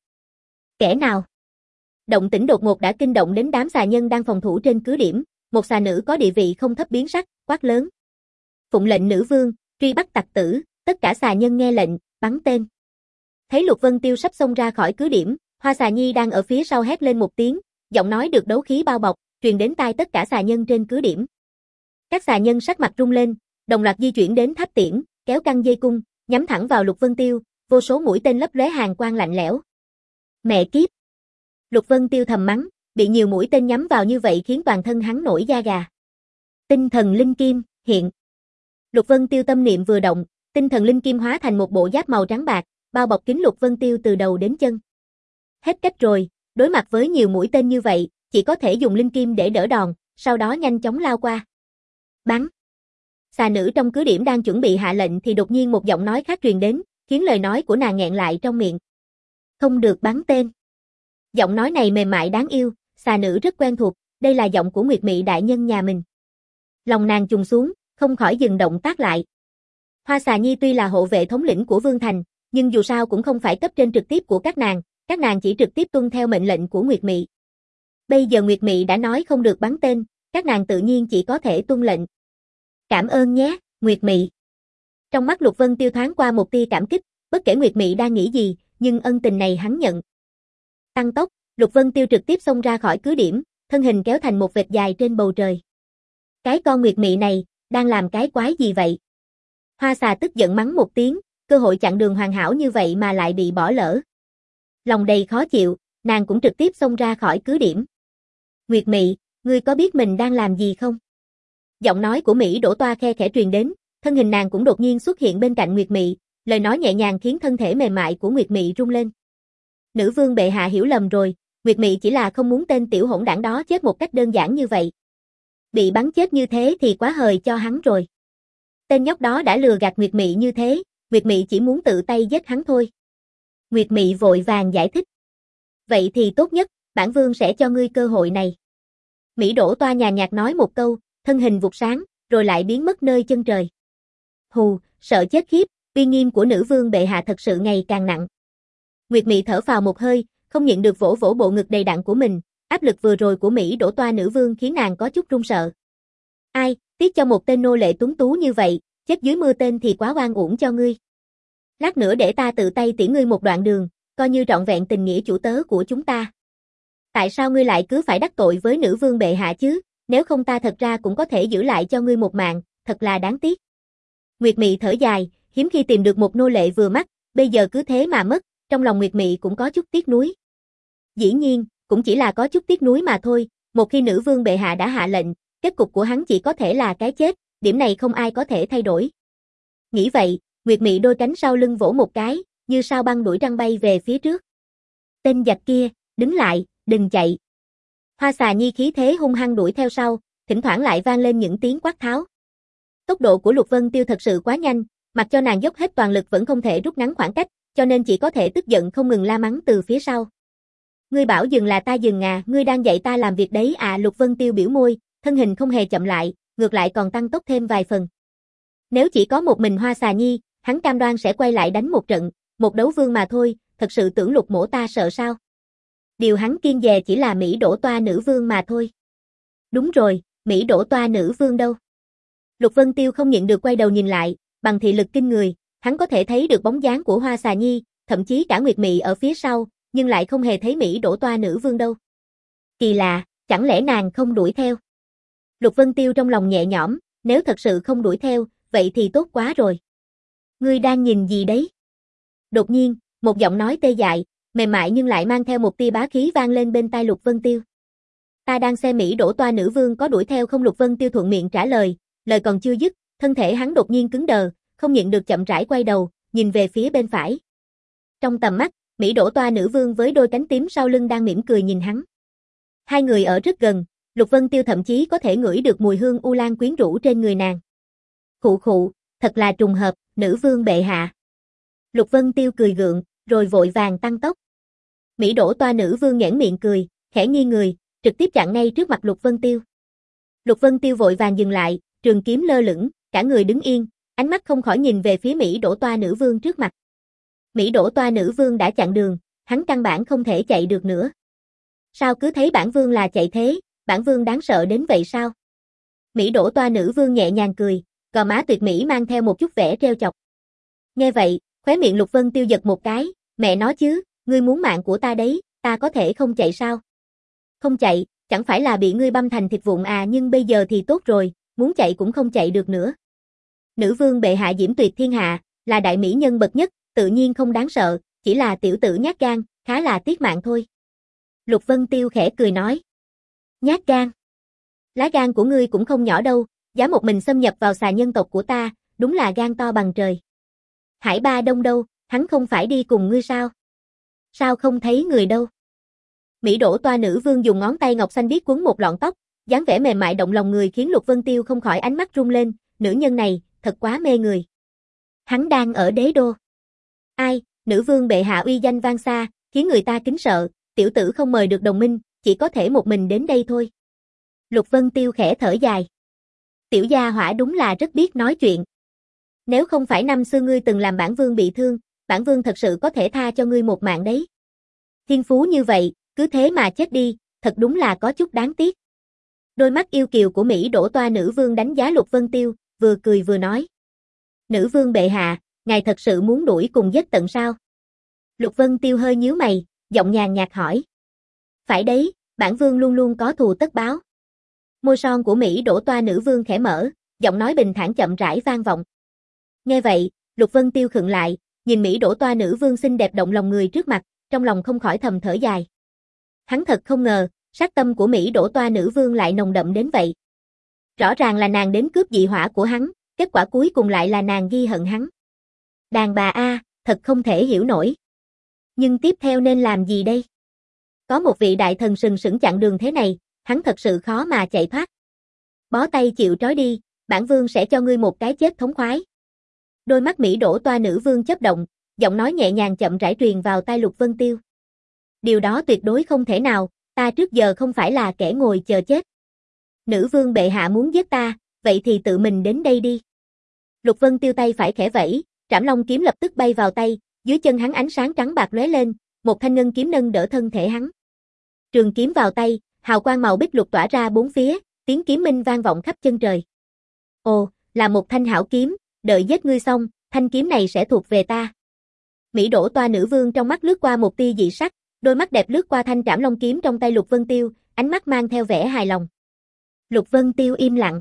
Kẻ nào? Động tĩnh đột ngột đã kinh động đến đám xà nhân đang phòng thủ trên cứ điểm, một xà nữ có địa vị không thấp biến sắc, quát lớn. Phụng lệnh nữ vương, truy bắt tặc tử, tất cả xà nhân nghe lệnh, bắn tên. Thấy Lục Vân Tiêu sắp xông ra khỏi cứ điểm, Hoa xà nhi đang ở phía sau hét lên một tiếng, giọng nói được đấu khí bao bọc, truyền đến tai tất cả xà nhân trên cứ điểm. Các xà nhân sắc mặt rung lên, đồng loạt di chuyển đến tháp tiễn, kéo căng dây cung, nhắm thẳng vào Lục Vân Tiêu, vô số mũi tên lấp lóe hàn quang lạnh lẽo. Mẹ kiếp! Lục Vân Tiêu thầm mắng, bị nhiều mũi tên nhắm vào như vậy khiến toàn thân hắn nổi da gà. Tinh thần linh kim, hiện. Lục Vân Tiêu tâm niệm vừa động, tinh thần linh kim hóa thành một bộ giáp màu trắng bạc, bao bọc kín Lục Vân Tiêu từ đầu đến chân. Hết cách rồi, đối mặt với nhiều mũi tên như vậy, chỉ có thể dùng linh kim để đỡ đòn, sau đó nhanh chóng lao qua. Bắn! Xà nữ trong cứ điểm đang chuẩn bị hạ lệnh thì đột nhiên một giọng nói khác truyền đến, khiến lời nói của nàng nghẹn lại trong miệng. Không được bắn tên. Giọng nói này mềm mại đáng yêu, xà nữ rất quen thuộc, đây là giọng của Nguyệt Mị đại nhân nhà mình. Lòng nàng trùng xuống, không khỏi dừng động tác lại. Hoa xà nhi tuy là hộ vệ thống lĩnh của Vương Thành, nhưng dù sao cũng không phải cấp trên trực tiếp của các nàng, các nàng chỉ trực tiếp tuân theo mệnh lệnh của Nguyệt Mị. Bây giờ Nguyệt Mị đã nói không được bắn tên, các nàng tự nhiên chỉ có thể tuân lệnh. Cảm ơn nhé, Nguyệt Mị. Trong mắt Lục Vân Tiêu thoáng qua một tia cảm kích, bất kể Nguyệt Mị đang nghĩ gì, nhưng ân tình này hắn nhận. Tăng tốc, Lục Vân Tiêu trực tiếp xông ra khỏi cứ điểm, thân hình kéo thành một vệt dài trên bầu trời. Cái con Nguyệt Mị này, đang làm cái quái gì vậy? Hoa xà tức giận mắng một tiếng, cơ hội chặn đường hoàn hảo như vậy mà lại bị bỏ lỡ. Lòng đầy khó chịu, nàng cũng trực tiếp xông ra khỏi cứ điểm. Nguyệt Mị, ngươi có biết mình đang làm gì không? Giọng nói của Mỹ Đỗ Toa khe khẽ truyền đến, thân hình nàng cũng đột nhiên xuất hiện bên cạnh Nguyệt Mị, lời nói nhẹ nhàng khiến thân thể mềm mại của Nguyệt Mị rung lên. Nữ vương bệ hạ hiểu lầm rồi, Nguyệt Mị chỉ là không muốn tên tiểu hỗn đảng đó chết một cách đơn giản như vậy. Bị bắn chết như thế thì quá hời cho hắn rồi. Tên nhóc đó đã lừa gạt Nguyệt Mị như thế, Nguyệt Mị chỉ muốn tự tay giết hắn thôi. Nguyệt Mị vội vàng giải thích. Vậy thì tốt nhất, bản vương sẽ cho ngươi cơ hội này. Mỹ Đỗ Toa nhàn nhạt nói một câu, thân hình vụt sáng, rồi lại biến mất nơi chân trời. Hù, sợ chết khiếp, uy nghiêm của nữ vương bệ hạ thật sự ngày càng nặng. Nguyệt Mị thở phào một hơi, không nhịn được vỗ vỗ bộ ngực đầy đặn của mình, áp lực vừa rồi của Mỹ Đỗ Toa nữ vương khiến nàng có chút run sợ. Ai, tiếc cho một tên nô lệ tuấn tú như vậy, chết dưới mưa tên thì quá oan uổng cho ngươi. Lát nữa để ta tự tay tiễn ngươi một đoạn đường, coi như trọn vẹn tình nghĩa chủ tớ của chúng ta. Tại sao ngươi lại cứ phải đắc tội với nữ vương bệ hạ chứ, nếu không ta thật ra cũng có thể giữ lại cho ngươi một mạng, thật là đáng tiếc. Nguyệt Mị thở dài, hiếm khi tìm được một nô lệ vừa mắt, bây giờ cứ thế mà mất, trong lòng Nguyệt Mị cũng có chút tiếc nuối. Dĩ nhiên, cũng chỉ là có chút tiếc nuối mà thôi, một khi nữ vương bệ hạ đã hạ lệnh, kết cục của hắn chỉ có thể là cái chết, điểm này không ai có thể thay đổi. Nghĩ vậy, Nguyệt Mị đôi cánh sau lưng vỗ một cái, như sao băng đuổi trăng bay về phía trước. Tên giặc kia, đứng lại, đừng chạy. Hoa xà nhi khí thế hung hăng đuổi theo sau, thỉnh thoảng lại vang lên những tiếng quát tháo. Tốc độ của Lục Vân Tiêu thật sự quá nhanh, mặc cho nàng dốc hết toàn lực vẫn không thể rút ngắn khoảng cách, cho nên chỉ có thể tức giận không ngừng la mắng từ phía sau. Ngươi bảo dừng là ta dừng à, ngươi đang dạy ta làm việc đấy à. Lục Vân Tiêu biểu môi, thân hình không hề chậm lại, ngược lại còn tăng tốc thêm vài phần. Nếu chỉ có một mình Hoa Xà Nhi, hắn cam đoan sẽ quay lại đánh một trận, một đấu vương mà thôi, thật sự tưởng Lục Mỗ ta sợ sao? Điều hắn kiêng dè chỉ là Mỹ Đỗ Toa nữ vương mà thôi. Đúng rồi, Mỹ Đỗ Toa nữ vương đâu? Lục Vân Tiêu không nhịn được quay đầu nhìn lại, bằng thị lực kinh người, hắn có thể thấy được bóng dáng của Hoa Xà Nhi, thậm chí cả Nguyệt Mị ở phía sau, nhưng lại không hề thấy Mỹ Đỗ Toa nữ vương đâu. Kỳ lạ, chẳng lẽ nàng không đuổi theo? Lục Vân Tiêu trong lòng nhẹ nhõm, nếu thật sự không đuổi theo, vậy thì tốt quá rồi. Ngươi đang nhìn gì đấy? Đột nhiên, một giọng nói tê dại, mềm mại nhưng lại mang theo một tia bá khí vang lên bên tai Lục Vân Tiêu. Ta đang xem Mỹ Đỗ Toa nữ vương có đuổi theo không? Lục Vân Tiêu thuận miệng trả lời, lời còn chưa dứt, thân thể hắn đột nhiên cứng đờ, không nhịn được chậm rãi quay đầu, nhìn về phía bên phải. Trong tầm mắt, Mỹ Đỗ Toa nữ vương với đôi cánh tím sau lưng đang mỉm cười nhìn hắn. Hai người ở rất gần, Lục Vân Tiêu thậm chí có thể ngửi được mùi hương u lan quyến rũ trên người nàng. Khụ khụ, thật là trùng hợp, nữ vương bệ hạ. Lục Vân Tiêu cười gượng, rồi vội vàng tăng tốc. Mỹ Đỗ Toa nữ vương nhoẻn miệng cười, khẽ nghiêng người, trực tiếp chặn ngay trước mặt Lục Vân Tiêu. Lục Vân Tiêu vội vàng dừng lại, trường kiếm lơ lửng, cả người đứng yên, ánh mắt không khỏi nhìn về phía Mỹ Đỗ Toa nữ vương trước mặt. Mỹ Đỗ Toa nữ vương đã chặn đường, hắn căn bản không thể chạy được nữa. Sao cứ thấy bản vương là chạy thế, bản vương đáng sợ đến vậy sao? Mỹ Đỗ Toa nữ vương nhẹ nhàng cười, gò má tuyệt mỹ mang theo một chút vẻ trêu chọc. Nghe vậy, khóe miệng Lục Vân Tiêu giật một cái, mẹ nói chứ, ngươi muốn mạng của ta đấy, ta có thể không chạy sao? Không chạy, chẳng phải là bị ngươi băm thành thịt vụn à, nhưng bây giờ thì tốt rồi, muốn chạy cũng không chạy được nữa. Nữ vương bệ hạ diễm tuyệt thiên hạ, là đại mỹ nhân bậc nhất, tự nhiên không đáng sợ, chỉ là tiểu tử nhát gan, khá là tiếc mạng thôi. Lục Vân Tiêu khẽ cười nói. Nhát gan? Lá gan của ngươi cũng không nhỏ đâu, dám một mình xâm nhập vào xà nhân tộc của ta, đúng là gan to bằng trời. Hải Ba Đông đâu, hắn không phải đi cùng ngươi sao? Sao không thấy người đâu? Mỹ Đỗ Toa nữ vương dùng ngón tay ngọc xanh biếc quấn một lọn tóc, dáng vẻ mềm mại động lòng người khiến Lục Vân Tiêu không khỏi ánh mắt rung lên, nữ nhân này, thật quá mê người. Hắn đang ở đế đô. Ai, nữ vương bệ hạ uy danh vang xa, khiến người ta kính sợ, tiểu tử không mời được đồng minh, chỉ có thể một mình đến đây thôi. Lục Vân Tiêu khẽ thở dài. Tiểu gia hỏa đúng là rất biết nói chuyện. Nếu không phải năm xưa ngươi từng làm bản vương bị thương, bản vương thật sự có thể tha cho ngươi một mạng đấy. Thiên phú như vậy, cứ thế mà chết đi, thật đúng là có chút đáng tiếc. Đôi mắt yêu kiều của Mỹ Đỗ Toa nữ vương đánh giá Lục Vân Tiêu, vừa cười vừa nói. Nữ vương bệ hạ, ngài thật sự muốn đuổi cùng giết tận sao? Lục Vân Tiêu hơi nhíu mày, giọng nhàn nhạt hỏi. Phải đấy, bản vương luôn luôn có thù tất báo. Môi son của Mỹ Đỗ Toa nữ vương khẽ mở, giọng nói bình thản chậm rãi vang vọng. Nghe vậy, Lục Vân Tiêu khựng lại, nhìn Mỹ Đỗ Toa nữ vương xinh đẹp động lòng người trước mặt, trong lòng không khỏi thầm thở dài. Hắn thật không ngờ, sát tâm của Mỹ Đỗ Toa nữ vương lại nồng đậm đến vậy. Rõ ràng là nàng đến cướp dị hỏa của hắn, kết quả cuối cùng lại là nàng ghi hận hắn. Đàn bà a, thật không thể hiểu nổi. Nhưng tiếp theo nên làm gì đây? Có một vị đại thần sừng sững chặn đường thế này, hắn thật sự khó mà chạy thoát. Bó tay chịu trói đi, bản vương sẽ cho ngươi một cái chết thống khoái. Đôi mắt Mỹ Đỗ Toa nữ vương chớp động, giọng nói nhẹ nhàng chậm rãi truyền vào tai Lục Vân Tiêu. Điều đó tuyệt đối không thể nào, ta trước giờ không phải là kẻ ngồi chờ chết. Nữ vương bệ hạ muốn giết ta, vậy thì tự mình đến đây đi. Lục Vân Tiêu tay phải khẽ vẫy, Trảm Long kiếm lập tức bay vào tay, dưới chân hắn ánh sáng trắng bạc lóe lên, một thanh ngân kiếm nâng đỡ thân thể hắn. Trường kiếm vào tay, hào quang màu bích lục tỏa ra bốn phía, tiếng kiếm minh vang vọng khắp chân trời. Ồ, là một thanh hảo kiếm, đợi giết ngươi xong, thanh kiếm này sẽ thuộc về ta. Mỹ Đỗ Toa nữ vương trong mắt lướt qua một tia dị sắc, đôi mắt đẹp lướt qua thanh Trảm Long kiếm trong tay Lục Vân Tiêu, ánh mắt mang theo vẻ hài lòng. Lục Vân Tiêu im lặng.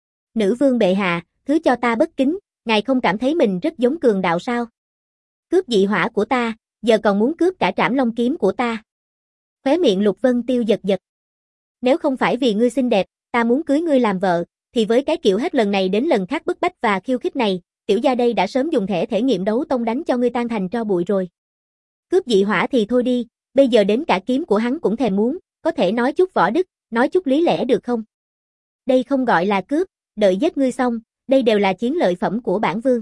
Nữ vương bệ hạ, thứ cho ta bất kính, ngài không cảm thấy mình rất giống cường đạo sao? Cướp dị hỏa của ta, giờ còn muốn cướp cả Trảm Long kiếm của ta. Khóe miệng Lục Vân Tiêu giật giật. Nếu không phải vì ngươi xinh đẹp, ta muốn cưới ngươi làm vợ, thì với cái kiểu hết lần này đến lần khác bức bách và khiêu khích này, tiểu gia đây đã sớm dùng thẻ thể nghiệm đấu tông đánh cho ngươi tan thành tro bụi rồi. Cướp dị hỏa thì thôi đi, bây giờ đến cả kiếm của hắn cũng thèm muốn, có thể nói chút võ đức, nói chút lý lẽ được không? Đây không gọi là cướp, đợi giết ngươi xong, đây đều là chiến lợi phẩm của bản vương.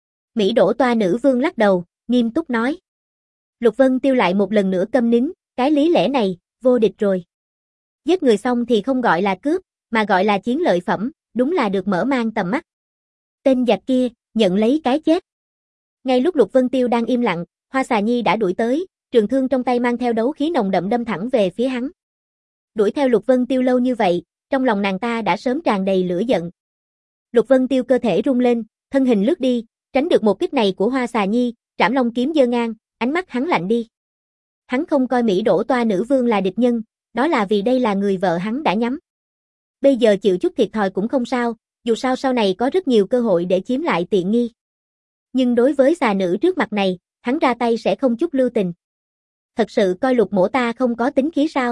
Mỹ Đỗ Toa nữ vương lắc đầu, nghiêm túc nói. Lục Vân Tiêu lại một lần nữa câm nín, cái lý lẽ này, vô địch rồi. Giết người xong thì không gọi là cướp, mà gọi là chiến lợi phẩm, đúng là được mở mang tầm mắt. Tên giặc kia, nhận lấy cái chết. Ngay lúc Lục Vân Tiêu đang im lặng, Hoa Xà Nhi đã đuổi tới, trường thương trong tay mang theo đấu khí nồng đậm đâm thẳng về phía hắn. Đuổi theo Lục Vân Tiêu lâu như vậy, trong lòng nàng ta đã sớm tràn đầy lửa giận. Lục Vân Tiêu cơ thể rung lên, thân hình lướt đi, tránh được một kích này của Hoa Xà Nhi, Trảm Long kiếm giơ ngang, ánh mắt hắn lạnh đi. Hắn không coi Mỹ Đỗ Toa nữ vương là địch nhân, đó là vì đây là người vợ hắn đã nhắm. Bây giờ chịu chút thiệt thòi cũng không sao, dù sao sau này có rất nhiều cơ hội để chiếm lại tiện nghi. Nhưng đối với xà nữ trước mặt này, hắn ra tay sẽ không chút lưu tình. Thật sự coi Lục mỗ ta không có tính khí sao?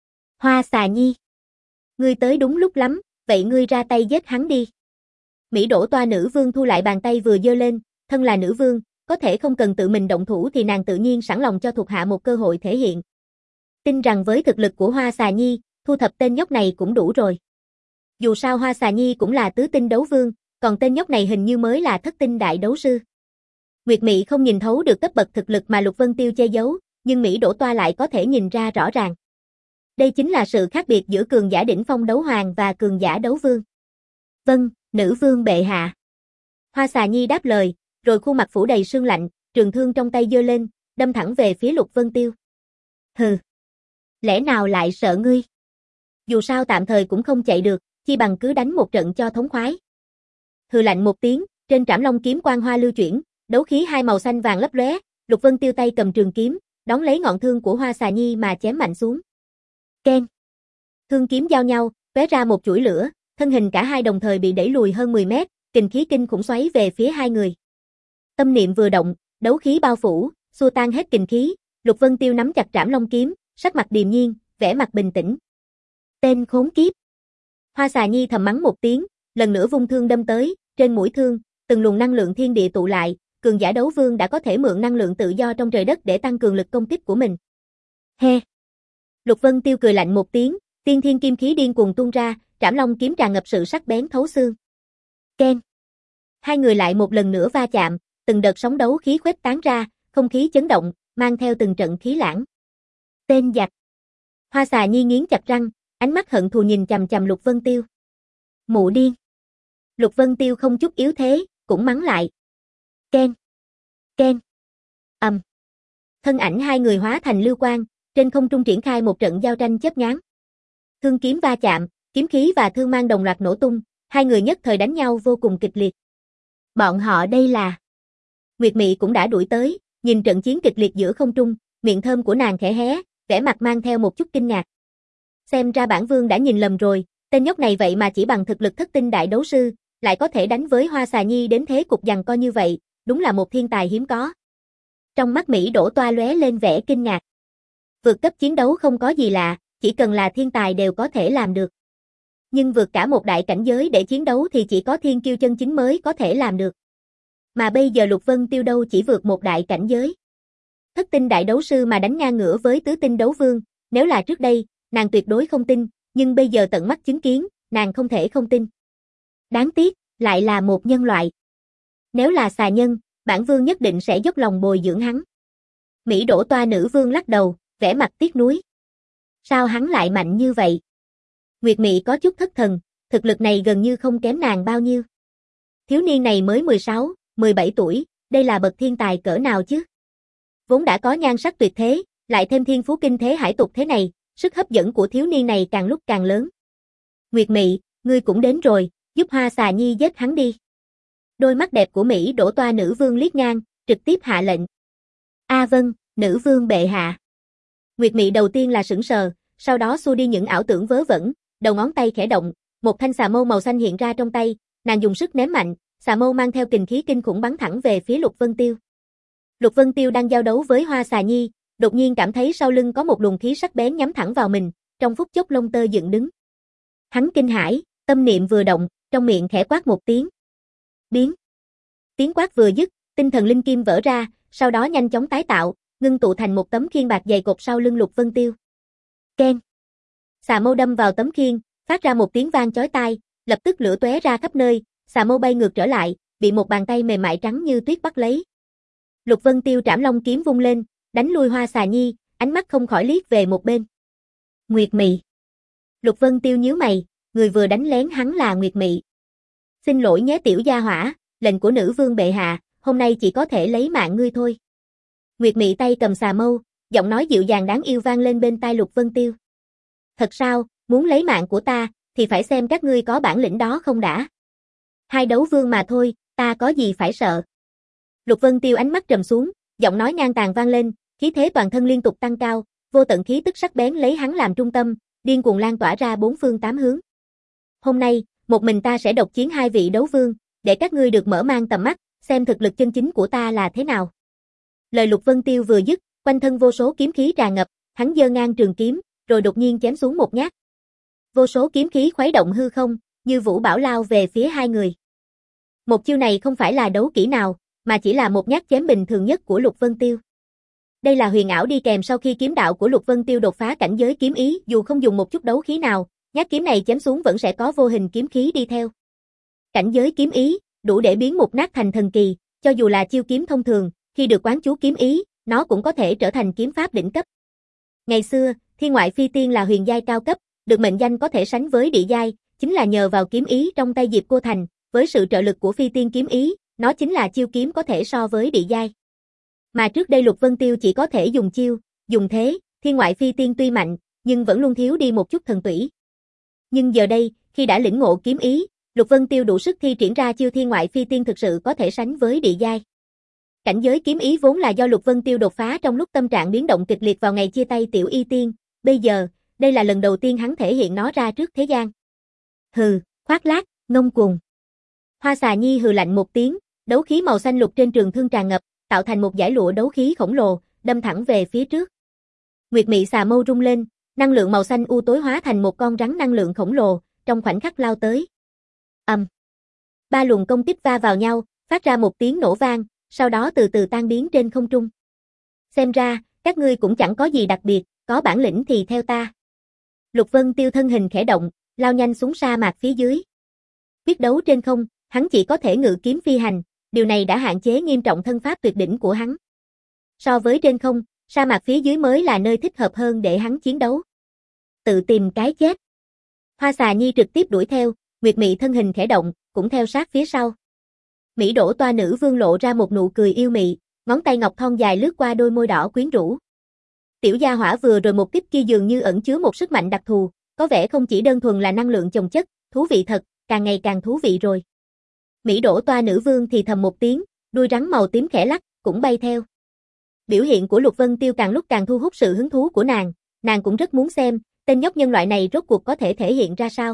Hoa Xà Nhi, ngươi tới đúng lúc lắm, vậy ngươi ra tay giết hắn đi. Mỹ Đỗ Toa nữ vương thu lại bàn tay vừa giơ lên, thân là nữ vương, có thể không cần tự mình động thủ thì nàng tự nhiên sẵn lòng cho thuộc hạ một cơ hội thể hiện. Tin rằng với thực lực của Hoa Xà Nhi, thu thập tên nhóc này cũng đủ rồi. Dù sao Hoa Xà Nhi cũng là tứ tinh đấu vương, còn tên nhóc này hình như mới là thất tinh đại đấu sư. Nguyệt Mị không nhìn thấu được cấp bậc thực lực mà Lục Vân Tiêu che giấu, nhưng Mỹ Đỗ Toa lại có thể nhìn ra rõ ràng. Đây chính là sự khác biệt giữa cường giả đỉnh phong đấu hoàng và cường giả đấu vương. Vâng, nữ vương bệ hạ. Hoa Xà Nhi đáp lời, rồi khuôn mặt phủ đầy sương lạnh, trường thương trong tay giơ lên, đâm thẳng về phía Lục Vân Tiêu. Hừ, lẽ nào lại sợ ngươi? Dù sao tạm thời cũng không chạy được, chi bằng cứ đánh một trận cho thống khoái. Hừ lạnh một tiếng, trên Trảm Long kiếm quang hoa lưu chuyển, đấu khí hai màu xanh vàng lấp lóe, Lục Vân Tiêu tay cầm trường kiếm, đón lấy ngọn thương của Hoa Xà Nhi mà chém mạnh xuống. Keng. Thương kiếm giao nhau, tóe ra một chuỗi lửa, thân hình cả hai đồng thời bị đẩy lùi hơn mười mét, kình khí kinh khủng xoáy về phía hai người. Tâm niệm vừa động, đấu khí bao phủ, xua tan hết kình khí, Lục Vân Tiêu nắm chặt Trảm Long kiếm, sắc mặt điềm nhiên, vẻ mặt bình tĩnh. Tên khốn kiếp. Hoa Xà Nhi thầm mắng một tiếng, lần nữa vung thương đâm tới, trên mũi thương, từng luồng năng lượng thiên địa tụ lại, cường giả đấu vương đã có thể mượn năng lượng tự do trong trời đất để tăng cường lực công kích của mình. He. Lục Vân Tiêu cười lạnh một tiếng, tiên thiên kim khí điên cuồng tuôn ra, Trảm Long kiếm tràn ngập sự sắc bén thấu xương. Keng. Hai người lại một lần nữa va chạm, từng đợt sóng đấu khí khuếch tán ra, không khí chấn động, mang theo từng trận khí lãng. Tên giặc. Hoa Xà Nhi nghiến chặt răng, ánh mắt hận thù nhìn chằm chằm Lục Vân Tiêu. Mụ điên. Lục Vân Tiêu không chút yếu thế, cũng mắng lại. Keng. Keng. Ầm. Um. Thân ảnh hai người hóa thành lưu quang, trên không trung triển khai một trận giao tranh chớp nhoáng. Thương kiếm va chạm, kiếm khí và thương mang đồng loạt nổ tung, hai người nhất thời đánh nhau vô cùng kịch liệt. Bọn họ đây là... Nguyệt Mị cũng đã đuổi tới, nhìn trận chiến kịch liệt giữa không trung, miệng thơm của nàng khẽ hé, vẻ mặt mang theo một chút kinh ngạc. Xem ra bản vương đã nhìn lầm rồi, tên nhóc này vậy mà chỉ bằng thực lực thất tinh đại đấu sư, lại có thể đánh với Hoa Xà Nhi đến thế cục giằng co như vậy, đúng là một thiên tài hiếm có. Trong mắt Mỹ Đỗ Toa lóe lên vẻ kinh ngạc. Vượt cấp chiến đấu không có gì lạ, chỉ cần là thiên tài đều có thể làm được. Nhưng vượt cả một đại cảnh giới để chiến đấu thì chỉ có thiên kiêu chân chính mới có thể làm được. Mà bây giờ Lục Vân Tiêu đâu chỉ vượt một đại cảnh giới. Thất tinh đại đấu sư mà đánh ngang ngửa với tứ tinh đấu vương, nếu là trước đây, nàng tuyệt đối không tin, nhưng bây giờ tận mắt chứng kiến, nàng không thể không tin. Đáng tiếc, lại là một nhân loại. Nếu là xà nhân, bản vương nhất định sẽ dốc lòng bồi dưỡng hắn. Mỹ Đỗ Toa nữ vương lắc đầu, vẻ mặt tiếc nuối. Sao hắn lại mạnh như vậy? Nguyệt Mị có chút thất thần, thực lực này gần như không kém nàng bao nhiêu. Thiếu niên này mới mười sáu, mười bảy tuổi, đây là bậc thiên tài cỡ nào chứ? Vốn đã có nhan sắc tuyệt thế, lại thêm thiên phú kinh thế hải tục thế này, sức hấp dẫn của thiếu niên này càng lúc càng lớn. Nguyệt Mị, ngươi cũng đến rồi, giúp Hoa Xà Nhi giết hắn đi. Đôi mắt đẹp của Mỹ Đỗ Toa nữ vương liếc ngang, trực tiếp hạ lệnh. A vâng, nữ vương bệ hạ. Nguyệt Mị đầu tiên là sững sờ, sau đó xua đi những ảo tưởng vớ vẩn, đầu ngón tay khẽ động, một thanh xà mâu màu xanh hiện ra trong tay, nàng dùng sức ném mạnh, xà mâu mang theo kình khí kinh khủng bắn thẳng về phía Lục Vân Tiêu. Lục Vân Tiêu đang giao đấu với Hoa Xà Nhi, đột nhiên cảm thấy sau lưng có một luồng khí sắc bén nhắm thẳng vào mình, trong phút chốc lông tơ dựng đứng. Hắn kinh hãi, tâm niệm vừa động, trong miệng khẽ quát một tiếng. Biến. Tiếng quát vừa dứt, tinh thần linh kim vỡ ra, sau đó nhanh chóng tái tạo, ngưng tụ thành một tấm khiên bạc dày cột sau lưng Lục Vân Tiêu. Keng. Xà mâu đâm vào tấm khiên, phát ra một tiếng vang chói tai, lập tức lửa tóe ra khắp nơi, xà mâu bay ngược trở lại, bị một bàn tay mềm mại trắng như tuyết bắt lấy. Lục Vân Tiêu Trảm Long kiếm vung lên, đánh lui Hoa Xà Nhi, ánh mắt không khỏi liếc về một bên. Nguyệt Mị. Lục Vân Tiêu nhíu mày, người vừa đánh lén hắn là Nguyệt Mị. Xin lỗi nhé tiểu gia hỏa, lệnh của nữ vương bệ hạ, hôm nay chỉ có thể lấy mạng ngươi thôi. Nguyệt Mị tay cầm xà mâu, giọng nói dịu dàng đáng yêu vang lên bên tai Lục Vân Tiêu. Thật sao, muốn lấy mạng của ta, thì phải xem các ngươi có bản lĩnh đó không đã. Hai đấu vương mà thôi, ta có gì phải sợ. Lục Vân Tiêu ánh mắt trầm xuống, giọng nói ngang tàn vang lên, khí thế toàn thân liên tục tăng cao, vô tận khí tức sắc bén lấy hắn làm trung tâm, điên cuồng lan tỏa ra bốn phương tám hướng. Hôm nay, một mình ta sẽ độc chiến hai vị đấu vương, để các ngươi được mở mang tầm mắt, xem thực lực chân chính của ta là thế nào. Lời Lục Vân Tiêu vừa dứt, quanh thân vô số kiếm khí tràn ngập, hắn giơ ngang trường kiếm, rồi đột nhiên chém xuống một nhát. Vô số kiếm khí khuấy động hư không, như vũ bão lao về phía hai người. Một chiêu này không phải là đấu kỹ nào, mà chỉ là một nhát chém bình thường nhất của Lục Vân Tiêu. Đây là huyền ảo đi kèm sau khi kiếm đạo của Lục Vân Tiêu đột phá cảnh giới kiếm ý, dù không dùng một chút đấu khí nào, nhát kiếm này chém xuống vẫn sẽ có vô hình kiếm khí đi theo. Cảnh giới kiếm ý, đủ để biến mục nát thành thần kỳ, cho dù là chiêu kiếm thông thường, khi được quán chú kiếm ý, nó cũng có thể trở thành kiếm pháp đỉnh cấp. Ngày xưa, Thiên Ngoại Phi Tiên là huyền giai cao cấp, được mệnh danh có thể sánh với địa giai, chính là nhờ vào kiếm ý trong tay Diệp Cô Thành, với sự trợ lực của Phi Tiên kiếm ý, nó chính là chiêu kiếm có thể so với địa giai. Mà trước đây Lục Vân Tiêu chỉ có thể dùng chiêu, dùng thế, Thiên Ngoại Phi Tiên tuy mạnh, nhưng vẫn luôn thiếu đi một chút thần tủy. Nhưng giờ đây, khi đã lĩnh ngộ kiếm ý, Lục Vân Tiêu đủ sức thi triển ra chiêu Thiên Ngoại Phi Tiên thực sự có thể sánh với địa giai. Cảnh giới kiếm ý vốn là do Lục Vân Tiêu đột phá trong lúc tâm trạng biến động kịch liệt vào ngày chia tay Tiểu Y Tiên, bây giờ, đây là lần đầu tiên hắn thể hiện nó ra trước thế gian. Hừ, khoác lác, ngông cuồng. Hoa Xà Nhi hừ lạnh một tiếng, đấu khí màu xanh lục trên trường thương tràn ngập, tạo thành một dải lụa đấu khí khổng lồ, đâm thẳng về phía trước. Nguyệt Mị xà mâu rung lên, năng lượng màu xanh u tối hóa thành một con rắn năng lượng khổng lồ, trong khoảnh khắc lao tới. Ầm. Um. Ba luồng công kích va vào nhau, phát ra một tiếng nổ vang, sau đó từ từ tan biến trên không trung. Xem ra, các ngươi cũng chẳng có gì đặc biệt, có bản lĩnh thì theo ta. Lục Vân Tiêu thân hình khẽ động, lao nhanh xuống sa mạc phía dưới. Quyết đấu trên không, hắn chỉ có thể ngự kiếm phi hành, điều này đã hạn chế nghiêm trọng thân pháp tuyệt đỉnh của hắn. So với trên không, sa mạc phía dưới mới là nơi thích hợp hơn để hắn chiến đấu. Tự tìm cái chết. Hoa Xà Nhi trực tiếp đuổi theo, Nguyệt Mị thân hình khẽ động, cũng theo sát phía sau. Mỹ Đỗ Toa nữ vương lộ ra một nụ cười yêu mị, ngón tay ngọc thon dài lướt qua đôi môi đỏ quyến rũ. Tiểu gia hỏa vừa rồi một kích kia dường như ẩn chứa một sức mạnh đặc thù, có vẻ không chỉ đơn thuần là năng lượng chồng chất, thú vị thật, càng ngày càng thú vị rồi. Mỹ Đỗ Toa nữ vương thì thầm một tiếng, đuôi rắn màu tím khẽ lắc, cũng bay theo. Biểu hiện của Lục Vân Tiêu càng lúc càng thu hút sự hứng thú của nàng, nàng cũng rất muốn xem, tên nhóc nhân loại này rốt cuộc có thể thể hiện ra sao.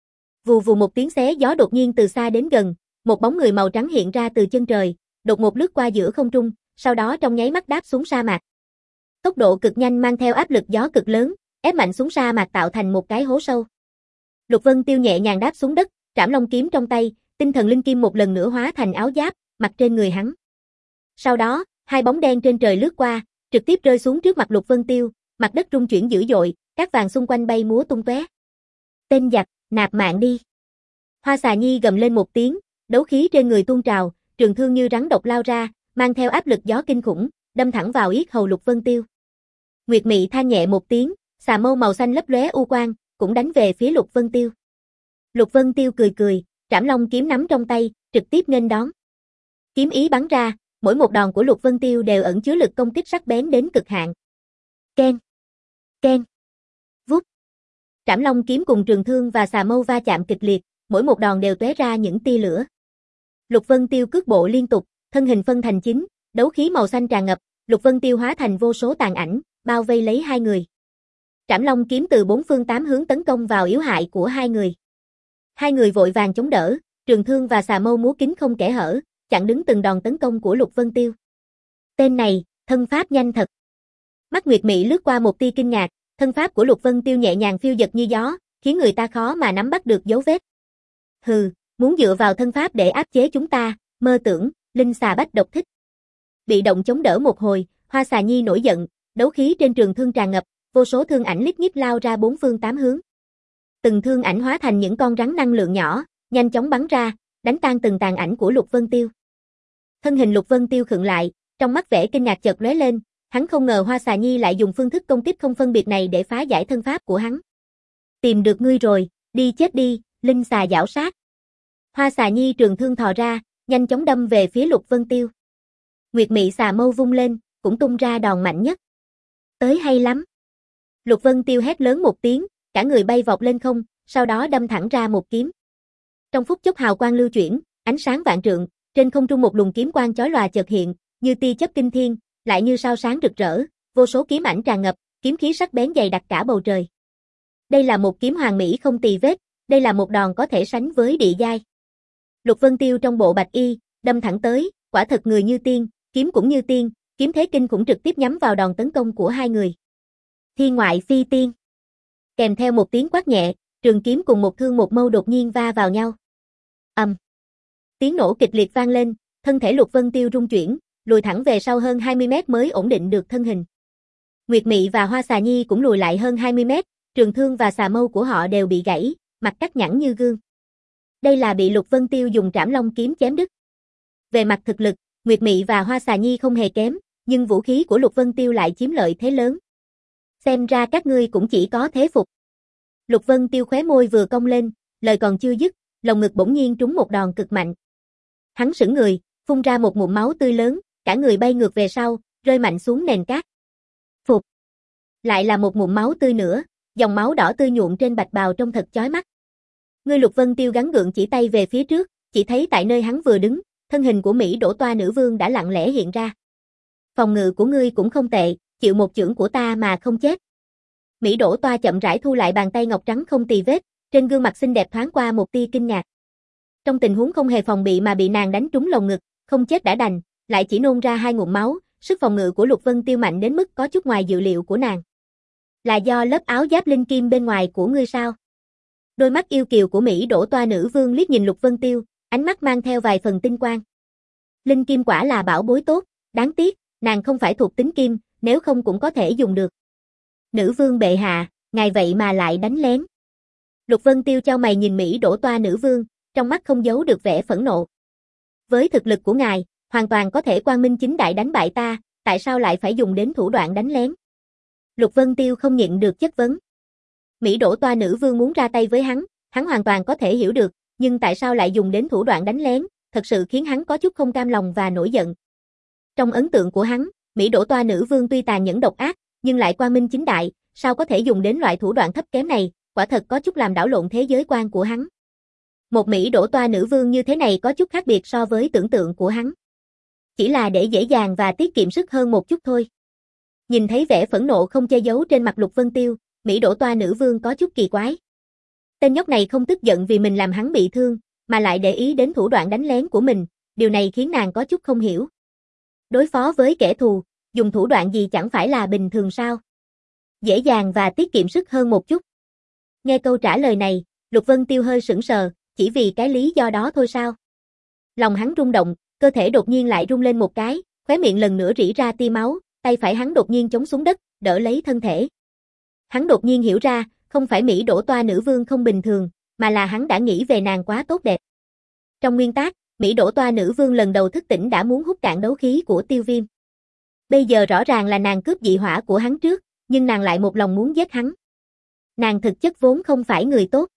Vù vù một tiếng xé gió đột nhiên từ xa đến gần, một bóng người màu trắng hiện ra từ chân trời, đột ngột lướt qua giữa không trung, sau đó trong nháy mắt đáp xuống sa mạc. Tốc độ cực nhanh mang theo áp lực gió cực lớn, ép mạnh xuống sa mạc tạo thành một cái hố sâu. Lục Vân Tiêu nhẹ nhàng đáp xuống đất, trảm long kiếm trong tay, tinh thần linh kim một lần nữa hóa thành áo giáp, mặc trên người hắn. Sau đó, hai bóng đen trên trời lướt qua, trực tiếp rơi xuống trước mặt Lục Vân Tiêu, mặt đất rung chuyển dữ dội, cát vàng xung quanh bay múa tung tóe. Tên giặc, nạp mạng đi. Hoa Xà Nhi gầm lên một tiếng, đấu khí trên người tuôn trào, trường thương như rắn độc lao ra, mang theo áp lực gió kinh khủng, đâm thẳng vào yết hầu Lục Vân Tiêu. Nguyệt Mị than nhẹ một tiếng, xà mâu màu xanh lấp lóe u quang, cũng đánh về phía Lục Vân Tiêu. Lục Vân Tiêu cười cười, trảm long kiếm nắm trong tay, trực tiếp nghênh đón. Kiếm ý bắn ra, mỗi một đòn của Lục Vân Tiêu đều ẩn chứa lực công kích sắc bén đến cực hạn. Ken, ken, vút. Trảm long kiếm cùng trường thương và xà mâu va chạm kịch liệt, mỗi một đòn đều tóe ra những tia lửa. Lục Vân Tiêu cước bộ liên tục, thân hình phân thành chín, đấu khí màu xanh tràn ngập, Lục Vân Tiêu hóa thành vô số tàn ảnh, bao vây lấy hai người. Trảm long kiếm từ bốn phương tám hướng tấn công vào yếu hại của hai người. Hai người vội vàng chống đỡ, trường thương và xà mâu múa kín không kẽ hở, chặn đứng từng đòn tấn công của Lục Vân Tiêu. Tên này, thân pháp nhanh thật. Mắt Nguyệt Mị lướt qua một tia kinh ngạc, thân pháp của Lục Vân Tiêu nhẹ nhàng phiêu dật như gió, khiến người ta khó mà nắm bắt được dấu vết. Hừ, muốn dựa vào thân pháp để áp chế chúng ta, mơ tưởng, linh xà bách độc thích. Bị động chống đỡ một hồi, Hoa Xà Nhi nổi giận, đấu khí trên trường thương tràn ngập, vô số thương ảnh lít nhít lao ra bốn phương tám hướng. Từng thương ảnh hóa thành những con rắn năng lượng nhỏ, nhanh chóng bắn ra, đánh tan từng tàn ảnh của Lục Vân Tiêu. Thân hình Lục Vân Tiêu khựng lại, trong mắt vẻ kinh ngạc chợt lóe lên, hắn không ngờ Hoa Xà Nhi lại dùng phương thức công kích không phân biệt này để phá giải thân pháp của hắn. Tìm được ngươi rồi, đi chết đi, linh xà giảo sát. Hoa xà nhi trường thương thò ra, nhanh chóng đâm về phía Lục Vân Tiêu. Nguyệt mị xà mâu vung lên, cũng tung ra đòn mạnh nhất. Tới hay lắm. Lục Vân Tiêu hét lớn một tiếng, cả người bay vọt lên không, sau đó đâm thẳng ra một kiếm. Trong phút chốc hào quang lưu chuyển, ánh sáng vạn trượng, trên không trung một luồng kiếm quang chói lòa chợt hiện, như tia chớp kinh thiên, lại như sao sáng rực rỡ, vô số kiếm ảnh tràn ngập, kiếm khí sắc bén dày đặc cả bầu trời. Đây là một kiếm hoàn mỹ không tì vết, đây là một đòn có thể sánh với địa giai. Lục Vân Tiêu trong bộ bạch y, đâm thẳng tới, quả thật người như tiên, kiếm cũng như tiên, kiếm thế kinh khủng trực tiếp nhắm vào đòn tấn công của hai người. Thiên ngoại phi tiên. Kèm theo một tiếng quát nhẹ, trường kiếm cùng một thương một mâu đột nhiên va vào nhau. Ầm. Um. Tiếng nổ kịch liệt vang lên, thân thể Lục Vân Tiêu rung chuyển, lùi thẳng về sau hơn hai mươi mét mới ổn định được thân hình. Nguyệt Mị và Hoa Xà Nhi cũng lùi lại hơn hai mươi mét, trường thương và xà mâu của họ đều bị gãy, mặt cắt nhẵn như gương. Đây là bị Lục Vân Tiêu dùng Trảm Long kiếm chém đứt. Về mặt thực lực, Nguyệt Mị và Hoa Xà Nhi không hề kém, nhưng vũ khí của Lục Vân Tiêu lại chiếm lợi thế lớn. Xem ra các ngươi cũng chỉ có thế phục. Lục Vân Tiêu khóe môi vừa cong lên, lời còn chưa dứt, lồng ngực bỗng nhiên trúng một đòn cực mạnh. Hắn sững người, phun ra một ngụm máu tươi lớn, cả người bay ngược về sau, rơi mạnh xuống nền cát. Phục. Lại là một ngụm máu tươi nữa, dòng máu đỏ tươi nhuộm trên bạch bào trông thật chói mắt. Ngươi Lục Vân Tiêu gắng gượng chỉ tay về phía trước, chỉ thấy tại nơi hắn vừa đứng, thân hình của Mỹ Đỗ Toa nữ vương đã lặng lẽ hiện ra. Phòng ngự của ngươi cũng không tệ, chịu một chưởng của ta mà không chết. Mỹ Đỗ Toa chậm rãi thu lại bàn tay ngọc trắng không tì vết, trên gương mặt xinh đẹp thoáng qua một tia kinh ngạc. Trong tình huống không hề phòng bị mà bị nàng đánh trúng lồng ngực, không chết đã đành, lại chỉ nôn ra hai ngụm máu, sức phòng ngự của Lục Vân Tiêu mạnh đến mức có chút ngoài dự liệu của nàng. Là do lớp áo giáp linh kim bên ngoài của ngươi sao? Đôi mắt yêu kiều của Mỹ Đỗ Toa nữ vương liếc nhìn Lục Vân Tiêu, ánh mắt mang theo vài phần tinh quang. Linh kim quả là bảo bối tốt, đáng tiếc, nàng không phải thuộc tính kim, nếu không cũng có thể dùng được. Nữ vương bệ hạ, ngài vậy mà lại đánh lén. Lục Vân Tiêu chau mày nhìn Mỹ Đỗ Toa nữ vương, trong mắt không giấu được vẻ phẫn nộ. Với thực lực của ngài, hoàn toàn có thể quang minh chính đại đánh bại ta, tại sao lại phải dùng đến thủ đoạn đánh lén? Lục Vân Tiêu không nhịn được chất vấn. Mỹ Đỗ Toa nữ vương muốn ra tay với hắn, hắn hoàn toàn có thể hiểu được, nhưng tại sao lại dùng đến thủ đoạn đánh lén, thật sự khiến hắn có chút không cam lòng và nổi giận. Trong ấn tượng của hắn, Mỹ Đỗ Toa nữ vương tuy tàn nhẫn độc ác, nhưng lại quang minh chính đại, sao có thể dùng đến loại thủ đoạn thấp kém này, quả thật có chút làm đảo lộn thế giới quan của hắn. Một Mỹ Đỗ Toa nữ vương như thế này có chút khác biệt so với tưởng tượng của hắn. Chỉ là để dễ dàng và tiết kiệm sức hơn một chút thôi. Nhìn thấy vẻ phẫn nộ không che giấu trên mặt Lục Vân Tiêu, Mỹ Đỗ Toa nữ vương có chút kỳ quái. Tên nhóc này không tức giận vì mình làm hắn bị thương, mà lại để ý đến thủ đoạn đánh lén của mình, điều này khiến nàng có chút không hiểu. Đối phó với kẻ thù, dùng thủ đoạn gì chẳng phải là bình thường sao? Dễ dàng và tiết kiệm sức hơn một chút. Nghe câu trả lời này, Lục Vân Tiêu hơi sững sờ, chỉ vì cái lý do đó thôi sao? Lòng hắn rung động, cơ thể đột nhiên lại rung lên một cái, khóe miệng lần nữa rỉ ra tia máu, tay phải hắn đột nhiên chống xuống đất, đỡ lấy thân thể. Hắn đột nhiên hiểu ra, không phải Mỹ Đỗ Toa nữ vương không bình thường, mà là hắn đã nghĩ về nàng quá tốt đẹp. Trong nguyên tắc, Mỹ Đỗ Toa nữ vương lần đầu thức tỉnh đã muốn hút cạn đấu khí của Tiêu Viêm. Bây giờ rõ ràng là nàng cướp dị hỏa của hắn trước, nhưng nàng lại một lòng muốn giết hắn. Nàng thực chất vốn không phải người tốt.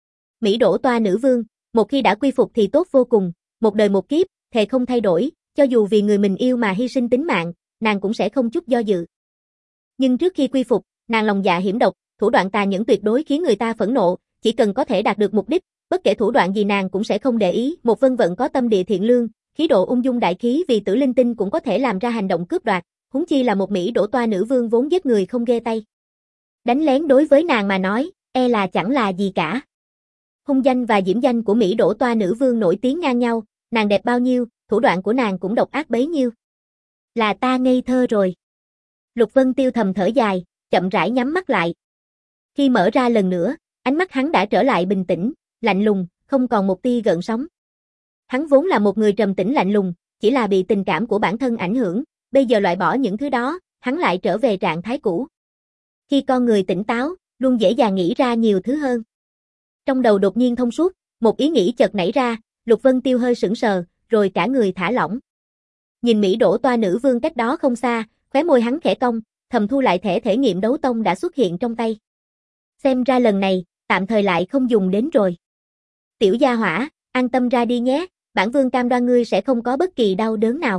Mỹ Đỗ Toa nữ vương, một khi đã quy phục thì tốt vô cùng, một đời một kiếp, thề không thay đổi, cho dù vì người mình yêu mà hy sinh tính mạng, nàng cũng sẽ không chút do dự. Nhưng trước khi quy phục, nàng lòng dạ hiểm độc, thủ đoạn tà nhẫn tuyệt đối khiến người ta phẫn nộ, chỉ cần có thể đạt được mục đích, bất kể thủ đoạn gì nàng cũng sẽ không để ý. Một vân vận có tâm địa thiện lương, khí độ ung dung đại khí vì tử linh tinh cũng có thể làm ra hành động cướp đoạt, huống chi là một Mỹ Đỗ Toa nữ vương vốn giết người không ghê tay. Đánh lén đối với nàng mà nói, e là chẳng là gì cả. Hung danh và diễm danh của Mỹ Đỗ Toa nữ vương nổi tiếng ngang nhau, nàng đẹp bao nhiêu, thủ đoạn của nàng cũng độc ác bấy nhiêu. Là ta ngây thơ rồi. Lục Vân Tiêu thầm thở dài, chậm rãi nhắm mắt lại. Khi mở ra lần nữa, ánh mắt hắn đã trở lại bình tĩnh, lạnh lùng, không còn một tia gợn sóng. Hắn vốn là một người trầm tĩnh lạnh lùng, chỉ là bị tình cảm của bản thân ảnh hưởng, bây giờ loại bỏ những thứ đó, hắn lại trở về trạng thái cũ. Khi con người tỉnh táo, luôn dễ dàng nghĩ ra nhiều thứ hơn. Trong đầu đột nhiên thông suốt, một ý nghĩ chợt nảy ra, Lục Vân Tiêu hơi sững sờ, rồi cả người thả lỏng. Nhìn Mỹ Đỗ Toa nữ vương cách đó không xa, khóe môi hắn khẽ cong, thầm thu lại thẻ thể nghiệm đấu tông đã xuất hiện trong tay. Xem ra lần này, tạm thời lại không dùng đến rồi. Tiểu gia hỏa, An tâm ra đi nhé, bản vương cam đoan ngươi sẽ không có bất kỳ đau đớn nào.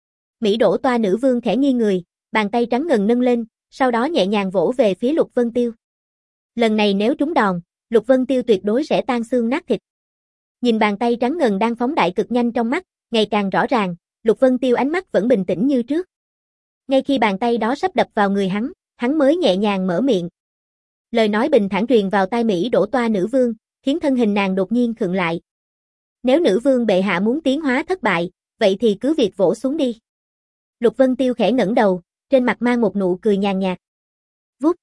Mỹ đổ toa nữ vương khẽ nghiêng người, bàn tay trắng ngần nâng lên, sau đó nhẹ nhàng vỗ về phía Lục Vân Tiêu. Lần này nếu trúng đòn, Lục Vân Tiêu tuyệt đối sẽ tan xương nát thịt. Nhìn bàn tay trắng ngần đang phóng đại cực nhanh trong mắt, ngày càng rõ ràng, Lục Vân Tiêu ánh mắt vẫn bình tĩnh như trước. Ngay khi bàn tay đó sắp đập vào người hắn, hắn mới nhẹ nhàng mở miệng. Lời nói bình thản truyền vào tai Mỹ đổ toa nữ vương, khiến thân hình nàng đột nhiên khựng lại. Nếu nữ vương bệ hạ muốn tiến hóa thất bại, vậy thì cứ việc vỗ xuống đi. Lục Vân Tiêu khẽ ngẩng đầu, trên mặt mang một nụ cười nhàn nhạt. Vút.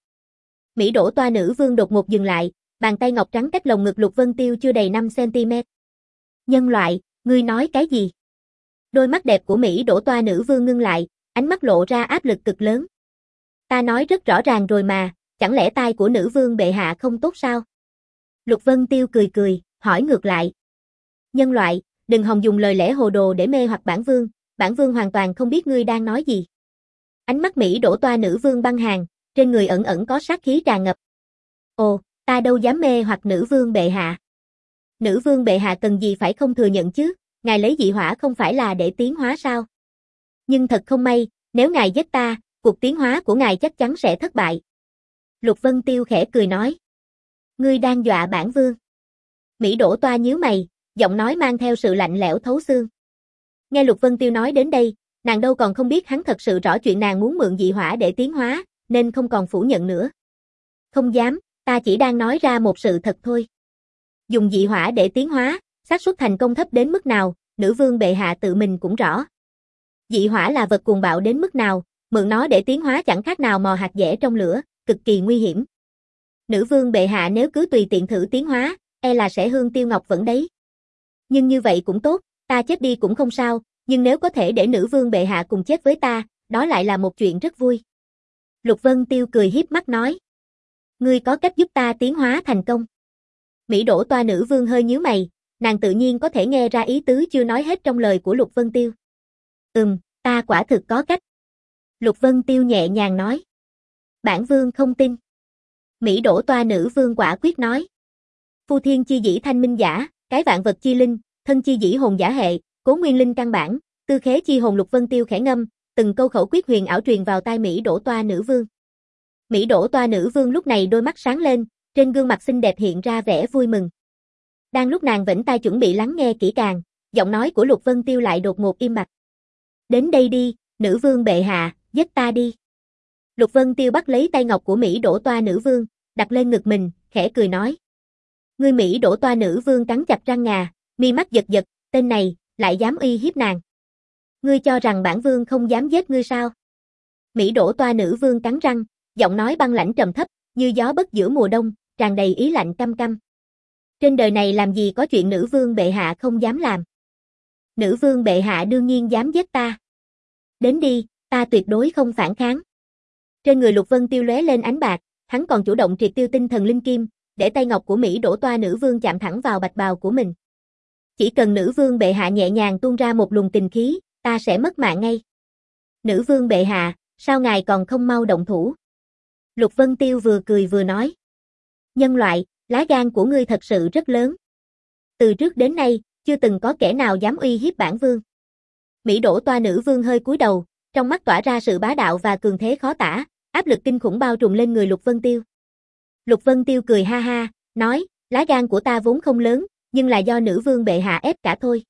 Mỹ đổ toa nữ vương đột ngột dừng lại, bàn tay ngọc trắng cách lồng ngực Lục Vân Tiêu chưa đầy năm xăng-ti-mét. Nhân loại, ngươi nói cái gì? Đôi mắt đẹp của Mỹ đổ toa nữ vương ngưng lại, ánh mắt lộ ra áp lực cực lớn. Ta nói rất rõ ràng rồi mà, chẳng lẽ tai của nữ vương bệ hạ không tốt sao? Lục Vân Tiêu cười cười, hỏi ngược lại. Nhân loại, đừng hòng dùng lời lẽ hồ đồ để mê hoặc bản vương, bản vương hoàn toàn không biết ngươi đang nói gì. Ánh mắt Mỹ đổ toa nữ vương băng hàn, trên người ẩn ẩn có sát khí tràn ngập. Ồ, ta đâu dám mê hoặc nữ vương bệ hạ. Nữ vương bệ hạ cần gì phải không thừa nhận chứ, ngài lấy dị hỏa không phải là để tiến hóa sao? Nhưng thật không may, nếu ngài giết ta, cuộc tiến hóa của ngài chắc chắn sẽ thất bại. Lục Vân Tiêu khẽ cười nói. Ngươi đang dọa bản vương. Mỹ đổ toa nhíu mày, giọng nói mang theo sự lạnh lẽo thấu xương. Nghe Lục Vân Tiêu nói đến đây, nàng đâu còn không biết hắn thật sự rõ chuyện nàng muốn mượn dị hỏa để tiến hóa, nên không còn phủ nhận nữa. Không dám, ta chỉ đang nói ra một sự thật thôi. Dùng dị hỏa để tiến hóa, xác suất thành công thấp đến mức nào, nữ vương bệ hạ tự mình cũng rõ. Dị hỏa là vật cuồng bạo đến mức nào, mượn nó để tiến hóa chẳng khác nào mò hạt dẻ trong lửa, cực kỳ nguy hiểm. Nữ vương bệ hạ nếu cứ tùy tiện thử tiến hóa, e là sẽ hương tiêu ngọc vẫn đấy. Nhưng như vậy cũng tốt, ta chết đi cũng không sao, nhưng nếu có thể để nữ vương bệ hạ cùng chết với ta, đó lại là một chuyện rất vui. Lục Vân Tiêu cười hiếp mắt nói. Ngươi có cách giúp ta tiến hóa thành công. Mỹ đổ toa nữ vương hơi nhíu mày, nàng tự nhiên có thể nghe ra ý tứ chưa nói hết trong lời của Lục Vân Tiêu. Ừm, ta quả thực có cách. Lục Vân Tiêu nhẹ nhàng nói. Bản vương không tin. Mỹ đổ toa nữ vương quả quyết nói. Phu thiên chi dĩ thanh minh giả, cái vạn vật chi linh, thân chi dĩ hồn giả hệ, cố nguyên linh căn bản, tư khế chi hồn. Lục Vân Tiêu khẽ ngâm, từng câu khẩu quyết huyền ảo truyền vào tai Mỹ đổ toa nữ vương. Mỹ đổ toa nữ vương lúc này đôi mắt sáng lên, trên gương mặt xinh đẹp hiện ra vẻ vui mừng. Đang lúc nàng vểnh tai chuẩn bị lắng nghe kỹ càng, giọng nói của Lục Vân Tiêu lại đột ngột im bặt. Đến đây đi, nữ vương bệ hạ, giết ta đi. Lục Vân Tiêu bắt lấy tay ngọc của Mỹ đổ toa nữ vương, đặt lên ngực mình, khẽ cười nói. Ngươi Mỹ đổ toa nữ vương cắn chặt răng ngà, mi mắt giật giật, tên này, lại dám uy hiếp nàng. Ngươi cho rằng bản vương không dám giết ngươi sao? Mỹ đổ toa nữ vương cắn răng, giọng nói băng lãnh trầm thấp, như gió bấc giữa mùa đông, tràn đầy ý lạnh căm căm. Trên đời này làm gì có chuyện nữ vương bệ hạ không dám làm. Nữ vương bệ hạ đương nhiên dám giết ta. Đến đi, ta tuyệt đối không phản kháng. Trên người Lục Vân Tiêu lóe lên ánh bạc, hắn còn chủ động triệt tiêu tinh thần linh kim, để tay ngọc của Mỹ đổ toa nữ vương chạm thẳng vào bạch bào của mình. Chỉ cần nữ vương bệ hạ nhẹ nhàng tuôn ra một luồng tình khí, ta sẽ mất mạng ngay. Nữ vương bệ hạ, sao ngài còn không mau động thủ? Lục Vân Tiêu vừa cười vừa nói. Nhân loại, lá gan của ngươi thật sự rất lớn. Từ trước đến nay, chưa từng có kẻ nào dám uy hiếp bản vương. Mỹ đổ toa nữ vương hơi cúi đầu, trong mắt tỏa ra sự bá đạo và cường thế khó tả, áp lực kinh khủng bao trùm lên người Lục Vân Tiêu. Lục Vân Tiêu cười ha ha, nói, lá gan của ta vốn không lớn, nhưng là do nữ vương bệ hạ ép cả thôi.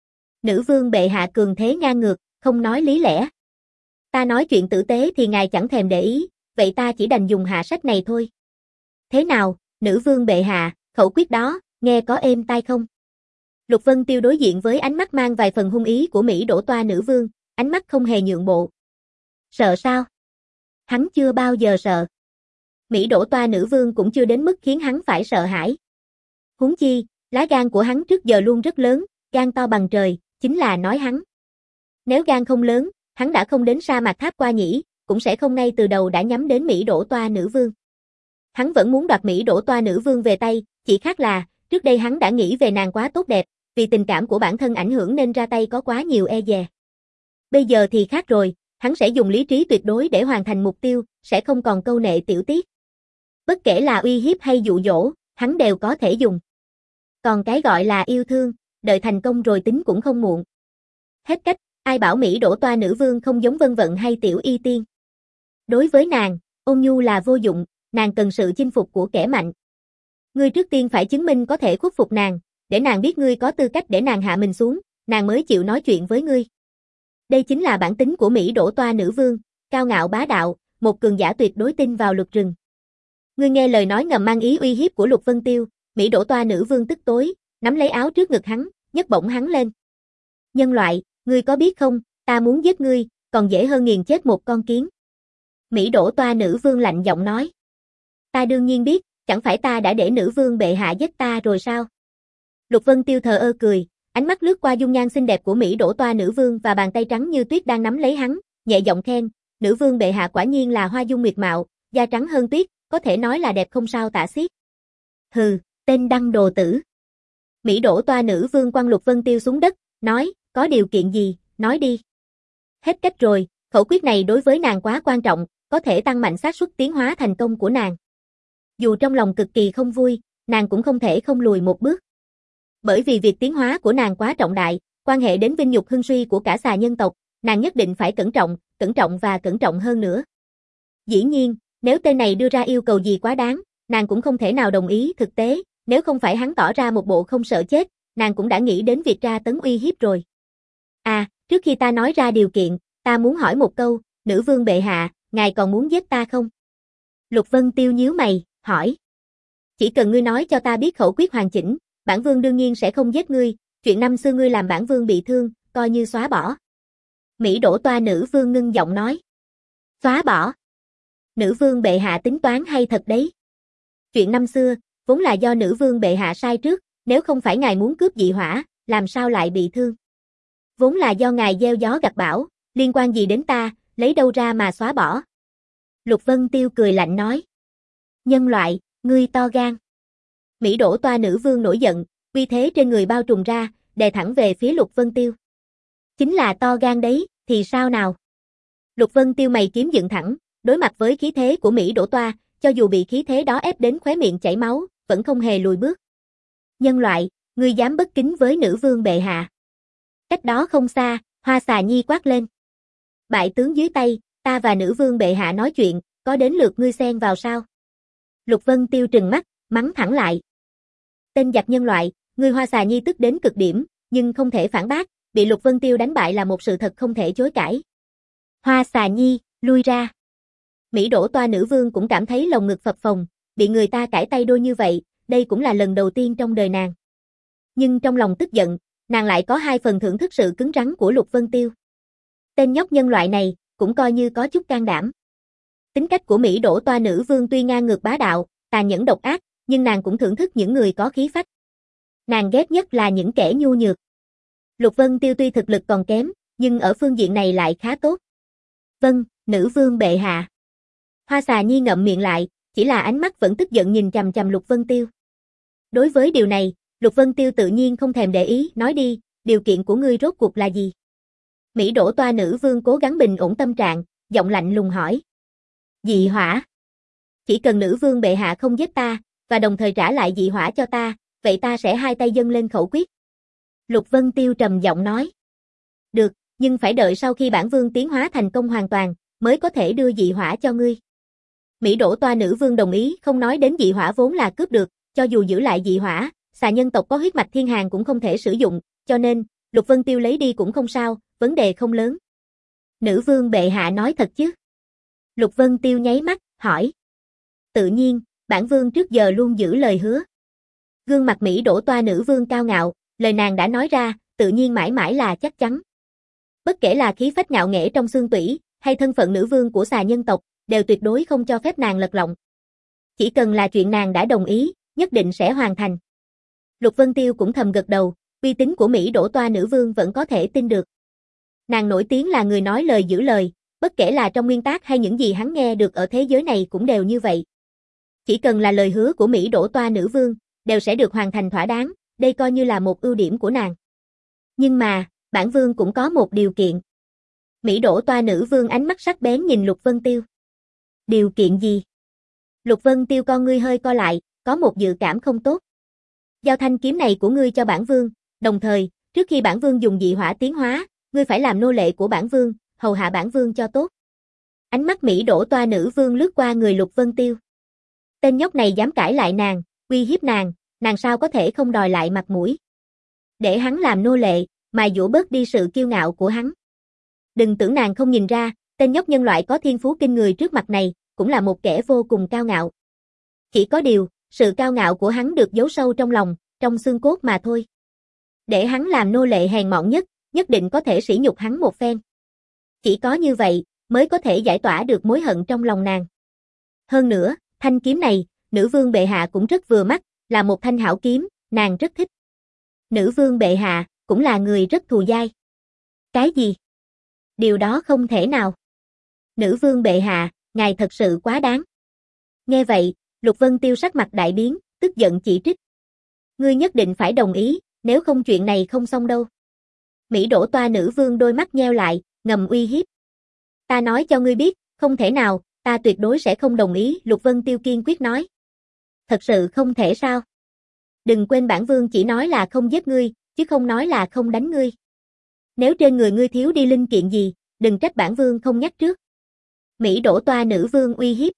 Nữ vương bệ hạ cường thế ngang ngược, không nói lý lẽ. Ta nói chuyện tử tế thì ngài chẳng thèm để ý, vậy ta chỉ đành dùng hạ sách này thôi. Thế nào, nữ vương bệ hạ, khẩu quyết đó, nghe có êm tai không? Lục Vân Tiêu đối diện với ánh mắt mang vài phần hung ý của Mỹ đổ toa nữ vương, ánh mắt không hề nhượng bộ. Sợ sao? Hắn chưa bao giờ sợ. Mỹ đổ toa nữ vương cũng chưa đến mức khiến hắn phải sợ hãi. Huống chi, lá gan của hắn trước giờ luôn rất lớn, gan to bằng trời, chính là nói hắn. Nếu gan không lớn, hắn đã không đến sa mạc tháp qua nhỉ, cũng sẽ không ngay từ đầu đã nhắm đến Mỹ đổ toa nữ vương. Hắn vẫn muốn đoạt Mỹ đổ toa nữ vương về tay, chỉ khác là, trước đây hắn đã nghĩ về nàng quá tốt đẹp, vì tình cảm của bản thân ảnh hưởng nên ra tay có quá nhiều e dè. Bây giờ thì khác rồi, hắn sẽ dùng lý trí tuyệt đối để hoàn thành mục tiêu, sẽ không còn câu nệ tiểu tiết. Bất kể là uy hiếp hay dụ dỗ, hắn đều có thể dùng. Còn cái gọi là yêu thương, đợi thành công rồi tính cũng không muộn. Hết cách, ai bảo Mỹ Đỗ Toa nữ vương không giống Vân Vận hay Tiểu Y Tiên. Đối với nàng, ôn nhu là vô dụng, nàng cần sự chinh phục của kẻ mạnh. Ngươi trước tiên phải chứng minh có thể khuất phục nàng, để nàng biết ngươi có tư cách để nàng hạ mình xuống, nàng mới chịu nói chuyện với ngươi. Đây chính là bản tính của Mỹ Đỗ Toa nữ vương, cao ngạo bá đạo, một cường giả tuyệt đối tin vào luật rừng. Ngươi nghe lời nói ngầm mang ý uy hiếp của Lục Vân Tiêu, Mỹ Đỗ Toa nữ vương tức tối, nắm lấy áo trước ngực hắn, nhấc bổng hắn lên. Nhân loại, ngươi có biết không, ta muốn giết ngươi, còn dễ hơn nghiền chết một con kiến. Mỹ Đỗ Toa nữ vương lạnh giọng nói. Ta đương nhiên biết, chẳng phải ta đã để nữ vương bệ hạ giết ta rồi sao? Lục Vân Tiêu thờ ơ cười, ánh mắt lướt qua dung nhan xinh đẹp của Mỹ Đỗ Toa nữ vương và bàn tay trắng như tuyết đang nắm lấy hắn, nhẹ giọng khen, nữ vương bệ hạ quả nhiên là hoa dung nguyệt mạo, da trắng hơn tuyết, có thể nói là đẹp không sao tả xiết. Hừ, tên đăng đồ tử. Mỹ Đỗ Toa nữ vương quăng Lục Vân Tiêu xuống đất, nói, có điều kiện gì, nói đi. Hết cách rồi, khẩu quyết này đối với nàng quá quan trọng, có thể tăng mạnh xác suất tiến hóa thành công của nàng. Dù trong lòng cực kỳ không vui, nàng cũng không thể không lùi một bước. Bởi vì việc tiến hóa của nàng quá trọng đại, quan hệ đến vinh nhục hưng suy của cả xà nhân tộc, nàng nhất định phải cẩn trọng, cẩn trọng và cẩn trọng hơn nữa. Dĩ nhiên, nếu tên này đưa ra yêu cầu gì quá đáng, nàng cũng không thể nào đồng ý. Thực tế, nếu không phải hắn tỏ ra một bộ không sợ chết, nàng cũng đã nghĩ đến việc tra tấn uy hiếp rồi. À, trước khi ta nói ra điều kiện, ta muốn hỏi một câu, nữ vương bệ hạ, ngài còn muốn giết ta không? Lục Vân Tiêu nhíu mày, hỏi. Chỉ cần ngươi nói cho ta biết khẩu quyết hoàn chỉnh, bản vương đương nhiên sẽ không giết ngươi, chuyện năm xưa ngươi làm bản vương bị thương, coi như xóa bỏ. Mỹ Đỗ Toa nữ vương ngưng giọng nói. Xóa bỏ? Nữ vương bệ hạ tính toán hay thật đấy. Chuyện năm xưa, vốn là do nữ vương bệ hạ sai trước, nếu không phải ngài muốn cướp dị hỏa, làm sao lại bị thương? Vốn là do ngài gieo gió gặt bão, liên quan gì đến ta, lấy đâu ra mà xóa bỏ? Lục Vân Tiêu cười lạnh nói. Nhân loại, ngươi to gan. Mỹ Đỗ Toa nữ vương nổi giận, uy thế trên người bao trùm ra, đè thẳng về phía Lục Vân Tiêu. Chính là to gan đấy, thì sao nào? Lục Vân Tiêu mày kiếm dựng thẳng, đối mặt với khí thế của Mỹ Đỗ Toa, cho dù bị khí thế đó ép đến khóe miệng chảy máu, vẫn không hề lùi bước. Nhân loại, ngươi dám bất kính với nữ vương bệ hạ. Cách đó không xa, Hoa Xà Nhi quát lên. Bại tướng dưới tay, ta và nữ vương bệ hạ nói chuyện, có đến lượt ngươi xen vào sao? Lục Vân Tiêu trừng mắt, mắng thẳng lại. Tên giặc nhân loại, ngươi Hoa Xà Nhi tức đến cực điểm, nhưng không thể phản bác, bị Lục Vân Tiêu đánh bại là một sự thật không thể chối cãi. Hoa Xà Nhi, lui ra. Mỹ Đỗ Toa nữ vương cũng cảm thấy lồng ngực phập phồng, bị người ta cãi tay đôi như vậy, đây cũng là lần đầu tiên trong đời nàng. Nhưng trong lòng tức giận, nàng lại có hai phần thưởng thức sự cứng rắn của Lục Vân Tiêu. Tên nhóc nhân loại này, cũng coi như có chút can đảm. Tính cách của Mỹ Đỗ Toa nữ vương tuy ngang ngược bá đạo, tàn nhẫn độc ác, nhưng nàng cũng thưởng thức những người có khí phách. Nàng ghét nhất là những kẻ nhu nhược. Lục Vân Tiêu tuy thực lực còn kém, nhưng ở phương diện này lại khá tốt. Vâng, nữ vương bệ hạ. Hoa Xà Nhi ngậm miệng lại, chỉ là ánh mắt vẫn tức giận nhìn chằm chằm Lục Vân Tiêu. Đối với điều này, Lục Vân Tiêu tự nhiên không thèm để ý, nói đi, điều kiện của ngươi rốt cuộc là gì? Mỹ Đỗ Toa nữ vương cố gắng bình ổn tâm trạng, giọng lạnh lùng hỏi. Dị hỏa. Chỉ cần nữ vương bệ hạ không giết ta, và đồng thời trả lại dị hỏa cho ta, vậy ta sẽ hai tay dâng lên khẩu quyết. Lục Vân Tiêu trầm giọng nói. Được, nhưng phải đợi sau khi bản vương tiến hóa thành công hoàn toàn, mới có thể đưa dị hỏa cho ngươi. Mỹ Đỗ Toa nữ vương đồng ý, không nói đến dị hỏa vốn là cướp được, cho dù giữ lại dị hỏa, xà nhân tộc có huyết mạch thiên hàn cũng không thể sử dụng, cho nên, Lục Vân Tiêu lấy đi cũng không sao, vấn đề không lớn. Nữ vương bệ hạ nói thật chứ? Lục Vân Tiêu nháy mắt, hỏi. Tự nhiên, bản vương trước giờ luôn giữ lời hứa. Gương mặt Mỹ Đỗ Toa nữ vương cao ngạo, lời nàng đã nói ra, tự nhiên mãi mãi là chắc chắn. Bất kể là khí phách ngạo nghễ trong xương tủy, hay thân phận nữ vương của xà nhân tộc, đều tuyệt đối không cho phép nàng lật lọng. Chỉ cần là chuyện nàng đã đồng ý, nhất định sẽ hoàn thành. Lục Vân Tiêu cũng thầm gật đầu, uy tín của Mỹ Đỗ Toa nữ vương vẫn có thể tin được. Nàng nổi tiếng là người nói lời giữ lời, bất kể là trong nguyên tác hay những gì hắn nghe được ở thế giới này cũng đều như vậy. Chỉ cần là lời hứa của Mỹ Đỗ Toa nữ vương, đều sẽ được hoàn thành thỏa đáng, đây coi như là một ưu điểm của nàng. Nhưng mà, bản vương cũng có một điều kiện. Mỹ Đỗ Toa nữ vương ánh mắt sắc bén nhìn Lục Vân Tiêu. Điều kiện gì? Lục Vân Tiêu con ngươi hơi co lại, có một dự cảm không tốt. Giao thanh kiếm này của ngươi cho bản vương, Đồng thời, trước khi bản vương dùng dị hỏa tiến hóa, ngươi phải làm nô lệ của bản vương, hầu hạ bản vương cho tốt. Ánh mắt Mỹ đổ toa nữ vương lướt qua người Lục Vân Tiêu. Tên nhóc này dám cãi lại nàng, uy hiếp nàng, nàng sao có thể không đòi lại mặt mũi. Để hắn làm nô lệ, mài dũa bớt đi sự kiêu ngạo của hắn. Đừng tưởng nàng không nhìn ra, tên nhóc nhân loại có thiên phú kinh người trước mặt này, cũng là một kẻ vô cùng cao ngạo. Chỉ có điều, sự cao ngạo của hắn được giấu sâu trong lòng, trong xương cốt mà thôi. Để hắn làm nô lệ hèn mọn nhất, nhất định có thể sỉ nhục hắn một phen. Chỉ có như vậy, mới có thể giải tỏa được mối hận trong lòng nàng. Hơn nữa, thanh kiếm này, nữ vương bệ hạ cũng rất vừa mắt, là một thanh hảo kiếm, nàng rất thích. Nữ vương bệ hạ, cũng là người rất thù dai. Cái gì? Điều đó không thể nào. Nữ vương bệ hạ, ngài thật sự quá đáng. Nghe vậy, Lục Vân Tiêu sắc mặt đại biến, tức giận chỉ trích. Ngươi nhất định phải đồng ý, nếu không chuyện này không xong đâu. Mỹ đổ toa nữ vương đôi mắt nheo lại, ngầm uy hiếp. Ta nói cho ngươi biết, không thể nào, ta tuyệt đối sẽ không đồng ý, Lục Vân Tiêu kiên quyết nói. Thật sự không thể sao? Đừng quên bản vương chỉ nói là không giết ngươi, chứ không nói là không đánh ngươi. Nếu trên người ngươi thiếu đi linh kiện gì, đừng trách bản vương không nhắc trước. Mỹ đổ toa nữ vương uy hiếp.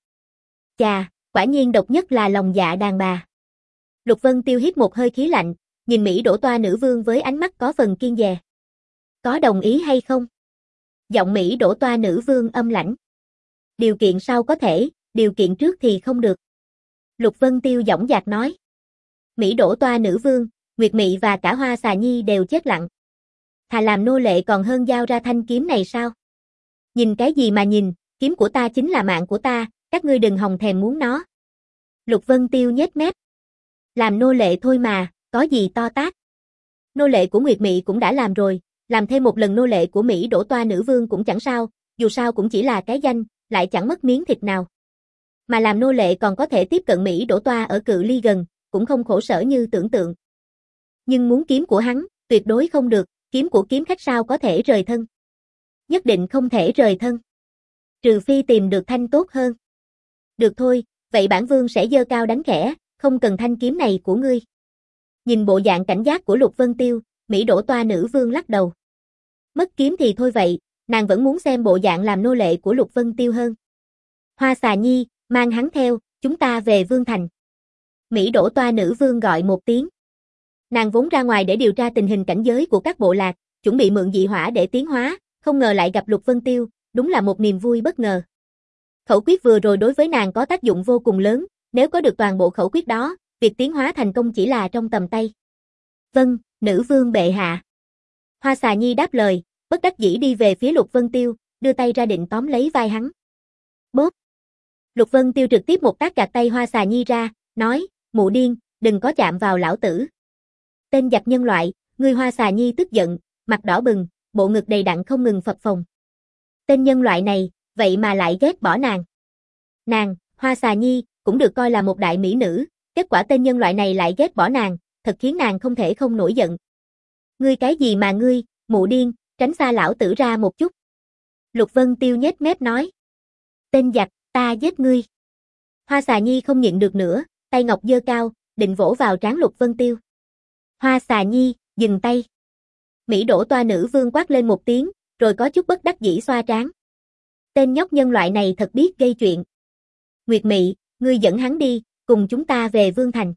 Chà, quả nhiên độc nhất là lòng dạ đàn bà. Lục Vân Tiêu hít một hơi khí lạnh, nhìn Mỹ đổ toa nữ vương với ánh mắt có phần kiêng dè. Có đồng ý hay không? Giọng Mỹ đổ toa nữ vương âm lãnh. Điều kiện sau có thể, điều kiện trước thì không được. Lục Vân Tiêu dõng dạc nói. Mỹ đổ toa nữ vương, Nguyệt Mị và cả Hoa Xà Nhi đều chết lặng. Thà làm nô lệ còn hơn giao ra thanh kiếm này sao? Nhìn cái gì mà nhìn, kiếm của ta chính là mạng của ta, các ngươi đừng hòng thèm muốn nó. Lục Vân Tiêu nhếch mép. Làm nô lệ thôi mà, có gì to tát. Nô lệ của Nguyệt Mị cũng đã làm rồi, làm thêm một lần nô lệ của Mỹ đổ toa nữ vương cũng chẳng sao, dù sao cũng chỉ là cái danh, lại chẳng mất miếng thịt nào. Mà làm nô lệ còn có thể tiếp cận Mỹ đổ toa ở cự ly gần, cũng không khổ sở như tưởng tượng. Nhưng muốn kiếm của hắn, tuyệt đối không được, kiếm của kiếm khách sao có thể rời thân. Nhất định không thể rời thân. Trừ phi tìm được thanh tốt hơn. Được thôi, vậy bản vương sẽ giơ cao đánh khẽ, không cần thanh kiếm này của ngươi. Nhìn bộ dạng cảnh giác của Lục Vân Tiêu, Mỹ đổ toa nữ vương lắc đầu. Mất kiếm thì thôi vậy, nàng vẫn muốn xem bộ dạng làm nô lệ của Lục Vân Tiêu hơn. Hoa Xà Nhi, mang hắn theo, chúng ta về Vương Thành. Mỹ đổ toa nữ vương gọi một tiếng. Nàng vốn ra ngoài để điều tra tình hình cảnh giới của các bộ lạc, chuẩn bị mượn dị hỏa để tiến hóa, không ngờ lại gặp Lục Vân Tiêu, đúng là một niềm vui bất ngờ. Khẩu quyết vừa rồi đối với nàng có tác dụng vô cùng lớn, nếu có được toàn bộ khẩu quyết đó, việc tiến hóa thành công chỉ là trong tầm tay. Vâng, nữ vương bệ hạ. Hoa Xà Nhi đáp lời, bất đắc dĩ đi về phía Lục Vân Tiêu, đưa tay ra định tóm lấy vai hắn. Bóp. Lục Vân Tiêu trực tiếp một tác gạt tay Hoa Xà Nhi ra, nói, mụ điên, đừng có chạm vào lão tử. Tên giặc nhân loại, ngươi. Hoa Xà Nhi tức giận, mặt đỏ bừng, bộ ngực đầy đặn không ngừng phập phồng. Tên nhân loại này, vậy mà lại ghét bỏ nàng. Nàng, Hoa Xà Nhi, cũng được coi là một đại mỹ nữ, kết quả tên nhân loại này lại ghét bỏ nàng, thật khiến nàng không thể không nổi giận. Ngươi cái gì mà ngươi, mụ điên, tránh xa lão tử ra một chút. Lục Vân Tiêu nhếch mép nói. Tên giặc, ta giết ngươi. Hoa Xà Nhi không nhịn được nữa, tay ngọc giơ cao, định vỗ vào trán Lục Vân Tiêu. Hoa Xà Nhi, dừng tay. Mỹ đổ toa nữ vương quát lên một tiếng, rồi có chút bất đắc dĩ xoa trán. Tên nhóc nhân loại này thật biết gây chuyện. Nguyệt Mị, ngươi dẫn hắn đi, cùng chúng ta về Vương Thành.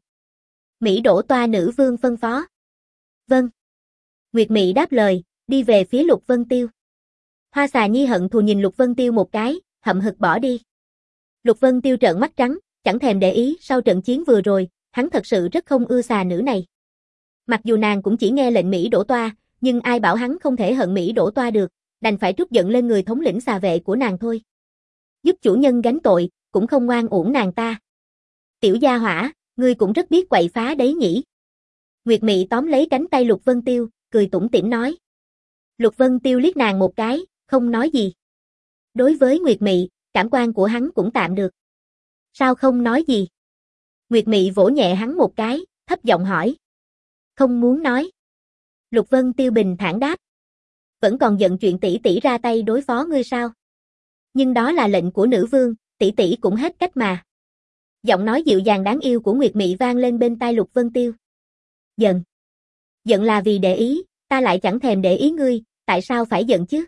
Mỹ đổ toa nữ vương phân phó. Vâng. Nguyệt Mị đáp lời, đi về phía Lục Vân Tiêu. Hoa Xà Nhi hận thù nhìn Lục Vân Tiêu một cái, hậm hực bỏ đi. Lục Vân Tiêu trợn mắt trắng, chẳng thèm để ý sau trận chiến vừa rồi, hắn thật sự rất không ưa xà nữ này. Mặc dù nàng cũng chỉ nghe lệnh Mỹ đổ toa, nhưng ai bảo hắn không thể hận Mỹ đổ toa được, đành phải trút giận lên người thống lĩnh xà vệ của nàng thôi. Giúp chủ nhân gánh tội, cũng không ngoan uổng nàng ta. Tiểu gia hỏa, ngươi cũng rất biết quậy phá đấy nhỉ. Nguyệt Mị tóm lấy cánh tay Lục Vân Tiêu, cười tủm tỉm nói. Lục Vân Tiêu liếc nàng một cái, không nói gì. Đối với Nguyệt Mị, cảm quan của hắn cũng tạm được. Sao không nói gì? Nguyệt Mị vỗ nhẹ hắn một cái, thấp giọng hỏi. Không muốn nói. Lục Vân Tiêu bình thản đáp. Vẫn còn giận chuyện tỷ tỷ ra tay đối phó ngươi sao? Nhưng đó là lệnh của nữ vương, tỷ tỷ cũng hết cách mà. Giọng nói dịu dàng đáng yêu của Nguyệt Mị vang lên bên tai Lục Vân Tiêu. Giận. Giận là vì để ý, ta lại chẳng thèm để ý ngươi, tại sao phải giận chứ?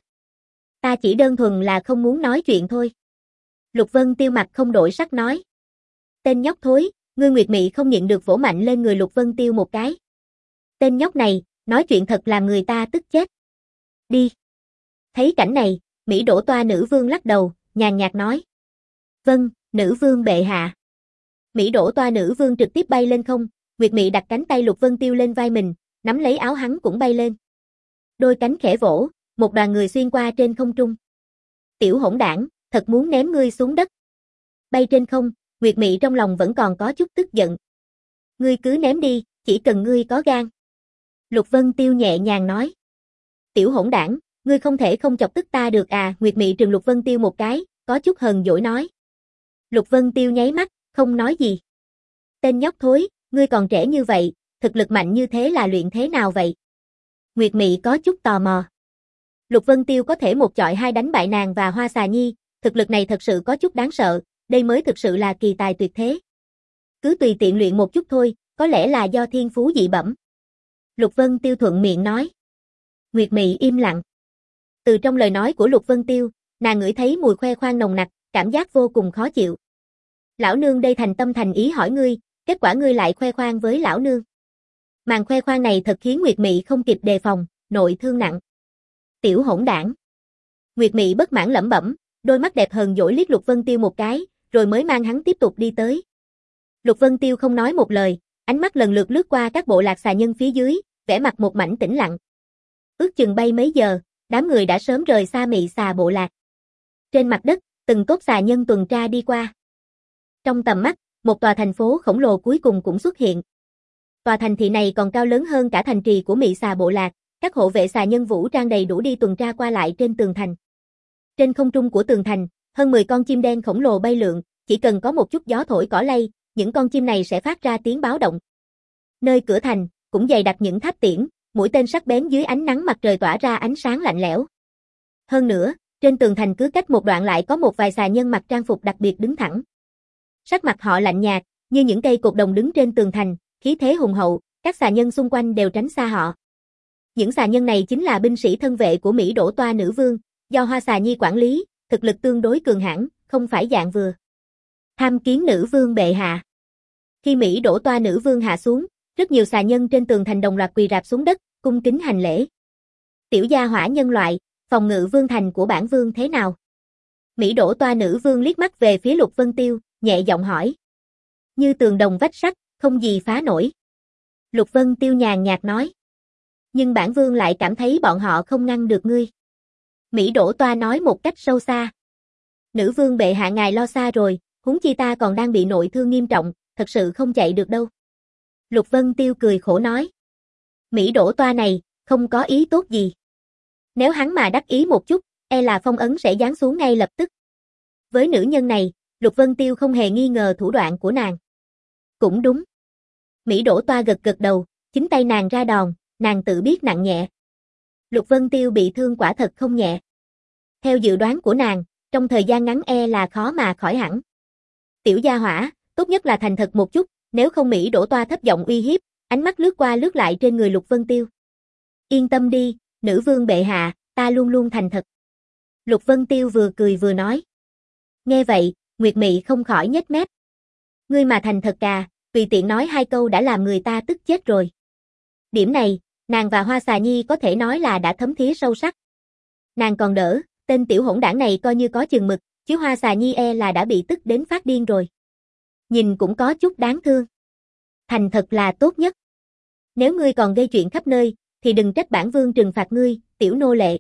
Ta chỉ đơn thuần là không muốn nói chuyện thôi. Lục Vân Tiêu mặt không đổi sắc nói. Tên nhóc thối, ngươi Nguyệt Mị không nhịn được vỗ mạnh lên người Lục Vân Tiêu một cái. Tên nhóc này, nói chuyện thật làm người ta tức chết. Đi. Thấy cảnh này, Mỹ Đỗ Toa nữ vương lắc đầu, nhàn nhạt nói. Vâng, nữ vương bệ hạ. Mỹ Đỗ Toa nữ vương trực tiếp bay lên không, Nguyệt Mị đặt cánh tay Lục Vân Tiêu lên vai mình, nắm lấy áo hắn cũng bay lên. Đôi cánh khẽ vỗ, một đoàn người xuyên qua trên không trung. Tiểu hỗn đảng, thật muốn ném ngươi xuống đất. Bay trên không, Nguyệt Mị trong lòng vẫn còn có chút tức giận. Ngươi cứ ném đi, chỉ cần ngươi có gan. Lục Vân Tiêu nhẹ nhàng nói. Tiểu hỗn đảng, ngươi không thể không chọc tức ta được à, Nguyệt Mị trừng Lục Vân Tiêu một cái, có chút hờn dỗi nói. Lục Vân Tiêu nháy mắt, không nói gì. Tên nhóc thối, ngươi còn trẻ như vậy, thực lực mạnh như thế là luyện thế nào vậy? Nguyệt Mị có chút tò mò. Lục Vân Tiêu có thể một chọi hai đánh bại nàng và Hoa Xà Nhi, thực lực này thật sự có chút đáng sợ, đây mới thực sự là kỳ tài tuyệt thế. Cứ tùy tiện luyện một chút thôi, có lẽ là do thiên phú dị bẩm. Lục Vân Tiêu thuận miệng nói. Nguyệt Mị im lặng. Từ trong lời nói của Lục Vân Tiêu, nàng ngửi thấy mùi khoe khoang nồng nặc, cảm giác vô cùng khó chịu. Lão nương đây thành tâm thành ý hỏi ngươi, kết quả ngươi lại khoe khoang với lão nương. Màn khoe khoang này thật khiến Nguyệt Mị không kịp đề phòng, nội thương nặng. Tiểu hỗn đảng. Nguyệt Mị bất mãn lẩm bẩm, đôi mắt đẹp hờn dỗi liếc Lục Vân Tiêu một cái, rồi mới mang hắn tiếp tục đi tới. Lục Vân Tiêu không nói một lời, ánh mắt lần lượt lướt qua các bộ lạc xà nhân phía dưới, vẻ mặt một mảnh tĩnh lặng. Ước chừng bay mấy giờ, đám người đã sớm rời xa Mị xà bộ lạc. Trên mặt đất, từng tốp xà nhân tuần tra đi qua. Trong tầm mắt, một tòa thành phố khổng lồ cuối cùng cũng xuất hiện. Tòa thành thị này còn cao lớn hơn cả thành trì của Mị xà bộ lạc, các hộ vệ xà nhân vũ trang đầy đủ đi tuần tra qua lại trên tường thành. Trên không trung của tường thành, hơn mười con chim đen khổng lồ bay lượn, chỉ cần có một chút gió thổi cỏ lay, những con chim này sẽ phát ra tiếng báo động. Nơi cửa thành, cũng dày đặc những tháp tiễn, mũi tên sắc bén dưới ánh nắng mặt trời tỏa ra ánh sáng lạnh lẽo. Hơn nữa, trên tường thành cứ cách một đoạn lại có một vài xà nhân mặc trang phục đặc biệt đứng thẳng. Sắc mặt họ lạnh nhạt, như những cây cột đồng đứng trên tường thành, khí thế hùng hậu, các xà nhân xung quanh đều tránh xa họ. Những xà nhân này chính là binh sĩ thân vệ của Mỹ Đỗ Toa nữ vương, do Hoa Xà Nhi quản lý, thực lực tương đối cường hãn, không phải dạng vừa. Tham kiến nữ vương bệ hạ. Khi Mỹ Đỗ Toa nữ vương hạ xuống, rất nhiều xà nhân trên tường thành đồng loạt quỳ rạp xuống đất, cung kính hành lễ. Tiểu gia hỏa nhân loại, phòng ngự vương thành của bản vương thế nào? Mỹ Đỗ Toa nữ vương liếc mắt về phía Lục Vân Tiêu, nhẹ giọng hỏi. Như tường đồng vách sắt, không gì phá nổi. Lục Vân Tiêu nhàn nhạt nói. Nhưng bản vương lại cảm thấy bọn họ không ngăn được ngươi. Mỹ Đỗ Toa nói một cách sâu xa. Nữ vương bệ hạ ngài lo xa rồi, huống chi ta còn đang bị nội thương nghiêm trọng, thật sự không chạy được đâu. Lục Vân Tiêu cười khổ nói. Mỹ Đỗ Toa này, không có ý tốt gì. Nếu hắn mà đắc ý một chút, e là phong ấn sẽ giáng xuống ngay lập tức. Với nữ nhân này, Lục Vân Tiêu không hề nghi ngờ thủ đoạn của nàng. Cũng đúng. Mỹ Đỗ Toa gật gật đầu, chính tay nàng ra đòn, nàng tự biết nặng nhẹ. Lục Vân Tiêu bị thương quả thật không nhẹ. Theo dự đoán của nàng, trong thời gian ngắn e là khó mà khỏi hẳn. Tiểu gia hỏa, tốt nhất là thành thật một chút, nếu không Mỹ Đỗ Toa thấp giọng uy hiếp, ánh mắt lướt qua lướt lại trên người Lục Vân Tiêu. Yên tâm đi, nữ vương bệ hạ, ta luôn luôn thành thật. Lục Vân Tiêu vừa cười vừa nói. Nghe vậy, Nguyệt Mị không khỏi nhếch mép. Ngươi mà thành thật à, tùy tiện nói hai câu đã làm người ta tức chết rồi. Điểm này, nàng và Hoa Xà Nhi có thể nói là đã thấm thía sâu sắc. Nàng còn đỡ, tên tiểu hỗn đảng này coi như có chừng mực, chứ Hoa Xà Nhi e là đã bị tức đến phát điên rồi. Nhìn cũng có chút đáng thương. Thành thật là tốt nhất. Nếu ngươi còn gây chuyện khắp nơi, thì đừng trách bản vương trừng phạt ngươi, tiểu nô lệ.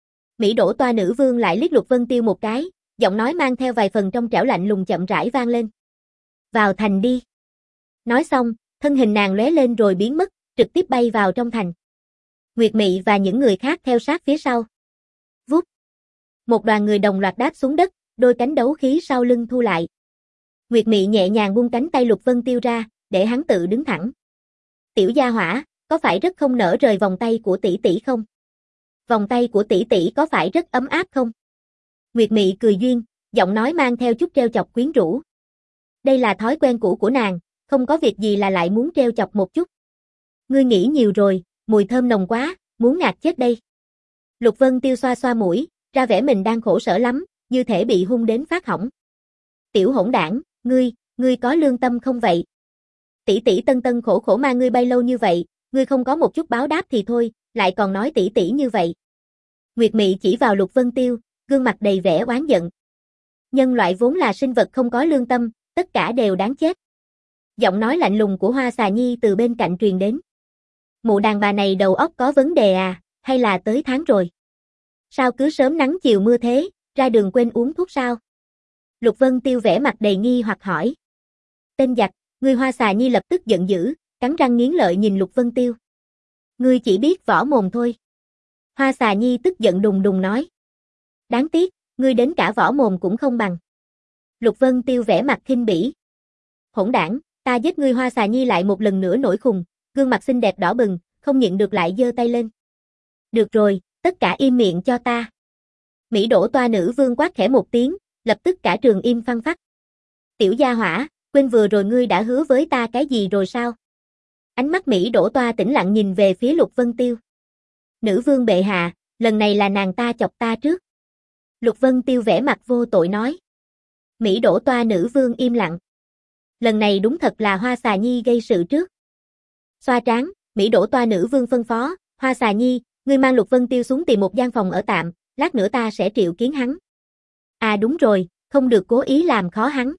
Mỹ Đỗ Toa nữ vương lại liếc Lục Vân Tiêu một cái, giọng nói mang theo vài phần trong trẻo lạnh lùng chậm rãi vang lên. Vào thành đi. Nói xong, thân hình nàng lóe lên rồi biến mất, trực tiếp bay vào trong thành. Nguyệt Mị và những người khác theo sát phía sau. Vút. Một đoàn người đồng loạt đáp xuống đất, đôi cánh đấu khí sau lưng thu lại. Nguyệt Mị nhẹ nhàng buông cánh tay Lục Vân Tiêu ra, để hắn tự đứng thẳng. Tiểu gia hỏa, có phải rất không nỡ rời vòng tay của tỷ tỷ không? Vòng tay của tỷ tỷ có phải rất ấm áp không? Nguyệt Mị cười duyên, giọng nói mang theo chút trêu chọc quyến rũ. Đây là thói quen cũ của nàng, không có việc gì là lại muốn trêu chọc một chút. Ngươi nghĩ nhiều rồi, mùi thơm nồng quá, muốn ngạt chết đây. Lục Vân Tiêu xoa xoa mũi, ra vẻ mình đang khổ sở lắm, như thể bị hung đến phát hỏng. Tiểu hỗn đảng, ngươi, ngươi có lương tâm không vậy? Tỷ tỷ tân tân khổ khổ mang ngươi bay lâu như vậy, ngươi không có một chút báo đáp thì thôi, lại còn nói tỷ tỷ như vậy. Nguyệt Mị chỉ vào Lục Vân Tiêu, gương mặt đầy vẻ oán giận. Nhân loại vốn là sinh vật không có lương tâm, tất cả đều đáng chết. Giọng nói lạnh lùng của Hoa Xà Nhi từ bên cạnh truyền đến. Mụ đàn bà này đầu óc có vấn đề à, hay là tới tháng rồi? Sao cứ sớm nắng chiều mưa thế, ra đường quên uống thuốc sao? Lục Vân Tiêu vẻ mặt đầy nghi hoặc hỏi. Tên giặc, người Hoa Xà Nhi lập tức giận dữ, cắn răng nghiến lợi nhìn Lục Vân Tiêu. Ngươi chỉ biết võ mồm thôi. Hoa Xà Nhi tức giận đùng đùng nói. Đáng tiếc, ngươi đến cả võ mồm cũng không bằng. Lục Vân Tiêu vẻ mặt khinh bỉ. Hỗn đảng, ta giết ngươi. Hoa Xà Nhi lại một lần nữa nổi khùng, gương mặt xinh đẹp đỏ bừng, không nhịn được lại giơ tay lên. Được rồi, tất cả im miệng cho ta. Mỹ Đỗ Toa nữ vương quát khẽ một tiếng, lập tức cả trường im phăng phắc. Tiểu gia hỏa, quên vừa rồi ngươi đã hứa với ta cái gì rồi sao? Ánh mắt Mỹ Đỗ Toa tĩnh lặng nhìn về phía Lục Vân Tiêu. Nữ vương bệ hạ, lần này là nàng ta chọc ta trước. Lục Vân Tiêu vẻ mặt vô tội nói. Mỹ Đỗ Toa nữ vương im lặng. Lần này đúng thật là Hoa Xà Nhi gây sự trước. Xoa trán, Mỹ Đỗ Toa nữ vương phân phó, Hoa Xà Nhi, ngươi mang Lục Vân Tiêu xuống tìm một gian phòng ở tạm, lát nữa ta sẽ triệu kiến hắn. À đúng rồi, không được cố ý làm khó hắn.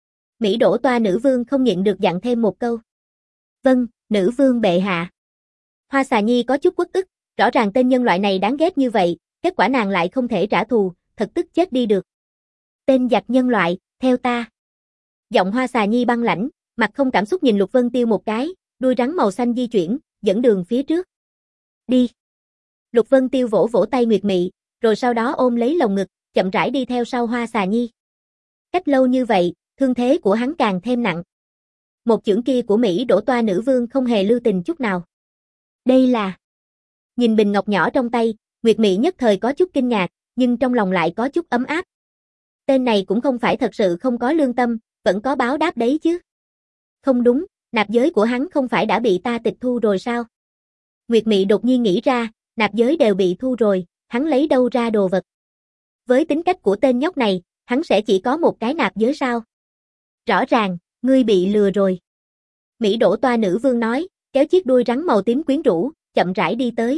Mỹ Đỗ Toa nữ vương không nhịn được dặn thêm một câu. Vâng, nữ vương bệ hạ. Hoa Xà Nhi có chút uất ức, rõ ràng tên nhân loại này đáng ghét như vậy, kết quả nàng lại không thể trả thù, thật tức chết đi được. Tên giặc nhân loại, theo ta. Giọng Hoa Xà Nhi băng lãnh, mặt không cảm xúc nhìn Lục Vân Tiêu một cái, đuôi rắn màu xanh di chuyển, dẫn đường phía trước. Đi. Lục Vân Tiêu vỗ vỗ tay Nguyệt Mị, rồi sau đó ôm lấy lồng ngực, chậm rãi đi theo sau Hoa Xà Nhi. Cách lâu như vậy, thương thế của hắn càng thêm nặng. Một chưởng kia của Mỹ Đỗ Toa nữ vương không hề lưu tình chút nào. Đây là... Nhìn bình ngọc nhỏ trong tay, Nguyệt Mị nhất thời có chút kinh ngạc, nhưng trong lòng lại có chút ấm áp. Tên này cũng không phải thật sự không có lương tâm, vẫn có báo đáp đấy chứ. Không đúng, nạp giới của hắn không phải đã bị ta tịch thu rồi sao? Nguyệt Mị đột nhiên nghĩ ra, nạp giới đều bị thu rồi, hắn lấy đâu ra đồ vật? Với tính cách của tên nhóc này, hắn sẽ chỉ có một cái nạp giới sao? Rõ ràng, ngươi bị lừa rồi. Mỹ Đỗ Toa nữ vương nói, kéo chiếc đuôi rắn màu tím quyến rũ, chậm rãi đi tới.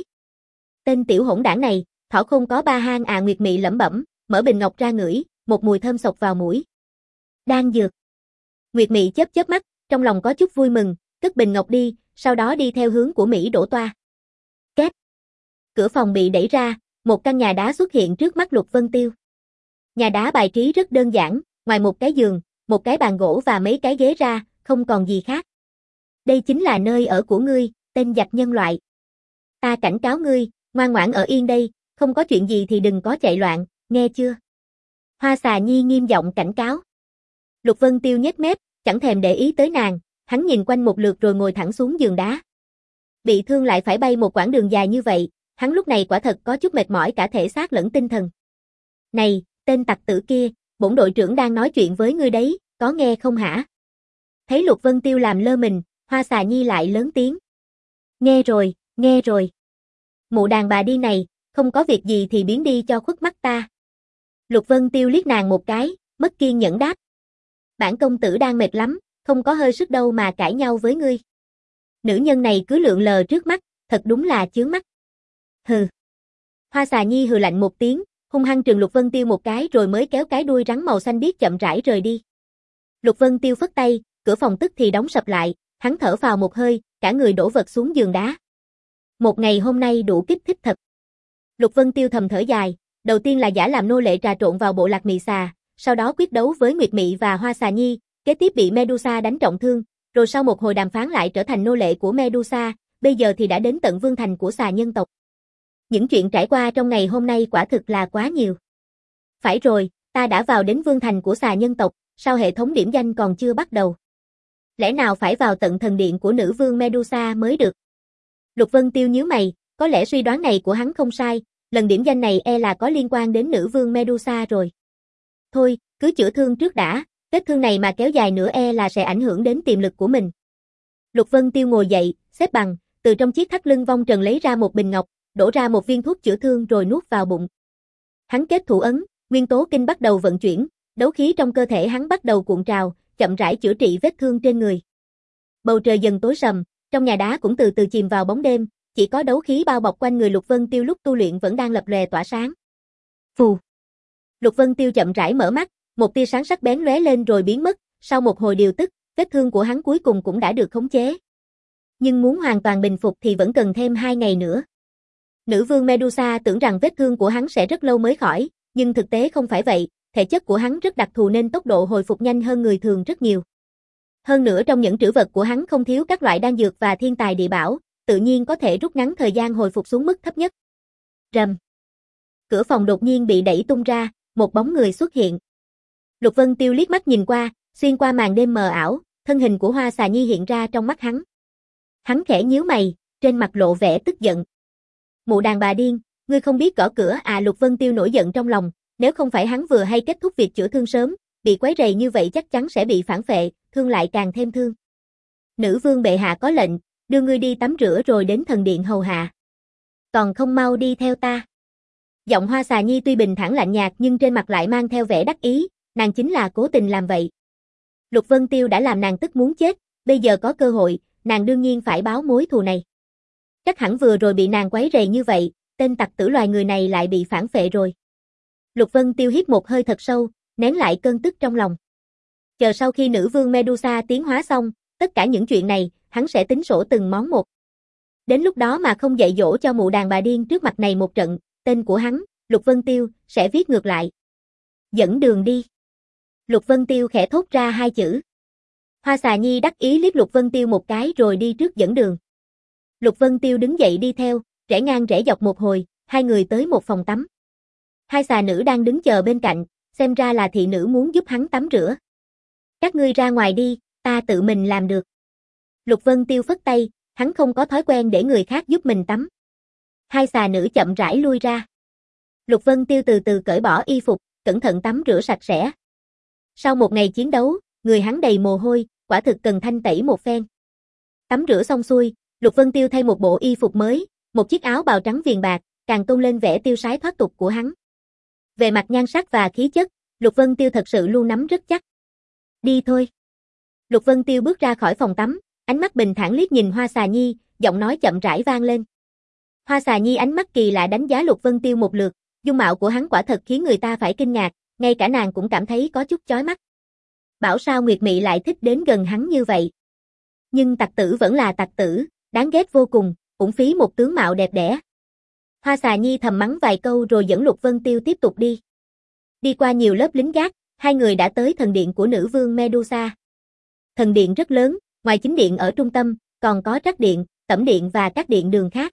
Tên tiểu hỗn đảng này, thỏ không có ba hang à. Nguyệt Mị lẩm bẩm, mở bình ngọc ra ngửi, một mùi thơm xộc vào mũi. Đan dược. Nguyệt Mị chớp chớp mắt, trong lòng có chút vui mừng, cất bình ngọc đi, sau đó đi theo hướng của Mỹ Đỗ Toa. Két. Cửa phòng bị đẩy ra, một căn nhà đá xuất hiện trước mắt Lục Vân Tiêu. Nhà đá bài trí rất đơn giản, ngoài một cái giường, một cái bàn gỗ và mấy cái ghế ra, không còn gì khác. Đây chính là nơi ở của ngươi, tên giặc nhân loại. Ta cảnh cáo ngươi, ngoan ngoãn ở yên đây, không có chuyện gì thì đừng có chạy loạn, nghe chưa? Hoa Xà Nhi nghiêm giọng cảnh cáo. Lục Vân Tiêu nhếch mép, chẳng thèm để ý tới nàng, hắn nhìn quanh một lượt rồi ngồi thẳng xuống giường đá. Bị thương lại phải bay một quãng đường dài như vậy, hắn lúc này quả thật có chút mệt mỏi cả thể xác lẫn tinh thần. Này, tên tặc tử kia, bổn đội trưởng đang nói chuyện với ngươi đấy, có nghe không hả? Thấy Lục Vân Tiêu làm lơ mình, Hoa Xà Nhi lại lớn tiếng. Nghe rồi, nghe rồi. Mụ đàn bà đi này, không có việc gì thì biến đi cho khuất mắt ta. Lục Vân Tiêu liếc nàng một cái, mất kiên nhẫn đáp. Bản công tử đang mệt lắm, không có hơi sức đâu mà cãi nhau với ngươi. Nữ nhân này cứ lượn lờ trước mắt, thật đúng là chướng mắt. Hừ. Hoa Xà Nhi hừ lạnh một tiếng, hung hăng trừng Lục Vân Tiêu một cái rồi mới kéo cái đuôi rắn màu xanh biếc chậm rãi rời đi. Lục Vân Tiêu phất tay, cửa phòng tức thì đóng sập lại, hắn thở phào một hơi, cả người đổ vật xuống giường đá. Một ngày hôm nay đủ kích thích thật. Lục Vân Tiêu thầm thở dài, đầu tiên là giả làm nô lệ trà trộn vào bộ lạc Mị Xà, sau đó quyết đấu với Nguyệt Mị và Hoa Xà Nhi, kế tiếp bị Medusa đánh trọng thương, rồi sau một hồi đàm phán lại trở thành nô lệ của Medusa, bây giờ thì đã đến tận vương thành của xà nhân tộc. Những chuyện trải qua trong ngày hôm nay quả thực là quá nhiều. Phải rồi, ta đã vào đến vương thành của xà nhân tộc, sao hệ thống điểm danh còn chưa bắt đầu? Lẽ nào phải vào tận thần điện của nữ vương Medusa mới được? Lục Vân Tiêu nhíu mày, có lẽ suy đoán này của hắn không sai, lần điểm danh này e là có liên quan đến nữ vương Medusa rồi. Thôi, cứ chữa thương trước đã, vết thương này mà kéo dài nữa e là sẽ ảnh hưởng đến tiềm lực của mình. Lục Vân Tiêu ngồi dậy, xếp bằng, từ trong chiếc thắt lưng vong trần lấy ra một bình ngọc, đổ ra một viên thuốc chữa thương rồi nuốt vào bụng. Hắn kết thủ ấn, nguyên tố kinh bắt đầu vận chuyển, đấu khí trong cơ thể hắn bắt đầu cuộn trào, chậm rãi chữa trị vết thương trên người. Bầu trời dần tối sầm, trong nhà đá cũng từ từ chìm vào bóng đêm, chỉ có đấu khí bao bọc quanh người Lục Vân Tiêu lúc tu luyện vẫn đang lập lòe tỏa sáng. Phù. Lục Vân Tiêu chậm rãi mở mắt, một tia sáng sắc bén lóe lên rồi biến mất, sau một hồi điều tức, vết thương của hắn cuối cùng cũng đã được khống chế. Nhưng muốn hoàn toàn bình phục thì vẫn cần thêm hai ngày nữa. Nữ vương Medusa tưởng rằng vết thương của hắn sẽ rất lâu mới khỏi, nhưng thực tế không phải vậy, thể chất của hắn rất đặc thù nên tốc độ hồi phục nhanh hơn người thường rất nhiều. Hơn nữa trong những trữ vật của hắn không thiếu các loại đan dược và thiên tài địa bảo, tự nhiên có thể rút ngắn thời gian hồi phục xuống mức thấp nhất. Rầm. Cửa phòng đột nhiên bị đẩy tung ra, một bóng người xuất hiện. Lục Vân Tiêu liếc mắt nhìn qua, xuyên qua màn đêm mờ ảo, thân hình của Hoa Xà Nhi hiện ra trong mắt hắn. Hắn khẽ nhíu mày, trên mặt lộ vẻ tức giận. Mụ đàn bà điên, ngươi không biết gõ cửa à? Lục Vân Tiêu nổi giận trong lòng, nếu không phải hắn vừa hay kết thúc việc chữa thương sớm, bị quấy rầy như vậy chắc chắn sẽ bị phản phệ, thương lại càng thêm thương. Nữ vương bệ hạ có lệnh, đưa ngươi đi tắm rửa rồi đến thần điện hầu hạ. Còn không mau đi theo ta. Giọng Hoa Xà Nhi tuy bình thản lạnh nhạt nhưng trên mặt lại mang theo vẻ đắc ý, nàng chính là cố tình làm vậy. Lục Vân Tiêu đã làm nàng tức muốn chết, bây giờ có cơ hội, nàng đương nhiên phải báo mối thù này. Chắc hẳn vừa rồi bị nàng quấy rầy như vậy, tên tặc tử loài người này lại bị phản phệ rồi. Lục Vân Tiêu hít một hơi thật sâu, nén lại cơn tức trong lòng. Chờ sau khi nữ vương Medusa tiến hóa xong, tất cả những chuyện này, hắn sẽ tính sổ từng món một. Đến lúc đó mà không dạy dỗ cho mụ đàn bà điên trước mặt này một trận, tên của hắn, Lục Vân Tiêu, sẽ viết ngược lại. Dẫn đường đi. Lục Vân Tiêu khẽ thốt ra hai chữ. Hoa Xà Nhi đắc ý liếc Lục Vân Tiêu một cái rồi đi trước dẫn đường. Lục Vân Tiêu đứng dậy đi theo, rẽ ngang rẽ dọc một hồi, hai người tới một phòng tắm. Hai xà nữ đang đứng chờ bên cạnh, xem ra là thị nữ muốn giúp hắn tắm rửa. Các ngươi ra ngoài đi, ta tự mình làm được. Lục Vân Tiêu phất tay, hắn không có thói quen để người khác giúp mình tắm. Hai xà nữ chậm rãi lui ra. Lục Vân Tiêu từ từ cởi bỏ y phục, cẩn thận tắm rửa sạch sẽ. Sau một ngày chiến đấu, người hắn đầy mồ hôi, quả thực cần thanh tẩy một phen. Tắm rửa xong xuôi, Lục Vân Tiêu thay một bộ y phục mới, một chiếc áo bào trắng viền bạc, càng tôn lên vẻ tiêu sái thoát tục của hắn. Về mặt nhan sắc và khí chất, Lục Vân Tiêu thật sự luôn nắm rất chắc. Đi thôi. Lục Vân Tiêu bước ra khỏi phòng tắm, ánh mắt bình thản liếc nhìn Hoa Xà Nhi, giọng nói chậm rãi vang lên. Hoa Xà Nhi ánh mắt kỳ lạ đánh giá Lục Vân Tiêu một lượt, dung mạo của hắn quả thật khiến người ta phải kinh ngạc, ngay cả nàng cũng cảm thấy có chút chói mắt. Bảo sao Nguyệt Mị lại thích đến gần hắn như vậy. Nhưng tặc tử vẫn là tặc tử, đáng ghét vô cùng, uổng phí một tướng mạo đẹp đẽ. Hoa Xà Nhi thầm mắng vài câu rồi dẫn Lục Vân Tiêu tiếp tục đi. Đi qua nhiều lớp lính gác, hai người đã tới thần điện của nữ vương Medusa. Thần điện rất lớn, ngoài chính điện ở trung tâm, còn có trắc điện, tẩm điện và các điện đường khác.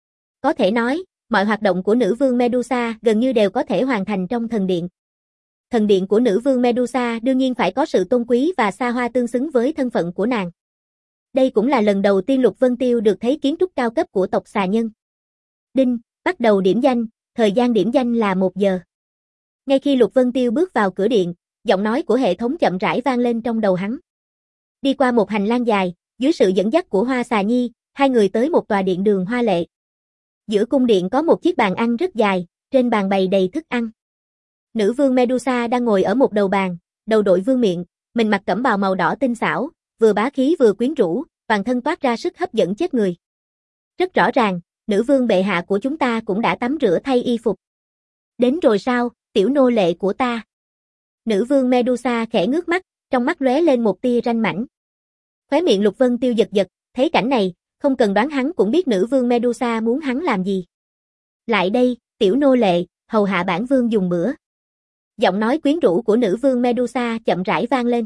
Có thể nói, mọi hoạt động của nữ vương Medusa gần như đều có thể hoàn thành trong thần điện. Thần điện của nữ vương Medusa đương nhiên phải có sự tôn quý và xa hoa tương xứng với thân phận của nàng. Đây cũng là lần đầu tiên Lục Vân Tiêu được thấy kiến trúc cao cấp của tộc xà nhân. Đinh, bắt đầu điểm danh, thời gian điểm danh là một giờ. Ngay khi Lục Vân Tiêu bước vào cửa điện, giọng nói của hệ thống chậm rãi vang lên trong đầu hắn. Đi qua một hành lang dài, dưới sự dẫn dắt của Hoa Xà Nhi, hai người tới một tòa điện đường hoa lệ. Giữa cung điện có một chiếc bàn ăn rất dài, trên bàn bày đầy thức ăn. Nữ vương Medusa đang ngồi ở một đầu bàn, đầu đội vương miện, mình mặc cẩm bào màu đỏ tinh xảo, vừa bá khí vừa quyến rũ, toàn thân toát ra sức hấp dẫn chết người. Rất rõ ràng, nữ vương bệ hạ của chúng ta cũng đã tắm rửa thay y phục. Đến rồi sao, tiểu nô lệ của ta? Nữ vương Medusa khẽ ngước mắt, trong mắt lóe lên một tia ranh mãnh. Khóe miệng Lục Vân Tiêu giật giật, thấy cảnh này, không cần đoán hắn cũng biết nữ vương Medusa muốn hắn làm gì. Lại đây, tiểu nô lệ, hầu hạ bản vương dùng bữa. Giọng nói quyến rũ của nữ vương Medusa chậm rãi vang lên.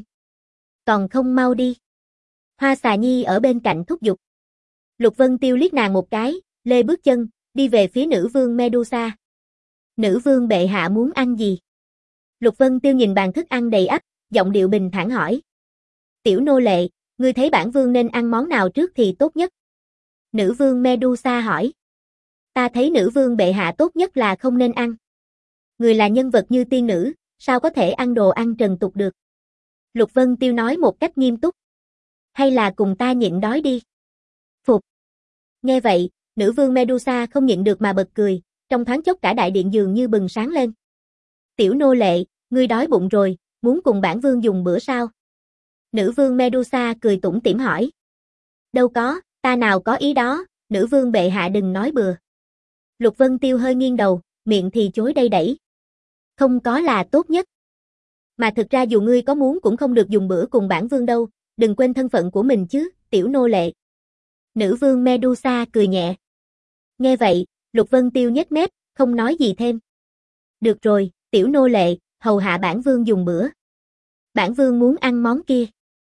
Còn không mau đi. Hoa Xà Nhi ở bên cạnh thúc giục. Lục Vân Tiêu liếc nàng một cái, lê bước chân, đi về phía nữ vương Medusa. Nữ vương bệ hạ muốn ăn gì? Lục Vân Tiêu nhìn bàn thức ăn đầy ắp, giọng điệu bình thản hỏi. Tiểu nô lệ, ngươi thấy bản vương nên ăn món nào trước thì tốt nhất? Nữ vương Medusa hỏi. Ta thấy nữ vương bệ hạ tốt nhất là không nên ăn. Người là nhân vật như tiên nữ, sao có thể ăn đồ ăn trần tục được? Lục Vân Tiêu nói một cách nghiêm túc. Hay là cùng ta nhịn đói đi. Phục. Nghe vậy, nữ vương Medusa không nhịn được mà bật cười, trong thoáng chốc cả đại điện dường như bừng sáng lên. Tiểu nô lệ, ngươi đói bụng rồi, muốn cùng bản vương dùng bữa sao? Nữ vương Medusa cười tủm tỉm hỏi. Đâu có, ta nào có ý đó, nữ vương bệ hạ đừng nói bừa. Lục Vân Tiêu hơi nghiêng đầu, miệng thì chối đầy đẩy. Không có là tốt nhất. Mà thực ra dù ngươi có muốn cũng không được dùng bữa cùng bản vương đâu, đừng quên thân phận của mình chứ, tiểu nô lệ. Nữ vương Medusa cười nhẹ. Nghe vậy, Lục Vân Tiêu nhếch mép, không nói gì thêm. Được rồi, tiểu nô lệ, hầu hạ bản vương dùng bữa. Bản vương muốn ăn món kia.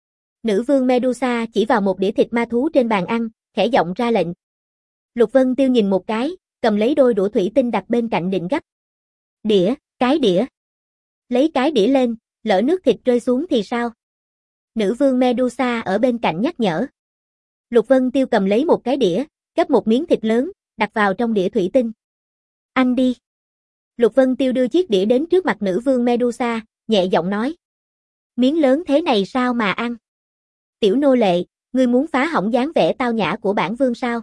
Nữ vương Medusa chỉ vào một đĩa thịt ma thú trên bàn ăn, khẽ giọng ra lệnh. Lục Vân Tiêu nhìn một cái, cầm lấy đôi đũa thủy tinh đặt bên cạnh định gắp. Đĩa, cái đĩa. Lấy cái đĩa lên, lỡ nước thịt rơi xuống thì sao? Nữ vương Medusa ở bên cạnh nhắc nhở. Lục Vân Tiêu cầm lấy một cái đĩa, gắp một miếng thịt lớn, đặt vào trong đĩa thủy tinh. Ăn đi. Lục Vân Tiêu đưa chiếc đĩa đến trước mặt nữ vương Medusa, nhẹ giọng nói. Miếng lớn thế này sao mà ăn? Tiểu nô lệ, ngươi muốn phá hỏng dáng vẻ tao nhã của bản vương sao?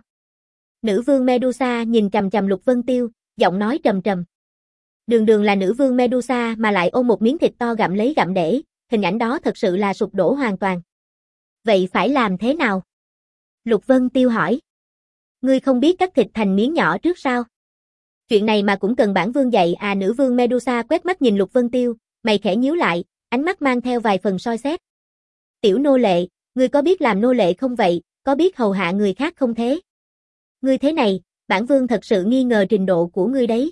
Nữ vương Medusa nhìn chằm chằm Lục Vân Tiêu, giọng nói trầm trầm. Đường đường là nữ vương Medusa mà lại ôm một miếng thịt to gặm lấy gặm để, hình ảnh đó thật sự là sụp đổ hoàn toàn. Vậy phải làm thế nào? Lục Vân Tiêu hỏi. Ngươi không biết cắt thịt thành miếng nhỏ trước sao? Chuyện này mà cũng cần bản vương dạy à? Nữ vương Medusa quét mắt nhìn Lục Vân Tiêu, mày khẽ nhíu lại, ánh mắt mang theo vài phần soi xét. Tiểu nô lệ, ngươi có biết làm nô lệ không vậy, có biết hầu hạ người khác không thế? Ngươi thế này, bản vương thật sự nghi ngờ trình độ của ngươi đấy.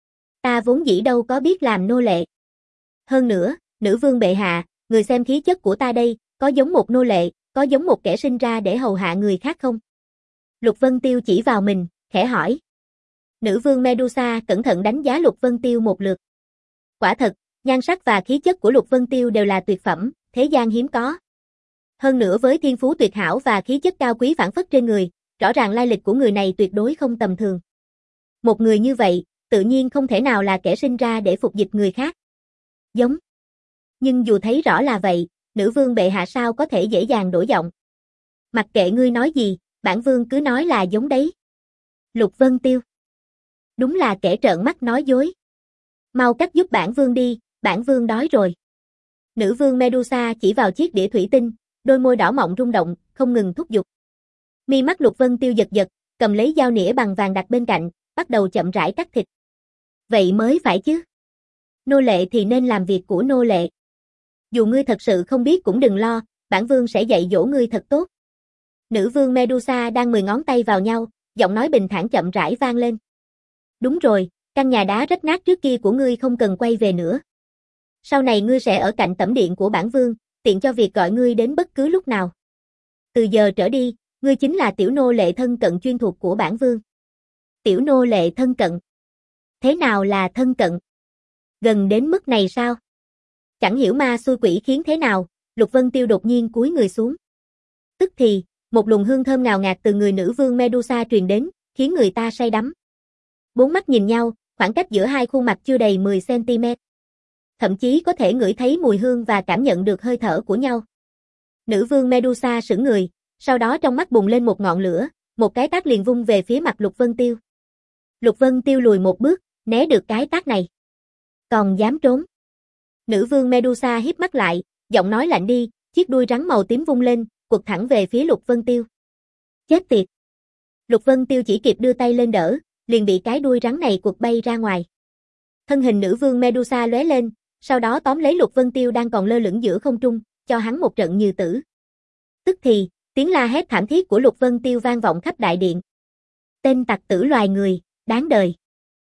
Ta vốn dĩ đâu có biết làm nô lệ. Hơn nữa, nữ vương bệ hạ, người xem khí chất của ta đây, có giống một nô lệ, có giống một kẻ sinh ra để hầu hạ người khác không? Lục Vân Tiêu chỉ vào mình, khẽ hỏi. Nữ vương Medusa cẩn thận đánh giá Lục Vân Tiêu một lượt. Quả thật, nhan sắc và khí chất của Lục Vân Tiêu đều là tuyệt phẩm, thế gian hiếm có. Hơn nữa với thiên phú tuyệt hảo và khí chất cao quý phảng phất trên người, rõ ràng lai lịch của người này tuyệt đối không tầm thường. Một người như vậy, tự nhiên không thể nào là kẻ sinh ra để phục dịch người khác. Giống. Nhưng dù thấy rõ là vậy, nữ vương bệ hạ sao có thể dễ dàng đổi giọng. Mặc kệ ngươi nói gì, bản vương cứ nói là giống đấy. Lục Vân Tiêu. Đúng là kẻ trợn mắt nói dối. Mau cắt giúp bản vương đi, bản vương đói rồi. Nữ vương Medusa chỉ vào chiếc đĩa thủy tinh, đôi môi đỏ mọng rung động, không ngừng thúc giục. Mi mắt Lục Vân Tiêu giật giật, cầm lấy dao nĩa bằng vàng đặt bên cạnh, bắt đầu chậm rãi cắt thịt. Vậy mới phải chứ. Nô lệ thì nên làm việc của nô lệ. Dù ngươi thật sự không biết cũng đừng lo, bản vương sẽ dạy dỗ ngươi thật tốt. Nữ vương Medusa đang mười ngón tay vào nhau, giọng nói bình thản chậm rãi vang lên. Đúng rồi, căn nhà đá rách nát trước kia của ngươi không cần quay về nữa. Sau này ngươi sẽ ở cạnh tẩm điện của bản vương, tiện cho việc gọi ngươi đến bất cứ lúc nào. Từ giờ trở đi, ngươi chính là tiểu nô lệ thân cận chuyên thuộc của bản vương. Tiểu nô lệ thân cận. Thế nào là thân cận? Gần đến mức này sao? Chẳng hiểu ma xui quỷ khiến thế nào, Lục Vân Tiêu đột nhiên cúi người xuống. Tức thì, một luồng hương thơm ngào ngạt từ người nữ vương Medusa truyền đến, khiến người ta say đắm. Bốn mắt nhìn nhau, khoảng cách giữa hai khuôn mặt chưa đầy mười xăng ti mét. Thậm chí có thể ngửi thấy mùi hương và cảm nhận được hơi thở của nhau. Nữ vương Medusa sững người, sau đó trong mắt bùng lên một ngọn lửa, một cái tát liền vung về phía mặt Lục Vân Tiêu. Lục Vân Tiêu lùi một bước, né được cái tát này. Còn dám trốn. Nữ vương Medusa híp mắt lại, giọng nói lạnh đi, chiếc đuôi rắn màu tím vung lên, quật thẳng về phía Lục Vân Tiêu. Chết tiệt. Lục Vân Tiêu chỉ kịp đưa tay lên đỡ, liền bị cái đuôi rắn này quật bay ra ngoài. Thân hình nữ vương Medusa lóe lên, sau đó tóm lấy Lục Vân Tiêu đang còn lơ lửng giữa không trung, cho hắn một trận như tử. Tức thì, tiếng la hét thảm thiết của Lục Vân Tiêu vang vọng khắp đại điện. Tên tặc tử loài người, đáng đời.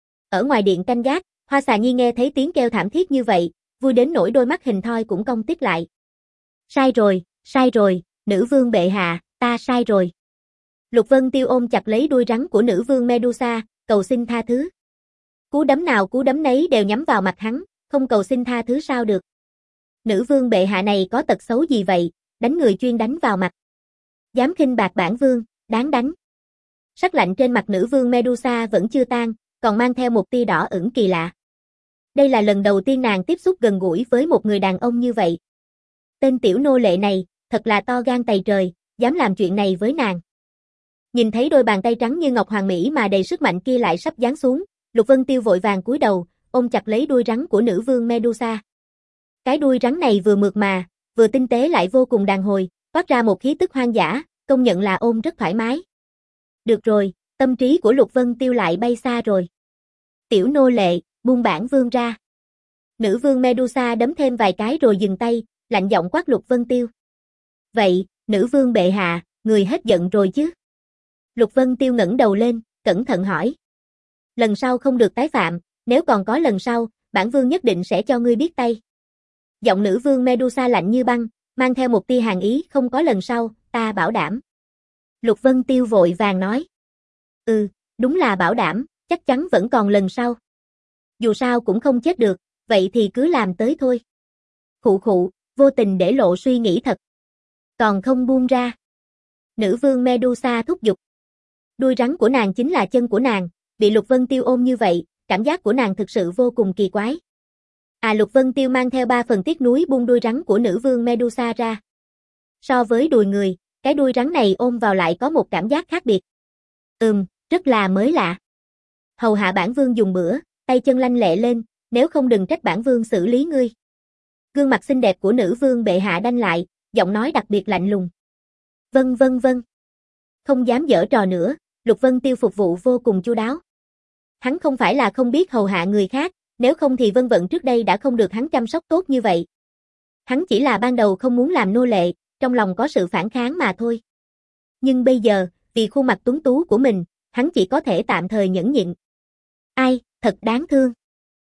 Ở ngoài điện canh gác, Hoa Xà Nhi nghe thấy tiếng kêu thảm thiết như vậy, vui đến nỗi đôi mắt hình thoi cũng cong tít lại. Sai rồi, sai rồi, nữ vương bệ hạ, ta sai rồi. Lục Vân Tiêu ôm chặt lấy đuôi rắn của nữ vương Medusa, cầu xin tha thứ. Cú đấm nào cú đấm nấy đều nhắm vào mặt hắn, không cầu xin tha thứ sao được. Nữ vương bệ hạ này có tật xấu gì vậy, đánh người chuyên đánh vào mặt. Dám khinh bạc bản vương, đáng đánh. Sắc lạnh trên mặt nữ vương Medusa vẫn chưa tan, còn mang theo một tia đỏ ửng kỳ lạ. Đây là lần đầu tiên nàng tiếp xúc gần gũi với một người đàn ông như vậy. Tên tiểu nô lệ này, thật là to gan tày trời, dám làm chuyện này với nàng. Nhìn thấy đôi bàn tay trắng như ngọc hoàng mỹ mà đầy sức mạnh kia lại sắp giáng xuống, Lục Vân Tiêu vội vàng cúi đầu, ôm chặt lấy đuôi rắn của nữ vương Medusa. Cái đuôi rắn này vừa mượt mà, vừa tinh tế lại vô cùng đàn hồi, phát ra một khí tức hoang dã, công nhận là ôm rất thoải mái. Được rồi, tâm trí của Lục Vân Tiêu lại bay xa rồi. Tiểu nô lệ, buông bản vương ra. Nữ vương Medusa đấm thêm vài cái rồi dừng tay, lạnh giọng quát Lục Vân Tiêu. Vậy, nữ vương bệ hạ, người hết giận rồi chứ? Lục Vân Tiêu ngẩng đầu lên, cẩn thận hỏi. Lần sau không được tái phạm, nếu còn có lần sau, bản vương nhất định sẽ cho ngươi biết tay. Giọng nữ vương Medusa lạnh như băng, mang theo một tia hàn ý, không có lần sau, ta bảo đảm. Lục Vân Tiêu vội vàng nói. Ừ, đúng là bảo đảm, chắc chắn vẫn còn lần sau. Dù sao cũng không chết được, vậy thì cứ làm tới thôi. Khụ khụ, vô tình để lộ suy nghĩ thật. Còn không buông ra. Nữ vương Medusa thúc giục. Đuôi rắn của nàng chính là chân của nàng, bị Lục Vân Tiêu ôm như vậy, cảm giác của nàng thực sự vô cùng kỳ quái. À Lục Vân Tiêu mang theo ba phần tiếc nuối buông đuôi rắn của nữ vương Medusa ra. So với đùi người, cái đuôi rắn này ôm vào lại có một cảm giác khác biệt. Ừm, rất là mới lạ. Hầu hạ bản vương dùng bữa, tay chân lanh lẹ lên, nếu không đừng trách bản vương xử lý ngươi. Gương mặt xinh đẹp của nữ vương bệ hạ đanh lại, giọng nói đặc biệt lạnh lùng. Vâng vâng vâng. Không dám giở trò nữa, Lục Vân Tiêu phục vụ vô cùng chu đáo. Hắn không phải là không biết hầu hạ người khác, nếu không thì Vân Vận trước đây đã không được hắn chăm sóc tốt như vậy. Hắn chỉ là ban đầu không muốn làm nô lệ, trong lòng có sự phản kháng mà thôi. Nhưng bây giờ, vì khuôn mặt tuấn tú của mình, hắn chỉ có thể tạm thời nhẫn nhịn. Ai, thật đáng thương.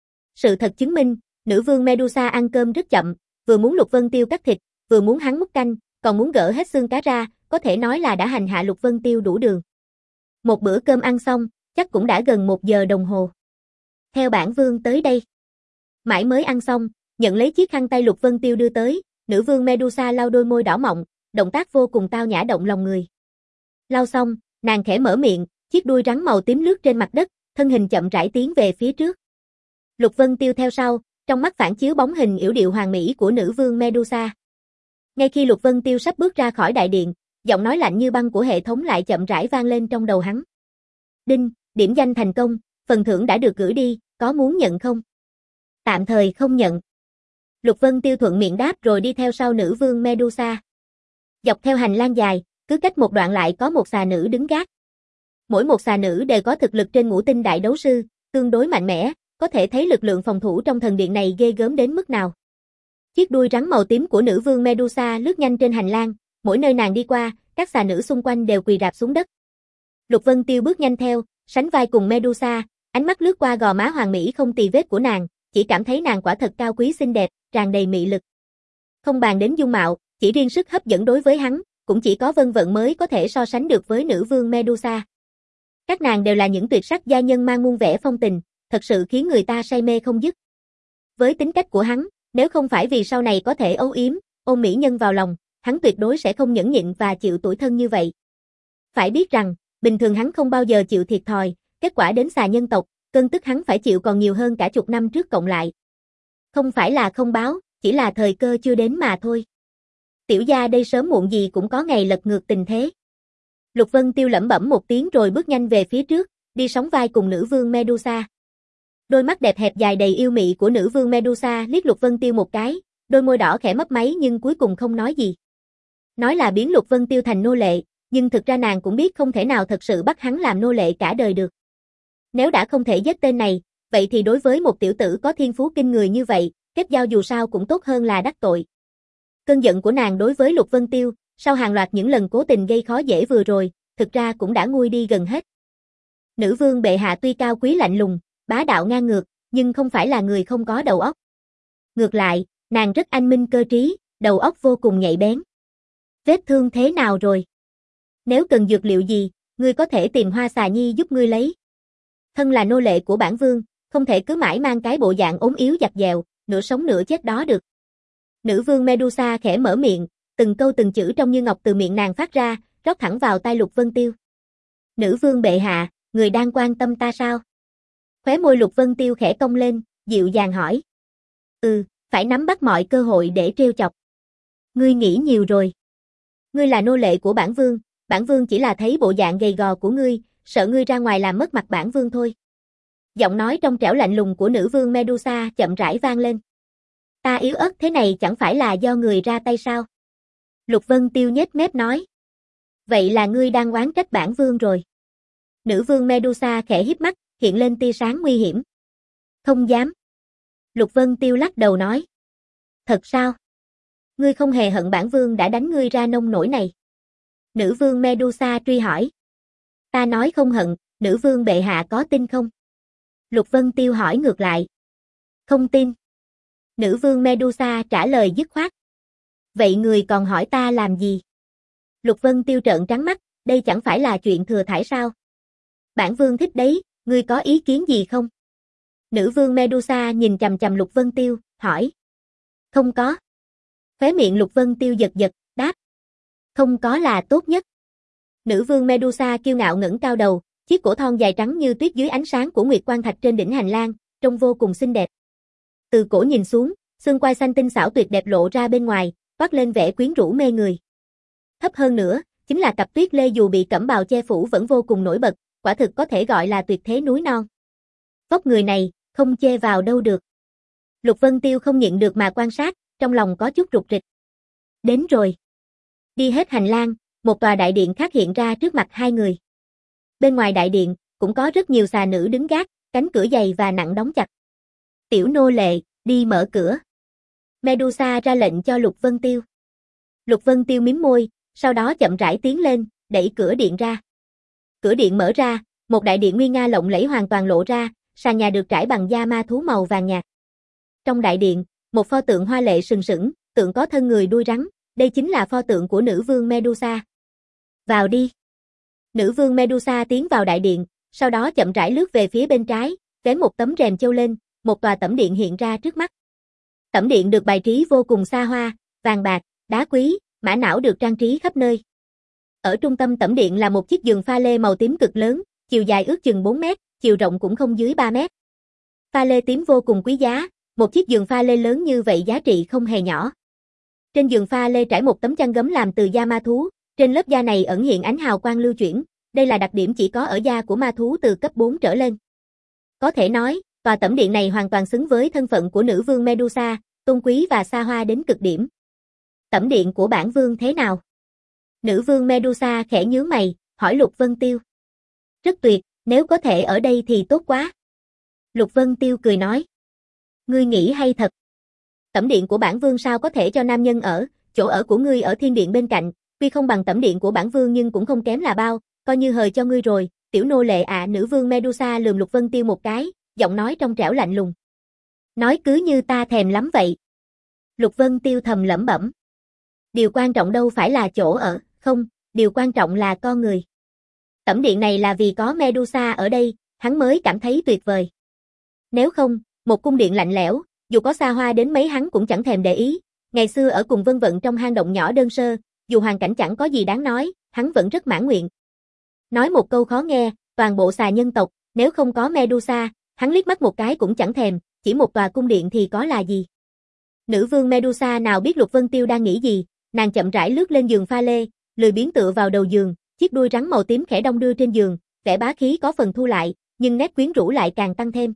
Sự thật chứng minh, nữ vương Medusa ăn cơm rất chậm, vừa muốn Lục Vân Tiêu cắt thịt, vừa muốn hắn múc canh, còn muốn gỡ hết xương cá ra, có thể nói là đã hành hạ Lục Vân Tiêu đủ đường. Một bữa cơm ăn xong, chắc cũng đã gần một giờ đồng hồ. Theo bản vương tới đây. Mãi mới ăn xong, nhận lấy chiếc khăn tay Lục Vân Tiêu đưa tới, nữ vương Medusa lau đôi môi đỏ mọng, động tác vô cùng tao nhã động lòng người. Lau xong, nàng khẽ mở miệng, chiếc đuôi rắn màu tím lướt trên mặt đất, thân hình chậm rãi tiến về phía trước. Lục Vân Tiêu theo sau, trong mắt phản chiếu bóng hình yểu điệu hoàng mỹ của nữ vương Medusa. Ngay khi Lục Vân Tiêu sắp bước ra khỏi đại điện, giọng nói lạnh như băng của hệ thống lại chậm rãi vang lên trong đầu hắn. Đinh, điểm danh thành công, phần thưởng đã được gửi đi, có muốn nhận không? Tạm thời không nhận. Lục Vân Tiêu thuận miệng đáp rồi đi theo sau nữ vương Medusa. Dọc theo hành lang dài, cứ cách một đoạn lại có một xà nữ đứng gác. Mỗi một xà nữ đều có thực lực trên ngũ tinh đại đấu sư, tương đối mạnh mẽ, có thể thấy lực lượng phòng thủ trong thần điện này ghê gớm đến mức nào. Chiếc đuôi rắn màu tím của nữ vương Medusa lướt nhanh trên hành lang, mỗi nơi nàng đi qua, các xà nữ xung quanh đều quỳ rạp xuống đất. Lục Vân Tiêu bước nhanh theo, sánh vai cùng Medusa, ánh mắt lướt qua gò má hoàng mỹ không tì vết của nàng, chỉ cảm thấy nàng quả thật cao quý xinh đẹp, tràn đầy mị lực. Không bàn đến dung mạo, chỉ riêng sức hấp dẫn đối với hắn, cũng chỉ có Vân Vận mới có thể so sánh được với nữ vương Medusa. Các nàng đều là những tuyệt sắc gia nhân mang muôn vẻ phong tình, thật sự khiến người ta say mê không dứt. Với tính cách của hắn, nếu không phải vì sau này có thể âu yếm, ôm mỹ nhân vào lòng, hắn tuyệt đối sẽ không nhẫn nhịn và chịu tủi thân như vậy. Phải biết rằng, bình thường hắn không bao giờ chịu thiệt thòi, kết quả đến xà nhân tộc, cơn tức hắn phải chịu còn nhiều hơn cả chục năm trước cộng lại. Không phải là không báo, chỉ là thời cơ chưa đến mà thôi. Tiểu gia đây sớm muộn gì cũng có ngày lật ngược tình thế. Lục Vân Tiêu lẩm bẩm một tiếng rồi bước nhanh về phía trước, đi sóng vai cùng nữ vương Medusa. Đôi mắt đẹp hẹp dài đầy yêu mị của nữ vương Medusa liếc Lục Vân Tiêu một cái, đôi môi đỏ khẽ mấp máy nhưng cuối cùng không nói gì. Nói là biến Lục Vân Tiêu thành nô lệ, nhưng thực ra nàng cũng biết không thể nào thật sự bắt hắn làm nô lệ cả đời được. Nếu đã không thể giết tên này, vậy thì đối với một tiểu tử có thiên phú kinh người như vậy, kết giao dù sao cũng tốt hơn là đắc tội. Cơn giận của nàng đối với Lục Vân Tiêu, sau hàng loạt những lần cố tình gây khó dễ vừa rồi, thực ra cũng đã nguôi đi gần hết. Nữ vương bệ hạ tuy cao quý lạnh lùng, bá đạo ngang ngược, nhưng không phải là người không có đầu óc. Ngược lại, nàng rất anh minh cơ trí, đầu óc vô cùng nhạy bén. Vết thương thế nào rồi? Nếu cần dược liệu gì, ngươi có thể tìm Hoa Xà Nhi giúp ngươi lấy. Thân là nô lệ của bản vương, không thể cứ mãi mang cái bộ dạng ốm yếu dặt dẹo, nửa sống nửa chết đó được. Nữ vương Medusa khẽ mở miệng, từng câu từng chữ trong như ngọc từ miệng nàng phát ra, rót thẳng vào tai Lục Vân Tiêu. Nữ vương bệ hạ, người đang quan tâm ta sao? Khóe môi Lục Vân Tiêu khẽ cong lên, dịu dàng hỏi. Ừ, phải nắm bắt mọi cơ hội để trêu chọc. Ngươi nghĩ nhiều rồi. Ngươi là nô lệ của bản vương, bản vương chỉ là thấy bộ dạng gầy gò của ngươi, sợ ngươi ra ngoài làm mất mặt bản vương thôi. Giọng nói trong trẻo lạnh lùng của nữ vương Medusa chậm rãi vang lên. Ta yếu ớt thế này chẳng phải là do người ra tay sao? Lục Vân Tiêu nhếch mép nói. Vậy là ngươi đang oán trách bản vương rồi. Nữ vương Medusa khẽ híp mắt, hiện lên tia sáng nguy hiểm. Không dám. Lục Vân Tiêu lắc đầu nói. Thật sao? Ngươi không hề hận bản vương đã đánh ngươi ra nông nỗi này. Nữ vương Medusa truy hỏi. Ta nói không hận, nữ vương bệ hạ có tin không? Lục Vân Tiêu hỏi ngược lại. Không tin. Nữ vương Medusa trả lời dứt khoát. Vậy người còn hỏi ta làm gì? Lục Vân Tiêu trợn trắng mắt, đây chẳng phải là chuyện thừa thãi sao? Bản vương thích đấy, ngươi có ý kiến gì không? Nữ vương Medusa nhìn chằm chằm Lục Vân Tiêu, hỏi. Không có. Khóe miệng Lục Vân Tiêu giật giật, đáp. Không có là tốt nhất. Nữ vương Medusa kiêu ngạo ngẩng cao đầu, chiếc cổ thon dài trắng như tuyết dưới ánh sáng của nguyệt quang thạch trên đỉnh hành lang, trông vô cùng xinh đẹp. Từ cổ nhìn xuống, xương quai xanh tinh xảo tuyệt đẹp lộ ra bên ngoài, toát lên vẻ quyến rũ mê người. Thấp hơn nữa, chính là cặp tuyết lê dù bị cẩm bào che phủ vẫn vô cùng nổi bật, quả thực có thể gọi là tuyệt thế núi non. Vóc người này, không chê vào đâu được. Lục Vân Tiêu không nhịn được mà quan sát, trong lòng có chút rục rịch. Đến rồi. Đi hết hành lang, một tòa đại điện khác hiện ra trước mặt hai người. Bên ngoài đại điện, cũng có rất nhiều xà nữ đứng gác, cánh cửa dày và nặng đóng chặt. Tiểu nô lệ, đi mở cửa. Medusa ra lệnh cho Lục Vân Tiêu. Lục Vân Tiêu mím môi, sau đó chậm rãi tiến lên, đẩy cửa điện ra. Cửa điện mở ra, một đại điện nguy nga lộng lẫy hoàn toàn lộ ra, sàn nhà được trải bằng da ma thú màu vàng nhạt. Trong đại điện, một pho tượng hoa lệ sừng sững, tượng có thân người đuôi rắn, đây chính là pho tượng của nữ vương Medusa. Vào đi. Nữ vương Medusa tiến vào đại điện, sau đó chậm rãi lướt về phía bên trái, vén một tấm rèm châu lên, một tòa tẩm điện hiện ra trước mắt. Tẩm điện được bài trí vô cùng xa hoa, vàng bạc, đá quý, mã não được trang trí khắp nơi. Ở trung tâm tẩm điện là một chiếc giường pha lê màu tím cực lớn, chiều dài ước chừng bốn mét, chiều rộng cũng không dưới ba mét. Pha lê tím vô cùng quý giá, một chiếc giường pha lê lớn như vậy giá trị không hề nhỏ. Trên giường pha lê trải một tấm chăn gấm làm từ da ma thú, trên lớp da này ẩn hiện ánh hào quang lưu chuyển, đây là đặc điểm chỉ có ở da của ma thú từ cấp bốn trở lên. Có thể nói, tòa tẩm điện này hoàn toàn xứng với thân phận của nữ vương Medusa, tôn quý và xa hoa đến cực điểm. Tẩm điện của bản vương thế nào? Nữ vương Medusa khẽ nhướng mày, hỏi Lục Vân Tiêu. Rất tuyệt, nếu có thể ở đây thì tốt quá. Lục Vân Tiêu cười nói. Ngươi nghĩ hay thật. Tẩm điện của bản vương sao có thể cho nam nhân ở, chỗ ở của ngươi ở thiên điện bên cạnh, tuy không bằng tẩm điện của bản vương nhưng cũng không kém là bao, coi như hời cho ngươi rồi, tiểu nô lệ ạ. Nữ vương Medusa lườm Lục Vân Tiêu một cái, giọng nói trong trẻo lạnh lùng. Nói cứ như ta thèm lắm vậy. Lục Vân Tiêu thầm lẩm bẩm. Điều quan trọng đâu phải là chỗ ở, không, điều quan trọng là con người. Tẩm điện này là vì có Medusa ở đây, hắn mới cảm thấy tuyệt vời. Nếu không, một cung điện lạnh lẽo, dù có xa hoa đến mấy hắn cũng chẳng thèm để ý. Ngày xưa ở cùng Vân Vận trong hang động nhỏ đơn sơ, dù hoàn cảnh chẳng có gì đáng nói, hắn vẫn rất mãn nguyện. Nói một câu khó nghe, toàn bộ xà nhân tộc, nếu không có Medusa, hắn liếc mắt một cái cũng chẳng thèm, chỉ một tòa cung điện thì có là gì. Nữ vương Medusa nào biết Lục Vân Tiêu đang nghĩ gì, nàng chậm rãi lướt lên giường pha lê, lười biếng tựa vào đầu giường, chiếc đuôi rắn màu tím khẽ đong đưa trên giường, vẻ bá khí có phần thu lại, nhưng nét quyến rũ lại càng tăng thêm.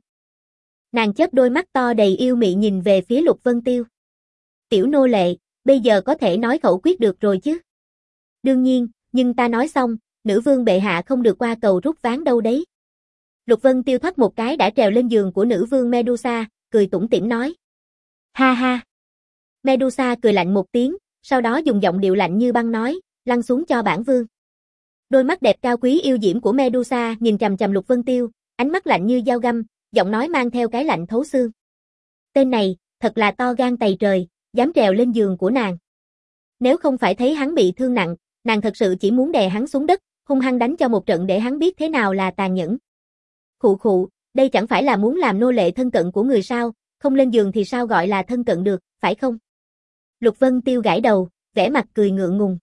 Nàng chớp đôi mắt to đầy yêu mị nhìn về phía Lục Vân Tiêu. Tiểu nô lệ, bây giờ có thể nói khẩu quyết được rồi chứ? Đương nhiên, nhưng ta nói xong, nữ vương bệ hạ không được qua cầu rút ván đâu đấy. Lục Vân Tiêu thoát một cái đã trèo lên giường của nữ vương Medusa, cười tủm tỉm nói. Ha ha. Medusa cười lạnh một tiếng, sau đó dùng giọng điệu lạnh như băng nói, lăn xuống cho bản vương. Đôi mắt đẹp cao quý yêu diễm của Medusa nhìn chằm chằm Lục Vân Tiêu, ánh mắt lạnh như dao găm, giọng nói mang theo cái lạnh thấu xương. Tên này, thật là to gan tày trời, dám trèo lên giường của nàng. Nếu không phải thấy hắn bị thương nặng, nàng thật sự chỉ muốn đè hắn xuống đất, hung hăng đánh cho một trận để hắn biết thế nào là tàn nhẫn. Khụ khụ, đây chẳng phải là muốn làm nô lệ thân cận của người sao, không lên giường thì sao gọi là thân cận được, phải không? Lục Vân Tiêu gãi đầu, vẻ mặt cười ngượng ngùng.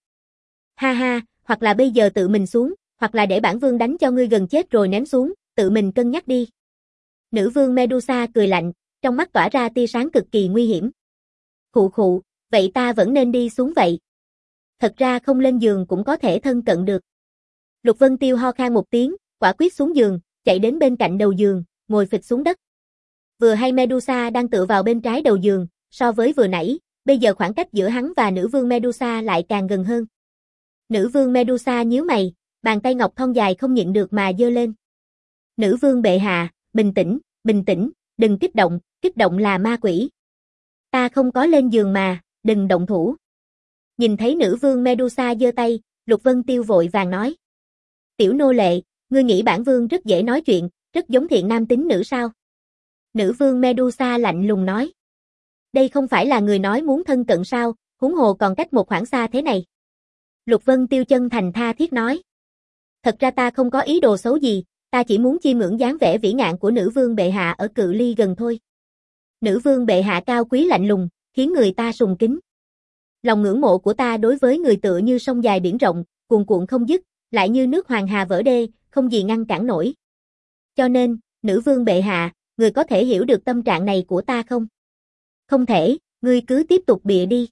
Ha ha, hoặc là bây giờ tự mình xuống, hoặc là để bản vương đánh cho ngươi gần chết rồi ném xuống, tự mình cân nhắc đi. Nữ vương Medusa cười lạnh, trong mắt tỏa ra tia sáng cực kỳ nguy hiểm. Khụ khụ, vậy ta vẫn nên đi xuống vậy. Thật ra không lên giường cũng có thể thân cận được. Lục Vân Tiêu ho khan một tiếng, quả quyết xuống giường, chạy đến bên cạnh đầu giường, ngồi phịch xuống đất. Vừa hay Medusa đang tựa vào bên trái đầu giường, so với vừa nãy, bây giờ khoảng cách giữa hắn và nữ vương Medusa lại càng gần hơn. Nữ vương Medusa nhíu mày, bàn tay ngọc thon dài không nhịn được mà giơ lên. Nữ vương bệ hạ, bình tĩnh, bình tĩnh, đừng kích động, kích động là ma quỷ. Ta không có lên giường mà, đừng động thủ. Nhìn thấy nữ vương Medusa giơ tay, Lục Vân Tiêu vội vàng nói. Tiểu nô lệ, ngươi nghĩ bản vương rất dễ nói chuyện, rất giống thiện nam tín nữ sao? Nữ vương Medusa lạnh lùng nói. Đây không phải là người nói muốn thân cận sao, huống hồ còn cách một khoảng xa thế này. Lục Vân Tiêu chân thành tha thiết nói. Thật ra ta không có ý đồ xấu gì, ta chỉ muốn chiêm ngưỡng dáng vẻ vĩ ngạn của nữ vương bệ hạ ở cự ly gần thôi. Nữ vương bệ hạ cao quý lạnh lùng, khiến người ta sùng kính. Lòng ngưỡng mộ của ta đối với người tựa như sông dài biển rộng, cuồn cuộn không dứt, lại như nước hoàng hà vỡ đê, không gì ngăn cản nổi. Cho nên, nữ vương bệ hạ, người có thể hiểu được tâm trạng này của ta không? Không thể, ngươi cứ tiếp tục bịa đi.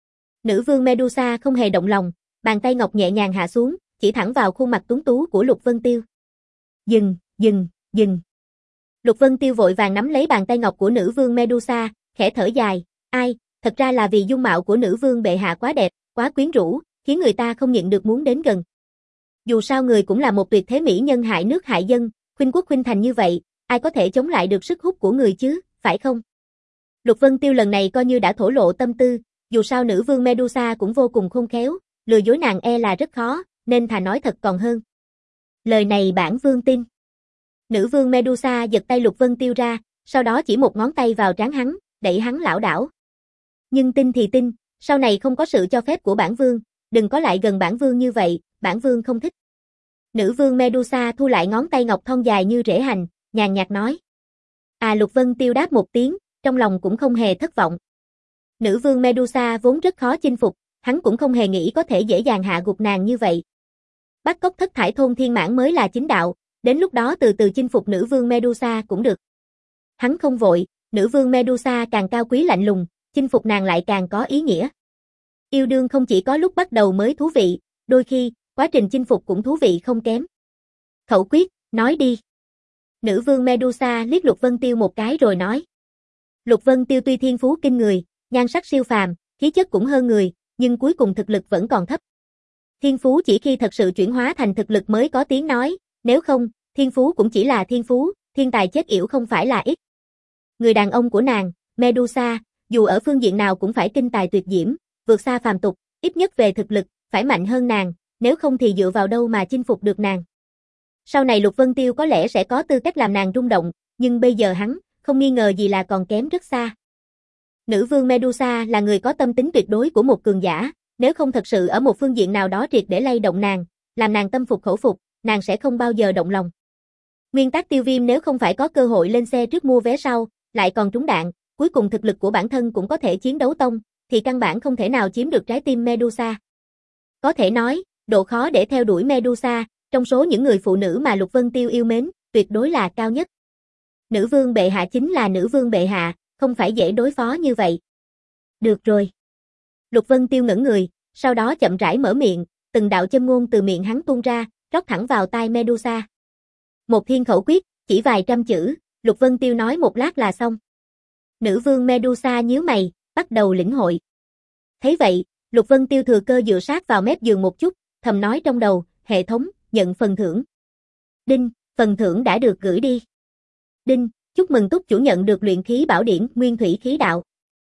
Nữ vương Medusa không hề động lòng, bàn tay ngọc nhẹ nhàng hạ xuống, chỉ thẳng vào khuôn mặt tuấn tú của Lục Vân Tiêu. Dừng, dừng, dừng. Lục Vân Tiêu vội vàng nắm lấy bàn tay ngọc của nữ vương Medusa, khẽ thở dài, ai, thật ra là vì dung mạo của nữ vương bệ hạ quá đẹp, quá quyến rũ, khiến người ta không nhịn được muốn đến gần. Dù sao người cũng là một tuyệt thế mỹ nhân hại nước hại dân, khuynh quốc khuynh thành như vậy, ai có thể chống lại được sức hút của người chứ, phải không? Lục Vân Tiêu lần này coi như đã thổ lộ tâm tư, dù sao nữ vương Medusa cũng vô cùng khôn khéo, lừa dối nàng e là rất khó, nên thà nói thật còn hơn. Lời này bản vương tin. Nữ vương Medusa giật tay Lục Vân Tiêu ra, sau đó chỉ một ngón tay vào trán hắn, đẩy hắn lảo đảo. Nhưng tin thì tin, sau này không có sự cho phép của bản vương, đừng có lại gần bản vương như vậy, bản vương không thích. Nữ vương Medusa thu lại ngón tay ngọc thon dài như rễ hành, nhàn nhạt nói. À Lục Vân Tiêu đáp một tiếng, trong lòng cũng không hề thất vọng. Nữ vương Medusa vốn rất khó chinh phục, hắn cũng không hề nghĩ có thể dễ dàng hạ gục nàng như vậy. Bắt cóc thất thải thôn thiên mãn mới là chính đạo, đến lúc đó từ từ chinh phục nữ vương Medusa cũng được. Hắn không vội, nữ vương Medusa càng cao quý lạnh lùng, chinh phục nàng lại càng có ý nghĩa. Yêu đương không chỉ có lúc bắt đầu mới thú vị, đôi khi, quá trình chinh phục cũng thú vị không kém. Khẩu quyết, nói đi. Nữ vương Medusa liếc Lục Vân Tiêu một cái rồi nói. Lục Vân Tiêu tuy thiên phú kinh người, nhan sắc siêu phàm, khí chất cũng hơn người, nhưng cuối cùng thực lực vẫn còn thấp. Thiên phú chỉ khi thật sự chuyển hóa thành thực lực mới có tiếng nói, nếu không, thiên phú cũng chỉ là thiên phú, thiên tài chết yểu không phải là ít. Người đàn ông của nàng, Medusa, dù ở phương diện nào cũng phải kinh tài tuyệt diễm, vượt xa phàm tục, ít nhất về thực lực, phải mạnh hơn nàng, nếu không thì dựa vào đâu mà chinh phục được nàng. Sau này Lục Vân Tiêu có lẽ sẽ có tư cách làm nàng rung động, nhưng bây giờ hắn, không nghi ngờ gì là còn kém rất xa. Nữ vương Medusa là người có tâm tính tuyệt đối của một cường giả, nếu không thật sự ở một phương diện nào đó triệt để lay động nàng, làm nàng tâm phục khẩu phục, nàng sẽ không bao giờ động lòng. Nguyên tắc Tiêu Viêm nếu không phải có cơ hội lên xe trước mua vé sau, lại còn trúng đạn, cuối cùng thực lực của bản thân cũng có thể chiến đấu tông, thì căn bản không thể nào chiếm được trái tim Medusa. Có thể nói, độ khó để theo đuổi Medusa, trong số những người phụ nữ mà Lục Vân Tiêu yêu mến, tuyệt đối là cao nhất. Nữ vương bệ hạ chính là nữ vương bệ hạ, không phải dễ đối phó như vậy. Được rồi. Lục Vân Tiêu ngẩn người, sau đó chậm rãi mở miệng, từng đạo châm ngôn từ miệng hắn tuôn ra, rót thẳng vào tai Medusa. Một thiên khẩu quyết, chỉ vài trăm chữ, Lục Vân Tiêu nói một lát là xong. Nữ vương Medusa nhíu mày, bắt đầu lĩnh hội. Thấy vậy, Lục Vân Tiêu thừa cơ dựa sát vào mép giường một chút, thầm nói trong đầu, hệ thống, nhận phần thưởng. Đinh, phần thưởng đã được gửi đi. Đinh, chúc mừng túc chủ nhận được luyện khí bảo điển Nguyên Thủy Khí Đạo.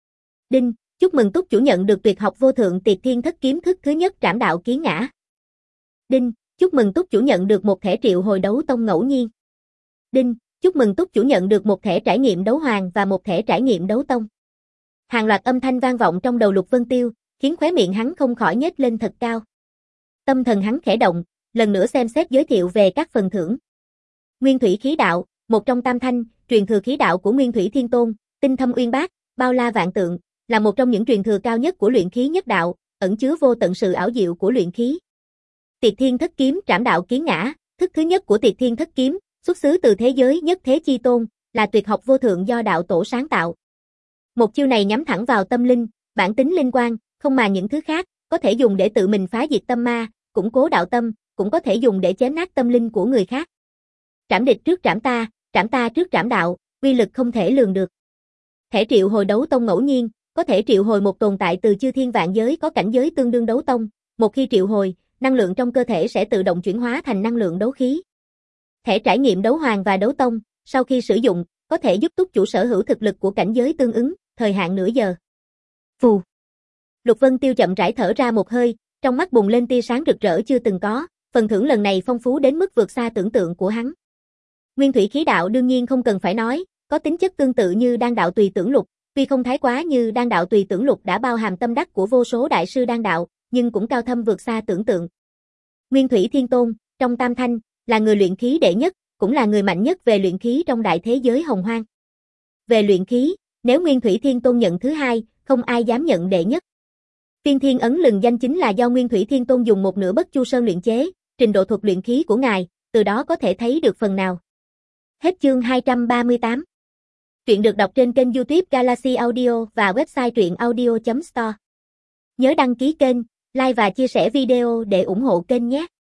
Đinh, chúc mừng túc chủ nhận được tuyệt học vô thượng Tiệt Thiên Thất Kiếm thức thứ nhất Trảm Đạo Kiến Ngã. Đinh, chúc mừng túc chủ nhận được một thẻ triệu hồi đấu tông ngẫu nhiên. Đinh, chúc mừng túc chủ nhận được một thẻ trải nghiệm đấu hoàng và một thẻ trải nghiệm đấu tông. Hàng loạt âm thanh vang vọng trong đầu Lục Vân Tiêu, khiến khóe miệng hắn không khỏi nhếch lên thật cao. Tâm thần hắn khẽ động, lần nữa xem xét giới thiệu về các phần thưởng. Nguyên Thủy Khí Đạo, một trong tam thanh, truyền thừa khí đạo của Nguyên Thủy Thiên Tôn, tinh thâm uyên bác, bao la vạn tượng, là một trong những truyền thừa cao nhất của luyện khí nhất đạo, ẩn chứa vô tận sự ảo diệu của luyện khí. Tiệt Thiên Thất Kiếm Trảm Đạo Kiến Ngã, thức thứ nhất của Tiệt Thiên Thất Kiếm, xuất xứ từ thế giới nhất thế chi tôn, là tuyệt học vô thượng do đạo tổ sáng tạo. Một chiêu này nhắm thẳng vào tâm linh, bản tính linh quan, không màng những thứ khác, có thể dùng để tự mình phá diệt tâm ma, củng cố đạo tâm, cũng có thể dùng để chém nát tâm linh của người khác. Trảm địch trước trảm ta, trảm ta trước trảm đạo, uy lực không thể lường được. Thẻ triệu hồi đấu tông ngẫu nhiên, có thể triệu hồi một tồn tại từ chư thiên vạn giới có cảnh giới tương đương đấu tông, một khi triệu hồi, năng lượng trong cơ thể sẽ tự động chuyển hóa thành năng lượng đấu khí. Thẻ trải nghiệm đấu hoàng và đấu tông, sau khi sử dụng, có thể giúp túc chủ sở hữu thực lực của cảnh giới tương ứng, thời hạn nửa giờ. Phù. Lục Vân Tiêu chậm rãi thở ra một hơi, trong mắt bùng lên tia sáng rực rỡ chưa từng có, phần thưởng lần này phong phú đến mức vượt xa tưởng tượng của hắn. Nguyên thủy khí đạo đương nhiên không cần phải nói, có tính chất tương tự như đan đạo tùy tưởng lục, tuy không thái quá như đan đạo tùy tưởng lục đã bao hàm tâm đắc của vô số đại sư đan đạo, nhưng cũng cao thâm vượt xa tưởng tượng. Nguyên thủy thiên tôn, trong tam thanh, là người luyện khí đệ nhất, cũng là người mạnh nhất về luyện khí trong đại thế giới hồng hoang. Về luyện khí, nếu Nguyên thủy thiên tôn nhận thứ hai, không ai dám nhận đệ nhất. Tiên thiên ấn lừng danh chính là do Nguyên thủy thiên tôn dùng một nửa Bất Chu Sơn luyện chế, trình độ thuật luyện khí của ngài, từ đó có thể thấy được phần nào. Hết chương hai trăm ba mươi tám. Truyện được đọc trên kênh YouTube Galaxy Audio và website truyện audio chấm store. Nhớ đăng ký kênh, like và chia sẻ video để ủng hộ kênh nhé.